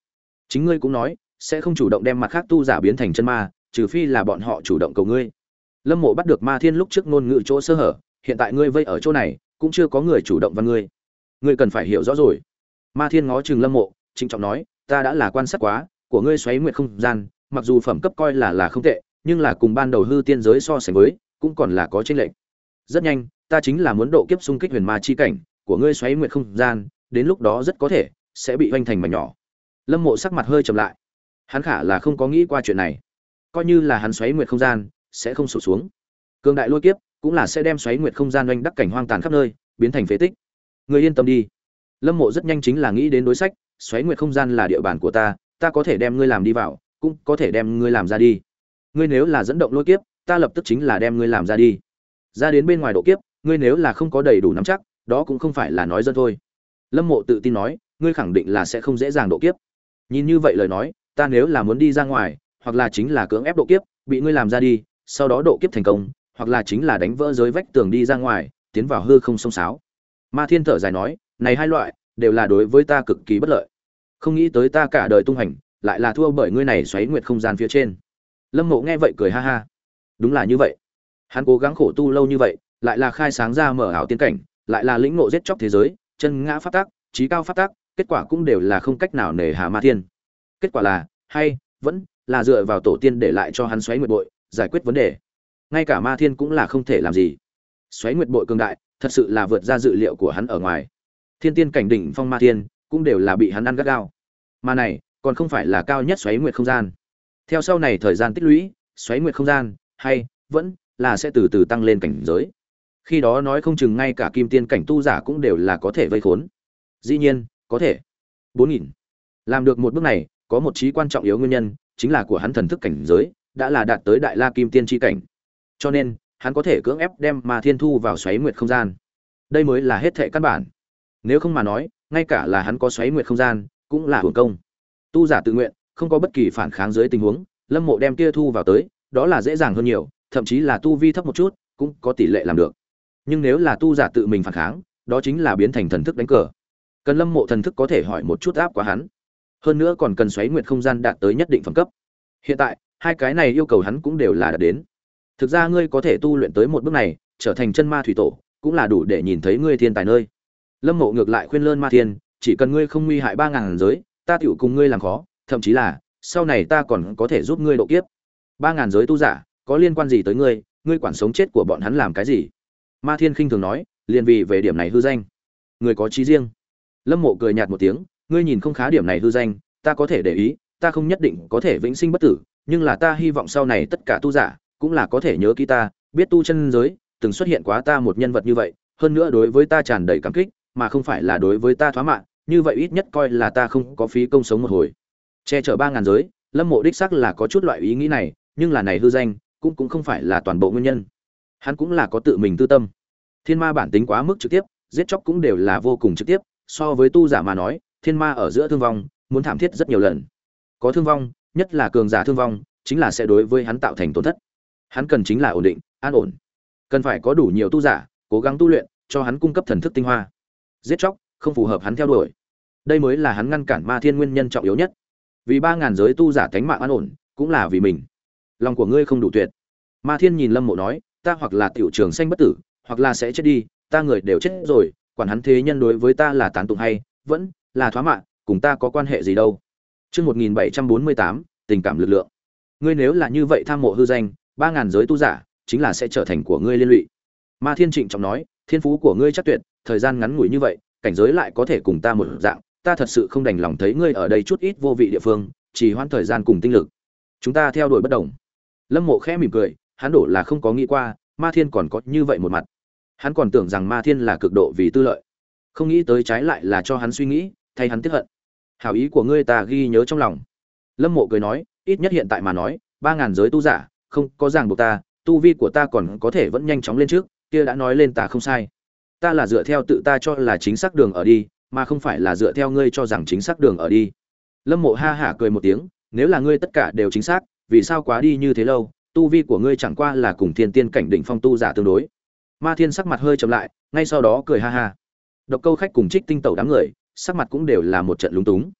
Chính ngươi cũng nói sẽ không chủ động đem mặt khác tu giả biến thành chân ma, trừ phi là bọn họ chủ động cầu ngươi. Lâm Mộ bắt được Ma Thiên lúc trước ngôn ngữ chỗ sơ hở, hiện tại ngươi vây ở chỗ này cũng chưa có người chủ động văn ngươi, ngươi cần phải hiểu rõ rồi. Ma Thiên ngó chừng Lâm Mộ, trịnh trọng nói, ta đã là quan sát quá của ngươi xoáy nguyệt không gian, mặc dù phẩm cấp coi là là không tệ, nhưng là cùng ban đầu hư tiên giới so sánh với, cũng còn là có chênh lệch. Rất nhanh, ta chính là muốn độ kiếp xung kích huyền ma chi cảnh, của ngươi xoáy nguyệt không gian, đến lúc đó rất có thể sẽ bị hoành thành mảnh nhỏ. Lâm Mộ sắc mặt hơi trầm lại. Hắn khả là không có nghĩ qua chuyện này. Coi như là hắn xoáy nguyệt không gian sẽ không sụp xuống. Cường đại lôi kiếp cũng là sẽ đem xoáy nguyệt không gian oanh đắc cảnh hoang tàn khắp nơi, biến thành phế tích. Ngươi yên tâm đi. Lâm Mộ rất nhanh chính là nghĩ đến đối sách, xoáy nguyệt không gian là địa bàn của ta, ta có thể đem ngươi làm đi vào, cũng có thể đem ngươi làm ra đi. Ngươi nếu là dẫn động lôi kiếp, ta lập tức chính là đem ngươi làm ra đi. Ra đến bên ngoài độ kiếp, ngươi nếu là không có đầy đủ nắm chắc, đó cũng không phải là nói dân thôi. Lâm Mộ tự tin nói, ngươi khẳng định là sẽ không dễ dàng độ kiếp. Nhìn như vậy lời nói, ta nếu là muốn đi ra ngoài, hoặc là chính là cưỡng ép độ kiếp, bị ngươi làm ra đi, sau đó độ kiếp thành công, hoặc là chính là đánh vỡ giới vách tường đi ra ngoài, tiến vào hư không sông sáo. Ma Thiên thở dài nói, này hai loại đều là đối với ta cực kỳ bất lợi. Không nghĩ tới ta cả đời tung hành, lại là thua bởi ngươi này xoáy nguyệt không gian phía trên. Lâm Mộ nghe vậy cười ha ha. Đúng là như vậy. Hắn cố gắng khổ tu lâu như vậy, lại là khai sáng ra mở ảo tiên cảnh, lại là lĩnh ngộ giết chóc thế giới, chân ngã pháp tắc, trí cao pháp tắc, kết quả cũng đều là không cách nào nề hà Ma Thiên. Kết quả là, hay vẫn là dựa vào tổ tiên để lại cho hắn xoáy nguyệt bội, giải quyết vấn đề. Ngay cả Ma Thiên cũng là không thể làm gì. Xoáy nguyệt bội cường đại, thật sự là vượt ra dự liệu của hắn ở ngoài. Thiên tiên cảnh đỉnh phong Ma Thiên cũng đều là bị hắn ăn gắt gao. Mà này, còn không phải là cao nhất xoáy nguyệt không gian. Theo sau này thời gian tích lũy, xoáy nguyệt không gian hay vẫn là sẽ từ từ tăng lên cảnh giới. Khi đó nói không chừng ngay cả kim tiên cảnh tu giả cũng đều là có thể vây khốn. Dĩ nhiên, có thể. bốn nghìn. Làm được một bước này, có một chí quan trọng yếu nguyên nhân, chính là của hắn thần thức cảnh giới đã là đạt tới đại la kim tiên chi cảnh. Cho nên, hắn có thể cưỡng ép đem Ma Thiên thu vào xoáy nguyệt không gian. Đây mới là hết thệ căn bản. Nếu không mà nói, ngay cả là hắn có xoáy nguyệt không gian, cũng là hưởng công. Tu giả tự nguyện, không có bất kỳ phản kháng dưới tình huống, Lâm Mộ đem kia thu vào tới, đó là dễ dàng hơn nhiều, thậm chí là tu vi thấp một chút, cũng có tỷ lệ làm được. Nhưng nếu là tu giả tự mình phản kháng, đó chính là biến thành thần thức đánh cờ. Cần Lâm Mộ thần thức có thể hỏi một chút áp quá hắn. Hơn nữa còn cần xoáy nguyệt không gian đạt tới nhất định phẩm cấp. Hiện tại, hai cái này yêu cầu hắn cũng đều là đạt đến. Thực ra ngươi có thể tu luyện tới một bước này, trở thành chân ma thủy tổ, cũng là đủ để nhìn thấy ngươi thiên tài nơi. Lâm Mộ ngược lại khuyên lơn Ma Thiên, chỉ cần ngươi không nguy hại ba ngàn giới, ta tiểu cùng ngươi làm khó, thậm chí là sau này ta còn có thể giúp ngươi độ kiếp. Ba ngàn giới tu giả, có liên quan gì tới ngươi, ngươi quản sống chết của bọn hắn làm cái gì? Ma Thiên khinh thường nói, liền vì về điểm này hư danh. Người có chí riêng. Lâm Mộ cười nhạt một tiếng, ngươi nhìn không khá điểm này hư danh, ta có thể để ý, ta không nhất định có thể vĩnh sinh bất tử, nhưng là ta hy vọng sau này tất cả tu giả cũng là có thể nhớ kỹ ta, biết tu chân giới từng xuất hiện quá ta một nhân vật như vậy, hơn nữa đối với ta tràn đầy cảm kích, mà không phải là đối với ta thoá mạ, như vậy ít nhất coi là ta không có phí công sống một hồi. Che chở ba ngàn giới, Lâm Mộ đích xác là có chút loại ý nghĩ này, nhưng là này hư danh, cũng cũng không phải là toàn bộ nguyên nhân. Hắn cũng là có tự mình tư tâm. Thiên ma bản tính quá mức trực tiếp, giết chóc cũng đều là vô cùng trực tiếp, so với tu giả mà nói, thiên ma ở giữa thương vong, muốn thảm thiết rất nhiều lần. Có thương vong, nhất là cường giả thương vong, chính là sẽ đối với hắn tạo thành tổn thất. Hắn cần chính là ổn định, an ổn. Cần phải có đủ nhiều tu giả, cố gắng tu luyện, cho hắn cung cấp thần thức tinh hoa. Giết chóc, không phù hợp hắn theo đuổi. Đây mới là hắn ngăn cản Ma Thiên nguyên nhân trọng yếu nhất. Vì ba ngàn giới tu giả cánh mạng an ổn, cũng là vì mình. Lòng của ngươi không đủ tuyệt. Ma Thiên nhìn Lâm Mộ nói, ta hoặc là tiểu trường sanh bất tử, hoặc là sẽ chết đi, ta người đều chết rồi, quản hắn thế nhân đối với ta là tán tụng hay vẫn là thoá mạ, cùng ta có quan hệ gì đâu. Chương một nghìn bảy trăm bốn mươi tám, tình cảm lực lượng. Ngươi nếu là như vậy tham mộ hư danh, ba ngàn giới tu giả chính là sẽ trở thành của ngươi liên lụy. Ma Thiên trịnh trọng nói, thiên phú của ngươi chắc tuyệt, thời gian ngắn ngủi như vậy, cảnh giới lại có thể cùng ta một dạng, ta thật sự không đành lòng thấy ngươi ở đây chút ít vô vị địa phương, chỉ hoãn thời gian cùng tinh lực. Chúng ta theo đuổi bất đồng. Lâm Mộ khẽ mỉm cười, hắn đổ là không có nghĩ qua, Ma Thiên còn có như vậy một mặt. Hắn còn tưởng rằng Ma Thiên là cực độ vì tư lợi, không nghĩ tới trái lại là cho hắn suy nghĩ, thay hắn tiếc hận. Hảo ý của ngươi ta ghi nhớ trong lòng. Lâm Mộ cười nói, ít nhất hiện tại mà nói, ba ngàn giới tu giả, không có ràng buộc ta, tu vi của ta còn có thể vẫn nhanh chóng lên trước, kia đã nói lên ta không sai. Ta là dựa theo tự ta cho là chính xác đường ở đi, mà không phải là dựa theo ngươi cho rằng chính xác đường ở đi. Lâm Mộ ha hả cười một tiếng, nếu là ngươi tất cả đều chính xác, vì sao quá đi như thế lâu, tu vi của ngươi chẳng qua là cùng thiên tiên cảnh đỉnh phong tu giả tương đối. Ma Thiên sắc mặt hơi trầm lại, ngay sau đó cười ha ha. Độc Câu Khách cùng Trích Tinh Tẩu đám người, sắc mặt cũng đều là một trận lúng túng.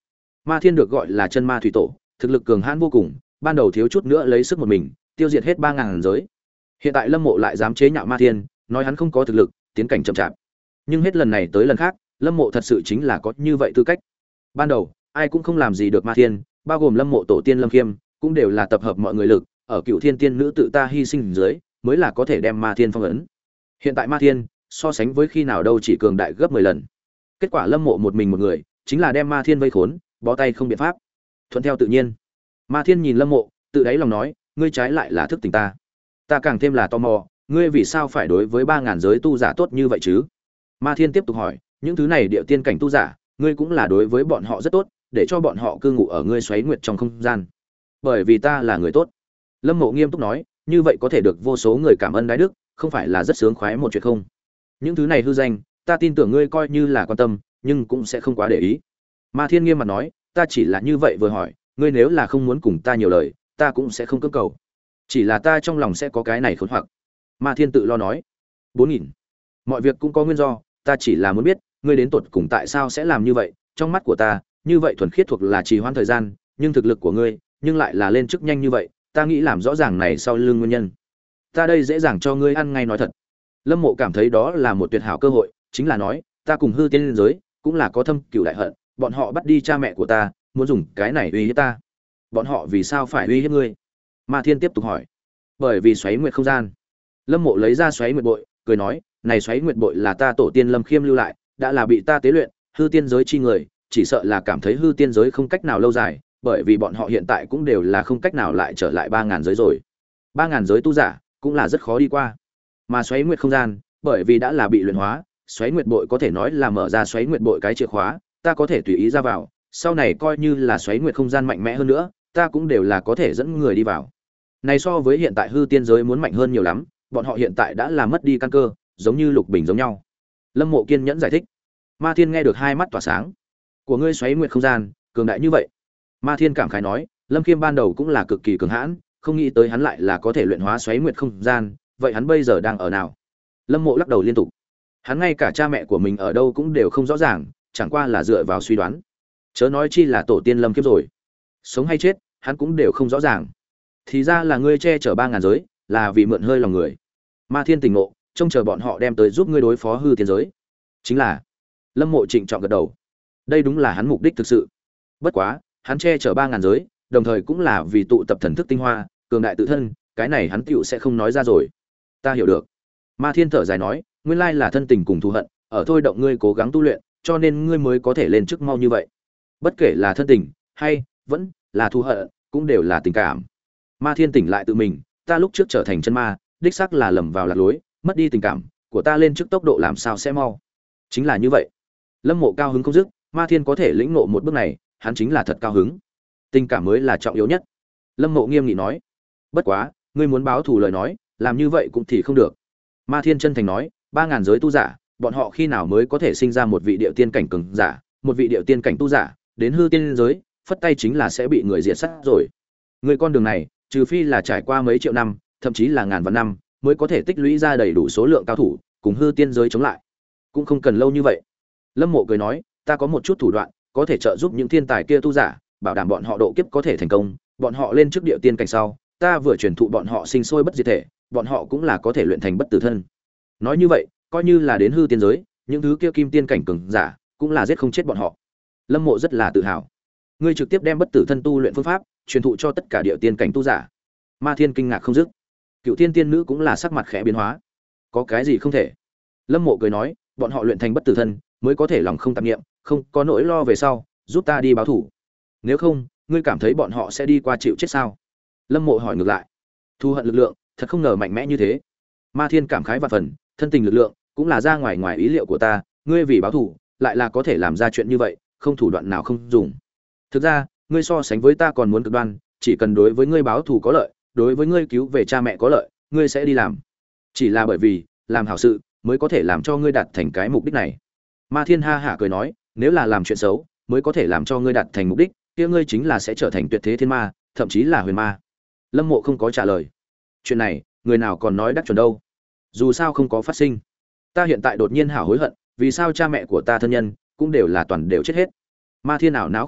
Ma Thiên được gọi là chân ma thủy tổ, thực lực cường hãn vô cùng, ban đầu thiếu chút nữa lấy sức một mình, tiêu diệt hết ba ngàn giới. Hiện tại Lâm Mộ lại dám chế nhạo Ma Thiên, nói hắn không có thực lực, tiến cảnh chậm chạp. Nhưng hết lần này tới lần khác, Lâm Mộ thật sự chính là có như vậy tư cách. Ban đầu, ai cũng không làm gì được Ma Thiên, bao gồm Lâm Mộ tổ tiên Lâm Khiêm, cũng đều là tập hợp mọi người lực, ở Cựu Thiên Tiên nữ tự ta hy sinh dưới, mới là có thể đem Ma Thiên phong ấn. Hiện tại Ma Thiên, so sánh với khi nào đâu chỉ cường đại gấp mười lần. Kết quả Lâm Mộ một mình một người, chính là đem Ma Thiên vây khốn, bó tay không biện pháp. Thuận theo tự nhiên. Ma Thiên nhìn Lâm Mộ, tự đáy lòng nói, ngươi trái lại là thức tỉnh ta. Ta càng thêm là tò mò, ngươi vì sao phải đối với ba ngàn giới tu giả tốt như vậy chứ? Ma Thiên tiếp tục hỏi, những thứ này địa tiên cảnh tu giả, ngươi cũng là đối với bọn họ rất tốt, để cho bọn họ cư ngụ ở ngươi xoáy nguyệt trong không gian. Bởi vì ta là người tốt. Lâm Mộ nghiêm túc nói, như vậy có thể được vô số người cảm ơn đái đức, không phải là rất sướng khoái một chuyện không? Những thứ này hư danh, ta tin tưởng ngươi coi như là quan tâm, nhưng cũng sẽ không quá để ý. Ma Thiên nghiêm mặt nói, ta chỉ là như vậy vừa hỏi, ngươi nếu là không muốn cùng ta nhiều lời, ta cũng sẽ không cưỡng cầu. Chỉ là ta trong lòng sẽ có cái này khốn hoặc. Ma Thiên tự lo nói, bốn nghìn. Mọi việc cũng có nguyên do, ta chỉ là muốn biết, ngươi đến tột cùng tại sao sẽ làm như vậy, trong mắt của ta, như vậy thuần khiết thuộc là trì hoãn thời gian, nhưng thực lực của ngươi, nhưng lại là lên chức nhanh như vậy, ta nghĩ làm rõ ràng này sau lưng nguyên nhân. Ta đây dễ dàng cho ngươi ăn ngay nói thật. Lâm Mộ cảm thấy đó là một tuyệt hảo cơ hội, chính là nói, ta cùng hư tiên liên giới, cũng là có thâm cừu đại hận, bọn họ bắt đi cha mẹ của ta, muốn dùng cái này uy hiếp ta. Bọn họ vì sao phải uy hiếp ngươi? Ma Thiên tiếp tục hỏi. Bởi vì xoáy nguyệt không gian. Lâm Mộ lấy ra xoáy nguyệt bội, cười nói, này xoáy nguyệt bội là ta tổ tiên Lâm Khiêm lưu lại, đã là bị ta tế luyện, hư tiên giới chi người, chỉ sợ là cảm thấy hư tiên giới không cách nào lâu dài, bởi vì bọn họ hiện tại cũng đều là không cách nào lại trở lại ba ngàn giới rồi. ba ngàn giới tu giả cũng là rất khó đi qua. Mà xoáy nguyệt không gian, bởi vì đã là bị luyện hóa, xoáy nguyệt bội có thể nói là mở ra xoáy nguyệt bội cái chìa khóa, ta có thể tùy ý ra vào, sau này coi như là xoáy nguyệt không gian mạnh mẽ hơn nữa, ta cũng đều là có thể dẫn người đi vào. Này so với hiện tại hư tiên giới muốn mạnh hơn nhiều lắm, bọn họ hiện tại đã là mất đi căn cơ, giống như Lục Bình giống nhau. Lâm Mộ kiên nhẫn giải thích. Ma Thiên nghe được hai mắt tỏa sáng. Của ngươi xoáy nguyệt không gian, cường đại như vậy. Ma Thiên cảm khái nói, Lâm Khiêm ban đầu cũng là cực kỳ cường hãn, không nghĩ tới hắn lại là có thể luyện hóa xoáy nguyệt không gian, vậy hắn bây giờ đang ở nào? Lâm Mộ lắc đầu liên tục. Hắn ngay cả cha mẹ của mình ở đâu cũng đều không rõ ràng, chẳng qua là dựa vào suy đoán. Chớ nói chi là tổ tiên Lâm Khiêm rồi. Sống hay chết, hắn cũng đều không rõ ràng. Thì ra là ngươi che chở ba ngàn giới, là vì mượn hơi lòng người. Ma Thiên tỉnh ngộ, trông chờ bọn họ đem tới giúp ngươi đối phó hư tiên giới. Chính là. Lâm Mộ trịnh trọng gật đầu. Đây đúng là hắn mục đích thực sự. Bất quá, hắn che chở ba ngàn giới, đồng thời cũng là vì tụ tập thần thức tinh hoa, cường đại tự thân, cái này hắn tựu sẽ không nói ra rồi. Ta hiểu được. Ma Thiên thở dài nói, nguyên lai là thân tình cùng thù hận, ở thôi động ngươi cố gắng tu luyện, cho nên ngươi mới có thể lên chức mau như vậy. Bất kể là thân tình hay vẫn là thù hận, cũng đều là tình cảm. Ma Thiên tỉnh lại tự mình, ta lúc trước trở thành chân ma, đích xác là lầm vào lạc lối, mất đi tình cảm của ta lên chức tốc độ làm sao sẽ mau. Chính là như vậy. Lâm Mộ cao hứng không dứt, Ma Thiên có thể lĩnh ngộ một bước này, hắn chính là thật cao hứng. Tình cảm mới là trọng yếu nhất. Lâm Mộ nghiêm nghị nói. Bất quá, ngươi muốn báo thù lời nói, làm như vậy cũng thì không được. Ma Thiên chân thành nói, ba ngàn giới tu giả, bọn họ khi nào mới có thể sinh ra một vị điệu tiên cảnh cường giả, một vị điệu tiên cảnh tu giả, đến hư tiên giới, phất tay chính là sẽ bị người diệt sát rồi. Người con đường này, trừ phi là trải qua mấy triệu năm, thậm chí là ngàn vạn năm, mới có thể tích lũy ra đầy đủ số lượng cao thủ, cùng hư tiên giới chống lại. Cũng không cần lâu như vậy. Lâm Mộ cười nói, ta có một chút thủ đoạn, có thể trợ giúp những thiên tài kia tu giả, bảo đảm bọn họ độ kiếp có thể thành công, bọn họ lên trước điệu tiên cảnh sau, ta vừa truyền thụ bọn họ sinh sôi bất diệt thể, bọn họ cũng là có thể luyện thành bất tử thân. Nói như vậy, coi như là đến hư tiên giới, những thứ kia kim tiên cảnh cường giả, cũng là giết không chết bọn họ. Lâm Mộ rất là tự hào. Ngươi trực tiếp đem bất tử thân tu luyện phương pháp truyền thụ cho tất cả điệu tiên cảnh tu giả. Ma Thiên kinh ngạc không dứt. Cựu Tiên tiên nữ cũng là sắc mặt khẽ biến hóa. Có cái gì không thể? Lâm Mộ cười nói, bọn họ luyện thành bất tử thân, mới có thể lòng không tạp niệm, không có nỗi lo về sau, giúp ta đi báo thủ. Nếu không, ngươi cảm thấy bọn họ sẽ đi qua chịu chết sao? Lâm Mộ hỏi ngược lại. Thu hận lực lượng, thật không ngờ mạnh mẽ như thế. Ma Thiên cảm khái vạn phần, thân tình lực lượng cũng là ra ngoài ngoài ý liệu của ta, ngươi vì báo thù, lại là có thể làm ra chuyện như vậy, không thủ đoạn nào không dùng. Thực ra, ngươi so sánh với ta còn muốn cực đoan, chỉ cần đối với ngươi báo thù có lợi, đối với ngươi cứu về cha mẹ có lợi, ngươi sẽ đi làm. Chỉ là bởi vì, làm hảo sự mới có thể làm cho ngươi đạt thành cái mục đích này. Ma Thiên ha hả cười nói, nếu là làm chuyện xấu, mới có thể làm cho ngươi đạt thành mục đích, kia ngươi chính là sẽ trở thành tuyệt thế thiên ma, thậm chí là huyền ma. Lâm Mộ không có trả lời. Chuyện này, người nào còn nói đắc chuẩn đâu? Dù sao không có phát sinh. Ta hiện tại đột nhiên hảo hối hận, vì sao cha mẹ của ta thân nhân cũng đều là toàn đều chết hết. Ma Thiên ảo não không dứt,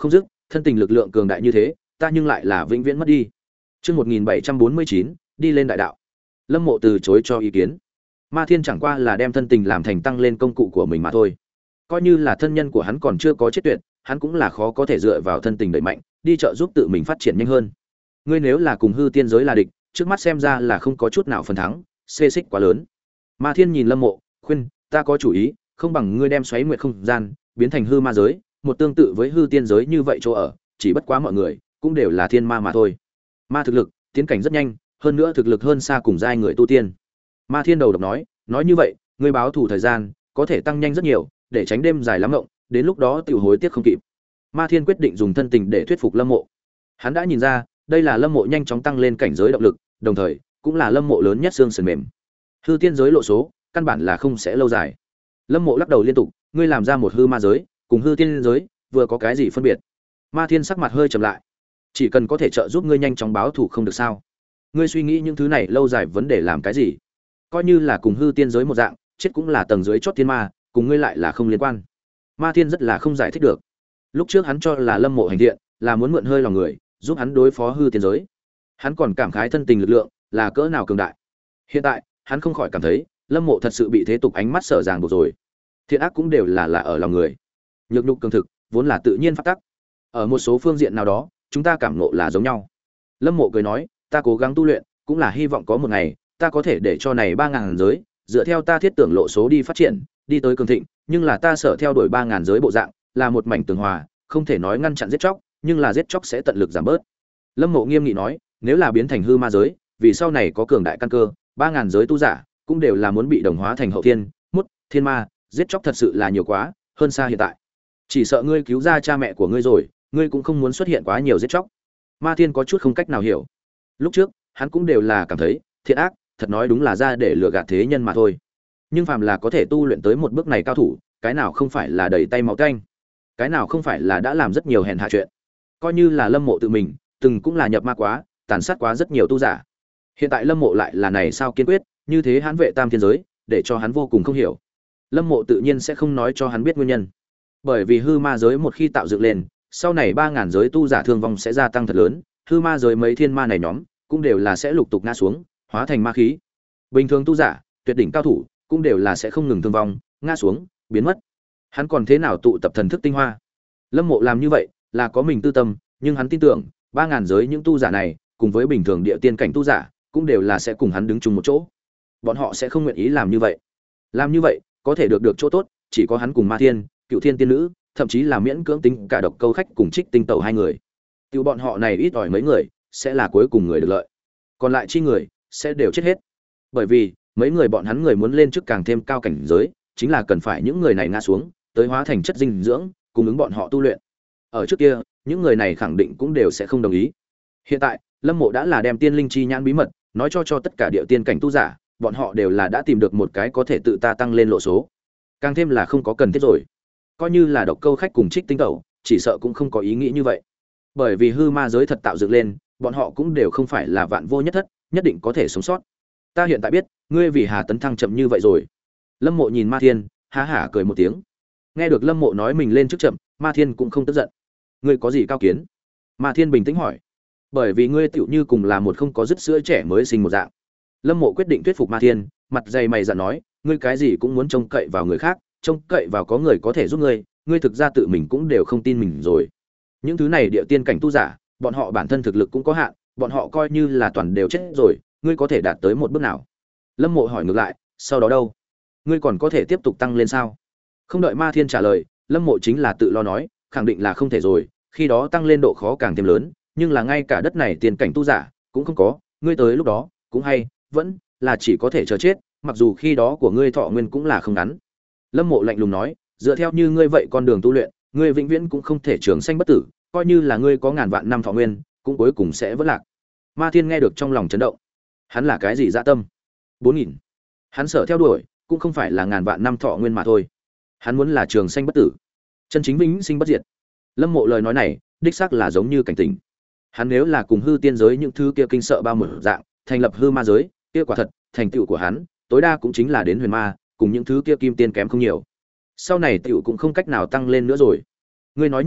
thân tình lực lượng cường đại như thế, ta nhưng lại là vĩnh viễn mất đi. Chương một nghìn bảy trăm bốn mươi chín, đi lên đại đạo. Lâm Mộ từ chối cho ý kiến. Ma Thiên chẳng qua là đem thân tình làm thành tăng lên công cụ của mình mà thôi. Coi như là thân nhân của hắn còn chưa có chết tuyệt, hắn cũng là khó có thể dựa vào thân tình đẩy mạnh, đi trợ giúp tự mình phát triển nhanh hơn. Ngươi nếu là cùng hư tiên giới là địch, trước mắt xem ra là không có chút nào phần thắng, xê xích quá lớn. Ma Thiên nhìn Lâm Mộ, khuyên, ta có chủ ý, không bằng ngươi đem xoáy nguyệt không gian biến thành hư ma giới, một tương tự với hư tiên giới như vậy chỗ ở, chỉ bất quá mọi người cũng đều là thiên ma mà thôi. Ma thực lực tiến cảnh rất nhanh, hơn nữa thực lực hơn xa cùng giai người tu tiên. Ma Thiên đầu độc nói, nói như vậy, ngươi báo thủ thời gian có thể tăng nhanh rất nhiều, để tránh đêm dài lắm ngộng, đến lúc đó tiểu hối tiếc không kịp. Ma Thiên quyết định dùng thân tình để thuyết phục Lâm Mộ. Hắn đã nhìn ra, đây là Lâm Mộ nhanh chóng tăng lên cảnh giới động lực, đồng thời cũng là Lâm Mộ lớn nhất xương sườn mềm. Hư tiên giới lộ số, căn bản là không sẽ lâu dài. Lâm Mộ lắc đầu liên tục, ngươi làm ra một hư ma giới, cùng hư tiên giới vừa có cái gì phân biệt? Ma Thiên sắc mặt hơi trầm lại. Chỉ cần có thể trợ giúp ngươi nhanh chóng báo thù không được sao? Ngươi suy nghĩ những thứ này lâu dài vấn đề làm cái gì? Coi như là cùng hư tiên giới một dạng, chết cũng là tầng dưới chót thiên ma, cùng ngươi lại là không liên quan. Ma Thiên rất là không giải thích được. Lúc trước hắn cho là Lâm Mộ hành thiện, là muốn mượn hơi lòng người, giúp hắn đối phó hư tiên giới. Hắn còn cảm khái thân tình lực lượng là cỡ nào cường đại. Hiện tại, hắn không khỏi cảm thấy, Lâm Mộ thật sự bị thế tục ánh mắt sợ ràng buộc rồi. Thiện ác cũng đều là là ở lòng người. Nhược nhục cường thực, vốn là tự nhiên pháp tắc. Ở một số phương diện nào đó, chúng ta cảm ngộ là giống nhau. Lâm Mộ cười nói, ta cố gắng tu luyện, cũng là hy vọng có một ngày, ta có thể để cho này ba ngàn giới, dựa theo ta thiết tưởng lộ số đi phát triển, đi tới cường thịnh, nhưng là ta sợ theo đuổi ba ngàn giới bộ dạng, là một mảnh tường hòa, không thể nói ngăn chặn giết chóc, nhưng là giết chóc sẽ tận lực giảm bớt. Lâm Mộ nghiêm nghị nói, nếu là biến thành hư ma giới, vì sau này có cường đại căn cơ, ba ngàn giới tu giả cũng đều là muốn bị đồng hóa thành hậu thiên, mút, thiên ma, giết chóc thật sự là nhiều quá, hơn xa hiện tại. Chỉ sợ ngươi cứu ra cha mẹ của ngươi rồi, ngươi cũng không muốn xuất hiện quá nhiều giết chóc. Ma Thiên có chút không cách nào hiểu. Lúc trước, hắn cũng đều là cảm thấy, thiện ác, thật nói đúng là ra để lừa gạt thế nhân mà thôi. Nhưng phàm là có thể tu luyện tới một bước này cao thủ, cái nào không phải là đầy tay máu tanh, cái nào không phải là đã làm rất nhiều hèn hạ chuyện. Coi như là Lâm Mộ tự mình, từng cũng là nhập ma quá, tàn sát quá rất nhiều tu giả. Hiện tại Lâm Mộ lại là này sao kiên quyết, như thế hắn vệ tam thiên giới, để cho hắn vô cùng không hiểu. Lâm Mộ tự nhiên sẽ không nói cho hắn biết nguyên nhân. Bởi vì hư ma giới một khi tạo dựng lên, sau này ba ngàn giới tu giả thương vong sẽ gia tăng thật lớn, hư ma giới mấy thiên ma này nhóm cũng đều là sẽ lục tục ngã xuống, hóa thành ma khí. Bình thường tu giả, tuyệt đỉnh cao thủ, cũng đều là sẽ không ngừng thương vong, ngã xuống, biến mất. Hắn còn thế nào tụ tập thần thức tinh hoa? Lâm Mộ làm như vậy, là có mình tư tâm, nhưng hắn tin tưởng, ba ngàn giới những tu giả này, cùng với bình thường địa tiên cảnh tu giả, cũng đều là sẽ cùng hắn đứng chung một chỗ. Bọn họ sẽ không nguyện ý làm như vậy. Làm như vậy, có thể được được chỗ tốt, chỉ có hắn cùng Ma Thiên, Cựu Thiên tiên nữ, thậm chí là miễn cưỡng tính cả độc câu khách cùng Trích Tinh Tẩu hai người. Tiểu bọn họ này ít ỏi mấy người, sẽ là cuối cùng người được lợi. Còn lại chi người sẽ đều chết hết. Bởi vì, mấy người bọn hắn người muốn lên chức càng thêm cao cảnh giới, chính là cần phải những người này ngã xuống, tới hóa thành chất dinh dưỡng, cùng ứng bọn họ tu luyện. Ở trước kia, những người này khẳng định cũng đều sẽ không đồng ý. Hiện tại, Lâm Mộ đã là đem tiên linh chi nhãn bí mật nói cho cho tất cả địa tiên cảnh tu giả, bọn họ đều là đã tìm được một cái có thể tự ta tăng lên lộ số. Càng thêm là không có cần thiết rồi. Coi như là độc câu khách cùng Trích Tinh Tẩu, chỉ sợ cũng không có ý nghĩ như vậy. Bởi vì hư ma giới thật tạo dựng lên, bọn họ cũng đều không phải là vạn vô nhất thất, nhất định có thể sống sót. Ta hiện tại biết, ngươi vì Hà tấn thăng chậm như vậy rồi. Lâm Mộ nhìn Ma Thiên, há hả cười một tiếng. Nghe được Lâm Mộ nói mình lên trước chậm, Ma Thiên cũng không tức giận. Ngươi có gì cao kiến? Ma Thiên bình tĩnh hỏi. Bởi vì ngươi tựu như cùng là một không có dứt sữa trẻ mới sinh một dạng. Lâm Mộ quyết định thuyết phục Ma Thiên, mặt dày mày dạn nói, ngươi cái gì cũng muốn trông cậy vào người khác, trông cậy vào có người có thể giúp ngươi, ngươi thực ra tự mình cũng đều không tin mình rồi. Những thứ này địa tiên cảnh tu giả, bọn họ bản thân thực lực cũng có hạn, bọn họ coi như là toàn đều chết rồi, ngươi có thể đạt tới một bước nào? Lâm Mộ hỏi ngược lại, sau đó đâu? Ngươi còn có thể tiếp tục tăng lên sao? Không đợi Ma Thiên trả lời, Lâm Mộ chính là tự lo nói, khẳng định là không thể rồi, khi đó tăng lên độ khó càng thêm lớn, nhưng là ngay cả đất này tiền cảnh tu giả cũng không có, ngươi tới lúc đó, cũng hay, vẫn là chỉ có thể chờ chết, mặc dù khi đó của ngươi thọ nguyên cũng là không ngắn. Lâm Mộ lạnh lùng nói, dựa theo như ngươi vậy con đường tu luyện, ngươi vĩnh viễn cũng không thể trường sanh bất tử, coi như là ngươi có ngàn vạn năm thọ nguyên, cũng cuối cùng sẽ vỡ lạc. Ma Thiên nghe được trong lòng chấn động. Hắn là cái gì dạ tâm? bốn nghìn. Hắn sợ theo đuổi, cũng không phải là ngàn vạn năm thọ nguyên mà thôi. Hắn muốn là trường sanh bất tử, chân chính vĩnh sinh bất diệt. Lâm Mộ lời nói này, đích xác là giống như cảnh tỉnh. Hắn nếu là cùng hư tiên giới những thứ kia kinh sợ bao một dạng, thành lập hư ma giới, kia quả thật, thành tựu của hắn, tối đa cũng chính là đến huyền ma, cùng những thứ kia kim tiên kém không nhiều. Sau này tựu cũng không cách nào tăng lên nữa rồi. Ngươi nói như vậy,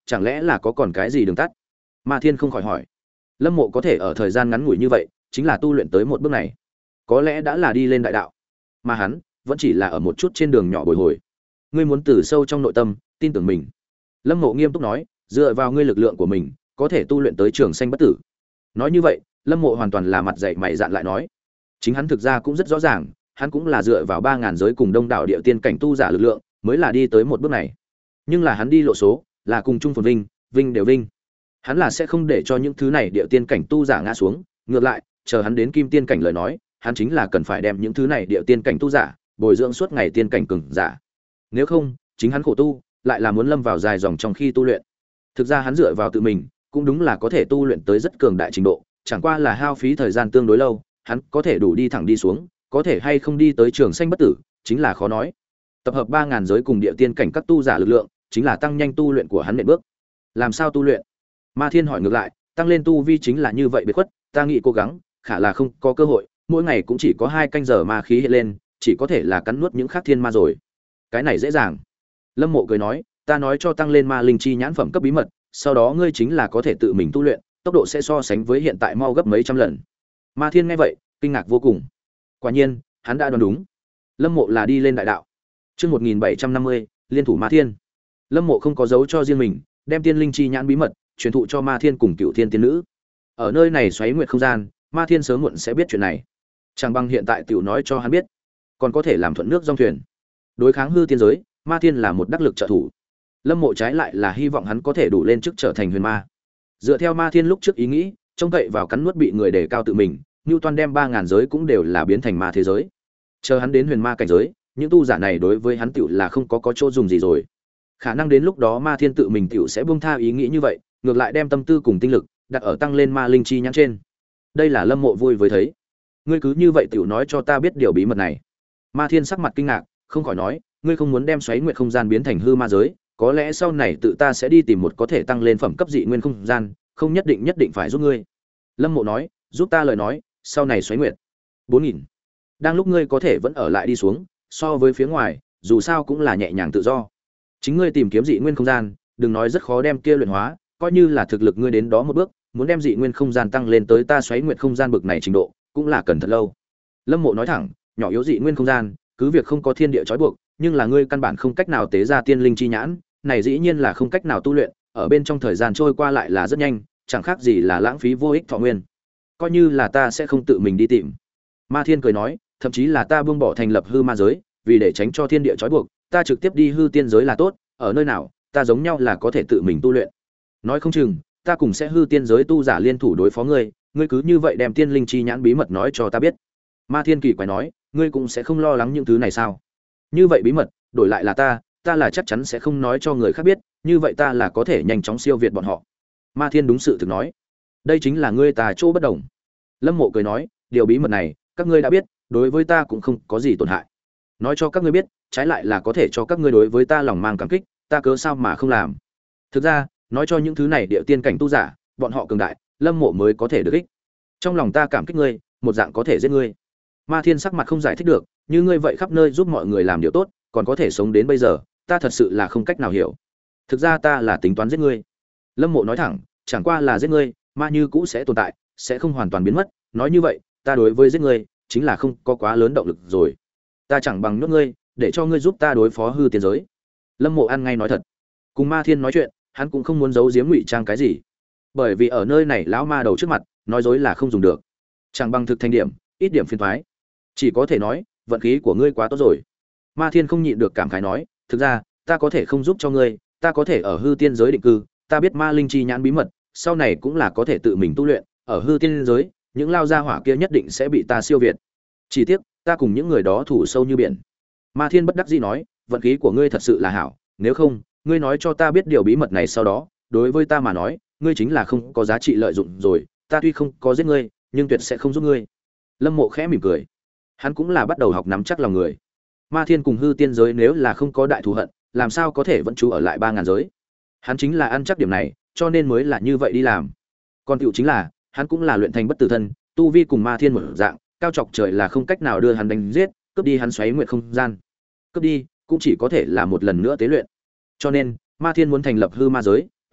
chẳng lẽ là có còn cái gì đường tắt? Ma Thiên không khỏi hỏi. Lâm Mộ có thể ở thời gian ngắn ngủi như vậy, chính là tu luyện tới một bước này, có lẽ đã là đi lên đại đạo, mà hắn vẫn chỉ là ở một chút trên đường nhỏ bồi hồi. Ngươi muốn từ sâu trong nội tâm tin tưởng mình. Lâm Mộ nghiêm túc nói, dựa vào ngươi lực lượng của mình, có thể tu luyện tới trường sanh bất tử. Nói như vậy, Lâm Mộ hoàn toàn là mặt dày mày dạn lại nói. Chính hắn thực ra cũng rất rõ ràng, hắn cũng là dựa vào ba ngàn giới cùng đông đảo địa tiên cảnh tu giả lực lượng, mới là đi tới một bước này. Nhưng là hắn đi lộ số, là cùng chung phồn vinh, vinh đều vinh. Hắn là sẽ không để cho những thứ này địa tiên cảnh tu giả ngã xuống, ngược lại, chờ hắn đến kim tiên cảnh lời nói, hắn chính là cần phải đem những thứ này địa tiên cảnh tu giả bồi dưỡng suốt ngày tiên cảnh cường giả. Nếu không, chính hắn khổ tu, lại là muốn lâm vào dài dòng trong khi tu luyện. Thực ra hắn dựa vào tự mình, cũng đúng là có thể tu luyện tới rất cường đại trình độ, chẳng qua là hao phí thời gian tương đối lâu, hắn có thể đủ đi thẳng đi xuống, có thể hay không đi tới trường sanh bất tử, chính là khó nói. Tập hợp ba ngàn giới cùng địa tiên cảnh các tu giả lực lượng, chính là tăng nhanh tu luyện của hắn nện bước. Làm sao tu luyện? Ma Thiên hỏi ngược lại, tăng lên tu vi chính là như vậy biệt khuất, ta nghĩ cố gắng, khả là không có cơ hội, mỗi ngày cũng chỉ có hai canh giờ ma khí hiện lên, chỉ có thể là cắn nuốt những khác thiên ma rồi. Cái này dễ dàng. Lâm Mộ cười nói, ta nói cho tăng lên ma linh chi nhãn phẩm cấp bí mật, sau đó ngươi chính là có thể tự mình tu luyện, tốc độ sẽ so sánh với hiện tại mau gấp mấy trăm lần. Ma Thiên nghe vậy, kinh ngạc vô cùng. Quả nhiên, hắn đã đoán đúng. Lâm Mộ là đi lên đại đạo. Chương một nghìn bảy trăm năm mươi, liên thủ Ma Thiên. Lâm Mộ không có giấu cho riêng mình, đem tiên linh chi nhãn bí mật truyền thụ cho Ma Thiên cùng Cựu Thiên tiên nữ. Ở nơi này xoáy nguyệt không gian, Ma Thiên sớm muộn sẽ biết chuyện này. Chẳng bằng hiện tại tiểu nói cho hắn biết, còn có thể làm thuận nước dòng thuyền. Đối kháng hư tiên giới, Ma Thiên là một đắc lực trợ thủ. Lâm Mộ trái lại là hy vọng hắn có thể đủ lên chức trở thành huyền ma. Dựa theo Ma Thiên lúc trước ý nghĩ, trông cậy vào cắn nuốt bị người đề cao tự mình, Newton đem ba ngàn giới cũng đều là biến thành ma thế giới. Chờ hắn đến huyền ma cảnh giới, những tu giả này đối với hắn tiểu là không có có chỗ dùng gì rồi. Khả năng đến lúc đó Ma Thiên tự mình tiểu sẽ buông tha ý nghĩ như vậy, ngược lại đem tâm tư cùng tinh lực đặt ở tăng lên ma linh chi nhãn trên. Đây là Lâm Mộ vui với thấy. Ngươi cứ như vậy tiểu nói cho ta biết điều bí mật này. Ma Thiên sắc mặt kinh ngạc, không khỏi nói, ngươi không muốn đem xoáy nguyệt không gian biến thành hư ma giới, có lẽ sau này tự ta sẽ đi tìm một có thể tăng lên phẩm cấp dị nguyên không gian, không nhất định nhất định phải giúp ngươi. Lâm Mộ nói, giúp ta lời nói, sau này xoáy nguyệt bốn nghìn. Đang lúc ngươi có thể vẫn ở lại đi xuống, so với phía ngoài, dù sao cũng là nhẹ nhàng tự do. Chính ngươi tìm kiếm dị nguyên không gian, đừng nói rất khó đem kia luyện hóa, coi như là thực lực ngươi đến đó một bước, muốn đem dị nguyên không gian tăng lên tới ta xoáy nguyệt không gian bực này trình độ, cũng là cần thật lâu. Lâm Mộ nói thẳng, nhỏ yếu dị nguyên không gian, cứ việc không có thiên địa trói buộc, nhưng là ngươi căn bản không cách nào tế ra tiên linh chi nhãn, này dĩ nhiên là không cách nào tu luyện, ở bên trong thời gian trôi qua lại là rất nhanh, chẳng khác gì là lãng phí vô ích thọ nguyên. Coi như là ta sẽ không tự mình đi tìm. Ma Thiên cười nói, thậm chí là ta buông bỏ thành lập hư ma giới, vì để tránh cho thiên địa trói buộc, ta trực tiếp đi hư tiên giới là tốt, ở nơi nào, ta giống nhau là có thể tự mình tu luyện. Nói không chừng, ta cùng sẽ hư tiên giới tu giả liên thủ đối phó ngươi, ngươi cứ như vậy đem tiên linh chi nhãn bí mật nói cho ta biết. Ma Thiên kỳ quái nói, ngươi cũng sẽ không lo lắng những thứ này sao? Như vậy bí mật, đổi lại là ta, ta là chắc chắn sẽ không nói cho người khác biết, như vậy ta là có thể nhanh chóng siêu việt bọn họ. Ma Thiên đúng sự thực nói, đây chính là ngươi ta chỗ bất đồng. Lâm Mộ cười nói, điều bí mật này, các ngươi đã biết, đối với ta cũng không có gì tổn hại. Nói cho các ngươi biết, trái lại là có thể cho các ngươi đối với ta lòng mang cảm kích, ta cớ sao mà không làm. Thực ra, nói cho những thứ này địa tiên cảnh tu giả, bọn họ cường đại, Lâm Mộ mới có thể được ích. Trong lòng ta cảm kích ngươi, một dạng có thể giết ngươi. Ma Thiên sắc mặt không giải thích được, như ngươi vậy khắp nơi giúp mọi người làm điều tốt, còn có thể sống đến bây giờ, ta thật sự là không cách nào hiểu. Thực ra ta là tính toán giết ngươi. Lâm Mộ nói thẳng, chẳng qua là giết ngươi, ma như cũ sẽ tồn tại, sẽ không hoàn toàn biến mất, nói như vậy, ta đối với giết ngươi, chính là không có quá lớn động lực rồi. Ta chẳng bằng nhốt ngươi, để cho ngươi giúp ta đối phó hư tiên giới. Lâm Mộ ăn ngay nói thật. Cùng Ma Thiên nói chuyện, hắn cũng không muốn giấu giếm ngụy trang cái gì. Bởi vì ở nơi này lão ma đầu trước mặt, nói dối là không dùng được. Chẳng bằng thực thành điểm, ít điểm phiền toái. Chỉ có thể nói, vận khí của ngươi quá tốt rồi. Ma Thiên không nhịn được cảm khái nói, thực ra, ta có thể không giúp cho ngươi, ta có thể ở hư tiên giới định cư, ta biết ma linh chi nhãn bí mật, sau này cũng là có thể tự mình tu luyện, ở hư tiên giới, những lao gia hỏa kia nhất định sẽ bị ta siêu việt. Chỉ tiếc, ta cùng những người đó thủ sâu như biển. Ma Thiên bất đắc dĩ nói, vận khí của ngươi thật sự là hảo, nếu không, ngươi nói cho ta biết điều bí mật này sau đó, đối với ta mà nói, ngươi chính là không có giá trị lợi dụng rồi, ta tuy không có giết ngươi, nhưng tuyệt sẽ không giúp ngươi. Lâm Mộ khẽ mỉm cười. Hắn cũng là bắt đầu học nắm chắc lòng người. Ma Thiên cùng hư tiên giới nếu là không có đại thù hận, làm sao có thể vẫn trú ở lại ba ngàn giới. Hắn chính là ăn chắc điểm này, cho nên mới là như vậy đi làm. Còn tiểu chính là, hắn cũng là luyện thành bất tử thân, tu vi cùng Ma Thiên một dạng, cao chọc trời là không cách nào đưa hắn đánh giết, cướp đi hắn xoáy nguyệt không gian. Cướp đi, cũng chỉ có thể là một lần nữa tế luyện. Cho nên, Ma Thiên muốn thành lập hư ma giới,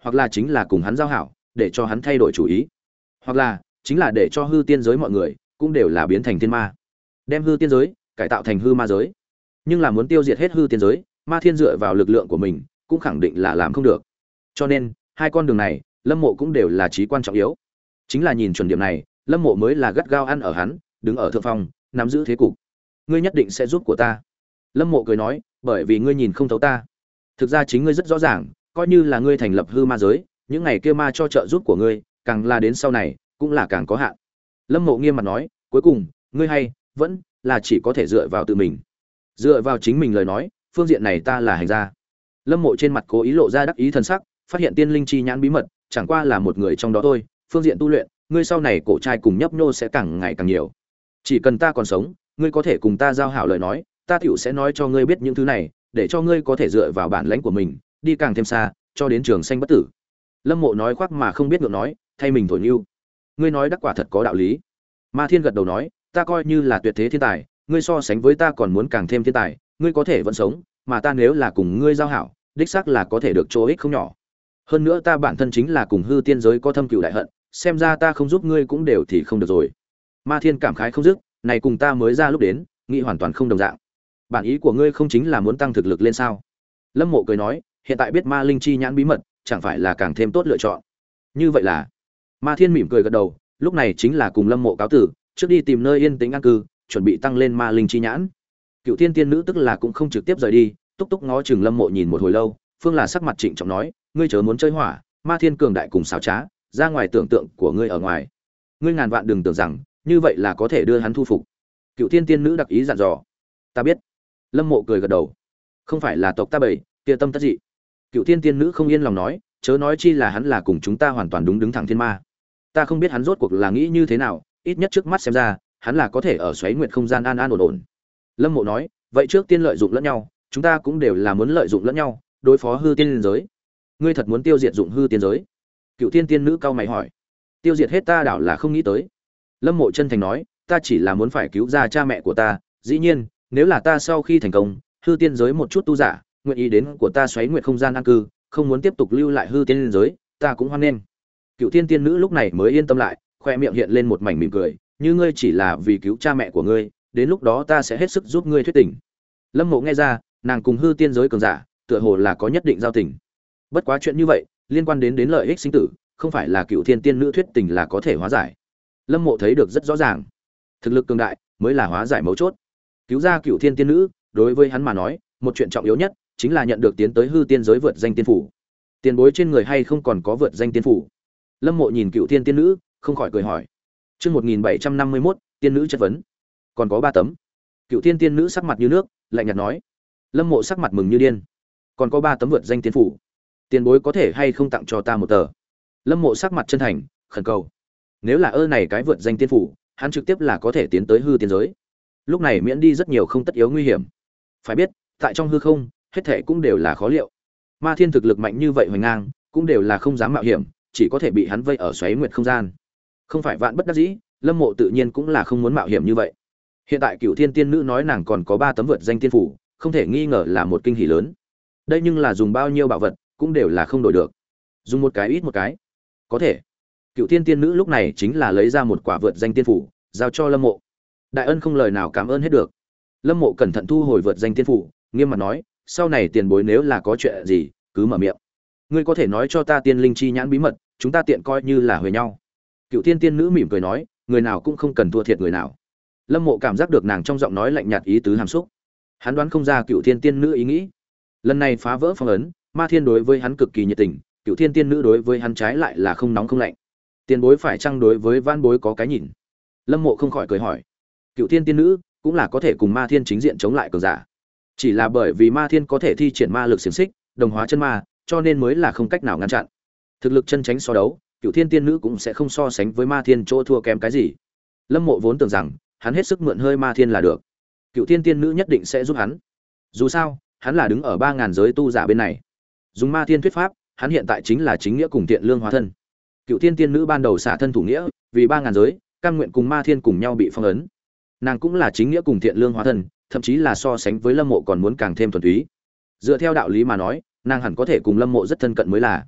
hoặc là chính là cùng hắn giao hảo để cho hắn thay đổi chủ ý, hoặc là chính là để cho hư tiên giới mọi người cũng đều là biến thành thiên ma, đem hư tiên giới cải tạo thành hư ma giới. Nhưng là muốn tiêu diệt hết hư tiên giới, Ma Thiên dựa vào lực lượng của mình cũng khẳng định là làm không được. Cho nên hai con đường này Lâm Mộ cũng đều là chí quan trọng yếu. Chính là nhìn chuẩn điểm này, Lâm Mộ mới là gắt gao ăn ở hắn, đứng ở thượng phong, nắm giữ thế cục. Ngươi nhất định sẽ giúp của ta. Lâm Mộ cười nói, bởi vì ngươi nhìn không thấu ta. Thực ra chính ngươi rất rõ ràng, coi như là ngươi thành lập hư ma giới, những ngày kia ma cho trợ giúp của ngươi, càng là đến sau này, cũng là càng có hạn. Lâm Mộ nghiêm mặt nói, cuối cùng, ngươi hay vẫn là chỉ có thể dựa vào tự mình. Dựa vào chính mình lời nói, phương diện này ta là hành gia. Lâm Mộ trên mặt cố ý lộ ra đắc ý thần sắc, phát hiện tiên linh chi nhãn bí mật, chẳng qua là một người trong đó thôi, phương diện tu luyện, ngươi sau này cổ trai cùng nhấp nhô sẽ càng ngày càng nhiều. Chỉ cần ta còn sống, ngươi có thể cùng ta giao hảo lời nói, ta tiểu sẽ nói cho ngươi biết những thứ này, để cho ngươi có thể dựa vào bản lãnh của mình, đi càng thêm xa, cho đến trường sanh bất tử. Lâm Mộ nói khoác mà không biết ngượng nói, thay mình thổi nưu. Ngươi nói đắc quả thật có đạo lý. Ma Thiên gật đầu nói, ta coi như là tuyệt thế thiên tài, ngươi so sánh với ta còn muốn càng thêm thiên tài, ngươi có thể vẫn sống, mà ta nếu là cùng ngươi giao hảo, đích xác là có thể được chỗ ích không nhỏ. Hơn nữa ta bản thân chính là cùng hư tiên giới có thâm cừu đại hận, xem ra ta không giúp ngươi cũng đều thì không được rồi. Ma Thiên cảm khái không dứt, này cùng ta mới ra lúc đến, nghĩ hoàn toàn không đồng dạng. Bản ý của ngươi không chính là muốn tăng thực lực lên sao? Lâm Mộ cười nói, hiện tại biết ma linh chi nhãn bí mật, chẳng phải là càng thêm tốt lựa chọn. Như vậy là. Ma Thiên mỉm cười gật đầu, lúc này chính là cùng Lâm Mộ cáo tử, trước đi tìm nơi yên tĩnh an cư, chuẩn bị tăng lên ma linh chi nhãn. Cựu Thiên tiên nữ tức là cũng không trực tiếp rời đi, túc túc ngó chừng Lâm Mộ nhìn một hồi lâu, phương là sắc mặt trịnh trọng nói, ngươi chớ muốn chơi hỏa, Ma Thiên cường đại cùng xảo trá, ra ngoài tưởng tượng của ngươi ở ngoài. Ngươi ngàn vạn đừng tưởng rằng như vậy là có thể đưa hắn thu phục. Cựu Thiên tiên nữ đặc ý dặn dò. Ta biết. Lâm Mộ cười gật đầu. Không phải là tộc ta bảy, kia tâm tất dị. Cựu Thiên tiên nữ không yên lòng nói, chớ nói chi là hắn là cùng chúng ta hoàn toàn đúng đứng thẳng thiên ma. Ta không biết hắn rốt cuộc là nghĩ như thế nào, ít nhất trước mắt xem ra, hắn là có thể ở xoáy nguyệt không gian an an ổn ổn. Lâm Mộ nói, vậy trước tiên lợi dụng lẫn nhau, chúng ta cũng đều là muốn lợi dụng lẫn nhau, đối phó hư tiên giới. Ngươi thật muốn tiêu diệt dụng hư tiên giới? Cựu Thiên tiên nữ cau mày hỏi. Tiêu diệt hết ta đảo là không nghĩ tới. Lâm Mộ chân thành nói, ta chỉ là muốn phải cứu ra cha mẹ của ta, dĩ nhiên, nếu là ta sau khi thành công, hư tiên giới một chút tu giả, nguyện ý đến của ta xoáy nguyệt không gian an cư, không muốn tiếp tục lưu lại hư tiên giới, ta cũng hoan nghênh. Cựu Thiên tiên nữ lúc này mới yên tâm lại, khoe miệng hiện lên một mảnh mỉm cười, như ngươi chỉ là vì cứu cha mẹ của ngươi, đến lúc đó ta sẽ hết sức giúp ngươi thuyết tình. Lâm Mộ nghe ra, nàng cùng hư tiên giới cường giả, tựa hồ là có nhất định giao tình. Bất quá chuyện như vậy, liên quan đến đến lợi ích sinh tử, không phải là Cựu Thiên tiên nữ thuyết tình là có thể hóa giải. Lâm Mộ thấy được rất rõ ràng, thực lực cường đại mới là hóa giải mấu chốt. Cứu ra Cựu Thiên tiên nữ, đối với hắn mà nói, một chuyện trọng yếu nhất chính là nhận được tiến tới hư tiên giới vượt danh tiên phủ. Tiền bối trên người hay không còn có vượt danh tiên phủ? Lâm Mộ nhìn Cựu Thiên tiên nữ, không khỏi cười hỏi. Chương một nghìn bảy trăm năm mươi mốt, tiên nữ chất vấn. Còn có ba tấm. Cựu Thiên tiên nữ sắc mặt như nước, lạnh nhạt nói. Lâm Mộ sắc mặt mừng như điên. Còn có ba tấm vượt danh tiên phủ. Tiền bối có thể hay không tặng cho ta một tờ? Lâm Mộ sắc mặt chân thành, khẩn cầu. Nếu là ơ này cái vượt danh tiên phủ, hắn trực tiếp là có thể tiến tới hư tiên giới. Lúc này miễn đi rất nhiều không tất yếu nguy hiểm. Phải biết, tại trong hư không, hết thảy cũng đều là khó liệu. Ma Thiên thực lực mạnh như vậy hoành ngang, cũng đều là không dám mạo hiểm, chỉ có thể bị hắn vây ở xoáy nguyệt không gian. Không phải vạn bất đắc dĩ, Lâm Mộ tự nhiên cũng là không muốn mạo hiểm như vậy. Hiện tại Cựu Thiên tiên nữ nói nàng còn có ba tấm vượt danh tiên phủ, không thể nghi ngờ là một kinh hỉ lớn. Đây nhưng là dùng bao nhiêu bảo vật, cũng đều là không đổi được. Dùng một cái ít một cái. Có thể. Cựu Thiên tiên nữ lúc này chính là lấy ra một quả vượt danh tiên phủ, giao cho Lâm Mộ. Đại ân không lời nào cảm ơn hết được. Lâm Mộ cẩn thận thu hồi vượt danh tiên phủ, nghiêm mặt nói, sau này tiền bối nếu là có chuyện gì, cứ mở miệng. Ngươi có thể nói cho ta tiên linh chi nhãn bí mật, chúng ta tiện coi như là huề nhau. Cựu Thiên tiên nữ mỉm cười nói, người nào cũng không cần thua thiệt người nào. Lâm Mộ cảm giác được nàng trong giọng nói lạnh nhạt ý tứ hàm xúc. Hắn đoán không ra Cựu Thiên tiên nữ ý nghĩ. Lần này phá vỡ phong ấn, Ma Thiên đối với hắn cực kỳ nhiệt tình, Cựu Thiên tiên nữ đối với hắn trái lại là không nóng không lạnh. Tiền bối phải chăng đối với Vãn bối có cái nhìn? Lâm Mộ không khỏi cười hỏi. Cựu Thiên tiên nữ cũng là có thể cùng Ma Thiên chính diện chống lại cường giả. Chỉ là bởi vì Ma Thiên có thể thi triển ma lực xiển xích, đồng hóa chân ma, cho nên mới là không cách nào ngăn chặn. Thực lực chân tránh so đấu, Cựu Thiên tiên nữ cũng sẽ không so sánh với Ma Thiên chỗ thua kém cái gì. Lâm Mộ vốn tưởng rằng, hắn hết sức mượn hơi Ma Thiên là được. Cựu Thiên tiên nữ nhất định sẽ giúp hắn. Dù sao, hắn là đứng ở ba ngàn giới tu giả bên này. Dùng Ma Thiên thuyết pháp, hắn hiện tại chính là chính nghĩa cùng thiện lương hóa thân. Cựu Thiên tiên nữ ban đầu xả thân thủ nghĩa, vì ba ngàn giới, cam nguyện cùng Ma Thiên cùng nhau bị phong ấn. Nàng cũng là chính nghĩa cùng thiện lương hóa thân, thậm chí là so sánh với Lâm Mộ còn muốn càng thêm thuần túy. Dựa theo đạo lý mà nói, nàng hẳn có thể cùng Lâm Mộ rất thân cận mới là.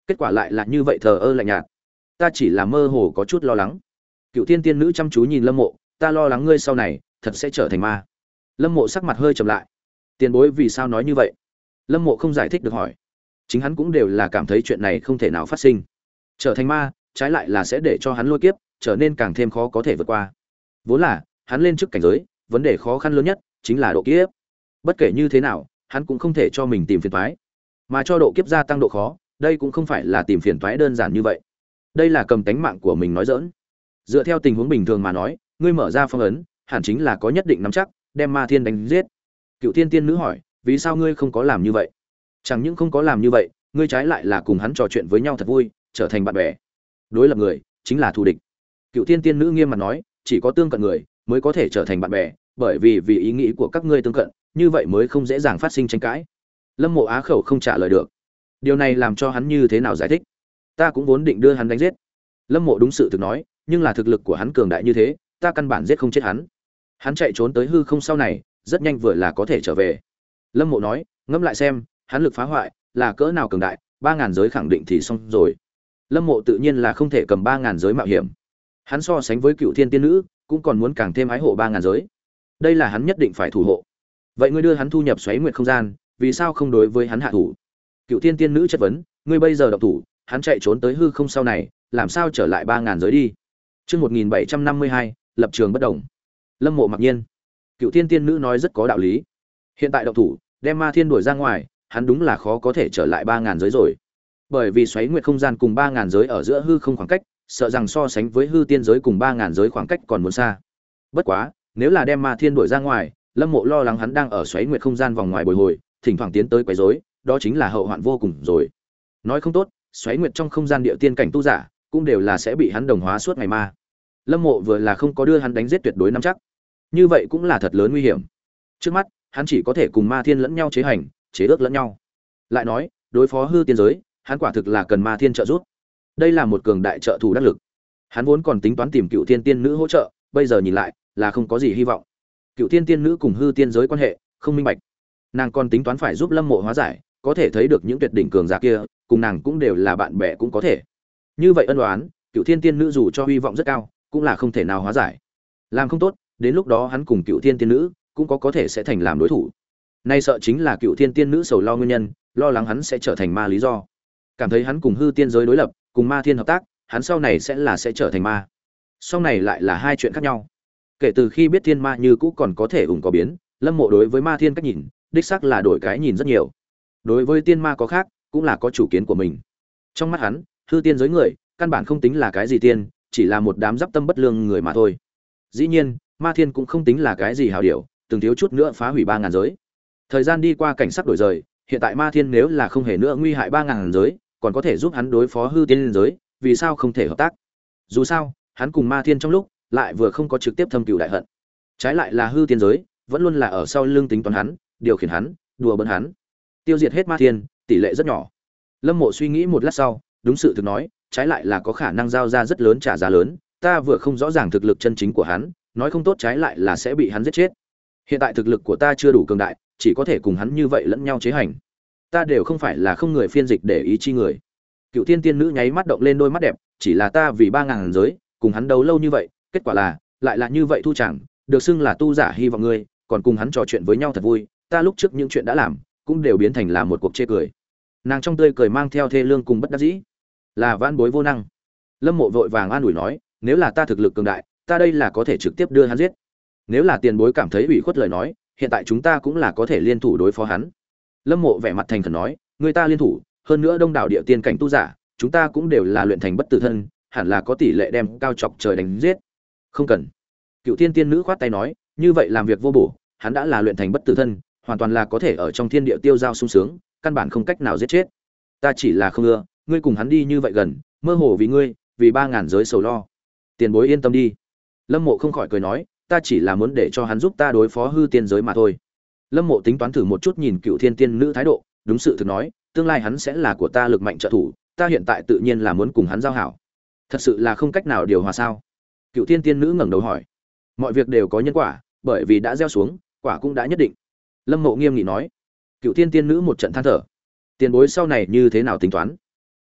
kết quả lại là như vậy thờ ơ lạnh nhạt. Ta chỉ là mơ hồ có chút lo lắng. Cựu Thiên tiên nữ chăm chú nhìn Lâm Mộ, ta lo lắng ngươi sau này thật sẽ trở thành ma. Lâm Mộ sắc mặt hơi trầm lại. Tiền bối vì sao nói như vậy? Lâm Mộ không giải thích được hỏi. Chính hắn cũng đều là cảm thấy chuyện này không thể nào phát sinh. Trở thành ma, trái lại là sẽ để cho hắn lôi kiếp trở nên càng thêm khó có thể vượt qua. Vốn là, hắn lên trước cảnh giới, vấn đề khó khăn lớn nhất chính là độ kiếp. Bất kể như thế nào, hắn cũng không thể cho mình tìm phiền toái, mà cho độ kiếp gia tăng độ khó, đây cũng không phải là tìm phiền toái đơn giản như vậy. Đây là cầm tánh mạng của mình nói giỡn. Dựa theo tình huống bình thường mà nói, ngươi mở ra phong ấn, hẳn chính là có nhất định nắm chắc đem Ma Thiên đánh giết. Cựu Thiên tiên nữ hỏi, vì sao ngươi không có làm như vậy? Chẳng những không có làm như vậy, ngươi trái lại là cùng hắn trò chuyện với nhau thật vui, trở thành bạn bè. Đối lập người chính là thù địch. Cựu Thiên tiên nữ nghiêm mặt nói, chỉ có tương cận người mới có thể trở thành bạn bè, bởi vì vì ý nghĩ của các ngươi tương cận, như vậy mới không dễ dàng phát sinh tranh cãi. Lâm Mộ á khẩu không trả lời được. Điều này làm cho hắn như thế nào giải thích? Ta cũng vốn định đưa hắn đánh giết. Lâm Mộ đúng sự thực nói, nhưng là thực lực của hắn cường đại như thế, ta căn bản giết không chết hắn. Hắn chạy trốn tới hư không sau này, rất nhanh vừa là có thể trở về. Lâm Mộ nói, ngẫm lại xem, hắn lực phá hoại là cỡ nào cường đại, ba ngàn giới khẳng định thì xong rồi. Lâm Mộ tự nhiên là không thể cầm ba ngàn giới mạo hiểm. Hắn so sánh với Cựu Thiên tiên nữ, cũng còn muốn càng thêm ái hộ ba ngàn giới. Đây là hắn nhất định phải thủ hộ. Vậy ngươi đưa hắn thu nhập Xoáy Nguyệt không gian, vì sao không đối với hắn hạ thủ? Cựu Thiên tiên nữ chất vấn, ngươi bây giờ động thủ, hắn chạy trốn tới hư không sau này, làm sao trở lại ba ngàn giới đi? Chương một nghìn bảy trăm năm mươi hai, lập trường bất động. Lâm Mộ mặc nhiên. Cựu Thiên tiên nữ nói rất có đạo lý. Hiện tại động thủ, đem Ma Thiên đuổi ra ngoài, hắn đúng là khó có thể trở lại ba ngàn giới rồi. Bởi vì Xoáy Nguyệt không gian cùng ba ngàn giới ở giữa hư không khoảng cách, sợ rằng so sánh với hư tiên giới cùng ba ngàn giới khoảng cách còn muốn xa. Bất quá, nếu là đem Ma Thiên đuổi ra ngoài, Lâm Mộ lo lắng hắn đang ở Xoáy Nguyệt không gian vòng ngoài bồi hồi, thỉnh thoảng tiến tới quấy rối, đó chính là hậu hoạn vô cùng rồi. Nói không tốt, Xoáy Nguyệt trong không gian địa tiên cảnh tu giả, cũng đều là sẽ bị hắn đồng hóa suốt ngày ma. Lâm Mộ vừa là không có đưa hắn đánh giết tuyệt đối nắm chắc, như vậy cũng là thật lớn nguy hiểm. Trước mắt, hắn chỉ có thể cùng Ma Thiên lẫn nhau chế hành, chế ước lẫn nhau. Lại nói, đối phó hư tiên giới, hắn quả thực là cần Ma Thiên trợ giúp. Đây là một cường đại trợ thủ đắc lực. Hắn vốn còn tính toán tìm Cựu Thiên tiên nữ hỗ trợ, bây giờ nhìn lại, là không có gì hy vọng. Cựu Thiên tiên nữ cùng hư tiên giới quan hệ không minh bạch, nàng còn tính toán phải giúp Lâm Mộ hóa giải, có thể thấy được những tuyệt đỉnh cường giả kia, cùng nàng cũng đều là bạn bè cũng có thể. Như vậy ân oán, Cựu Thiên tiên nữ dù cho hy vọng rất cao, cũng là không thể nào hóa giải. Làm không tốt, đến lúc đó hắn cùng Cựu Thiên tiên nữ cũng có có thể sẽ thành làm đối thủ. Nay sợ chính là Cựu Thiên tiên nữ sầu lo nguyên nhân, lo lắng hắn sẽ trở thành ma lý do. Cảm thấy hắn cùng hư tiên giới đối lập, cùng Ma Thiên hợp tác, hắn sau này sẽ là sẽ trở thành ma. Sau này lại là hai chuyện khác nhau. Kể từ khi biết thiên ma như cũ còn có thể ủng có biến, Lâm Mộ đối với Ma Thiên cách nhìn, đích xác là đổi cái nhìn rất nhiều. Đối với tiên ma có khác, cũng là có chủ kiến của mình. Trong mắt hắn, hư tiên giới người, căn bản không tính là cái gì tiên, chỉ là một đám giáp tâm bất lương người mà thôi. Dĩ nhiên, Ma Thiên cũng không tính là cái gì hào điểu, từng thiếu chút nữa phá hủy ba ngàn giới. Thời gian đi qua, cảnh sắc đổi rời, hiện tại Ma Thiên nếu là không hề nữa nguy hại ba ngàn giới, còn có thể giúp hắn đối phó hư tiên giới, vì sao không thể hợp tác? Dù sao, hắn cùng Ma Thiên trong lúc lại vừa không có trực tiếp thâm cừu đại hận, trái lại là hư tiên giới vẫn luôn là ở sau lưng tính toán hắn, điều khiển hắn, đùa bỡn hắn. Tiêu diệt hết Ma Thiên, tỷ lệ rất nhỏ. Lâm Mộ suy nghĩ một lát sau, đúng sự thực nói, trái lại là có khả năng giao ra rất lớn trả giá lớn, ta vừa không rõ ràng thực lực chân chính của hắn, nói không tốt trái lại là sẽ bị hắn giết chết. Hiện tại thực lực của ta chưa đủ cường đại, chỉ có thể cùng hắn như vậy lẫn nhau chế hành. Ta đều không phải là không người phiên dịch để ý chi người. Cựu Thiên tiên nữ nháy mắt động lên đôi mắt đẹp, chỉ là ta vì ba ngàn giới, cùng hắn đấu lâu như vậy, kết quả là lại là như vậy thu chẳng, được xưng là tu giả hy vọng ngươi, còn cùng hắn trò chuyện với nhau thật vui, ta lúc trước những chuyện đã làm, cũng đều biến thành là một cuộc chê cười. Nàng trong tươi cười mang theo thê lương cùng bất đắc dĩ, là vãn bối vô năng. Lâm Mộ vội vàng an ủi nói, nếu là ta thực lực cường đại, ta đây là có thể trực tiếp đưa hắn giết. Nếu là tiền bối cảm thấy ủy khuất lời nói, hiện tại chúng ta cũng là có thể liên thủ đối phó hắn. Lâm Mộ vẻ mặt thành khẩn nói, người ta liên thủ, hơn nữa đông đảo địa tiên cảnh tu giả, chúng ta cũng đều là luyện thành bất tử thân, hẳn là có tỷ lệ đem cao chọc trời đánh giết. Không cần. Cựu Thiên tiên nữ khoát tay nói, như vậy làm việc vô bổ, hắn đã là luyện thành bất tử thân, hoàn toàn là có thể ở trong thiên địa tiêu giao sung sướng, căn bản không cách nào giết chết. Ta chỉ là không ưa, ngươi cùng hắn đi như vậy gần, mơ hồ vì ngươi, vì ba ngàn giới sầu lo. Tiền bối yên tâm đi. Lâm Mộ không khỏi cười nói, ta chỉ là muốn để cho hắn giúp ta đối phó hư tiên giới mà thôi. Lâm Mộ tính toán thử một chút nhìn Cựu Thiên tiên nữ thái độ, đúng sự thực nói, tương lai hắn sẽ là của ta lực mạnh trợ thủ, ta hiện tại tự nhiên là muốn cùng hắn giao hảo. Thật sự là không cách nào điều hòa sao? Cựu Thiên tiên nữ ngẩng đầu hỏi. Mọi việc đều có nhân quả, bởi vì đã gieo xuống, quả cũng đã nhất định. Lâm Mộ nghiêm nghị nói. Cựu Thiên tiên nữ một trận than thở. Tiền bối sau này như thế nào tính toán?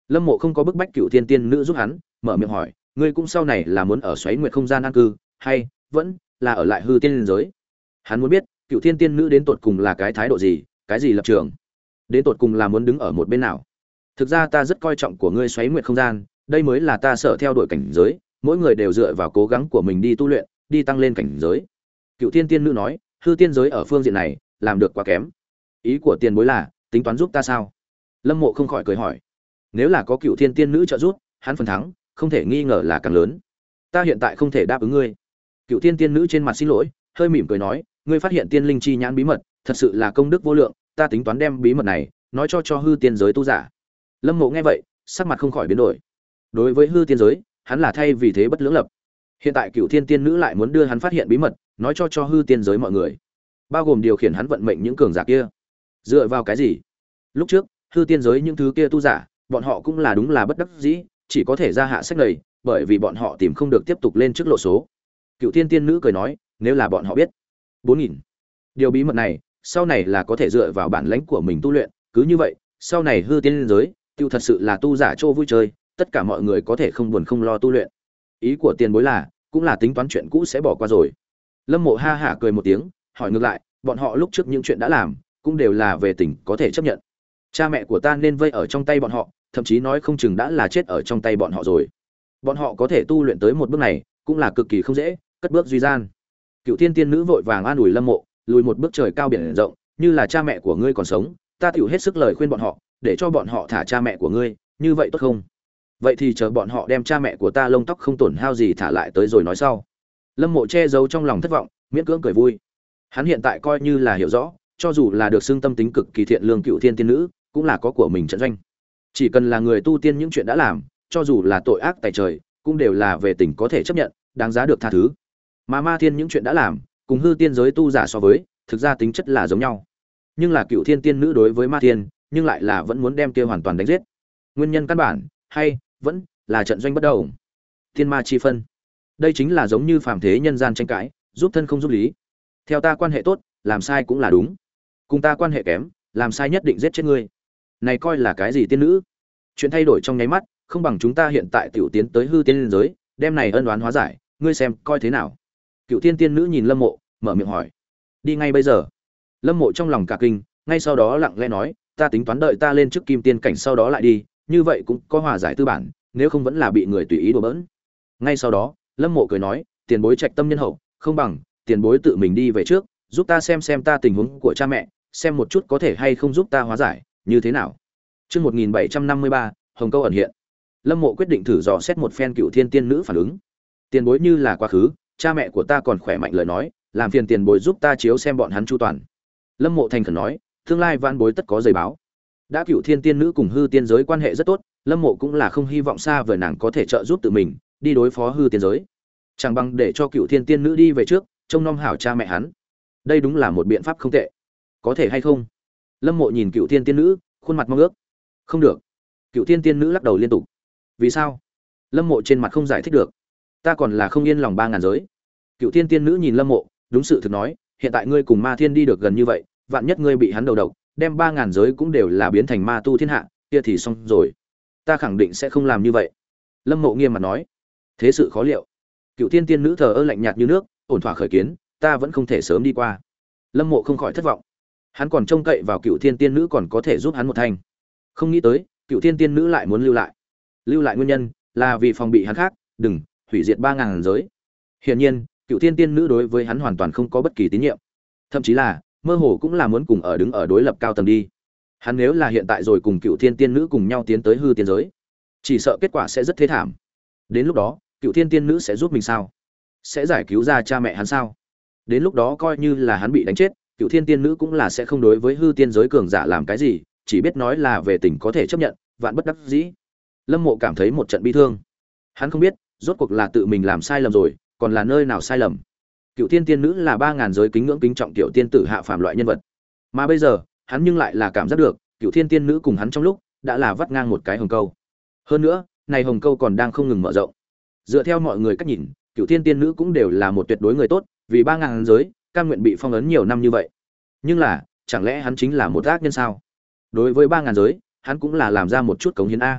Lâm Mộ không có bức bách Cựu Thiên Tiên Nữ giúp hắn, mở miệng hỏi, ngươi cũng sau này là muốn ở Xoáy Nguyệt không gian an cư, hay vẫn là ở lại hư tiên giới? Hắn muốn biết, Cựu Thiên Tiên Nữ đến tột cùng là cái thái độ gì, cái gì lập trường, đến tột cùng là muốn đứng ở một bên nào. Thực ra ta rất coi trọng của ngươi Xoáy Nguyệt không gian, đây mới là ta sợ theo đuổi cảnh giới, mỗi người đều dựa vào cố gắng của mình đi tu luyện, đi tăng lên cảnh giới. Cựu Thiên Tiên Nữ nói, hư tiên giới ở phương diện này làm được quá kém. Ý của tiền bối là tính toán giúp ta sao? Lâm Mộ không khỏi cười hỏi. Nếu là có Cựu Thiên Tiên Nữ trợ giúp, hắn phần thắng không thể nghi ngờ là càng lớn. Ta hiện tại không thể đáp ứng ngươi. Cựu Thiên Tiên Nữ trên mặt xin lỗi, hơi mỉm cười nói, ngươi phát hiện tiên linh chi nhãn bí mật, thật sự là công đức vô lượng, ta tính toán đem bí mật này nói cho cho hư tiên giới tu giả. Lâm Mộ nghe vậy, sắc mặt không khỏi biến đổi. Đối với hư tiên giới, hắn là thay vì thế bất lưỡng lập. Hiện tại Cựu Thiên Tiên Nữ lại muốn đưa hắn phát hiện bí mật, nói cho cho hư tiên giới mọi người, bao gồm điều khiển hắn vận mệnh những cường giả kia. Dựa vào cái gì? Lúc trước, hư tiên giới những thứ kia tu giả, bọn họ cũng là đúng là bất đắc dĩ, chỉ có thể ra hạ sách này, bởi vì bọn họ tìm không được tiếp tục lên trước lộ số. Cựu Thiên Tiên Nữ cười nói, nếu là bọn họ biết bốn nghìn điều bí mật này, sau này là có thể dựa vào bản lãnh của mình tu luyện, cứ như vậy, sau này hư tiên giới, tiêu thật sự là tu giả chỗ vui chơi, tất cả mọi người có thể không buồn không lo tu luyện. Ý của tiền bối là, cũng là tính toán chuyện cũ sẽ bỏ qua rồi. Lâm Mộ ha hả cười một tiếng, hỏi ngược lại, bọn họ lúc trước những chuyện đã làm, cũng đều là về tình có thể chấp nhận. Cha mẹ của ta nên vây ở trong tay bọn họ, thậm chí nói không chừng đã là chết ở trong tay bọn họ rồi. Bọn họ có thể tu luyện tới một bước này, cũng là cực kỳ không dễ, cất bước duy gian. Cựu Thiên Tiên Nữ vội vàng an ủi Lâm Mộ, lùi một bước trời cao biển rộng, như là cha mẹ của ngươi còn sống, ta tiểu hết sức lời khuyên bọn họ, để cho bọn họ thả cha mẹ của ngươi, như vậy tốt không? Vậy thì chờ bọn họ đem cha mẹ của ta lông tóc không tổn hao gì thả lại tới rồi nói sau. Lâm Mộ che giấu trong lòng thất vọng, miễn cưỡng cười vui. Hắn hiện tại coi như là hiểu rõ, cho dù là được xưng tâm tính cực kỳ thiện lương Cựu Thiên Tiên Nữ, cũng là có của mình trận doanh. Chỉ cần là người tu tiên những chuyện đã làm, cho dù là tội ác tày trời, cũng đều là về tình có thể chấp nhận, đáng giá được tha thứ. Mà Ma Thiên những chuyện đã làm, cùng hư tiên giới tu giả so với, thực ra tính chất là giống nhau. Nhưng là Cựu Thiên Tiên Nữ đối với Ma Thiên, nhưng lại là vẫn muốn đem kia hoàn toàn đánh giết. Nguyên nhân căn bản, hay vẫn là trận doanh bất đồng. Thiên ma chi phân. Đây chính là giống như phàm thế nhân gian tranh cãi, giúp thân không giúp lý. Theo ta quan hệ tốt, làm sai cũng là đúng. Cùng ta quan hệ kém, làm sai nhất định giết chết ngươi. Này coi là cái gì tiên nữ? Chuyện thay đổi trong nháy mắt, không bằng chúng ta hiện tại tiểu tiến tới hư tiên giới, đem này ân oán hóa giải, ngươi xem coi thế nào. Cựu Thiên Tiên Nữ nhìn Lâm Mộ, mở miệng hỏi, đi ngay bây giờ? Lâm Mộ trong lòng cả kinh, ngay sau đó lặng lẽ nói, ta tính toán đợi ta lên trước kim tiên cảnh sau đó lại đi, như vậy cũng có hòa giải tư bản, nếu không vẫn là bị người tùy ý đùa bỡn. Ngay sau đó, Lâm Mộ cười nói, tiền bối trạch tâm nhân hậu, không bằng tiền bối tự mình đi về trước, giúp ta xem xem ta tình huống của cha mẹ, xem một chút có thể hay không giúp ta hóa giải, như thế nào? Chương một nghìn bảy trăm năm mươi ba, Hồng Câu ẩn hiện. Lâm Mộ quyết định thử dò xét một phen Cựu Thiên Tiên Nữ phản ứng. Tiền bối như là quá khứ, cha mẹ của ta còn khỏe mạnh lời nói, làm phiền tiền bối giúp ta chiếu xem bọn hắn chu toàn. Lâm Mộ thành khẩn nói, tương lai vãn bối tất có giấy báo. Đã Cựu Thiên Tiên Nữ cùng hư tiên giới quan hệ rất tốt, Lâm Mộ cũng là không hy vọng xa vời nàng có thể trợ giúp tự mình đi đối phó hư tiên giới. Chẳng bằng để cho Cựu Thiên Tiên Nữ đi về trước, trông nom hảo cha mẹ hắn. Đây đúng là một biện pháp không tệ. Có thể hay không? Lâm Mộ nhìn Cựu Thiên Tiên Nữ, khuôn mặt mong ước. Không được. Cựu Thiên Tiên Nữ lắc đầu liên tục. Vì sao? Lâm Mộ trên mặt không giải thích được. Ta còn là không yên lòng ba ngàn giới. Cựu Thiên Tiên Nữ nhìn Lâm Mộ, đúng sự thực nói, hiện tại ngươi cùng Ma Thiên đi được gần như vậy, vạn nhất ngươi bị hắn đầu độc, đem ba ngàn giới cũng đều là biến thành ma tu thiên hạ, kia thì xong rồi. Ta khẳng định sẽ không làm như vậy. Lâm Mộ nghiêm mặt nói. Thế sự khó liệu. Cựu Thiên Tiên Nữ thờ ơ lạnh nhạt như nước, ổn thỏa khởi kiến, ta vẫn không thể sớm đi qua. Lâm Mộ không khỏi thất vọng. Hắn còn trông cậy vào Cựu Thiên Tiên Nữ còn có thể giúp hắn một thành. Không nghĩ tới, Cựu Thiên Tiên Nữ lại muốn lưu lại. Lưu lại nguyên nhân là vì phòng bị hắn khác, đừng hủy diệt ba ngàn giới. Hiển nhiên, Cựu Thiên Tiên Nữ đối với hắn hoàn toàn không có bất kỳ tín nhiệm. Thậm chí là, mơ hồ cũng là muốn cùng ở đứng ở đối lập cao tầng đi. Hắn nếu là hiện tại rồi cùng Cựu Thiên Tiên Nữ cùng nhau tiến tới hư tiên giới, chỉ sợ kết quả sẽ rất thê thảm. Đến lúc đó, Cựu Thiên Tiên Nữ sẽ giúp mình sao? Sẽ giải cứu ra cha mẹ hắn sao? Đến lúc đó coi như là hắn bị đánh chết, Cựu Thiên Tiên Nữ cũng là sẽ không đối với hư tiên giới cường giả làm cái gì, chỉ biết nói là về tình có thể chấp nhận, vạn bất đắc dĩ. Lâm Mộ cảm thấy một trận bi thương. Hắn không biết, rốt cuộc là tự mình làm sai lầm rồi, còn là nơi nào sai lầm. Cựu Thiên Tiên Nữ là ba ngàn giới kính ngưỡng kính trọng tiểu tiên tử hạ phàm loại nhân vật. Mà bây giờ, hắn nhưng lại là cảm giác được, Cựu Thiên Tiên Nữ cùng hắn trong lúc đã là vắt ngang một cái hồng câu. Hơn nữa, này hồng câu còn đang không ngừng mở rộng. Dựa theo mọi người cách nhìn, Cựu Thiên Tiên Nữ cũng đều là một tuyệt đối người tốt, vì ba ngàn giới, cam nguyện bị phong ấn nhiều năm như vậy. Nhưng là, chẳng lẽ hắn chính là một ác nhân sao? Đối với ba ngàn giới, hắn cũng là làm ra một chút cống hiến a.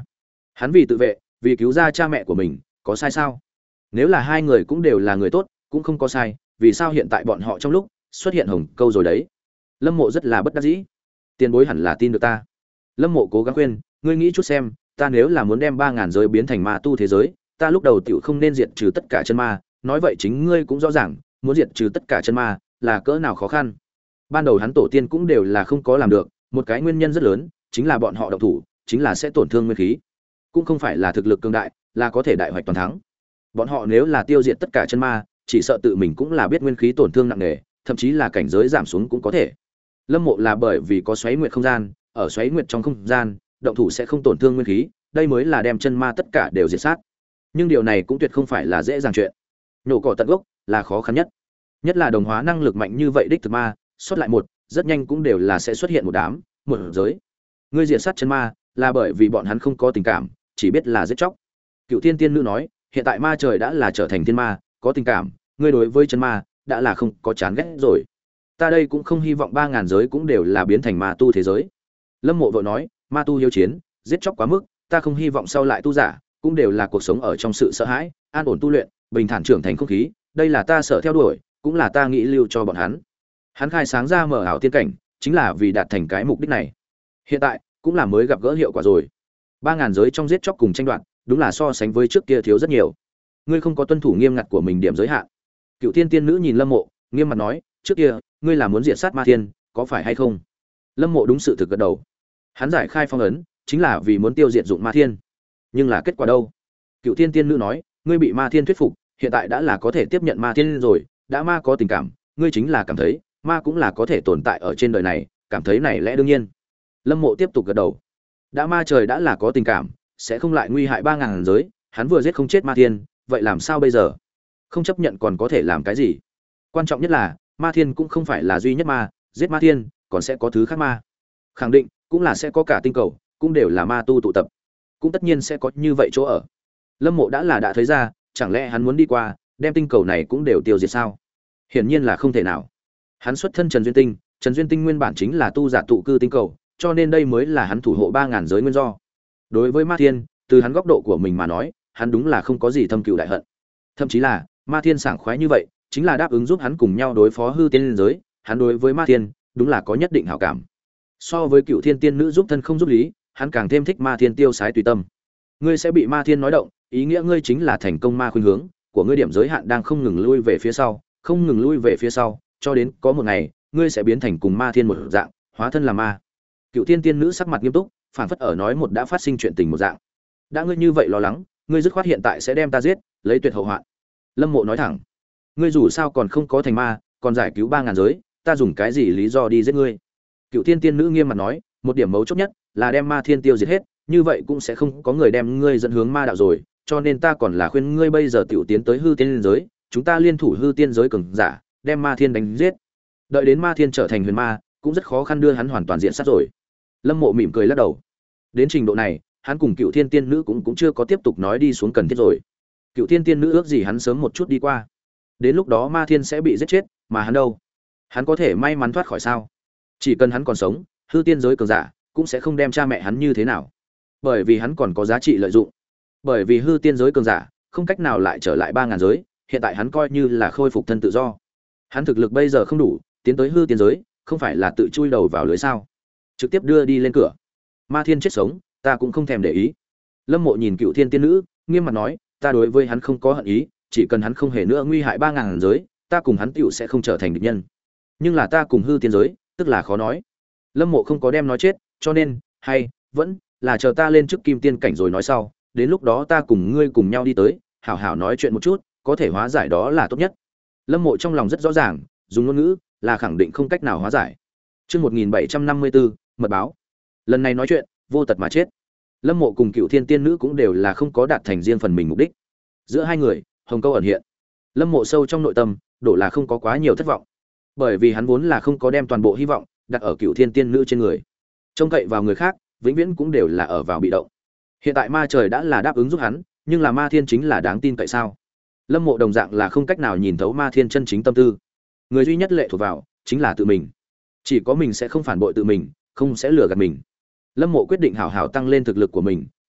Hắn vì tự vệ, vì cứu ra cha mẹ của mình, có sai sao? Nếu là hai người cũng đều là người tốt, cũng không có sai, vì sao hiện tại bọn họ trong lúc xuất hiện hồng câu rồi đấy? Lâm Mộ rất là bất đắc dĩ. Tiền bối hẳn là tin được ta. Lâm Mộ cố gắng khuyên, ngươi nghĩ chút xem, ta nếu là muốn đem ba ngàn giới biến thành ma tu thế giới, ta lúc đầu tiểu không nên diệt trừ tất cả chân ma, nói vậy chính ngươi cũng rõ ràng, muốn diệt trừ tất cả chân ma là cỡ nào khó khăn. Ban đầu hắn tổ tiên cũng đều là không có làm được, một cái nguyên nhân rất lớn, chính là bọn họ động thủ, chính là sẽ tổn thương nguyên khí. Cũng không phải là thực lực cường đại, là có thể đại hoạch toàn thắng. Bọn họ nếu là tiêu diệt tất cả chân ma, chỉ sợ tự mình cũng là biết nguyên khí tổn thương nặng nề, thậm chí là cảnh giới giảm xuống cũng có thể. Lâm Mộ là bởi vì có xoáy nguyệt không gian, ở xoáy nguyệt trong không gian, động thủ sẽ không tổn thương nguyên khí, đây mới là đem chân ma tất cả đều diệt sát. Nhưng điều này cũng tuyệt không phải là dễ dàng chuyện. Nhổ cỏ tận gốc là khó khăn nhất. Nhất là đồng hóa năng lực mạnh như vậy đích thực ma, xuất lại một, rất nhanh cũng đều là sẽ xuất hiện một đám, một giới. Ngươi diệt sát chân ma, là bởi vì bọn hắn không có tình cảm, chỉ biết là giết chóc. Cựu Thiên Tiên Nữ nói, hiện tại ma trời đã là trở thành thiên ma, có tình cảm, ngươi đối với chân ma đã là không có chán ghét rồi. Ta đây cũng không hy vọng ba ngàn giới cũng đều là biến thành ma tu thế giới. Lâm Mộ vội nói, ma tu hiếu chiến, giết chóc quá mức, ta không hy vọng sau lại tu giả cũng đều là cuộc sống ở trong sự sợ hãi, an ổn tu luyện, bình thản trưởng thành không khí, đây là ta sợ theo đuổi, cũng là ta nghĩ lưu cho bọn hắn. Hắn khai sáng ra mở ảo tiên cảnh, chính là vì đạt thành cái mục đích này. Hiện tại cũng là mới gặp gỡ hiệu quả rồi. Ba ngàn giới trong giết chóc cùng tranh đoạt, đúng là so sánh với trước kia thiếu rất nhiều. Ngươi không có tuân thủ nghiêm ngặt của mình điểm giới hạn. Cựu Thiên Tiên Nữ nhìn Lâm Mộ, nghiêm mặt nói, trước kia ngươi là muốn diệt sát ma thiên, có phải hay không? Lâm Mộ đúng sự thực gật đầu. Hắn giải khai phong ấn, chính là vì muốn tiêu diệt dụng ma thiên. Nhưng là kết quả đâu? Cựu Thiên Tiên Nữ nói, ngươi bị ma thiên thuyết phục, hiện tại đã là có thể tiếp nhận ma thiên rồi, đã ma có tình cảm, ngươi chính là cảm thấy, ma cũng là có thể tồn tại ở trên đời này, cảm thấy này lẽ đương nhiên. Lâm Mộ tiếp tục gật đầu. Đã ma trời đã là có tình cảm, sẽ không lại nguy hại ba ngàn giới, hắn vừa giết không chết ma thiên, vậy làm sao bây giờ? Không chấp nhận còn có thể làm cái gì? Quan trọng nhất là, ma thiên cũng không phải là duy nhất ma, giết ma thiên, còn sẽ có thứ khác ma. Khẳng định, cũng là sẽ có cả tinh cầu, cũng đều là ma tu tụ tập. Cũng tất nhiên sẽ có như vậy chỗ ở. Lâm Mộ đã là đã thấy ra, chẳng lẽ hắn muốn đi qua, đem tinh cầu này cũng đều tiêu diệt sao? Hiển nhiên là không thể nào. Hắn xuất thân Trần Duyên Tinh, Trần Duyên Tinh nguyên bản chính là tu giả tụ cư tinh cầu, cho nên đây mới là hắn thủ hộ ba ngàn giới nguyên do. Đối với Ma Thiên, từ hắn góc độ của mình mà nói, hắn đúng là không có gì thâm cừu đại hận. Thậm chí là, Ma Thiên sảng khoái như vậy, chính là đáp ứng giúp hắn cùng nhau đối phó hư tiên giới, hắn đối với Ma Thiên, đúng là có nhất định hảo cảm. So với Cựu Thiên Tiên Nữ giúp thân không giúp lý, hắn càng thêm thích Ma Thiên tiêu sái tùy tâm. Ngươi sẽ bị Ma Thiên nói động, ý nghĩa ngươi chính là thành công ma khuynh hướng của ngươi, điểm giới hạn đang không ngừng lui về phía sau, không ngừng lui về phía sau, cho đến có một ngày, ngươi sẽ biến thành cùng Ma Thiên một dạng, hóa thân là ma. Cựu Thiên Tiên Nữ sắc mặt nghiêm túc, phản phất ở nói một đã phát sinh chuyện tình một dạng. Đã ngươi như vậy lo lắng, ngươi dứt khoát hiện tại sẽ đem ta giết, lấy tuyệt hậu hoạn. Lâm Mộ nói thẳng, ngươi dù sao còn không có thành ma, còn giải cứu ba ngàn giới, ta dùng cái gì lý do đi giết ngươi? Cựu Thiên Tiên Nữ nghiêm mặt nói, một điểm mấu chốt nhất là đem Ma Thiên tiêu diệt hết, như vậy cũng sẽ không có người đem ngươi dẫn hướng ma đạo rồi, cho nên ta còn là khuyên ngươi bây giờ tiểu tiến tới hư tiên giới, chúng ta liên thủ hư tiên giới cường giả, đem Ma Thiên đánh giết. Đợi đến Ma Thiên trở thành huyền ma, cũng rất khó khăn đưa hắn hoàn toàn diện sát rồi. Lâm Mộ mỉm cười lắc đầu. Đến trình độ này, hắn cùng Cựu Thiên Tiên Nữ cũng cũng chưa có tiếp tục nói đi xuống cần thiết rồi. Cựu Thiên Tiên Nữ ước gì hắn sớm một chút đi qua. Đến lúc đó Ma Thiên sẽ bị giết chết, mà hắn đâu? Hắn có thể may mắn thoát khỏi sao? Chỉ cần hắn còn sống, hư tiên giới cường giả cũng sẽ không đem cha mẹ hắn như thế nào. Bởi vì hắn còn có giá trị lợi dụng. Bởi vì hư tiên giới cường giả không cách nào lại trở lại ba ngàn giới, hiện tại hắn coi như là khôi phục thân tự do. Hắn thực lực bây giờ không đủ, tiến tới hư tiên giới, không phải là tự chui đầu vào lưới sao? Trực tiếp đưa đi lên cửa. Ma Thiên chết sống, ta cũng không thèm để ý. Lâm Mộ nhìn Cựu Thiên Tiên Nữ, nghiêm mặt nói, ta đối với hắn không có hận ý, chỉ cần hắn không hề nữa nguy hại ba ngàn giới, ta cùng hắn tựu sẽ không trở thành địch nhân. Nhưng là ta cùng hư tiên giới, tức là khó nói. Lâm Mộ không có đem nói chết, cho nên, hay vẫn là chờ ta lên trước kim tiên cảnh rồi nói sau, đến lúc đó ta cùng ngươi cùng nhau đi tới, hảo hảo nói chuyện một chút, có thể hóa giải đó là tốt nhất. Lâm Mộ trong lòng rất rõ ràng, dùng ngôn ngữ là khẳng định không cách nào hóa giải. Chương một nghìn bảy trăm năm mươi tư, mật báo. Lần này nói chuyện, vô tật mà chết. Lâm Mộ cùng Cựu Thiên Tiên Nữ cũng đều là không có đạt thành riêng phần mình mục đích. Giữa hai người, hồng câu ẩn hiện. Lâm Mộ sâu trong nội tâm, đổ là không có quá nhiều thất vọng. Bởi vì hắn vốn là không có đem toàn bộ hy vọng đặt ở Cựu Thiên Tiên Nữ trên người. Trông cậy vào người khác, vĩnh viễn cũng đều là ở vào bị động. Hiện tại ma trời đã là đáp ứng giúp hắn, nhưng là Ma Thiên chính là đáng tin cậy sao? Lâm Mộ đồng dạng là không cách nào nhìn thấu Ma Thiên chân chính tâm tư. Người duy nhất lệ thuộc vào chính là tự mình. Chỉ có mình sẽ không phản bội tự mình, không sẽ lừa gạt mình. Lâm Mộ quyết định hảo hảo tăng lên thực lực của mình,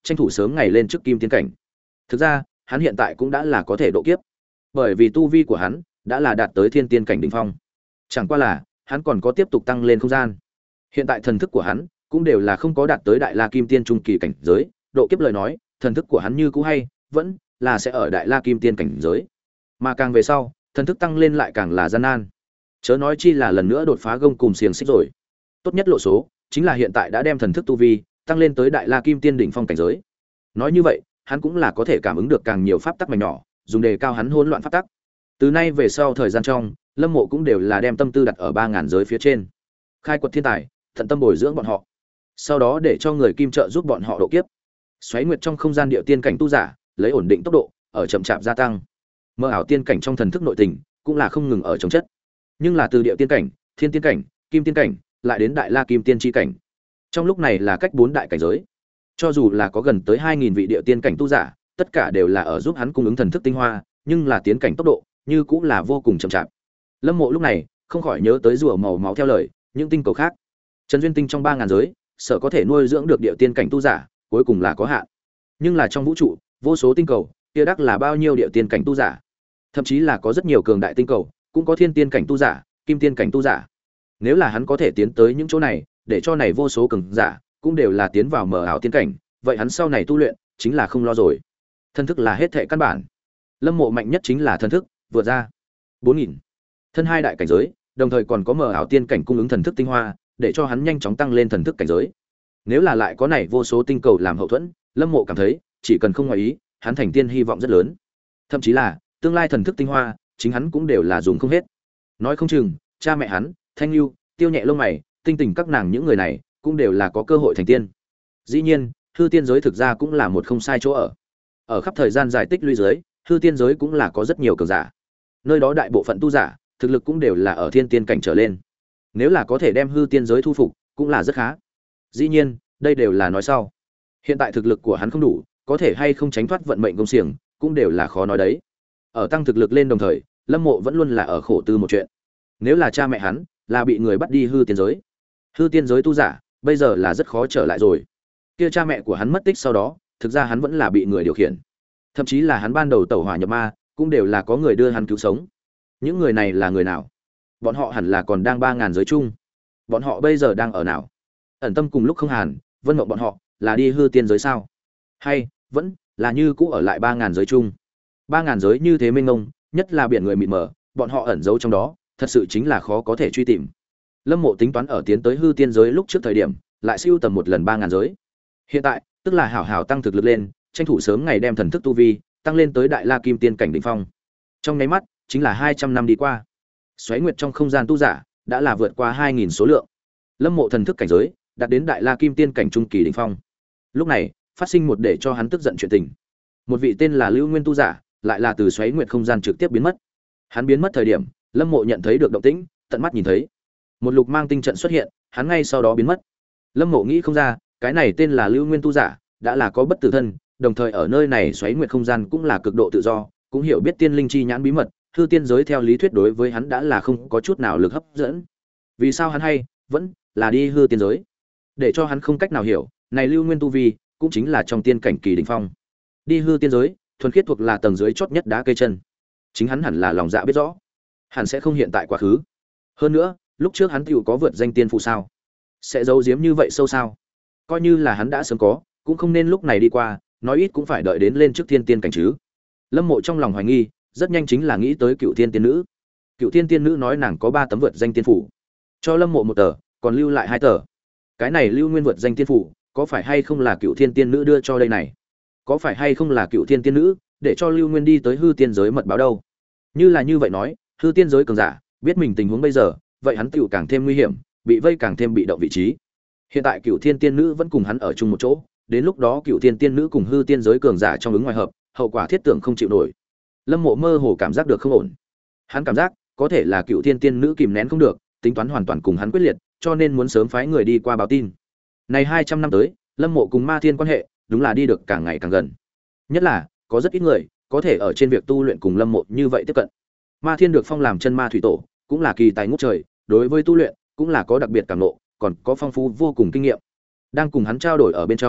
tranh thủ sớm ngày lên trước kim tiên cảnh. Thực ra, hắn hiện tại cũng đã là có thể độ kiếp, bởi vì tu vi của hắn đã là đạt tới thiên tiên cảnh đỉnh phong. Chẳng qua là, hắn còn có tiếp tục tăng lên không gian. Hiện tại thần thức của hắn cũng đều là không có đạt tới đại la kim tiên trung kỳ cảnh giới, độ kiếp lời nói, thần thức của hắn như cũ hay, vẫn là sẽ ở đại la kim tiên cảnh giới. Mà càng về sau, thần thức tăng lên lại càng là gian nan. Chớ nói chi là lần nữa đột phá gông cùm xiềng xích rồi. Tốt nhất lộ số chính là hiện tại đã đem thần thức tu vi tăng lên tới đại la kim tiên đỉnh phong cảnh giới. Nói như vậy, hắn cũng là có thể cảm ứng được càng nhiều pháp tắc mảnh nhỏ, dùng để cao hắn hỗn loạn pháp tắc. Từ nay về sau thời gian trong, Lâm Mộ cũng đều là đem tâm tư đặt ở ba ngàn giới phía trên, khai quật thiên tài, thận tâm bồi dưỡng bọn họ, sau đó để cho người kim trợ giúp bọn họ độ kiếp. Xoáy nguyệt trong không gian địa tiên cảnh tu giả, lấy ổn định tốc độ, ở chậm chạp gia tăng. Mơ ảo tiên cảnh trong thần thức nội tình, cũng là không ngừng ở chống chất. Nhưng là từ địa tiên cảnh, thiên tiên cảnh, kim tiên cảnh, lại đến đại la kim tiên chi cảnh. Trong lúc này là cách bốn đại cảnh giới. Cho dù là có gần tới hai nghìn vị địa tiên cảnh tu giả, tất cả đều là ở giúp hắn cung ứng thần thức tinh hoa, nhưng là tiến cảnh tốc độ, như cũng là vô cùng chậm chạp. Lâm Mộ lúc này, không khỏi nhớ tới rùa màu máu theo lời, những tinh cầu khác. Trần duyên tinh trong ba ngàn giới, sợ có thể nuôi dưỡng được địa tiên cảnh tu giả, cuối cùng là có hạn. Nhưng là trong vũ trụ, vô số tinh cầu, kia đắc là bao nhiêu địa tiên cảnh tu giả. Thậm chí là có rất nhiều cường đại tinh cầu, cũng có thiên tiên cảnh tu giả, kim tiên cảnh tu giả. Nếu là hắn có thể tiến tới những chỗ này, để cho này vô số cường giả cũng đều là tiến vào mờ ảo tiên cảnh, vậy hắn sau này tu luyện chính là không lo rồi. Thân thức là hết thệ căn bản. Lâm Mộ mạnh nhất chính là thân thức, vượt ra bốn nghìn thân hai đại cảnh giới, đồng thời còn có mờ ảo tiên cảnh cung ứng thần thức tinh hoa, để cho hắn nhanh chóng tăng lên thần thức cảnh giới. Nếu là lại có này vô số tinh cầu làm hậu thuẫn, Lâm Mộ cảm thấy, chỉ cần không ngoài ý, hắn thành tiên hy vọng rất lớn. Thậm chí là tương lai thần thức tinh hoa, chính hắn cũng đều là dùng không hết. Nói không chừng, cha mẹ hắn, Thanh Lưu, Tiêu Nhẹ lông mày, Tinh Tình các nàng những người này, cũng đều là có cơ hội thành tiên. Dĩ nhiên, hư tiên giới thực ra cũng là một không sai chỗ ở. Ở khắp thời gian dài tích lũy giới, hư tiên giới cũng là có rất nhiều cường giả. Nơi đó đại bộ phận tu giả, thực lực cũng đều là ở thiên tiên cảnh trở lên. Nếu là có thể đem hư tiên giới thu phục, cũng là rất khá. Dĩ nhiên, đây đều là nói sau. Hiện tại thực lực của hắn không đủ, có thể hay không tránh thoát vận mệnh công xiềng, cũng đều là khó nói đấy. Ở tăng thực lực lên đồng thời, Lâm Mộ vẫn luôn là ở khổ tư một chuyện. Nếu là cha mẹ hắn là bị người bắt đi hư tiên giới, hư tiên giới tu giả bây giờ là rất khó trở lại rồi. Kia cha mẹ của hắn mất tích sau đó, thực ra hắn vẫn là bị người điều khiển. Thậm chí là hắn ban đầu tẩu hỏa nhập ma, cũng đều là có người đưa hắn cứu sống. Những người này là người nào? Bọn họ hẳn là còn đang ba ngàn giới chung. Bọn họ bây giờ đang ở nào? Ẩn Tâm cùng Lúc Không Hàn, Vân Mộng bọn họ là đi hư tiên giới sao? Hay vẫn là như cũ ở lại ba ngàn giới chung? Ba ngàn giới như thế mênh mông, nhất là biển người mịt mờ, bọn họ ẩn giấu trong đó, thật sự chính là khó có thể truy tìm. Lâm Mộ tính toán ở tiến tới hư tiên giới lúc trước thời điểm, lại siêu tầm một lần ba ngàn giới. Hiện tại, tức là hảo hảo tăng thực lực lên, tranh thủ sớm ngày đem thần thức tu vi tăng lên tới đại la kim tiên cảnh đỉnh phong. Trong nháy mắt, chính là hai trăm năm đi qua. Xoáy nguyệt trong không gian tu giả đã là vượt qua hai nghìn số lượng. Lâm Mộ thần thức cảnh giới đạt đến đại la kim tiên cảnh trung kỳ đỉnh phong. Lúc này, phát sinh một để cho hắn tức giận chuyện tình. Một vị tên là Lưu Nguyên tu giả, lại là từ xoáy nguyệt không gian trực tiếp biến mất. Hắn biến mất thời điểm, Lâm Mộ nhận thấy được động tĩnh, tận mắt nhìn thấy. Một lục mang tinh trận xuất hiện, hắn ngay sau đó biến mất. Lâm Mộ nghĩ không ra, cái này tên là Lưu Nguyên tu giả, đã là có bất tử thân, đồng thời ở nơi này xoáy nguyệt không gian cũng là cực độ tự do, cũng hiểu biết tiên linh chi nhãn bí mật, hư tiên giới theo lý thuyết đối với hắn đã là không có chút nào lực hấp dẫn. Vì sao hắn hay vẫn là đi hư tiên giới? Để cho hắn không cách nào hiểu, này Lưu Nguyên tu vi, cũng chính là trong tiên cảnh kỳ đỉnh phong. Đi hư tiên giới, thuần khiết thuộc là tầng dưới chót nhất đá cây chân. Chính hắn hẳn là lòng dạ biết rõ, hẳn sẽ không hiện tại quá khứ. Hơn nữa, lúc trước hắn tiểu có vượt danh tiên phụ sao? Sẽ giấu giếm như vậy sâu sao? Coi như là hắn đã sớm có, cũng không nên lúc này đi qua, nói ít cũng phải đợi đến lên trước thiên tiên cảnh chứ. Lâm Mộ trong lòng hoài nghi, rất nhanh chính là nghĩ tới Cựu Thiên tiên nữ. Cựu Thiên tiên nữ nói nàng có ba tấm vượt danh tiên phủ, cho Lâm Mộ một tờ, còn lưu lại hai tờ. Cái này Lưu Nguyên vượt danh tiên phủ, có phải hay không là Cựu Thiên tiên nữ đưa cho đây này? Có phải hay không là Cựu Thiên tiên nữ để cho Lưu Nguyên đi tới hư tiên giới mật báo đâu? Như là như vậy nói, hư tiên giới cường giả biết mình tình huống bây giờ, vậy hắn tiểu càng thêm nguy hiểm, bị vây càng thêm bị động vị trí. Hiện tại Cựu Thiên tiên nữ vẫn cùng hắn ở chung một chỗ, đến lúc đó Cựu Thiên tiên nữ cùng hư tiên giới cường giả trong ứng ngoài hợp, hậu quả thiết tưởng không chịu nổi. Lâm Mộ mơ hồ cảm giác được không ổn. Hắn cảm giác có thể là Cựu Thiên tiên nữ kìm nén không được, tính toán hoàn toàn cùng hắn quyết liệt, cho nên muốn sớm phái người đi qua báo tin. Này hai trăm năm tới, Lâm Mộ cùng Ma Thiên quan hệ đúng là đi được càng ngày càng gần. Nhất là, có rất ít người có thể ở trên việc tu luyện cùng Lâm Mộ như vậy tiếp cận. Ma Thiên được phong làm chân ma thủy tổ, cũng là kỳ tài ngút trời, đối với tu luyện cũng là có đặc biệt cảm ngộ, còn có phong phú vô cùng kinh nghiệm. Đang cùng hắn trao đổi ở bên trong,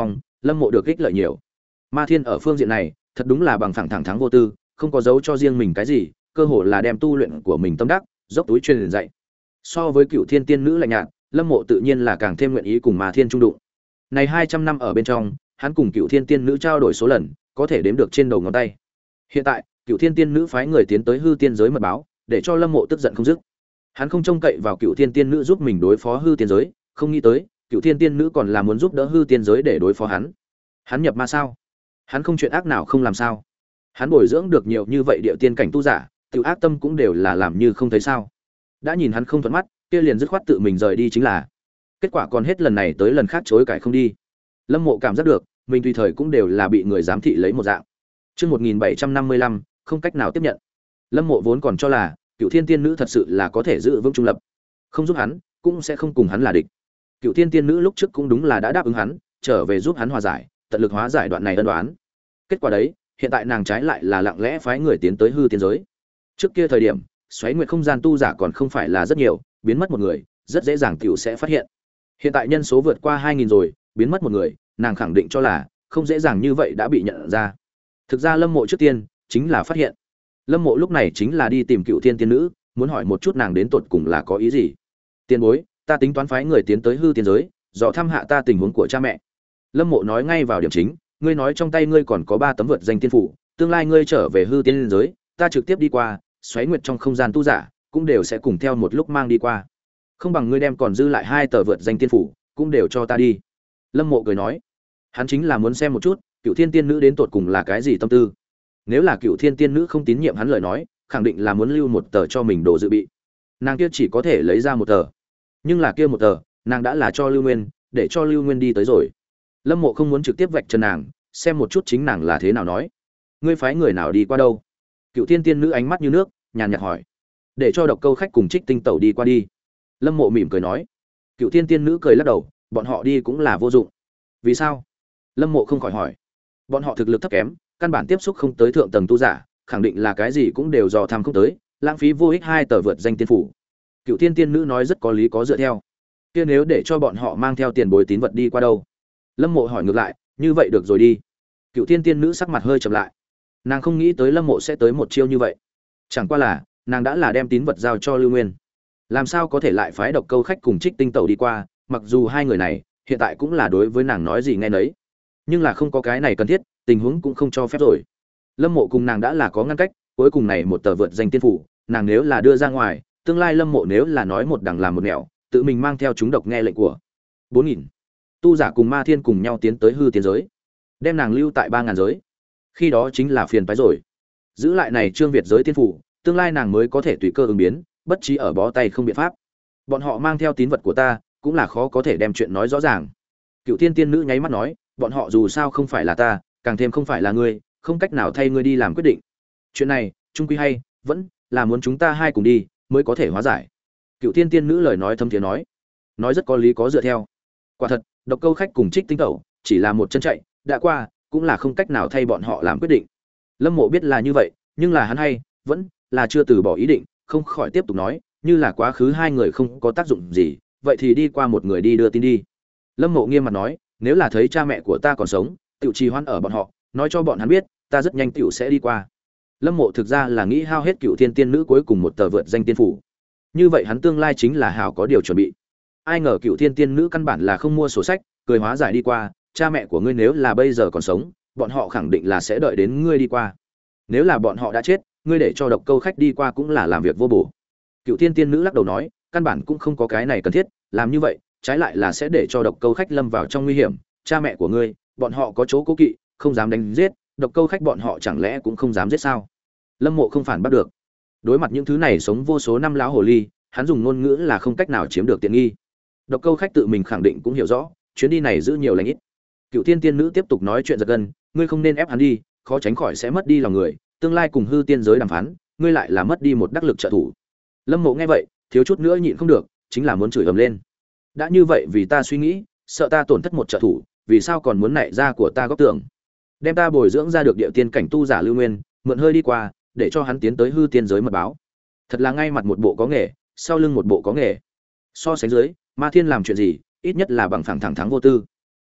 Lâm Mộ được ích lợi nhiều. Ma Thiên ở phương diện này thật đúng là bằng phẳng thẳng thắng vô tư, không có dấu cho riêng mình cái gì, cơ hồ là đem tu luyện của mình tâm đắc dốc túi truyền dạy. So với Cựu Thiên Tiên Nữ lạnh nhạt, Lâm Mộ tự nhiên là càng thêm nguyện ý cùng Ma Thiên trung đụng. Này hai trăm năm ở bên trong, hắn cùng Cựu Thiên Tiên Nữ trao đổi số lần, có thể đếm được trên đầu ngón tay. Hiện tại, Cựu Thiên Tiên Nữ phái người tiến tới hư tiên giới mật báo, để cho Lâm Mộ tức giận không dứt. Hắn không trông cậy vào Cựu Thiên Tiên Nữ giúp mình đối phó hư tiên giới, không nghĩ tới, Cựu Thiên Tiên Nữ còn là muốn giúp đỡ hư tiên giới để đối phó hắn. Hắn nhập ma sao? Hắn không chuyện ác nào không làm sao? Hắn bồi dưỡng được nhiều như vậy địa tiên cảnh tu giả, tiểu ác tâm cũng đều là làm như không thấy sao? Đã nhìn hắn không thuận mắt, kia liền dứt khoát tự mình rời đi chính là. Kết quả còn hết lần này tới lần khác chối cãi không đi. Lâm Mộ cảm giác được, mình tùy thời cũng đều là bị người giám thị lấy một dạng. Chương một nghìn bảy trăm năm mươi lăm, không cách nào tiếp nhận. Lâm Mộ vốn còn cho là Cựu Thiên Tiên Nữ thật sự là có thể giữ vững trung lập, không giúp hắn, cũng sẽ không cùng hắn là địch. Cựu Thiên Tiên Nữ lúc trước cũng đúng là đã đáp ứng hắn, trở về giúp hắn hòa giải, tận lực hóa giải đoạn này ân đoán. Kết quả đấy, hiện tại nàng trái lại là lặng lẽ phái người tiến tới hư tiên giới. Trước kia thời điểm, xoáy nguyệt không gian tu giả còn không phải là rất nhiều, biến mất một người, rất dễ dàng tiểu sẽ phát hiện. Hiện tại nhân số vượt qua hai nghìn rồi, biến mất một người, nàng khẳng định cho là không dễ dàng như vậy đã bị nhận ra. Thực ra Lâm Mộ trước tiên chính là phát hiện. Lâm Mộ lúc này chính là đi tìm Cựu Thiên Tiên Nữ, muốn hỏi một chút nàng đến tột cùng là có ý gì. Tiên bối, ta tính toán phái người tiến tới hư tiên giới, dò thăm hạ ta tình huống của cha mẹ. Lâm Mộ nói ngay vào điểm chính, ngươi nói trong tay ngươi còn có ba tấm vượt danh tiên phủ, tương lai ngươi trở về hư tiên giới, ta trực tiếp đi qua, xoáy nguyệt trong không gian tu giả cũng đều sẽ cùng theo một lúc mang đi qua. Không bằng ngươi đem còn dư lại hai tờ vượt danh tiên phủ, cũng đều cho ta đi. Lâm Mộ cười nói, hắn chính là muốn xem một chút, Cựu Thiên Tiên Nữ đến tột cùng là cái gì tâm tư. Nếu là Cựu Thiên Tiên Nữ không tín nhiệm hắn lời nói, khẳng định là muốn lưu một tờ cho mình đồ dự bị. Nàng kia chỉ có thể lấy ra một tờ, nhưng là kia một tờ, nàng đã là cho Lưu Nguyên, để cho Lưu Nguyên đi tới rồi. Lâm Mộ không muốn trực tiếp vạch chân nàng, xem một chút chính nàng là thế nào nói. Ngươi phái người nào đi qua đâu? Cựu Thiên Tiên Nữ ánh mắt như nước, nhàn nhạt hỏi. Để cho Độc Câu Khách cùng Trích Tinh Tẩu đi qua đi. Lâm Mộ mỉm cười nói. Cựu Thiên Tiên Nữ cười lắc đầu, bọn họ đi cũng là vô dụng. Vì sao? Lâm Mộ không khỏi hỏi. Bọn họ thực lực thấp kém, căn bản tiếp xúc không tới thượng tầng tu giả, khẳng định là cái gì cũng đều dò thăm không tới, lãng phí vô ích hai tờ vượt danh tiên phủ. Cựu Thiên Tiên Nữ nói rất có lý có dựa theo. Kia nếu để cho bọn họ mang theo tiền bối tín vật đi qua đâu? Lâm Mộ hỏi ngược lại, như vậy được rồi đi. Cựu Thiên Tiên Nữ sắc mặt hơi trầm lại. Nàng không nghĩ tới Lâm Mộ sẽ tới một chiêu như vậy. Chẳng qua là, nàng đã là đem tín vật giao cho Lưu Nguyên, làm sao có thể lại phái Độc Câu Khách cùng Trích Tinh Tẩu đi qua, mặc dù hai người này hiện tại cũng là đối với nàng nói gì nghe nấy, nhưng là không có cái này cần thiết, tình huống cũng không cho phép rồi. Lâm Mộ cùng nàng đã là có ngăn cách, cuối cùng này một tờ vượt danh tiên phủ, nàng nếu là đưa ra ngoài, tương lai Lâm Mộ nếu là nói một đằng làm một nẻo, tự mình mang theo chúng độc nghe lệnh của bốn nghìn tu giả cùng Ma Thiên cùng nhau tiến tới hư tiên giới, đem nàng lưu tại ba ngàn giới, khi đó chính là phiền phái rồi. Giữ lại này trương Việt giới tiên phủ, tương lai nàng mới có thể tùy cơ ứng biến, bất trí ở bó tay không biện pháp. Bọn họ mang theo tín vật của ta, cũng là khó có thể đem chuyện nói rõ ràng. Cựu Thiên Tiên Nữ nháy mắt nói, bọn họ dù sao không phải là ta, càng thêm không phải là ngươi, không cách nào thay ngươi đi làm quyết định. Chuyện này, chung quy hay, vẫn là muốn chúng ta hai cùng đi, mới có thể hóa giải. Cựu Thiên Tiên Nữ lời nói thâm thiế nói, nói rất có lý có dựa theo. Quả thật, Độc Câu Khách cùng Trích Tinh Tẩu chỉ là một chân chạy, đã qua, cũng là không cách nào thay bọn họ làm quyết định. Lâm Mộ biết là như vậy, nhưng là hắn hay, vẫn là chưa từ bỏ ý định, không khỏi tiếp tục nói, như là quá khứ hai người không có tác dụng gì, vậy thì đi qua một người đi đưa tin đi. Lâm Mộ nghiêm mặt nói, nếu là thấy cha mẹ của ta còn sống, tiểu trì hoãn ở bọn họ, nói cho bọn hắn biết, ta rất nhanh tiểu sẽ đi qua. Lâm Mộ thực ra là nghĩ hao hết Cựu Thiên Tiên Nữ cuối cùng một tờ vượt danh tiên phủ. Như vậy hắn tương lai chính là hào có điều chuẩn bị. Ai ngờ Cựu Thiên Tiên Nữ căn bản là không mua sổ sách, cười hóa giải đi qua, cha mẹ của ngươi nếu là bây giờ còn sống, bọn họ khẳng định là sẽ đợi đến ngươi đi qua. Nếu là bọn họ đã chết, ngươi để cho Độc Câu Khách đi qua cũng là làm việc vô bổ. Cựu Thiên Tiên Nữ lắc đầu nói, căn bản cũng không có cái này cần thiết, làm như vậy, trái lại là sẽ để cho Độc Câu Khách lâm vào trong nguy hiểm, cha mẹ của ngươi, bọn họ có chỗ cố kỵ, không dám đánh giết, Độc Câu Khách bọn họ chẳng lẽ cũng không dám giết sao? Lâm Mộ không phản bắt được. Đối mặt những thứ này sống vô số năm lão hồ ly, hắn dùng ngôn ngữ là không cách nào chiếm được tiện nghi. Độc Câu Khách tự mình khẳng định cũng hiểu rõ, chuyến đi này giữ nhiều lành ít. Cựu Thiên Tiên Nữ tiếp tục nói chuyện giật gân, ngươi không nên ép hắn đi, khó tránh khỏi sẽ mất đi lòng người, tương lai cùng hư tiên giới đàm phán, ngươi lại là mất đi một đắc lực trợ thủ. Lâm Mộ nghe vậy, thiếu chút nữa nhịn không được, chính là muốn chửi ầm lên. Đã như vậy vì ta suy nghĩ, sợ ta tổn thất một trợ thủ, vì sao còn muốn nảy ra của ta góc tưởng? Đem ta bồi dưỡng ra được địa tiên cảnh tu giả Lưu Nguyên, mượn hơi đi qua, để cho hắn tiến tới hư tiên giới mật báo. Thật là ngay mặt một bộ có nghề, sau lưng một bộ có nghề. So sánh dưới, Ma Thiên làm chuyện gì, ít nhất là bằng phẳng thẳng thắng vô tư.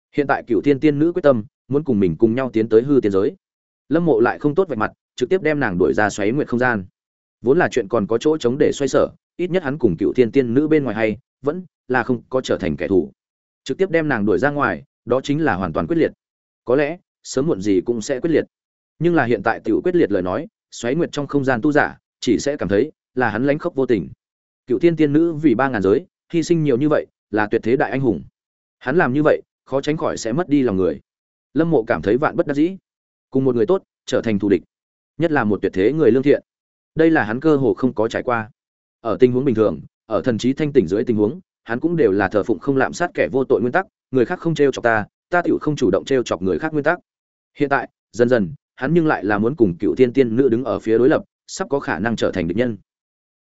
Hiện tại Cửu Thiên Tiên nữ quyết tâm muốn cùng mình cùng nhau tiến tới hư tiên giới. Lâm Mộ lại không tốt vạch mặt, trực tiếp đem nàng đuổi ra xoáy nguyệt không gian. Vốn là chuyện còn có chỗ trống để xoay sở, ít nhất hắn cùng Cửu Thiên Tiên nữ bên ngoài hay vẫn là không có trở thành kẻ thù. Trực tiếp đem nàng đuổi ra ngoài, đó chính là hoàn toàn quyết liệt. Có lẽ sớm muộn gì cũng sẽ quyết liệt. Nhưng là hiện tại tiểu quyết liệt lời nói, xoáy nguyệt trong không gian tu giả chỉ sẽ cảm thấy là hắn lánh khốc vô tình. Cựu Thiên Tiên nữ vì ba ngàn giới hy sinh nhiều như vậy, là tuyệt thế đại anh hùng. Hắn làm như vậy, khó tránh khỏi sẽ mất đi lòng người. Lâm Mộ cảm thấy vạn bất đắc dĩ, cùng một người tốt trở thành thù địch, nhất là một tuyệt thế người lương thiện. Đây là hắn cơ hồ không có trải qua. Ở tình huống bình thường, ở thần trí thanh tỉnh dưới tình huống, hắn cũng đều là thờ phụng không lạm sát kẻ vô tội nguyên tắc, người khác không trêu chọc ta, ta tiểu không chủ động trêu chọc người khác nguyên tắc. Hiện tại, dần dần, hắn nhưng lại là muốn cùng Cựu Thiên Tiên nữ đứng ở phía đối lập, sắp có khả năng trở thành địch nhân.